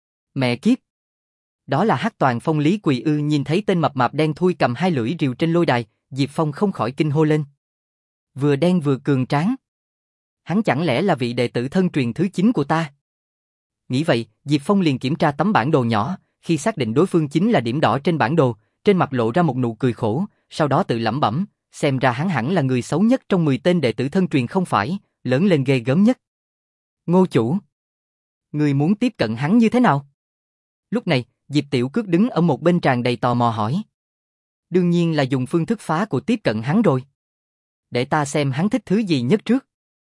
Mẹ kiếp! Đó là Hắc Toàn Phong Lý Quỳ Ư. Nhìn thấy tên mập mạp đen thui cầm hai lưỡi rìu trên lôi đài, Diệp Phong không khỏi kinh hô lên. Vừa đen vừa cường tráng. Hắn chẳng lẽ là vị đệ tử thân truyền thứ chín của ta? Nghĩ vậy, Diệp Phong liền kiểm tra tấm bản đồ nhỏ, khi xác định đối phương chính là điểm đỏ trên bản đồ, trên mặt lộ ra một nụ cười khổ, sau đó tự lẩm bẩm, xem ra hắn hẳn là người xấu nhất trong mười tên đệ tử thân truyền không phải, lớn lên ghê gớm nhất. Ngô chủ, người muốn tiếp cận hắn như thế nào? Lúc này, Diệp Tiểu Cước đứng ở một bên tràn đầy tò mò hỏi. Đương nhiên là dùng phương thức phá của tiếp cận hắn rồi. Để ta xem hắn thích thứ gì nhất trước.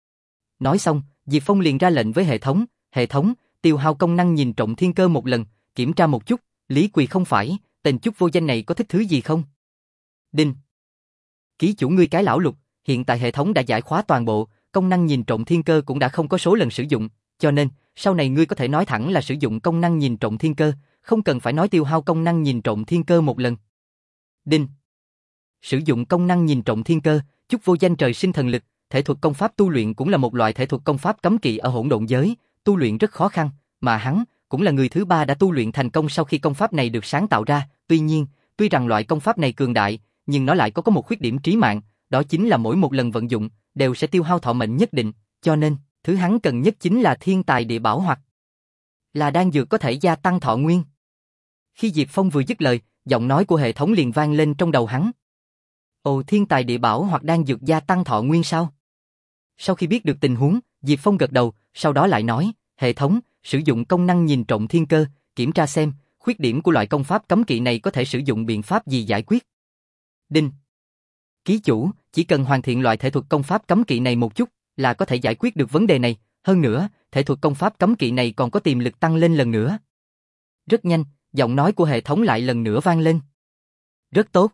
Nói xong, Diệp Phong liền ra lệnh với hệ thống, hệ thống, tiêu hao công năng nhìn trộm thiên cơ một lần, kiểm tra một chút, Lý Quỳ không phải, tên chúc vô danh này có thích thứ gì không? Đinh. Ký chủ ngươi cái lão lục, hiện tại hệ thống đã giải khóa toàn bộ, công năng nhìn trộm thiên cơ cũng đã không có số lần sử dụng, cho nên, sau này ngươi có thể nói thẳng là sử dụng công năng nhìn trộm thiên cơ, không cần phải nói tiêu hao công năng nhìn trộm thiên cơ một lần. Đinh. Sử dụng công năng nhìn trộm thiên cơ, chúc vô danh trời sinh thần lực, thể thuật công pháp tu luyện cũng là một loại thể thuật công pháp cấm kỵ ở hỗn độn giới, tu luyện rất khó khăn, mà hắn cũng là người thứ ba đã tu luyện thành công sau khi công pháp này được sáng tạo ra. Tuy nhiên, tuy rằng loại công pháp này cường đại, nhưng nó lại có có một khuyết điểm trí mạng, đó chính là mỗi một lần vận dụng đều sẽ tiêu hao thọ mệnh nhất định, cho nên thứ hắn cần nhất chính là thiên tài địa bảo hoặc là đan dược có thể gia tăng thọ nguyên. Khi Diệp Phong vừa dứt lời, giọng nói của hệ thống liền vang lên trong đầu hắn. Ồ, thiên tài địa bảo hoặc đan dược gia tăng thọ nguyên sao? Sau khi biết được tình huống, Diệp Phong gật đầu, sau đó lại nói, hệ thống, sử dụng công năng nhìn trộm thiên cơ, kiểm tra xem, khuyết điểm của loại công pháp cấm kỵ này có thể sử dụng biện pháp gì giải quyết. Đinh. Ký chủ, chỉ cần hoàn thiện loại thể thuật công pháp cấm kỵ này một chút, là có thể giải quyết được vấn đề này, hơn nữa, thể thuật công pháp cấm kỵ này còn có tiềm lực tăng lên lần nữa. Rất nhanh, giọng nói của hệ thống lại lần nữa vang lên. Rất tốt.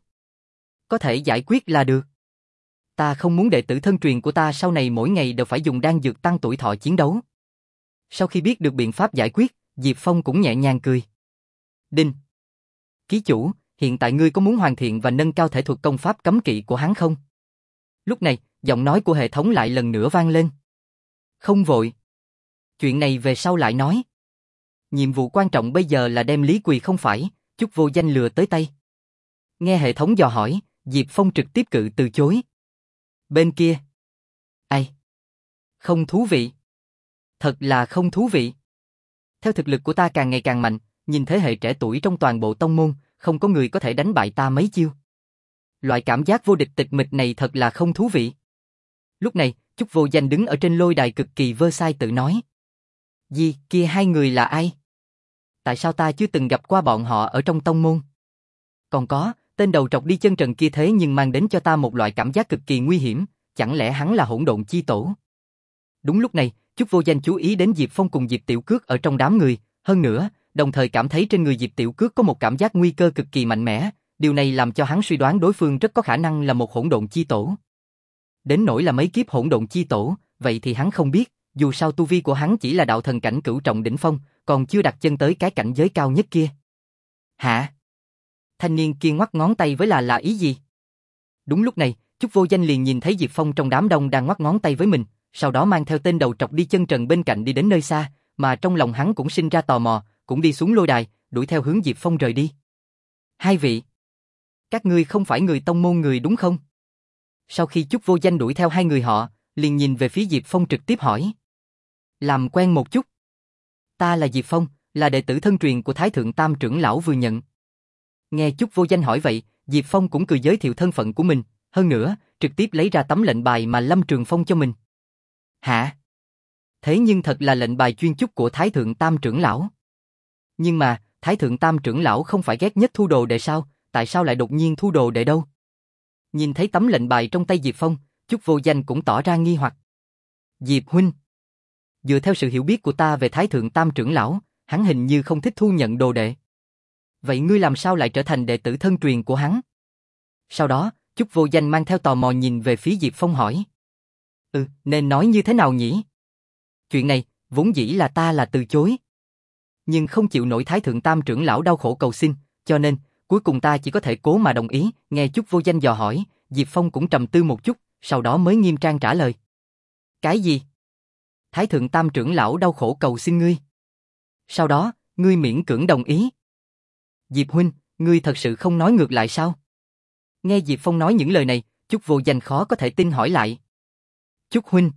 Có thể giải quyết là được. Ta không muốn đệ tử thân truyền của ta sau này mỗi ngày đều phải dùng đan dược tăng tuổi thọ chiến đấu. Sau khi biết được biện pháp giải quyết, Diệp Phong cũng nhẹ nhàng cười. Đinh. Ký chủ, hiện tại ngươi có muốn hoàn thiện và nâng cao thể thuật công pháp cấm kỵ của hắn không? Lúc này, giọng nói của hệ thống lại lần nữa vang lên. Không vội. Chuyện này về sau lại nói. Nhiệm vụ quan trọng bây giờ là đem Lý Quỳ không phải, chúc vô danh lừa tới tay. Nghe hệ thống dò hỏi, Diệp Phong trực tiếp cự từ chối. Bên kia. Ai? Không thú vị. Thật là không thú vị. Theo thực lực của ta càng ngày càng mạnh, nhìn thế hệ trẻ tuổi trong toàn bộ tông môn, không có người có thể đánh bại ta mấy chiêu. Loại cảm giác vô địch tịch mịch này thật là không thú vị. Lúc này, Chúc Vô Danh đứng ở trên lôi đài cực kỳ vơ sai tự nói. Gì, kia hai người là ai? Tại sao ta chưa từng gặp qua bọn họ ở trong tông môn? Còn có, tên đầu trọc đi chân trần kia thế nhưng mang đến cho ta một loại cảm giác cực kỳ nguy hiểm, chẳng lẽ hắn là hỗn độn chi tổ? Đúng lúc này, Chúc Vô Danh chú ý đến Diệp Phong cùng Diệp Tiểu Cước ở trong đám người, hơn nữa, đồng thời cảm thấy trên người Diệp Tiểu Cước có một cảm giác nguy cơ cực kỳ mạnh mẽ, điều này làm cho hắn suy đoán đối phương rất có khả năng là một hỗn độn chi tổ. Đến nỗi là mấy kiếp hỗn độn chi tổ, vậy thì hắn không biết, dù sao tu vi của hắn chỉ là đạo thần cảnh cửu trọng đỉnh phong, còn chưa đặt chân tới cái cảnh giới cao nhất kia. Hả? Thanh niên kia ngoắc ngón tay với là là ý gì? Đúng lúc này, Chúc Vô Danh liền nhìn thấy Diệp Phong trong đám đông đang ngoắc ngón tay với mình, sau đó mang theo tên đầu trọc đi chân trần bên cạnh đi đến nơi xa, mà trong lòng hắn cũng sinh ra tò mò, cũng đi xuống lôi đài, đuổi theo hướng Diệp Phong rời đi. Hai vị, các ngươi không phải người tông môn người đúng không? Sau khi Chúc Vô Danh đuổi theo hai người họ, liền nhìn về phía Diệp Phong trực tiếp hỏi. Làm quen một chút. Ta là Diệp Phong, là đệ tử thân truyền của Thái Thượng Tam trưởng lão vừa nhận. Nghe Chúc Vô Danh hỏi vậy, Diệp Phong cũng cười giới thiệu thân phận của mình, hơn nữa, trực tiếp lấy ra tấm lệnh bài mà Lâm Trường Phong cho mình. Hả? Thế nhưng thật là lệnh bài chuyên chúc của Thái Thượng Tam trưởng lão. Nhưng mà, Thái Thượng Tam trưởng lão không phải ghét nhất thu đồ đệ sao, tại sao lại đột nhiên thu đồ đệ đâu? Nhìn thấy tấm lệnh bài trong tay Diệp Phong, Chúc Vô Danh cũng tỏ ra nghi hoặc. Diệp huynh, dựa theo sự hiểu biết của ta về Thái Thượng Tam trưởng lão, hắn hình như không thích thu nhận đồ đệ. Vậy ngươi làm sao lại trở thành đệ tử thân truyền của hắn? Sau đó, Chúc Vô Danh mang theo tò mò nhìn về phía Diệp Phong hỏi. Ừ, nên nói như thế nào nhỉ? Chuyện này, vốn dĩ là ta là từ chối. Nhưng không chịu nổi Thái Thượng Tam trưởng lão đau khổ cầu xin, cho nên, cuối cùng ta chỉ có thể cố mà đồng ý. Nghe Chúc Vô Danh dò hỏi, Diệp Phong cũng trầm tư một chút, sau đó mới nghiêm trang trả lời. Cái gì? Thái Thượng Tam trưởng lão đau khổ cầu xin ngươi. Sau đó, ngươi miễn cưỡng đồng ý. Diệp huynh, ngươi thật sự không nói ngược lại sao? Nghe Diệp Phong nói những lời này, Chúc Vô Danh khó có thể tin hỏi lại. Chúc huynh,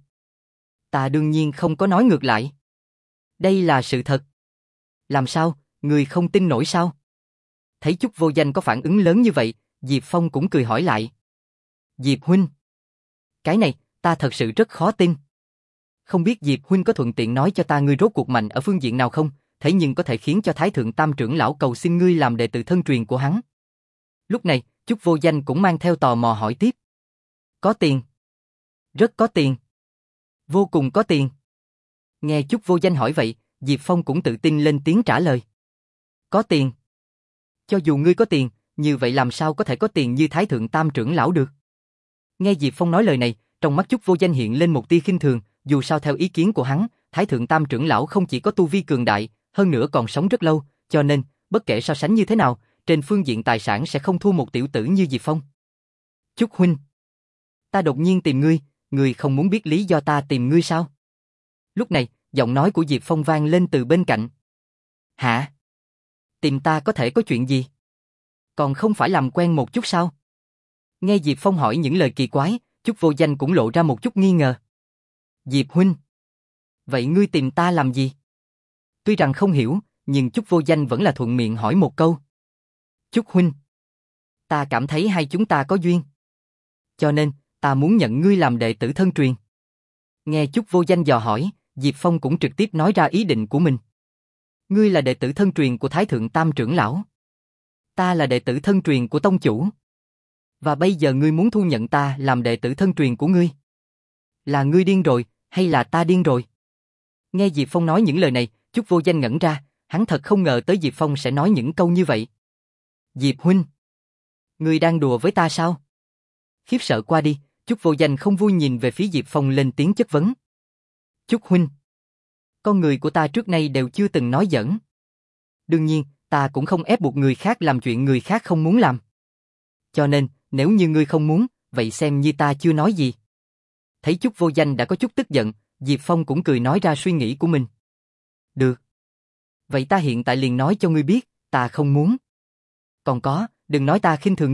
ta đương nhiên không có nói ngược lại. Đây là sự thật. Làm sao, ngươi không tin nổi sao? Thấy Chúc Vô Danh có phản ứng lớn như vậy, Diệp Phong cũng cười hỏi lại. Diệp huynh, cái này, ta thật sự rất khó tin. Không biết Diệp huynh có thuận tiện nói cho ta ngươi rốt cuộc mạnh ở phương diện nào không, thế nhưng có thể khiến cho Thái Thượng Tam trưởng lão cầu xin ngươi làm đệ tử thân truyền của hắn. Lúc này, Chúc Vô Danh cũng mang theo tò mò hỏi tiếp. Có tiền. Rất có tiền. Vô cùng có tiền. Nghe Chúc Vô Danh hỏi vậy, Diệp Phong cũng tự tin lên tiếng trả lời. Có tiền. Cho dù ngươi có tiền, như vậy làm sao có thể có tiền như Thái Thượng Tam trưởng lão được? Nghe Diệp Phong nói lời này, trong mắt Chúc Vô Danh hiện lên một tia khinh thường, dù sao theo ý kiến của hắn, Thái Thượng Tam trưởng lão không chỉ có tu vi cường đại, hơn nữa còn sống rất lâu, cho nên, bất kể so sánh như thế nào, trên phương diện tài sản sẽ không thua một tiểu tử như Diệp Phong. Chúc huynh, ta đột nhiên tìm ngươi, ngươi không muốn biết lý do ta tìm ngươi sao? Lúc này, giọng nói của Diệp Phong vang lên từ bên cạnh. Hả? Tìm ta có thể có chuyện gì? Còn không phải làm quen một chút sao? Nghe Diệp Phong hỏi những lời kỳ quái, Chúc Vô Danh cũng lộ ra một chút nghi ngờ. Diệp huynh, vậy ngươi tìm ta làm gì? Tuy rằng không hiểu, nhưng Chúc Vô Danh vẫn là thuận miệng hỏi một câu. Chúc huynh, ta cảm thấy hai chúng ta có duyên. Cho nên, ta muốn nhận ngươi làm đệ tử thân truyền. Nghe Chúc Vô Danh dò hỏi, Diệp Phong cũng trực tiếp nói ra ý định của mình. Ngươi là đệ tử thân truyền của Thái Thượng Tam trưởng lão. Ta là đệ tử thân truyền của tông chủ. Và bây giờ ngươi muốn thu nhận ta làm đệ tử thân truyền của ngươi. Là ngươi điên rồi, hay là ta điên rồi? Nghe Diệp Phong nói những lời này, Chúc Vô Danh ngẩn ra, hắn thật không ngờ tới Diệp Phong sẽ nói những câu như vậy. Diệp huynh, ngươi đang đùa với ta sao? Khiếp sợ qua đi, Chúc Vô Danh không vui nhìn về phía Diệp Phong lên tiếng chất vấn. Chúc huynh, con người của ta trước nay đều chưa từng nói giỡn. Đương nhiên, ta cũng không ép buộc người khác làm chuyện người khác không muốn làm. Cho nên, nếu như ngươi không muốn, vậy xem như ta chưa nói gì. Thấy Chúc Vô Danh đã có chút tức giận, Diệp Phong cũng cười nói ra suy nghĩ của mình. Được. Vậy ta hiện tại liền nói cho ngươi biết, ta không muốn. Còn có, đừng nói ta khinh thường ngươi,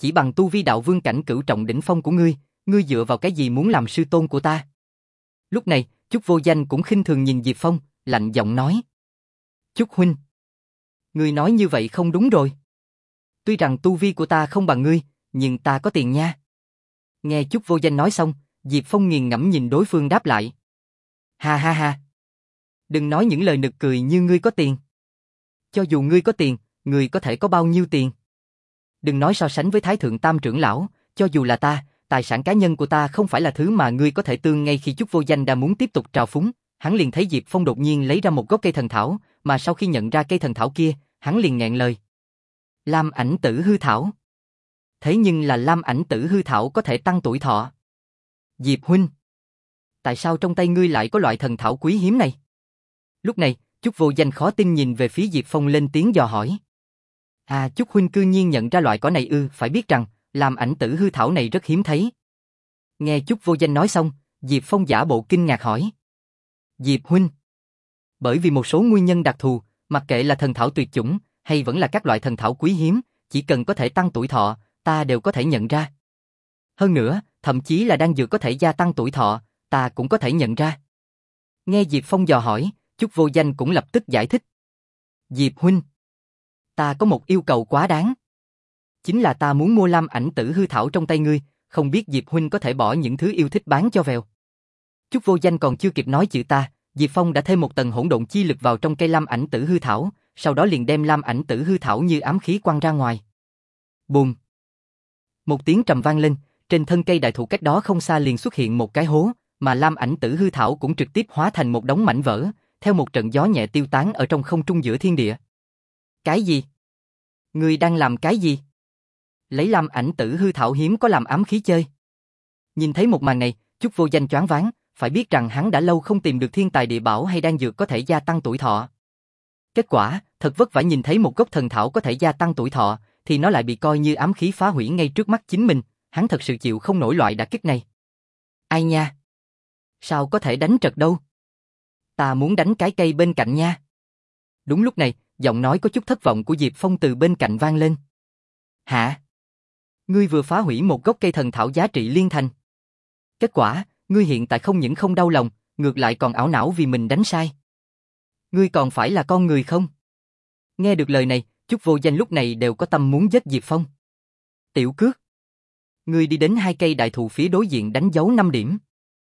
chỉ bằng tu vi đạo vương cảnh cửu trọng đỉnh phong của ngươi, ngươi dựa vào cái gì muốn làm sư tôn của ta? Lúc này, Chúc Vô Danh cũng khinh thường nhìn Diệp Phong, lạnh giọng nói. Chúc huynh, ngươi nói như vậy không đúng rồi. Tuy rằng tu vi của ta không bằng ngươi, nhưng ta có tiền nha. Nghe Chúc Vô Danh nói xong, Diệp Phong nghiền ngẫm nhìn đối phương đáp lại. Ha ha ha. Đừng nói những lời nực cười như ngươi có tiền. Cho dù ngươi có tiền, ngươi có thể có bao nhiêu tiền? Đừng nói so sánh với Thái Thượng Tam trưởng lão, cho dù là ta, tài sản cá nhân của ta không phải là thứ mà ngươi có thể tương. Ngay khi Chúc Vô Danh đã muốn tiếp tục trào phúng, hắn liền thấy Diệp Phong đột nhiên lấy ra một gốc cây thần thảo, mà sau khi nhận ra cây thần thảo kia, hắn liền nghẹn lời. Lam Ảnh Tử Hư Thảo. Thế nhưng là Lam Ảnh Tử Hư Thảo có thể tăng tuổi thọ. Diệp huynh, tại sao trong tay ngươi lại có loại thần thảo quý hiếm này? Lúc này, Chúc Vô Danh khó tin nhìn về phía Diệp Phong lên tiếng dò hỏi. À, Chúc huynh cư nhiên nhận ra loại cỏ này ư? Phải biết rằng, Lam Ảnh Tử Hư Thảo này rất hiếm thấy. Nghe Chúc Vô Danh nói xong, Diệp Phong giả bộ kinh ngạc hỏi. Diệp huynh, bởi vì một số nguyên nhân đặc thù, mặc kệ là thần thảo tuyệt chủng, hay vẫn là các loại thần thảo quý hiếm, chỉ cần có thể tăng tuổi thọ, ta đều có thể nhận ra. Hơn nữa, thậm chí là đan dược có thể gia tăng tuổi thọ, ta cũng có thể nhận ra. Nghe Diệp Phong dò hỏi, Chúc Vô Danh cũng lập tức giải thích. Diệp huynh, ta có một yêu cầu quá đáng. Chính là ta muốn mua Lam Ảnh Tử Hư Thảo trong tay ngươi, không biết Diệp huynh có thể bỏ những thứ yêu thích bán cho vèo. Chúc Vô Danh còn chưa kịp nói chữ ta, Diệp Phong đã thêm một tầng hỗn độn chi lực vào trong cây Lam Ảnh Tử Hư Thảo, sau đó liền đem Lam Ảnh Tử Hư Thảo như ám khí quăng ra ngoài. Bùm! Một tiếng trầm vang lên, trên thân cây đại thụ cách đó không xa liền xuất hiện một cái hố, mà Lam Ảnh Tử Hư Thảo cũng trực tiếp hóa thành một đống mảnh vỡ, theo một trận gió nhẹ tiêu tán ở trong không trung giữa thiên địa. Cái gì? Ngươi đang làm cái gì? Lấy Lam Ảnh Tử Hư Thảo hiếm có làm ám khí chơi? Nhìn thấy một màn này, Chúc Vô Danh choáng váng, phải biết rằng hắn đã lâu không tìm được thiên tài địa bảo hay đan dược có thể gia tăng tuổi thọ. Kết quả, thật vất vả nhìn thấy một gốc thần thảo có thể gia tăng tuổi thọ, thì nó lại bị coi như ám khí phá hủy ngay trước mắt chính mình, hắn thật sự chịu không nổi loại đả kích này. Ai nha? Sao có thể đánh trật đâu? Ta muốn đánh cái cây bên cạnh nha. Đúng lúc này, giọng nói có chút thất vọng của Diệp Phong từ bên cạnh vang lên. Hả? Ngươi vừa phá hủy một gốc cây thần thảo giá trị liên thành. Kết quả, ngươi hiện tại không những không đau lòng, ngược lại còn ảo não vì mình đánh sai. Ngươi còn phải là con người không? Nghe được lời này, Chúc Vô Danh lúc này đều có tâm muốn giết Diệp Phong. Tiểu cước, ngươi đi đến hai cây đại thụ phía đối diện đánh dấu năm điểm.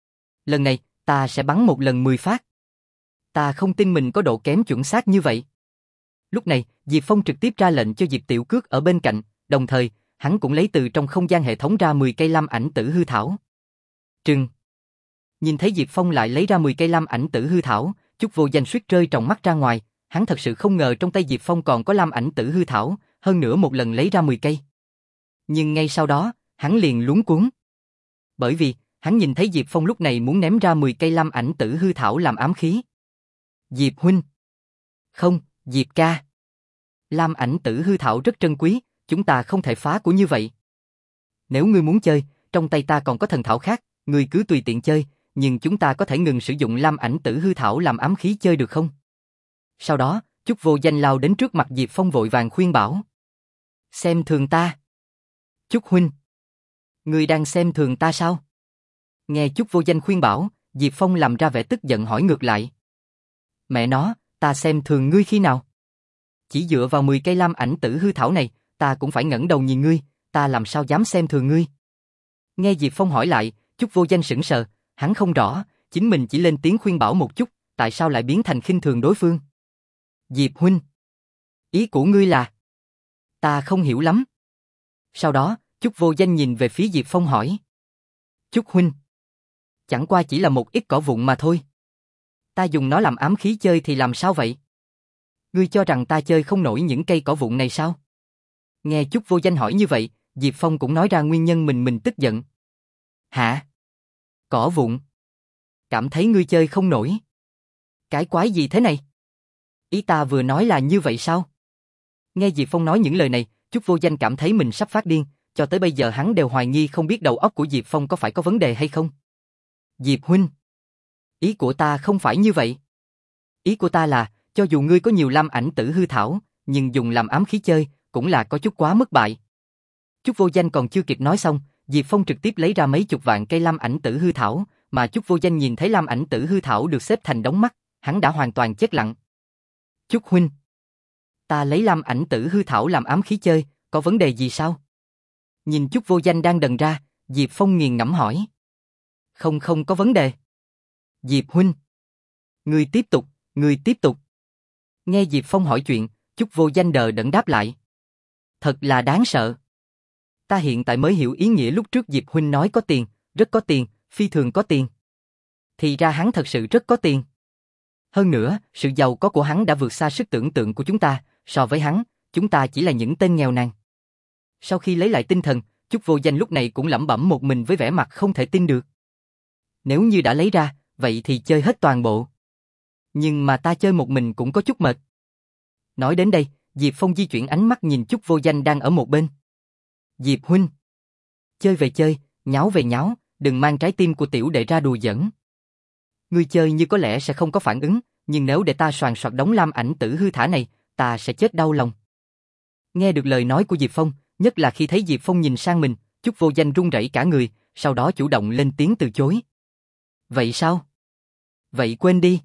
Lần này, ta sẽ bắn một lần mười phát. Ta không tin mình có độ kém chuẩn xác như vậy. Lúc này, Diệp Phong trực tiếp ra lệnh cho Diệp Tiểu Cước ở bên cạnh, đồng thời, hắn cũng lấy từ trong không gian hệ thống ra mười cây Lam Ảnh Tử Hư Thảo. Trừng. Nhìn thấy Diệp Phong lại lấy ra mười cây Lam Ảnh Tử Hư Thảo, Chúc Vô Danh suýt rơi tròng mắt ra ngoài, hắn thật sự không ngờ trong tay Diệp Phong còn có Lam Ảnh Tử Hư Thảo, hơn nữa một lần lấy ra mười cây. Nhưng ngay sau đó, hắn liền luống cuống. Bởi vì, hắn nhìn thấy Diệp Phong lúc này muốn ném ra mười cây Lam Ảnh Tử Hư Thảo làm ám khí. Diệp huynh. Không, Diệp ca. Lam Ảnh Tử Hư Thảo rất trân quý, chúng ta không thể phá của như vậy. Nếu ngươi muốn chơi, trong tay ta còn có thần thảo khác, ngươi cứ tùy tiện chơi, nhưng chúng ta có thể ngừng sử dụng Lam Ảnh Tử Hư Thảo làm ám khí chơi được không? Sau đó, Chúc Vô Danh lao đến trước mặt Diệp Phong vội vàng khuyên bảo. Xem thường ta. Chúc huynh. Ngươi đang xem thường ta sao? Nghe Chúc Vô Danh khuyên bảo, Diệp Phong làm ra vẻ tức giận hỏi ngược lại. Mẹ nó, ta xem thường ngươi khi nào? Chỉ dựa vào mười cây Lam Ảnh Tử Hư Thảo này, ta cũng phải ngẩng đầu nhìn ngươi, ta làm sao dám xem thường ngươi? Nghe Diệp Phong hỏi lại, Chúc Vô Danh sững sờ, hắn không rõ, chính mình chỉ lên tiếng khuyên bảo một chút, tại sao lại biến thành khinh thường đối phương? Diệp huynh, ý của ngươi là? Ta không hiểu lắm. Sau đó, Chúc Vô Danh nhìn về phía Diệp Phong hỏi. Chúc huynh, chẳng qua chỉ là một ít cỏ vụn mà thôi. Ta dùng nó làm ám khí chơi thì làm sao vậy? Ngươi cho rằng ta chơi không nổi những cây cỏ vụn này sao? Nghe Chúc Vô Danh hỏi như vậy, Diệp Phong cũng nói ra nguyên nhân mình mình tức giận. Hả? Cỏ vụn? Cảm thấy ngươi chơi không nổi? Cái quái gì thế này? Ý ta vừa nói là như vậy sao? Nghe Diệp Phong nói những lời này, Chúc Vô Danh cảm thấy mình sắp phát điên, cho tới bây giờ hắn đều hoài nghi không biết đầu óc của Diệp Phong có phải có vấn đề hay không. Diệp huynh, ý của ta không phải như vậy. Ý của ta là, cho dù ngươi có nhiều Lam Ảnh Tử Hư Thảo, nhưng dùng làm ám khí chơi, cũng là có chút quá mất bại. Chúc Vô Danh còn chưa kịp nói xong, Diệp Phong trực tiếp lấy ra mấy chục vạn cây lam ảnh tử hư thảo, mà Chúc Vô Danh nhìn thấy lam ảnh tử hư thảo được xếp thành đống mắt, hắn đã hoàn toàn chết lặng. Chúc huynh, ta lấy lam ảnh tử hư thảo làm ám khí chơi, có vấn đề gì sao? Nhìn Chúc Vô Danh đang đần ra, Diệp Phong nghiền ngẫm hỏi. Không không có vấn đề. Diệp huynh. Ngươi tiếp tục, ngươi tiếp tục. Nghe Diệp Phong hỏi chuyện, Chúc Vô Danh đờ đẫn đáp lại. Thật là đáng sợ. Ta hiện tại mới hiểu ý nghĩa lúc trước Diệp huynh nói có tiền, rất có tiền, phi thường có tiền. Thì ra hắn thật sự rất có tiền. Hơn nữa, sự giàu có của hắn đã vượt xa sức tưởng tượng của chúng ta, so với hắn, chúng ta chỉ là những tên nghèo nàn. Sau khi lấy lại tinh thần, Chúc Vô Danh lúc này cũng lẩm bẩm một mình với vẻ mặt không thể tin được. Nếu như đã lấy ra, vậy thì chơi hết toàn bộ. Nhưng mà ta chơi một mình cũng có chút mệt. Nói đến đây, Diệp Phong di chuyển ánh mắt nhìn Chúc Vô Danh đang ở một bên. Diệp huynh, chơi về chơi, nháo về nháo, đừng mang trái tim của tiểu đệ ra đùa giỡn. Ngươi chơi như có lẽ sẽ không có phản ứng, nhưng nếu để ta soàn soạt đống lam ảnh tử hư thả này, ta sẽ chết đau lòng. Nghe được lời nói của Diệp Phong, nhất là khi thấy Diệp Phong nhìn sang mình, Chúc Vô Danh run rẩy cả người, sau đó chủ động lên tiếng từ chối. Vậy sao? Vậy quên đi.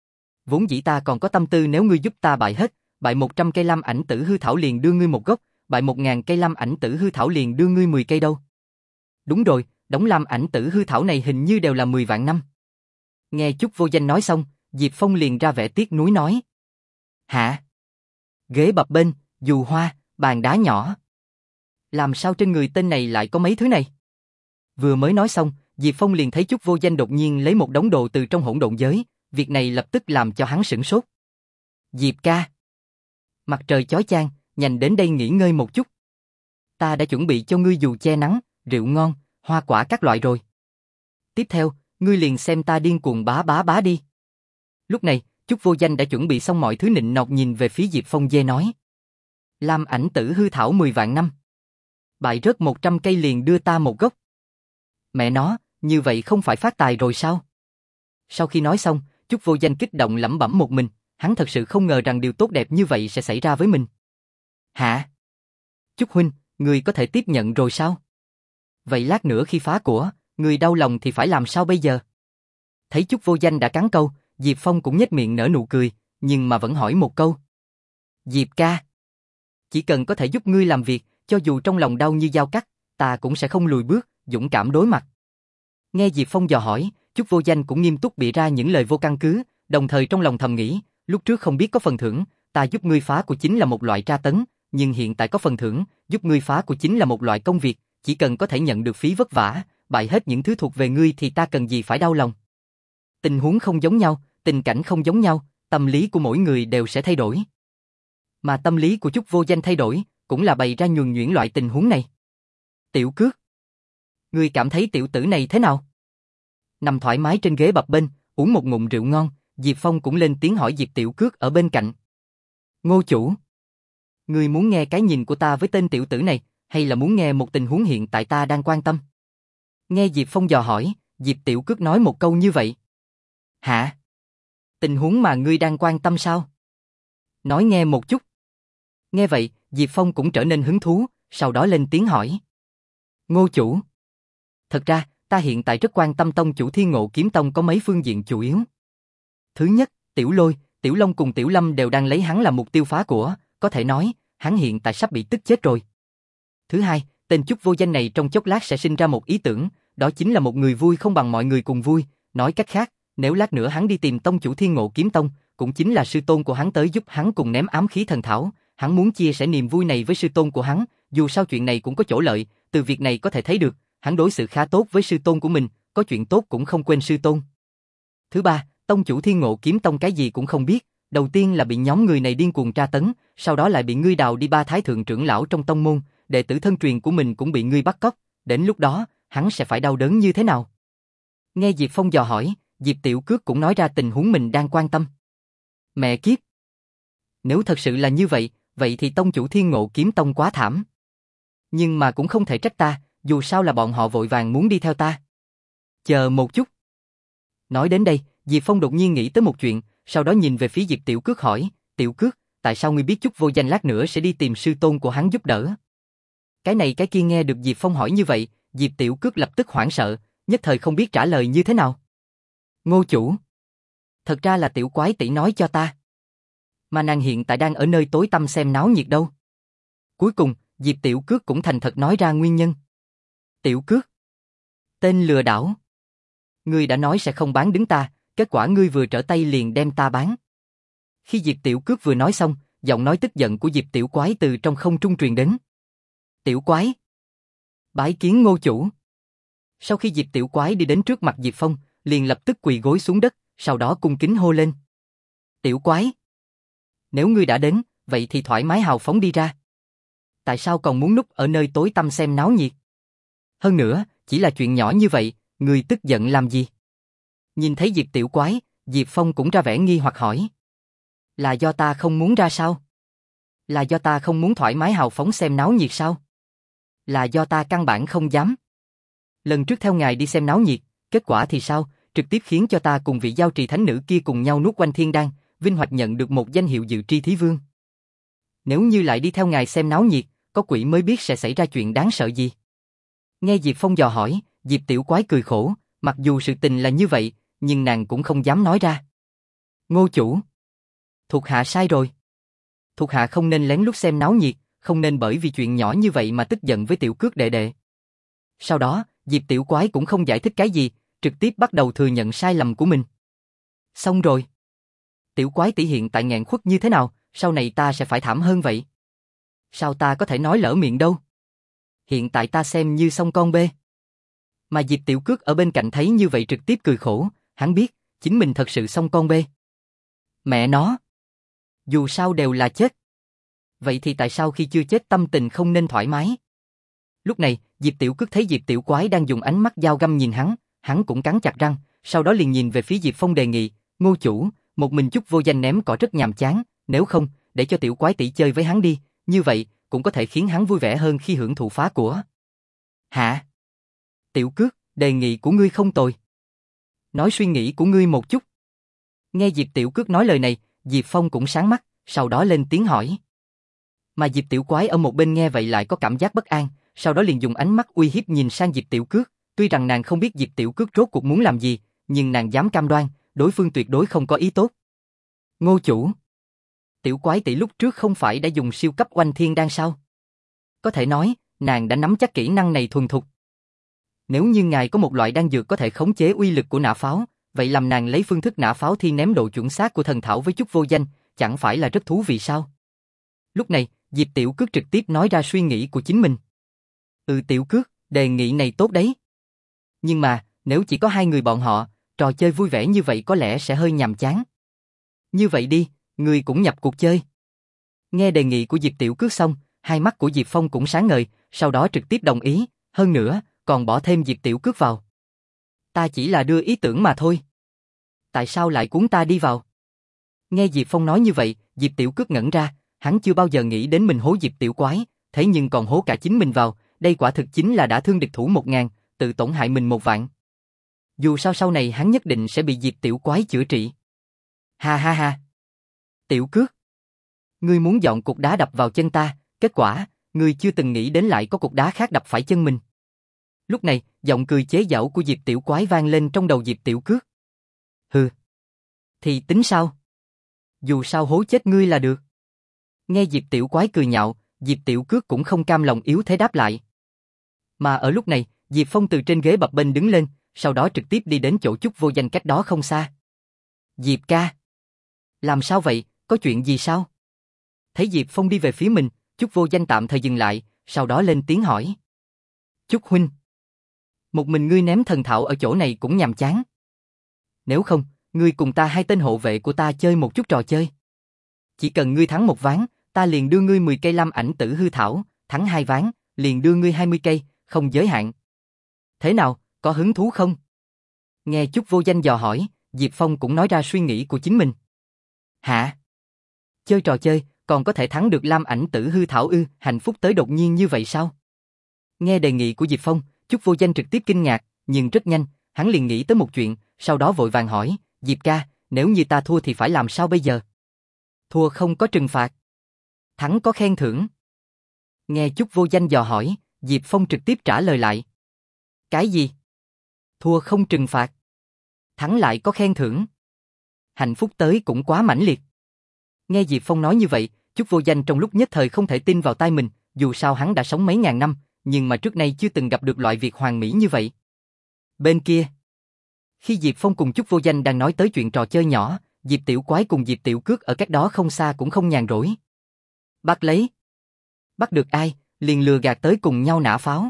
Vốn dĩ ta còn có tâm tư nếu ngươi giúp ta bại hết, bại một trăm cây lam ảnh tử hư thảo liền đưa ngươi một gốc, bại một ngàn cây lam ảnh tử hư thảo liền đưa ngươi mười cây đâu. Đúng rồi, đống lam ảnh tử hư thảo này hình như đều là mười vạn năm. Nghe Chúc Vô Danh nói xong, Diệp Phong liền ra vẻ tiếc nuối nói. Hả? Ghế bập bênh, dù hoa, bàn đá nhỏ. Làm sao trên người tên này lại có mấy thứ này? Vừa mới nói xong, Diệp Phong liền thấy Chúc Vô Danh đột nhiên lấy một đống đồ từ trong hỗn độn giới, việc này lập tức làm cho hắn sửng sốt. Diệp ca. Mặt trời chói chang, nhanh đến đây nghỉ ngơi một chút. Ta đã chuẩn bị cho ngươi dù che nắng, rượu ngon, hoa quả các loại rồi. Tiếp theo, ngươi liền xem ta điên cuồng bá bá bá đi. Lúc này, Chúc Vô Danh đã chuẩn bị xong mọi thứ nịnh nọt nhìn về phía Diệp Phong dê nói. Lam ảnh tử hư thảo mười vạn năm. Bại rớt một trăm cây liền đưa ta một gốc. Mẹ nó, như vậy không phải phát tài rồi sao? Sau khi nói xong, Chúc Vô Danh kích động lẩm bẩm một mình, hắn thật sự không ngờ rằng điều tốt đẹp như vậy sẽ xảy ra với mình. Hả? Chúc huynh, người có thể tiếp nhận rồi sao? Vậy lát nữa khi phá của, người đau lòng thì phải làm sao bây giờ? Thấy Chúc Vô Danh đã cắn câu, Diệp Phong cũng nhếch miệng nở nụ cười, nhưng mà vẫn hỏi một câu. Diệp ca, chỉ cần có thể giúp ngươi làm việc, cho dù trong lòng đau như dao cắt, ta cũng sẽ không lùi bước, dũng cảm đối mặt. Nghe Diệp Phong dò hỏi, Chúc Vô Danh cũng nghiêm túc bịa ra những lời vô căn cứ, đồng thời trong lòng thầm nghĩ, lúc trước không biết có phần thưởng, ta giúp ngươi phá của chính là một loại tra tấn, nhưng hiện tại có phần thưởng, giúp ngươi phá của chính là một loại công việc, chỉ cần có thể nhận được phí vất vả, bại hết những thứ thuộc về ngươi thì ta cần gì phải đau lòng. Tình huống không giống nhau, tình cảnh không giống nhau, tâm lý của mỗi người đều sẽ thay đổi. Mà tâm lý của Chúc Vô Danh thay đổi, cũng là bày ra nhuần nhuyễn loại tình huống này. Tiểu Cước, ngươi cảm thấy tiểu tử này thế nào? Nằm thoải mái trên ghế bập bênh, uống một ngụm rượu ngon, Diệp Phong cũng lên tiếng hỏi Diệp Tiểu Cước ở bên cạnh. Ngô chủ, ngươi muốn nghe cái nhìn của ta với tên tiểu tử này, hay là muốn nghe một tình huống hiện tại ta đang quan tâm? Nghe Diệp Phong dò hỏi, Diệp Tiểu Cước nói một câu như vậy. Hả? Tình huống mà ngươi đang quan tâm sao? Nói nghe một chút. Nghe vậy, Diệp Phong cũng trở nên hứng thú, sau đó lên tiếng hỏi. Ngô chủ, thật ra, ta hiện tại rất quan tâm tông chủ Thiên Ngộ Kiếm Tông có mấy phương diện chủ yếu. Thứ nhất, Tiểu Lôi, Tiểu Long cùng Tiểu Lâm đều đang lấy hắn làm mục tiêu phá của, có thể nói, hắn hiện tại sắp bị tức chết rồi. Thứ hai, tên Chúc Vô Danh này trong chốc lát sẽ sinh ra một ý tưởng, đó chính là một người vui không bằng mọi người cùng vui, nói cách khác, nếu lát nữa hắn đi tìm tông chủ Thiên Ngộ Kiếm Tông, cũng chính là sư tôn của hắn tới giúp hắn cùng ném ám khí thần thảo, hắn muốn chia sẻ niềm vui này với sư tôn của hắn, dù sao chuyện này cũng có chỗ lợi, từ việc này có thể thấy được, hắn đối xử khá tốt với sư tôn của mình, có chuyện tốt cũng không quên sư tôn. Thứ ba, tông chủ Thiên Ngộ Kiếm Tông cái gì cũng không biết, đầu tiên là bị nhóm người này điên cuồng tra tấn, sau đó lại bị ngươi đào đi ba thái thượng trưởng lão trong tông môn, đệ tử thân truyền của mình cũng bị ngươi bắt cóc, đến lúc đó, hắn sẽ phải đau đớn như thế nào? Nghe Diệp Phong dò hỏi, Diệp Tiểu Cước cũng nói ra tình huống mình đang quan tâm. Mẹ kiếp! Nếu thật sự là như vậy, vậy thì tông chủ Thiên Ngộ Kiếm Tông quá thảm. Nhưng mà cũng không thể trách ta, dù sao là bọn họ vội vàng muốn đi theo ta. Chờ một chút. Nói đến đây, Diệp Phong đột nhiên nghĩ tới một chuyện, sau đó nhìn về phía Diệp Tiểu Cước hỏi, Tiểu Cước, tại sao ngươi biết Chúc Vô Danh lát nữa sẽ đi tìm sư tôn của hắn giúp đỡ? Cái này cái kia nghe được Diệp Phong hỏi như vậy, Diệp Tiểu Cước lập tức hoảng sợ, nhất thời không biết trả lời như thế nào. Ngô chủ. Thật ra là tiểu quái tỷ nói cho ta. Mà nàng hiện tại đang ở nơi tối tăm xem náo nhiệt đâu. Cuối cùng, Diệp Tiểu Cước cũng thành thật nói ra nguyên nhân. Tiểu Cước. Tên lừa đảo. Ngươi đã nói sẽ không bán đứng ta, kết quả ngươi vừa trở tay liền đem ta bán. Khi Diệp Tiểu Cước vừa nói xong, giọng nói tức giận của Diệp Tiểu Quái từ trong không trung truyền đến. Tiểu Quái. Bái kiến ngô chủ. Sau khi Diệp Tiểu Quái đi đến trước mặt Diệp Phong, liền lập tức quỳ gối xuống đất, sau đó cung kính hô lên. Tiểu Quái. Nếu ngươi đã đến, vậy thì thoải mái hào phóng đi ra. Tại sao còn muốn núp ở nơi tối tăm xem náo nhiệt? Hơn nữa, chỉ là chuyện nhỏ như vậy, ngươi tức giận làm gì? Nhìn thấy Diệp Tiểu Quái, Diệp Phong cũng ra vẻ nghi hoặc hỏi. Là do ta không muốn ra sao? Là do ta không muốn thoải mái hào phóng xem náo nhiệt sao? Là do ta căn bản không dám. Lần trước theo ngài đi xem náo nhiệt, kết quả thì sao? Trực tiếp khiến cho ta cùng vị giao trì thánh nữ kia cùng nhau nuốt quanh thiên đan, vinh hoạch nhận được một danh hiệu dự tri thí vương. Nếu như lại đi theo ngài xem náo nhiệt, có quỷ mới biết sẽ xảy ra chuyện đáng sợ gì. Nghe Diệp Phong dò hỏi, Diệp Tiểu Quái cười khổ, mặc dù sự tình là như vậy, nhưng nàng cũng không dám nói ra. Ngô chủ. Thuộc hạ sai rồi. Thuộc hạ không nên lén lút xem náo nhiệt, không nên bởi vì chuyện nhỏ như vậy mà tức giận với Tiểu Cước đệ đệ. Sau đó, Diệp Tiểu Quái cũng không giải thích cái gì, trực tiếp bắt đầu thừa nhận sai lầm của mình. Xong rồi. Tiểu Quái tỷ hiện tại nghẹn khuất như thế nào, sau này ta sẽ phải thảm hơn vậy. Sao ta có thể nói lỡ miệng đâu. Hiện tại ta xem như xong con bê. Mà Diệp Tiểu Cước ở bên cạnh thấy như vậy trực tiếp cười khổ, hắn biết, chính mình thật sự xong con bê. Mẹ nó. Dù sao đều là chết. Vậy thì tại sao khi chưa chết tâm tình không nên thoải mái? Lúc này, Diệp Tiểu Cước thấy Diệp Tiểu Quái đang dùng ánh mắt dao găm nhìn hắn, hắn cũng cắn chặt răng, sau đó liền nhìn về phía Diệp Phong đề nghị, ngô chủ, một mình chút vô danh ném cỏ rất nhàm chán, nếu không, để cho Tiểu Quái tỷ chơi với hắn đi, như vậy, cũng có thể khiến hắn vui vẻ hơn khi hưởng thụ phá của. Hả? Tiểu Cước, đề nghị của ngươi không tồi. Nói suy nghĩ của ngươi một chút. Nghe Diệp Tiểu Cước nói lời này, Diệp Phong cũng sáng mắt, sau đó lên tiếng hỏi. Mà Diệp Tiểu Quái ở một bên nghe vậy lại có cảm giác bất an, sau đó liền dùng ánh mắt uy hiếp nhìn sang Diệp Tiểu Cước, tuy rằng nàng không biết Diệp Tiểu Cước rốt cuộc muốn làm gì, nhưng nàng dám cam đoan, đối phương tuyệt đối không có ý tốt. Ngô chủ. Tiểu Quái tỷ lúc trước không phải đã dùng siêu cấp oanh thiên đan sao? Có thể nói, nàng đã nắm chắc kỹ năng này thuần thục. Nếu như ngài có một loại đan dược có thể khống chế uy lực của nã pháo, vậy làm nàng lấy phương thức nã pháo thi ném độ chuẩn xác của thần thảo với chút vô danh, chẳng phải là rất thú vị sao? Lúc này, Diệp Tiểu Cước trực tiếp nói ra suy nghĩ của chính mình. Ừ Tiểu Cước, đề nghị này tốt đấy. Nhưng mà, nếu chỉ có hai người bọn họ, trò chơi vui vẻ như vậy có lẽ sẽ hơi nhàm chán. Như vậy đi, người cũng nhập cuộc chơi. Nghe đề nghị của Diệp Tiểu Cước xong, hai mắt của Diệp Phong cũng sáng ngời, sau đó trực tiếp đồng ý, hơn nữa, còn bỏ thêm Diệp Tiểu Cước vào. Ta chỉ là đưa ý tưởng mà thôi. Tại sao lại cuốn ta đi vào? Nghe Diệp Phong nói như vậy, Diệp Tiểu Cước ngẩn ra, hắn chưa bao giờ nghĩ đến mình hố Diệp Tiểu Quái, thế nhưng còn hố cả chính mình vào, đây quả thực chính là đã thương địch thủ một ngàn, tự tổn hại mình một vạn. Dù sao sau này hắn nhất định sẽ bị Diệp Tiểu Quái chữa trị. Ha ha ha. Tiểu Cước. Ngươi muốn dọn cục đá đập vào chân ta, kết quả, ngươi chưa từng nghĩ đến lại có cục đá khác đập phải chân mình. Lúc này, giọng cười chế giễu của Diệp Tiểu Quái vang lên trong đầu Diệp Tiểu Cước. Hừ. Thì tính sao? Dù sao hố chết ngươi là được. Nghe Diệp Tiểu Quái cười nhạo, Diệp Tiểu Cước cũng không cam lòng yếu thế đáp lại. Mà ở lúc này, Diệp Phong từ trên ghế bập bênh đứng lên, sau đó trực tiếp đi đến chỗ chút vô danh cách đó không xa. Diệp ca. Làm sao vậy, có chuyện gì sao? Thấy Diệp Phong đi về phía mình, chút vô danh tạm thời dừng lại, sau đó lên tiếng hỏi. Chút huynh. Một mình ngươi ném thần thảo ở chỗ này cũng nhàm chán. Nếu không, ngươi cùng ta hai tên hộ vệ của ta chơi một chút trò chơi. Chỉ cần ngươi thắng một ván, ta liền đưa ngươi mười cây lam ảnh tử hư thảo, thắng hai ván, liền đưa ngươi hai mươi cây, không giới hạn. Thế nào, có hứng thú không? Nghe chút vô danh dò hỏi, Diệp Phong cũng nói ra suy nghĩ của chính mình. Hả? Chơi trò chơi, còn có thể thắng được lam ảnh tử hư thảo ư, hạnh phúc tới đột nhiên như vậy sao? Nghe đề nghị của Diệp Phong, chút vô danh trực tiếp kinh ngạc, nhưng rất nhanh, hắn liền nghĩ tới một chuyện, sau đó vội vàng hỏi, Diệp ca, nếu như ta thua thì phải làm sao bây giờ? Thua không có trừng phạt. Thắng có khen thưởng. Nghe Chúc Vô Danh dò hỏi, Diệp Phong trực tiếp trả lời lại. Cái gì? Thua không trừng phạt. Thắng lại có khen thưởng. Hạnh phúc tới cũng quá mãnh liệt. Nghe Diệp Phong nói như vậy, Chúc Vô Danh trong lúc nhất thời không thể tin vào tai mình, dù sao hắn đã sống mấy ngàn năm, nhưng mà trước nay chưa từng gặp được loại việc hoàn mỹ như vậy. Bên kia, khi Diệp Phong cùng Chúc Vô Danh đang nói tới chuyện trò chơi nhỏ, Diệp Tiểu Quái cùng Diệp Tiểu Cước ở cách đó không xa cũng không nhàn rỗi. Bắt lấy. Bắt được ai, liền lừa gạt tới cùng nhau nã pháo.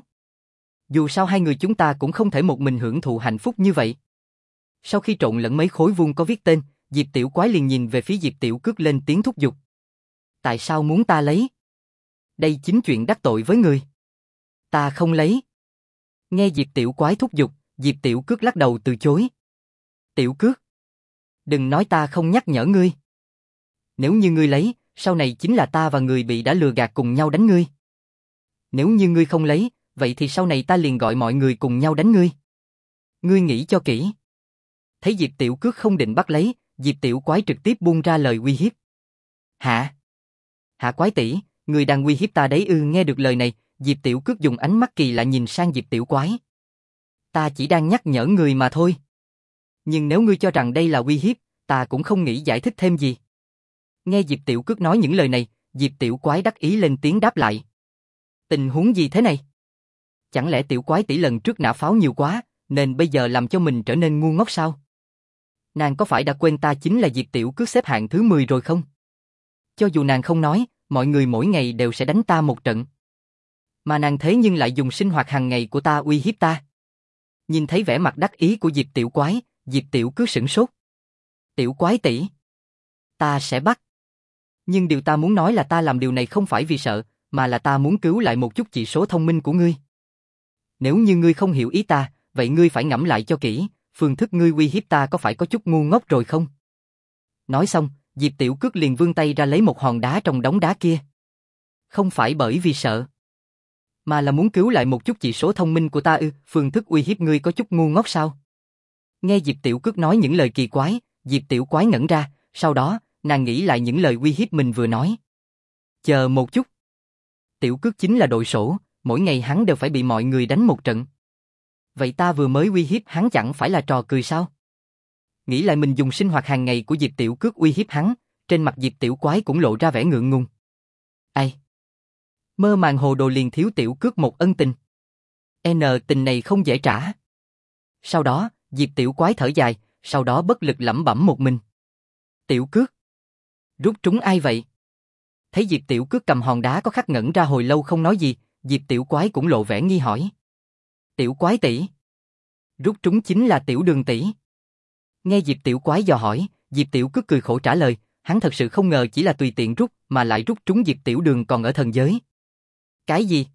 Dù sao hai người chúng ta cũng không thể một mình hưởng thụ hạnh phúc như vậy. Sau khi trộn lẫn mấy khối vuông có viết tên, Diệp Tiểu Quái liền nhìn về phía Diệp Tiểu Cước lên tiếng thúc giục. Tại sao muốn ta lấy? Đây chính chuyện đắc tội với người. Ta không lấy. Nghe Diệp Tiểu Quái thúc giục, Diệp Tiểu Cước lắc đầu từ chối. Tiểu Cước, đừng nói ta không nhắc nhở ngươi. Nếu như ngươi lấy, sau này chính là ta và người bị đã lừa gạt cùng nhau đánh ngươi. Nếu như ngươi không lấy, vậy thì sau này ta liền gọi mọi người cùng nhau đánh ngươi. Ngươi nghĩ cho kỹ. Thấy Diệp Tiểu Cước không định bắt lấy, Diệp Tiểu Quái trực tiếp buông ra lời uy hiếp. Hả? Hả Quái tỷ, ngươi đang uy hiếp ta đấy ư? Nghe được lời này, Diệp Tiểu Cước dùng ánh mắt kỳ lạ nhìn sang Diệp Tiểu Quái. Ta chỉ đang nhắc nhở người mà thôi. Nhưng nếu ngươi cho rằng đây là uy hiếp, ta cũng không nghĩ giải thích thêm gì. Nghe Diệp Tiểu Cước nói những lời này, Diệp Tiểu Quái đắc ý lên tiếng đáp lại. Tình huống gì thế này? Chẳng lẽ Tiểu Quái tỷ lần trước nã pháo nhiều quá, nên bây giờ làm cho mình trở nên ngu ngốc sao? Nàng có phải đã quên ta chính là Diệp Tiểu Cước xếp hạng thứ mười rồi không? Cho dù nàng không nói, mọi người mỗi ngày đều sẽ đánh ta một trận. Mà nàng thế nhưng lại dùng sinh hoạt hàng ngày của ta uy hiếp ta. Nhìn thấy vẻ mặt đắc ý của Diệp Tiểu Quái, Diệp Tiểu Cước sửng sốt. Tiểu Quái tỷ, ta sẽ bắt. Nhưng điều ta muốn nói là ta làm điều này không phải vì sợ, mà là ta muốn cứu lại một chút chỉ số thông minh của ngươi. Nếu như ngươi không hiểu ý ta, vậy ngươi phải ngẫm lại cho kỹ, phương thức ngươi uy hiếp ta có phải có chút ngu ngốc rồi không? Nói xong, Diệp Tiểu Cước liền vươn tay ra lấy một hòn đá trong đống đá kia. Không phải bởi vì sợ, mà là muốn cứu lại một chút chỉ số thông minh của ta ư? Phương thức uy hiếp ngươi có chút ngu ngốc sao? Nghe Diệp Tiểu Cước nói những lời kỳ quái, Diệp Tiểu Quái ngẩn ra, sau đó, nàng nghĩ lại những lời uy hiếp mình vừa nói. Chờ một chút. Tiểu Cước chính là đội sổ, mỗi ngày hắn đều phải bị mọi người đánh một trận. Vậy ta vừa mới uy hiếp hắn chẳng phải là trò cười sao? Nghĩ lại mình dùng sinh hoạt hàng ngày của Diệp Tiểu Cước uy hiếp hắn, trên mặt Diệp Tiểu Quái cũng lộ ra vẻ ngượng ngùng. Ai? Mơ màng hồ đồ liền thiếu Tiểu Cước một ân tình. N tình này không dễ trả. Sau đó, Diệp Tiểu Quái thở dài, sau đó bất lực lẩm bẩm một mình. Tiểu Cước. Rút trúng ai vậy? Thấy Diệp Tiểu Cước cầm hòn đá có khắc ngẩn ra hồi lâu không nói gì, Diệp Tiểu Quái cũng lộ vẻ nghi hỏi. Tiểu Quái tỷ. Rút trúng chính là Tiểu Đường tỷ. Nghe Diệp Tiểu Quái dò hỏi, Diệp Tiểu Cước cười khổ trả lời, hắn thật sự không ngờ chỉ là tùy tiện rút mà lại rút trúng Diệp Tiểu Đường còn ở thần giới. Cái gì?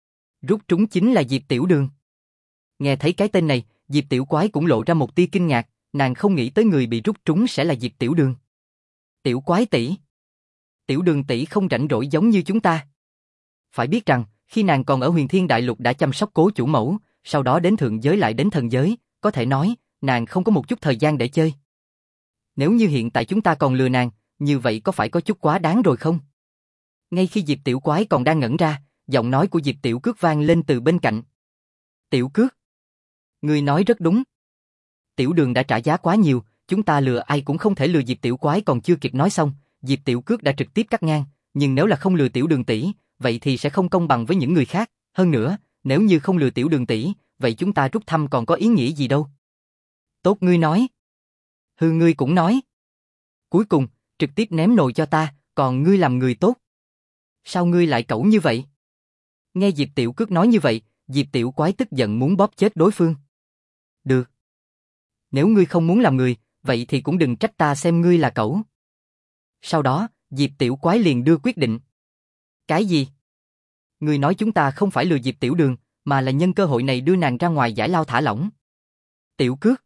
Rút trúng chính là Diệp Tiểu Đường. Nghe thấy cái tên này, Diệp Tiểu Quái cũng lộ ra một tia kinh ngạc, nàng không nghĩ tới người bị rút trúng sẽ là Diệp Tiểu Đường. Tiểu Quái tỷ. Tiểu Đường tỷ không rảnh rỗi giống như chúng ta. Phải biết rằng, khi nàng còn ở Huyền Thiên Đại Lục đã chăm sóc Cố chủ mẫu, sau đó đến thượng giới lại đến thần giới, có thể nói, nàng không có một chút thời gian để chơi. Nếu như hiện tại chúng ta còn lừa nàng, như vậy có phải có chút quá đáng rồi không? Ngay khi Diệp Tiểu Quái còn đang ngẩn ra, giọng nói của Diệp Tiểu Cước vang lên từ bên cạnh. Tiểu Cước, ngươi nói rất đúng. Tiểu Đường đã trả giá quá nhiều, chúng ta lừa ai cũng không thể lừa. Diệp Tiểu Quái còn chưa kịp nói xong, Diệp Tiểu Cước đã trực tiếp cắt ngang, nhưng nếu là không lừa Tiểu Đường tỷ, vậy thì sẽ không công bằng với những người khác, hơn nữa, nếu như không lừa Tiểu Đường tỷ, vậy chúng ta rút thăm còn có ý nghĩa gì đâu. Tốt ngươi nói. Hư ngươi cũng nói. Cuối cùng, trực tiếp ném nồi cho ta, còn ngươi làm người tốt. Sao ngươi lại cẩu như vậy? Nghe Diệp Tiểu Cước nói như vậy, Diệp Tiểu Quái tức giận muốn bóp chết đối phương. Được. Nếu ngươi không muốn làm người, vậy thì cũng đừng trách ta xem ngươi là cẩu. Sau đó, Diệp Tiểu Quái liền đưa quyết định. Cái gì? Ngươi nói chúng ta không phải lừa Diệp Tiểu Đường, mà là nhân cơ hội này đưa nàng ra ngoài giải lao thả lỏng. Tiểu Cước.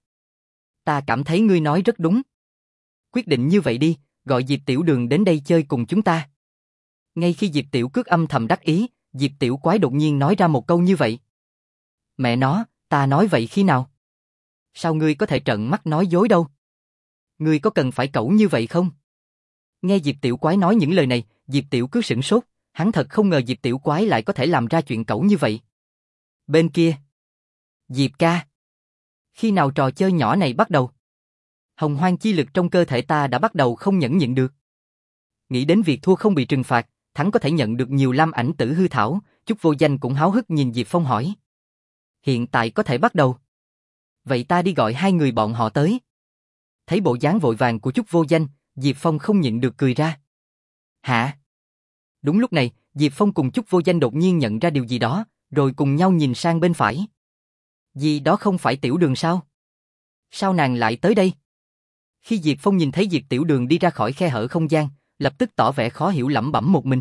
Ta cảm thấy ngươi nói rất đúng. Quyết định như vậy đi, gọi Diệp Tiểu Đường đến đây chơi cùng chúng ta. Ngay khi Diệp Tiểu Cước âm thầm đắc ý, Diệp Tiểu Quái đột nhiên nói ra một câu như vậy. Mẹ nó, ta nói vậy khi nào? Sao ngươi có thể trợn mắt nói dối đâu? Ngươi có cần phải cẩu như vậy không? Nghe Diệp Tiểu Quái nói những lời này, Diệp Tiểu Cước sửng sốt, Hắn thật không ngờ Diệp tiểu quái lại có thể làm ra chuyện cẩu như vậy. Bên kia. Diệp ca. Khi nào trò chơi nhỏ này bắt đầu? Hồng hoang chi lực trong cơ thể ta đã bắt đầu không nhẫn nhịn được. Nghĩ đến việc thua không bị trừng phạt, thắng có thể nhận được nhiều lam ảnh tử hư thảo, Chúc Vô Danh cũng háo hức nhìn Diệp Phong hỏi. Hiện tại có thể bắt đầu. Vậy ta đi gọi hai người bọn họ tới. Thấy bộ dáng vội vàng của Chúc Vô Danh, Diệp Phong không nhịn được cười ra. Hả? Đúng lúc này, Diệp Phong cùng Chúc Vô Danh đột nhiên nhận ra điều gì đó, rồi cùng nhau nhìn sang bên phải. Gì đó không phải Tiểu Đường sao? Sao nàng lại tới đây? Khi Diệp Phong nhìn thấy Diệp Tiểu Đường đi ra khỏi khe hở không gian, lập tức tỏ vẻ khó hiểu lẩm bẩm một mình.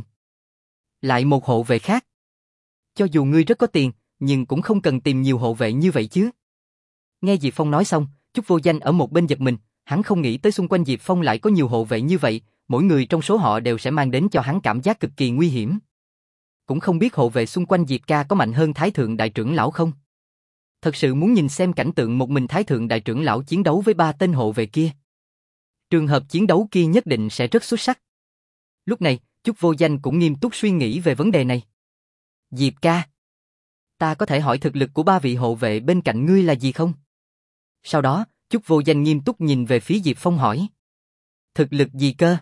Lại một hộ vệ khác. Cho dù ngươi rất có tiền, nhưng cũng không cần tìm nhiều hộ vệ như vậy chứ. Nghe Diệp Phong nói xong, Chúc Vô Danh ở một bên giật mình, hắn không nghĩ tới xung quanh Diệp Phong lại có nhiều hộ vệ như vậy, mỗi người trong số họ đều sẽ mang đến cho hắn cảm giác cực kỳ nguy hiểm. Cũng không biết hộ vệ xung quanh Diệp ca có mạnh hơn Thái Thượng Đại Trưởng Lão không? Thật sự muốn nhìn xem cảnh tượng một mình Thái Thượng Đại Trưởng Lão chiến đấu với ba tên hộ vệ kia. Trường hợp chiến đấu kia nhất định sẽ rất xuất sắc. Lúc này, Chúc Vô Danh cũng nghiêm túc suy nghĩ về vấn đề này. Diệp ca, ta có thể hỏi thực lực của ba vị hộ vệ bên cạnh ngươi là gì không? Sau đó, Chúc Vô Danh nghiêm túc nhìn về phía Diệp Phong hỏi. Thực lực gì cơ?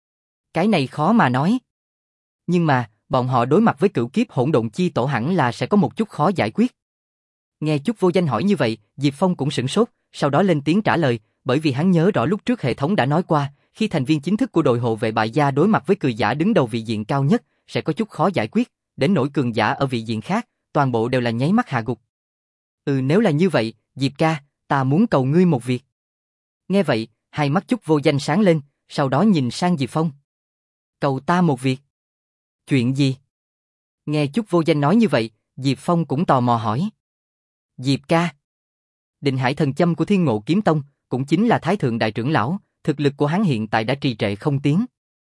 Cái này khó mà nói. Nhưng mà, bọn họ đối mặt với cửu kiếp hỗn độn chi tổ hẳn là sẽ có một chút khó giải quyết. Nghe Chúc Vô Danh hỏi như vậy, Diệp Phong cũng sửng sốt, sau đó lên tiếng trả lời, bởi vì hắn nhớ rõ lúc trước hệ thống đã nói qua, khi thành viên chính thức của đội hộ vệ bại gia đối mặt với cường giả đứng đầu vị diện cao nhất, sẽ có chút khó giải quyết, đến nỗi cường giả ở vị diện khác, toàn bộ đều là nháy mắt hạ gục. Ừ, nếu là như vậy, Diệp ca, ta muốn cầu ngươi một việc. Nghe vậy, hai mắt Chúc Vô Danh sáng lên, sau đó nhìn sang Diệp Phong. Cầu ta một việc. Chuyện gì? Nghe Chúc Vô Danh nói như vậy, Diệp Phong cũng tò mò hỏi. Diệp ca. Định Hải thần châm của Thiên Ngộ Kiếm Tông, cũng chính là Thái Thượng Đại Trưởng Lão, thực lực của hắn hiện tại đã trì trệ không tiến.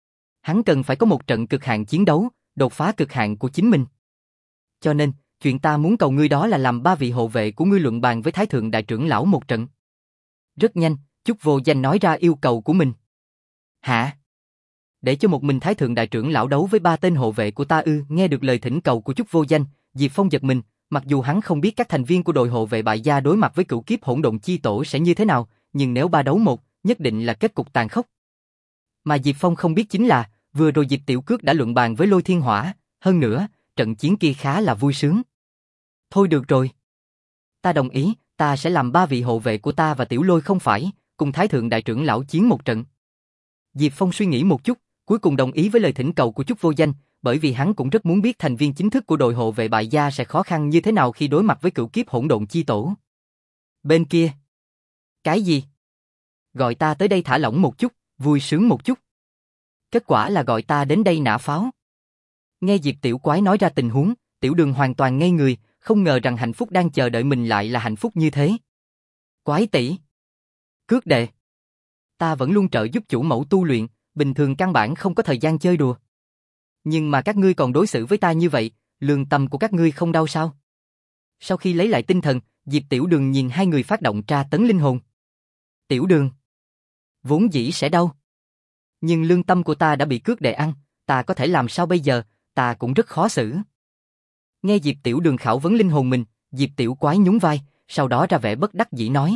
Hắn cần phải có một trận cực hạn chiến đấu, đột phá cực hạn của chính mình. Cho nên, chuyện ta muốn cầu ngươi đó là làm ba vị hộ vệ của ngươi luận bàn với Thái Thượng Đại Trưởng Lão một trận. Rất nhanh, Chúc Vô Danh nói ra yêu cầu của mình. Hả? Để cho một mình Thái Thượng Đại Trưởng Lão đấu với ba tên hộ vệ của ta ư? Nghe được lời thỉnh cầu của Chúc Vô Danh, Diệp Phong giật mình, mặc dù hắn không biết các thành viên của đội hộ vệ bại gia đối mặt với cửu kiếp hỗn độn chi tổ sẽ như thế nào, nhưng nếu ba đấu một, nhất định là kết cục tàn khốc. Mà Diệp Phong không biết chính là, vừa rồi Diệp Tiểu Cước đã luận bàn với Lôi Thiên Hỏa, hơn nữa, trận chiến kia khá là vui sướng. Thôi được rồi. Ta đồng ý, ta sẽ làm ba vị hộ vệ của ta và Tiểu Lôi không phải, cùng Thái Thượng Đại Trưởng Lão chiến một trận. Diệp Phong suy nghĩ một chút, cuối cùng đồng ý với lời thỉnh cầu của Chúc Vô Danh, bởi vì hắn cũng rất muốn biết thành viên chính thức của đội hộ vệ bại gia sẽ khó khăn như thế nào khi đối mặt với cửu kiếp hỗn độn chi tổ. Bên kia. Cái gì? Gọi ta tới đây thả lỏng một chút, vui sướng một chút. Kết quả là gọi ta đến đây nã pháo. Nghe Diệp Tiểu Quái nói ra tình huống, Tiểu Đường hoàn toàn ngây người, không ngờ rằng hạnh phúc đang chờ đợi mình lại là hạnh phúc như thế. Quái tỷ. Cước đệ. Ta vẫn luôn trợ giúp chủ mẫu tu luyện, bình thường căn bản không có thời gian chơi đùa. Nhưng mà các ngươi còn đối xử với ta như vậy, lương tâm của các ngươi không đau sao? Sau khi lấy lại tinh thần, Diệp Tiểu Đường nhìn hai người phát động tra tấn linh hồn. Tiểu Đường. Vốn dĩ sẽ đau. Nhưng lương tâm của ta đã bị cước đệ ăn, ta có thể làm sao bây giờ, ta cũng rất khó xử. Nghe Diệp Tiểu Đường khảo vấn linh hồn mình, Diệp Tiểu Quái nhún vai, sau đó ra vẻ bất đắc dĩ nói.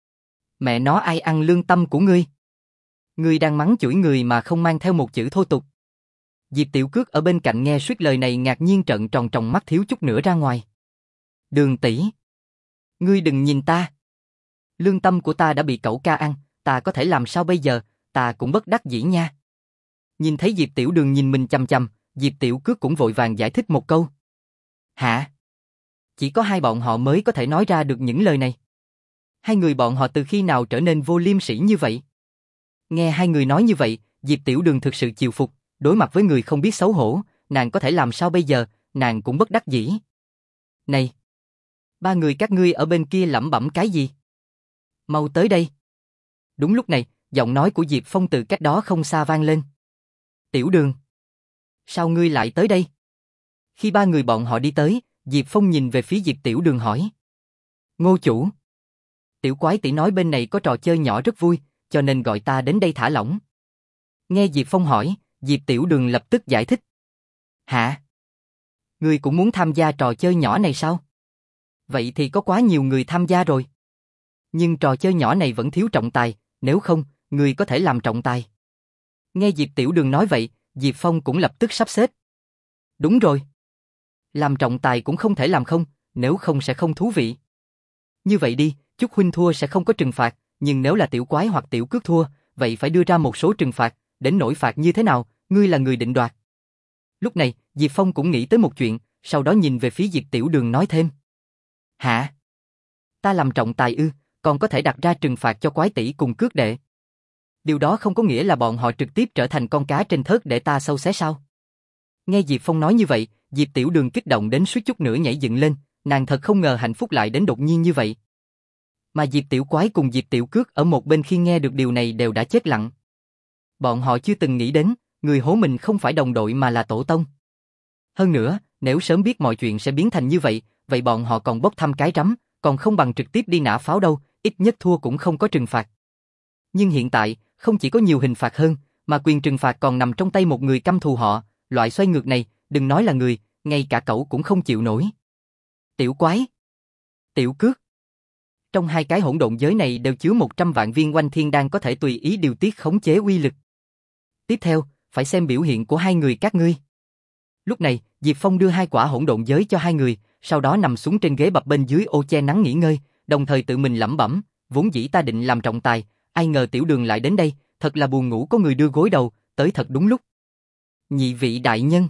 Mẹ nó ai ăn lương tâm của ngươi? Ngươi đang mắng chửi người mà không mang theo một chữ thô tục. Diệp Tiểu Cước ở bên cạnh nghe suýt lời này ngạc nhiên trợn tròn tròng mắt thiếu chút nữa ra ngoài. Đường tỷ, ngươi đừng nhìn ta. Lương tâm của ta đã bị cẩu ca ăn, ta có thể làm sao bây giờ, ta cũng bất đắc dĩ nha. Nhìn thấy Diệp Tiểu Đường nhìn mình chằm chằm, Diệp Tiểu Cước cũng vội vàng giải thích một câu. Hả? Chỉ có hai bọn họ mới có thể nói ra được những lời này. Hai người bọn họ từ khi nào trở nên vô liêm sỉ như vậy? Nghe hai người nói như vậy, Diệp Tiểu Đường thực sự chịu phục, đối mặt với người không biết xấu hổ, nàng có thể làm sao bây giờ, nàng cũng bất đắc dĩ. Này! Ba người các ngươi ở bên kia lẩm bẩm cái gì? Mau tới đây! Đúng lúc này, giọng nói của Diệp Phong từ cách đó không xa vang lên. Tiểu Đường! Sao ngươi lại tới đây? Khi ba người bọn họ đi tới, Diệp Phong nhìn về phía Diệp Tiểu Đường hỏi. Ngô chủ! Tiểu Quái tỷ nói bên này có trò chơi nhỏ rất vui, cho nên gọi ta đến đây thả lỏng. Nghe Diệp Phong hỏi, Diệp Tiểu Đường lập tức giải thích. Hả? Ngươi cũng muốn tham gia trò chơi nhỏ này sao? Vậy thì có quá nhiều người tham gia rồi. Nhưng trò chơi nhỏ này vẫn thiếu trọng tài, nếu không, ngươi có thể làm trọng tài. Nghe Diệp Tiểu Đường nói vậy, Diệp Phong cũng lập tức sắp xếp. Đúng rồi. Làm trọng tài cũng không thể làm không, nếu không sẽ không thú vị. Như vậy đi, Chúc huynh thua sẽ không có trừng phạt, nhưng nếu là Tiểu Quái hoặc Tiểu Cước thua, vậy phải đưa ra một số trừng phạt, đến nỗi phạt như thế nào, ngươi là người định đoạt. Lúc này, Diệp Phong cũng nghĩ tới một chuyện, sau đó nhìn về phía Diệp Tiểu Đường nói thêm. Hả? Ta làm trọng tài ư, còn có thể đặt ra trừng phạt cho Quái tỷ cùng Cước đệ. Điều đó không có nghĩa là bọn họ trực tiếp trở thành con cá trên thớt để ta sâu xé sao? Nghe Diệp Phong nói như vậy, Diệp Tiểu Đường kích động đến suýt chút nữa nhảy dựng lên, nàng thật không ngờ hạnh phúc lại đến đột nhiên như vậy. Mà Diệp Tiểu Quái cùng Diệp Tiểu Cước ở một bên khi nghe được điều này đều đã chết lặng. Bọn họ chưa từng nghĩ đến, người hố mình không phải đồng đội mà là tổ tông. Hơn nữa, nếu sớm biết mọi chuyện sẽ biến thành như vậy, vậy bọn họ còn bốc thăm cái rắm, còn không bằng trực tiếp đi nã pháo đâu, ít nhất thua cũng không có trừng phạt. Nhưng hiện tại, không chỉ có nhiều hình phạt hơn, mà quyền trừng phạt còn nằm trong tay một người căm thù họ, loại xoay ngược này, đừng nói là người, ngay cả cậu cũng không chịu nổi. Tiểu Quái, Tiểu Cước. Trong hai cái hỗn độn giới này đều chứa một trăm vạn viên oanh thiên đan có thể tùy ý điều tiết khống chế uy lực. Tiếp theo, phải xem biểu hiện của hai người các ngươi. Lúc này, Diệp Phong đưa hai quả hỗn độn giới cho hai người, sau đó nằm xuống trên ghế bập bên dưới ô che nắng nghỉ ngơi, đồng thời tự mình lẩm bẩm, vốn dĩ ta định làm trọng tài, ai ngờ Tiểu Đường lại đến đây, thật là buồn ngủ có người đưa gối đầu, tới thật đúng lúc. Nhị vị đại nhân,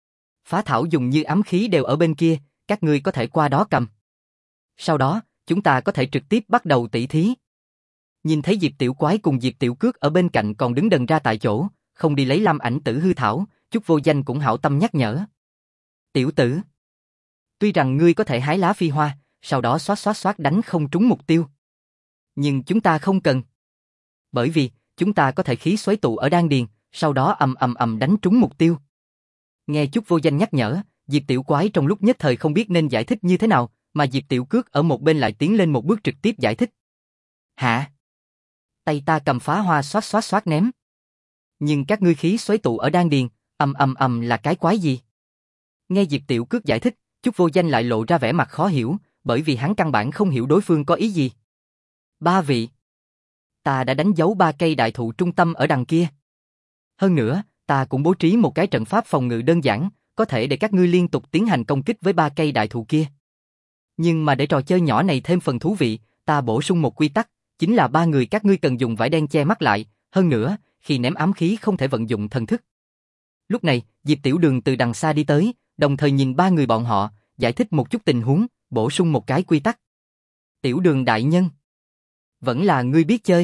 phá thảo dùng như ám khí đều ở bên kia, các ngươi có thể qua đó cầm. Sau đó, chúng ta có thể trực tiếp bắt đầu tỷ thí. Nhìn thấy Diệp Tiểu Quái cùng Diệp Tiểu Cước ở bên cạnh còn đứng đần ra tại chỗ, không đi lấy Lam Ảnh Tử hư thảo, Chúc Vô Danh cũng hảo tâm nhắc nhở. Tiểu tử, tuy rằng ngươi có thể hái lá phi hoa, sau đó xoát xoát xoát đánh không trúng mục tiêu. Nhưng chúng ta không cần. Bởi vì, chúng ta có thể khí xoáy tụ ở đan điền, sau đó ầm ầm ầm đánh trúng mục tiêu. Nghe Chúc Vô Danh nhắc nhở, Diệp Tiểu Quái trong lúc nhất thời không biết nên giải thích như thế nào, mà Diệp Tiểu Cước ở một bên lại tiến lên một bước trực tiếp giải thích. Hả? Tay ta cầm phá hoa xoát xoát xoát ném. Nhưng các ngươi khí xoáy tụ ở đan điền, ầm ầm ầm là cái quái gì? Nghe Diệp Tiểu Cước giải thích, Chúc Vô Danh lại lộ ra vẻ mặt khó hiểu, bởi vì hắn căn bản không hiểu đối phương có ý gì. Ba vị, ta đã đánh dấu ba cây đại thụ trung tâm ở đằng kia. Hơn nữa, ta cũng bố trí một cái trận pháp phòng ngự đơn giản, có thể để các ngươi liên tục tiến hành công kích với ba cây đại thụ kia. Nhưng mà để trò chơi nhỏ này thêm phần thú vị, ta bổ sung một quy tắc, chính là ba người các ngươi cần dùng vải đen che mắt lại, hơn nữa, khi ném ám khí không thể vận dụng thần thức. Lúc này, Diệp Tiểu Đường từ đằng xa đi tới, đồng thời nhìn ba người bọn họ, giải thích một chút tình huống, bổ sung một cái quy tắc. Tiểu Đường đại nhân, vẫn là ngươi biết chơi.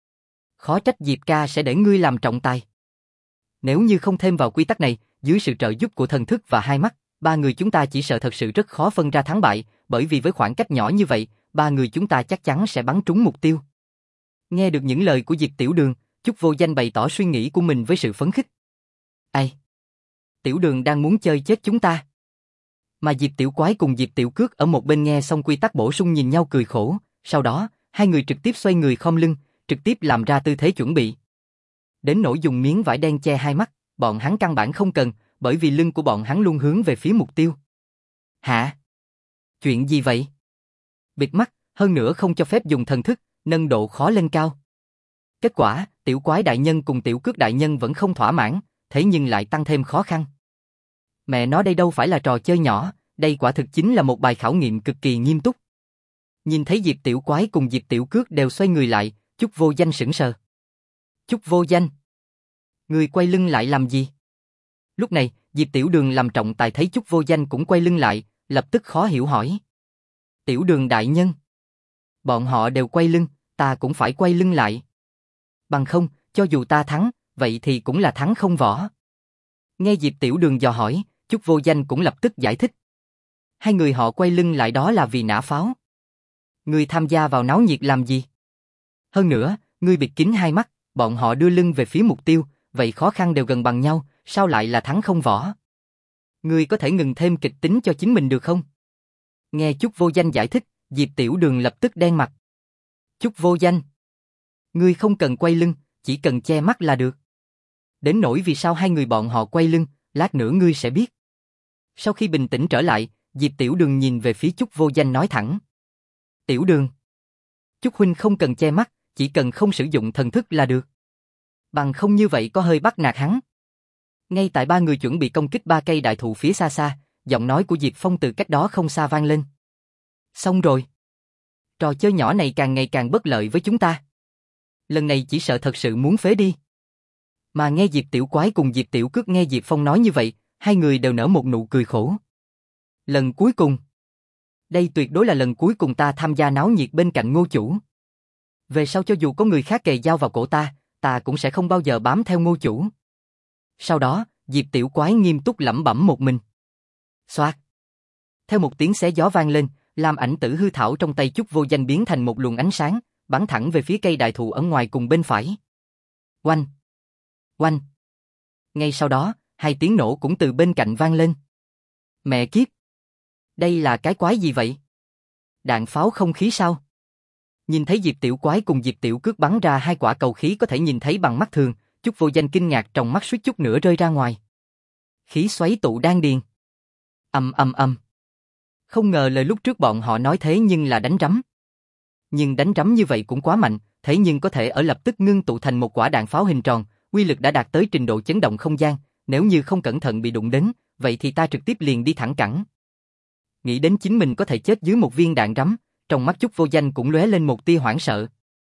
Khó trách Diệp ca sẽ để ngươi làm trọng tài. Nếu như không thêm vào quy tắc này, dưới sự trợ giúp của thần thức và hai mắt, ba người chúng ta chỉ sợ thật sự rất khó phân ra thắng bại, bởi vì với khoảng cách nhỏ như vậy, ba người chúng ta chắc chắn sẽ bắn trúng mục tiêu. Nghe được những lời của Diệp Tiểu Đường, Chúc Vô Danh bày tỏ suy nghĩ của mình với sự phấn khích. Ai? Tiểu Đường đang muốn chơi chết chúng ta. Mà Diệp Tiểu Quái cùng Diệp Tiểu Cước ở một bên nghe xong quy tắc bổ sung nhìn nhau cười khổ, sau đó, hai người trực tiếp xoay người khom lưng, trực tiếp làm ra tư thế chuẩn bị. Đến nỗi dùng miếng vải đen che hai mắt, bọn hắn căn bản không cần, bởi vì lưng của bọn hắn luôn hướng về phía mục tiêu. Hả? Chuyện gì vậy? Bịt mắt, hơn nữa không cho phép dùng thần thức, nâng độ khó lên cao. Kết quả, Tiểu Quái đại nhân cùng Tiểu Cước đại nhân vẫn không thỏa mãn, thế nhưng lại tăng thêm khó khăn. Mẹ nói đây đâu phải là trò chơi nhỏ, đây quả thực chính là một bài khảo nghiệm cực kỳ nghiêm túc. Nhìn thấy Diệp Tiểu Quái cùng Diệp Tiểu Cước đều xoay người lại, Chúc Vô Danh sững sờ. Chúc Vô Danh, người quay lưng lại làm gì? Lúc này, Diệp Tiểu Đường làm trọng tài thấy Chúc Vô Danh cũng quay lưng lại, lập tức khó hiểu hỏi. Tiểu Đường đại nhân, bọn họ đều quay lưng, ta cũng phải quay lưng lại. Bằng không, cho dù ta thắng, vậy thì cũng là thắng không võ. Nghe Diệp Tiểu Đường dò hỏi, Chúc Vô Danh cũng lập tức giải thích. Hai người họ quay lưng lại đó là vì nã pháo. Ngươi tham gia vào náo nhiệt làm gì? Hơn nữa, ngươi bịt kín hai mắt, bọn họ đưa lưng về phía mục tiêu, vậy khó khăn đều gần bằng nhau, sao lại là thắng không võ? Ngươi có thể ngừng thêm kịch tính cho chính mình được không? Nghe Chúc Vô Danh giải thích, Diệp Tiểu Đường lập tức đen mặt. Chúc Vô Danh, ngươi không cần quay lưng, chỉ cần che mắt là được. Đến nỗi vì sao hai người bọn họ quay lưng, Lát nữa ngươi sẽ biết. Sau khi bình tĩnh trở lại, Diệp Tiểu Đường nhìn về phía Chúc Vô Danh nói thẳng. Tiểu Đường. Chúc huynh không cần che mắt, chỉ cần không sử dụng thần thức là được. Bằng không như vậy có hơi bắt nạt hắn. Ngay tại ba người chuẩn bị công kích ba cây đại thụ phía xa xa, giọng nói của Diệp Phong từ cách đó không xa vang lên. Xong rồi. Trò chơi nhỏ này càng ngày càng bất lợi với chúng ta. Lần này chỉ sợ thật sự muốn phế đi. Mà nghe Diệp Tiểu Quái cùng Diệp Tiểu Cước nghe Diệp Phong nói như vậy, hai người đều nở một nụ cười khổ. Lần cuối cùng. Đây tuyệt đối là lần cuối cùng ta tham gia náo nhiệt bên cạnh Ngô chủ. Về sau cho dù có người khác kề dao vào cổ ta, ta cũng sẽ không bao giờ bám theo Ngô chủ. Sau đó, Diệp Tiểu Quái nghiêm túc lẩm bẩm một mình. Xoạt. Theo một tiếng xé gió vang lên, làm ảnh tử hư thảo trong tay Chúc Vô Danh biến thành một luồng ánh sáng, bắn thẳng về phía cây đại thụ ở ngoài cùng bên phải. Oanh! Oanh! Ngay sau đó, hai tiếng nổ cũng từ bên cạnh vang lên. Mẹ kiếp! Đây là cái quái gì vậy? Đạn pháo không khí sao? Nhìn thấy Diệp Tiểu Quái cùng Diệp Tiểu Cước bắn ra hai quả cầu khí có thể nhìn thấy bằng mắt thường, Chúc Vô Danh kinh ngạc trong mắt suýt chút nữa rơi ra ngoài. Khí xoáy tụ đan điền. Ầm ầm ầm. Không ngờ lời lúc trước bọn họ nói thế nhưng là đánh rắm. Nhưng đánh rắm như vậy cũng quá mạnh, thế nhưng có thể ở lập tức ngưng tụ thành một quả đạn pháo hình tròn, uy lực đã đạt tới trình độ chấn động không gian, nếu như không cẩn thận bị đụng đến, vậy thì ta trực tiếp liền đi thẳng cẳng. Nghĩ đến chính mình có thể chết dưới một viên đạn rắm, trong mắt Chúc Vô Danh cũng lóe lên một tia hoảng sợ.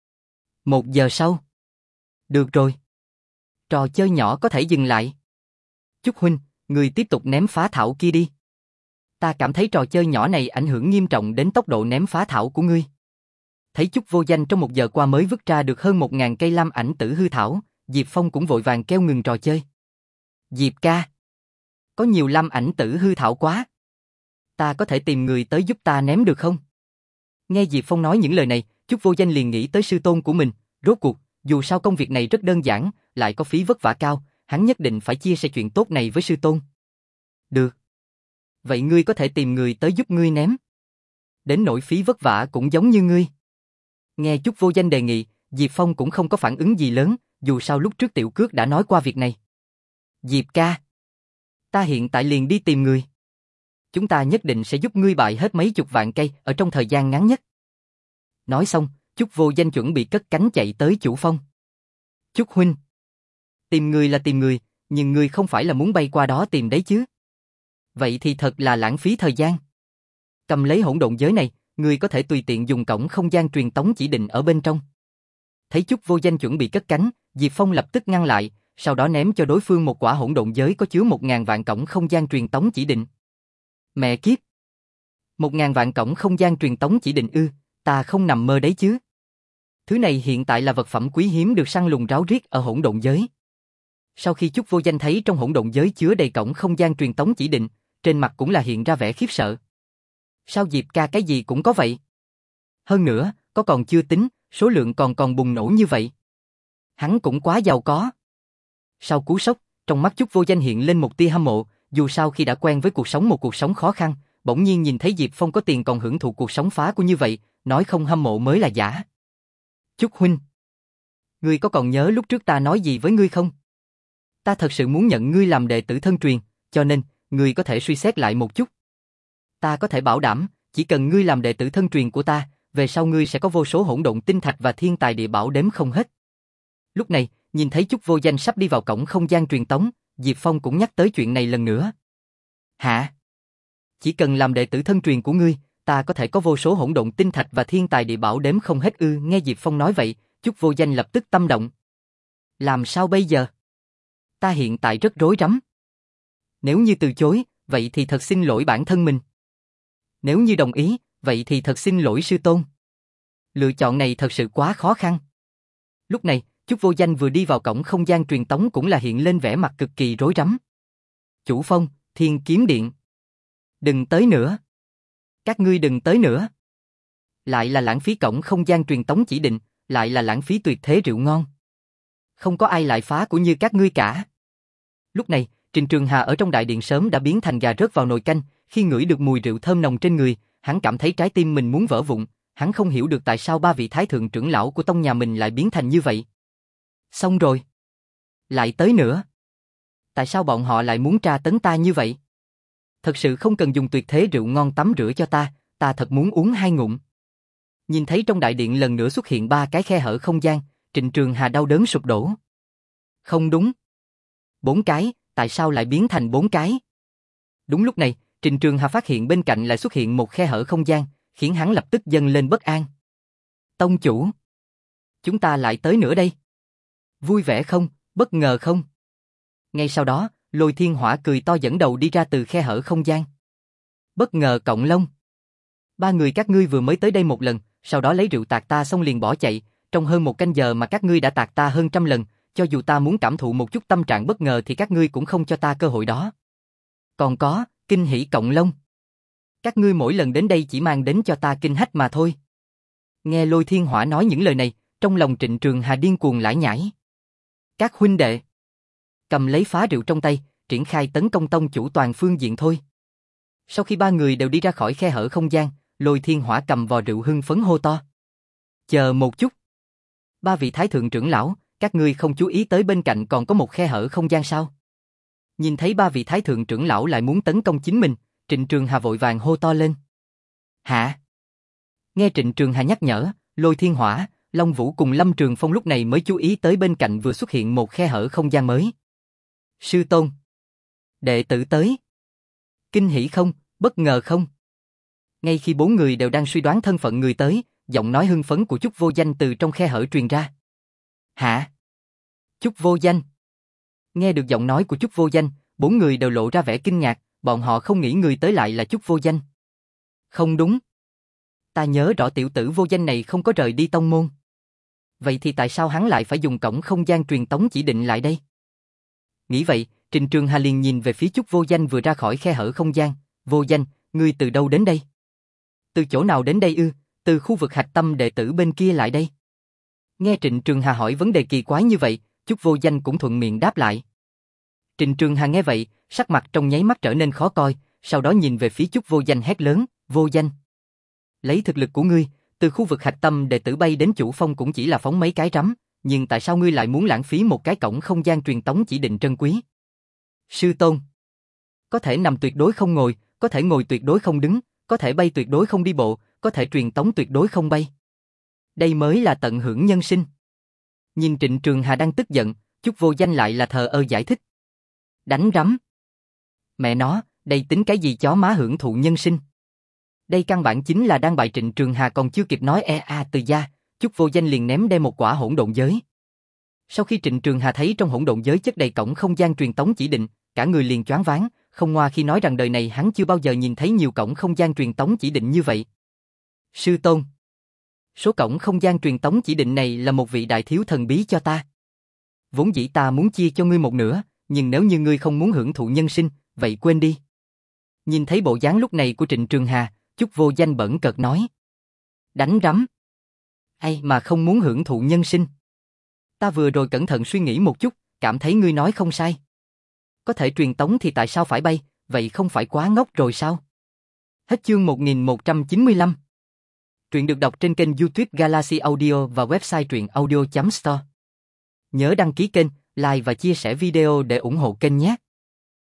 Một giờ sau. Được rồi. Trò chơi nhỏ có thể dừng lại. Chúc huynh, người tiếp tục ném phá thảo kia đi. Ta cảm thấy trò chơi nhỏ này ảnh hưởng nghiêm trọng đến tốc độ ném phá thảo của ngươi. Thấy Chúc Vô Danh trong một giờ qua mới vứt ra được hơn một ngàn cây lam ảnh tử hư thảo, Diệp Phong cũng vội vàng kêu ngừng trò chơi. Diệp ca. Có nhiều lam ảnh tử hư thảo quá. Ta có thể tìm người tới giúp ta ném được không? Nghe Diệp Phong nói những lời này, Chúc Vô Danh liền nghĩ tới sư tôn của mình, rốt cuộc, dù sao công việc này rất đơn giản, lại có phí vất vả cao, hắn nhất định phải chia sẻ chuyện tốt này với sư tôn. Được. Vậy ngươi có thể tìm người tới giúp ngươi ném. Đến nỗi phí vất vả cũng giống như ngươi. Nghe Chúc Vô Danh đề nghị, Diệp Phong cũng không có phản ứng gì lớn, dù sao lúc trước Tiểu Cước đã nói qua việc này. Diệp ca. Ta hiện tại liền đi tìm người. Chúng ta nhất định sẽ giúp ngươi bại hết mấy chục vạn cây ở trong thời gian ngắn nhất. Nói xong, Chúc Vô Danh chuẩn bị cất cánh chạy tới chủ phong. Chúc huynh. Tìm người là tìm người, nhưng ngươi không phải là muốn bay qua đó tìm đấy chứ. Vậy thì thật là lãng phí thời gian. Cầm lấy hỗn độn giới này, ngươi có thể tùy tiện dùng cổng không gian truyền tống chỉ định ở bên trong. Thấy Chúc Vô Danh chuẩn bị cất cánh, Diệp Phong lập tức ngăn lại, sau đó ném cho đối phương một quả hỗn độn giới có chứa một ngàn vạn cổng không gian truyền tống chỉ định. Mẹ kiếp! Một ngàn vạn cổng không gian truyền tống chỉ định ư, ta không nằm mơ đấy chứ. Thứ này hiện tại là vật phẩm quý hiếm được săn lùng ráo riết ở hỗn độn giới. Sau khi Chúc Vô Danh thấy trong hỗn độn giới chứa đầy cổng không gian truyền tống chỉ định, trên mặt cũng là hiện ra vẻ khiếp sợ. Sao Diệp ca cái gì cũng có vậy? Hơn nữa, có còn chưa tính, số lượng còn còn bùng nổ như vậy. Hắn cũng quá giàu có. Sau cú sốc, trong mắt Chúc Vô Danh hiện lên một tia hâm mộ, dù sao khi đã quen với cuộc sống một cuộc sống khó khăn, bỗng nhiên nhìn thấy Diệp Phong có tiền còn hưởng thụ cuộc sống phá của như vậy, nói không hâm mộ mới là giả. Chúc huynh. Ngươi có còn nhớ lúc trước ta nói gì với ngươi không? Ta thật sự muốn nhận ngươi làm đệ tử thân truyền, cho nên, ngươi có thể suy xét lại một chút. Ta có thể bảo đảm, chỉ cần ngươi làm đệ tử thân truyền của ta, về sau ngươi sẽ có vô số hỗn độn tinh thạch và thiên tài địa bảo đếm không hết. Lúc này, nhìn thấy Chúc Vô Danh sắp đi vào cổng không gian truyền tống, Diệp Phong cũng nhắc tới chuyện này lần nữa. Hả? Chỉ cần làm đệ tử thân truyền của ngươi, ta có thể có vô số hỗn độn tinh thạch và thiên tài địa bảo đếm không hết ư? Nghe Diệp Phong nói vậy, Chúc Vô Danh lập tức tâm động. Làm sao bây giờ? Ta hiện tại rất rối rắm. Nếu như từ chối, vậy thì thật xin lỗi bản thân mình. Nếu như đồng ý, vậy thì thật xin lỗi sư tôn. Lựa chọn này thật sự quá khó khăn. Lúc này, Chúc Vô Danh vừa đi vào cổng không gian truyền tống cũng là hiện lên vẻ mặt cực kỳ rối rắm. Chủ phong, Thiên Kiếm Điện. Đừng tới nữa. Các ngươi đừng tới nữa. Lại là lãng phí cổng không gian truyền tống chỉ định, lại là lãng phí tuyệt thế rượu ngon. Không có ai lại phá của như các ngươi cả. Lúc này, Trình Trường Hà ở trong đại điện sớm đã biến thành gà rớt vào nồi canh, khi ngửi được mùi rượu thơm nồng trên người, hắn cảm thấy trái tim mình muốn vỡ vụn, hắn không hiểu được tại sao ba vị thái thượng trưởng lão của tông nhà mình lại biến thành như vậy. Xong rồi. Lại tới nữa. Tại sao bọn họ lại muốn tra tấn ta như vậy? Thật sự không cần dùng tuyệt thế rượu ngon tắm rửa cho ta, ta thật muốn uống hai ngụm. Nhìn thấy trong đại điện lần nữa xuất hiện ba cái khe hở không gian, Trịnh Trường Hà đau đớn sụp đổ. Không đúng. Bốn cái, tại sao lại biến thành bốn cái? Đúng lúc này, Trịnh Trường Hà phát hiện bên cạnh lại xuất hiện một khe hở không gian, khiến hắn lập tức dâng lên bất an. Tông chủ, chúng ta lại tới nữa đây. Vui vẻ không, bất ngờ không? Ngay sau đó, Lôi Thiên Hỏa cười to dẫn đầu đi ra từ khe hở không gian. Bất ngờ cộng lông. Ba người các ngươi vừa mới tới đây một lần, sau đó lấy rượu tạt ta xong liền bỏ chạy, trong hơn một canh giờ mà các ngươi đã tạt ta hơn trăm lần, cho dù ta muốn cảm thụ một chút tâm trạng bất ngờ thì các ngươi cũng không cho ta cơ hội đó. Còn có, kinh hỉ cộng lông. Các ngươi mỗi lần đến đây chỉ mang đến cho ta kinh hách mà thôi. Nghe Lôi Thiên Hỏa nói những lời này, trong lòng Trịnh Trường Hà điên cuồng lải nhải. Các huynh đệ, cầm lấy phá rượu trong tay, triển khai tấn công tông chủ toàn phương diện thôi. Sau khi ba người đều đi ra khỏi khe hở không gian, Lôi Thiên Hỏa cầm vò rượu hưng phấn hô to. Chờ một chút. Ba vị thái thượng trưởng lão, các ngươi không chú ý tới bên cạnh còn có một khe hở không gian sao? Nhìn thấy ba vị thái thượng trưởng lão lại muốn tấn công chính mình, Trịnh Trường Hà vội vàng hô to lên. Hả? Nghe Trịnh Trường Hà nhắc nhở, Lôi Thiên Hỏa, Long Vũ cùng Lâm Trường Phong lúc này mới chú ý tới bên cạnh vừa xuất hiện một khe hở không gian mới. Sư tôn. Đệ tử tới. Kinh hỉ không, bất ngờ không? Ngay khi bốn người đều đang suy đoán thân phận người tới, giọng nói hưng phấn của Chúc Vô Danh từ trong khe hở truyền ra. Hả? Chúc Vô Danh. Nghe được giọng nói của Chúc Vô Danh, bốn người đều lộ ra vẻ kinh ngạc, bọn họ không nghĩ người tới lại là Chúc Vô Danh. Không đúng. Ta nhớ rõ tiểu tử Vô Danh này không có rời đi tông môn. Vậy thì tại sao hắn lại phải dùng cổng không gian truyền tống chỉ định lại đây? Nghĩ vậy, Trịnh Trường Hà liền nhìn về phía Chúc Vô Danh vừa ra khỏi khe hở không gian. Vô Danh, ngươi từ đâu đến đây? Từ chỗ nào đến đây ư? Từ khu vực hạch tâm đệ tử bên kia lại đây. Nghe Trịnh Trường Hà hỏi vấn đề kỳ quái như vậy, Chúc Vô Danh cũng thuận miệng đáp lại. Trịnh Trường Hà nghe vậy, sắc mặt trong nháy mắt trở nên khó coi, sau đó nhìn về phía Chúc Vô Danh hét lớn, Vô Danh. Lấy thực lực của ngươi, từ khu vực hạch tâm đệ tử bay đến chủ phong cũng chỉ là phóng mấy cái rắm, nhưng tại sao ngươi lại muốn lãng phí một cái cổng không gian truyền tống chỉ định trân quý? Sư tôn. Có thể nằm tuyệt đối không ngồi, có thể ngồi tuyệt đối không đứng, có thể bay tuyệt đối không đi bộ, có thể truyền tống tuyệt đối không bay. Đây mới là tận hưởng nhân sinh. Nhìn Trịnh Trường Hà đang tức giận, Chúc Vô Danh lại là thờ ơ giải thích. Đánh rắm. Mẹ nó, đây tính cái gì chó má hưởng thụ nhân sinh. Đây căn bản chính là đang bại. Trịnh Trường Hà còn chưa kịp nói e a từ gia, Chúc Vô Danh liền ném đem một quả hỗn độn giới. Sau khi Trịnh Trường Hà thấy trong hỗn độn giới chất đầy cổng không gian truyền tống chỉ định, cả người liền choáng váng, không ngoa khi nói rằng đời này hắn chưa bao giờ nhìn thấy nhiều cổng không gian truyền tống chỉ định như vậy. Sư tôn. Số cổng không gian truyền tống chỉ định này là một vị đại thiếu thần bí cho ta. Vốn dĩ ta muốn chia cho ngươi một nửa, nhưng nếu như ngươi không muốn hưởng thụ nhân sinh, vậy quên đi. Nhìn thấy bộ dáng lúc này của Trịnh Trường Hà, Chúc Vô Danh bẩn cợt nói. Đánh rắm. Ai mà không muốn hưởng thụ nhân sinh. Ta vừa rồi cẩn thận suy nghĩ một chút, cảm thấy ngươi nói không sai. Có thể truyền tống thì tại sao phải bay, vậy không phải quá ngốc rồi sao? Hết chương một nghìn một trăm chín mươi lăm. Truyện được đọc trên kênh YouTube Galaxy Audio và website truyện audio chấm store. Nhớ đăng ký kênh, like và chia sẻ video để ủng hộ kênh nhé.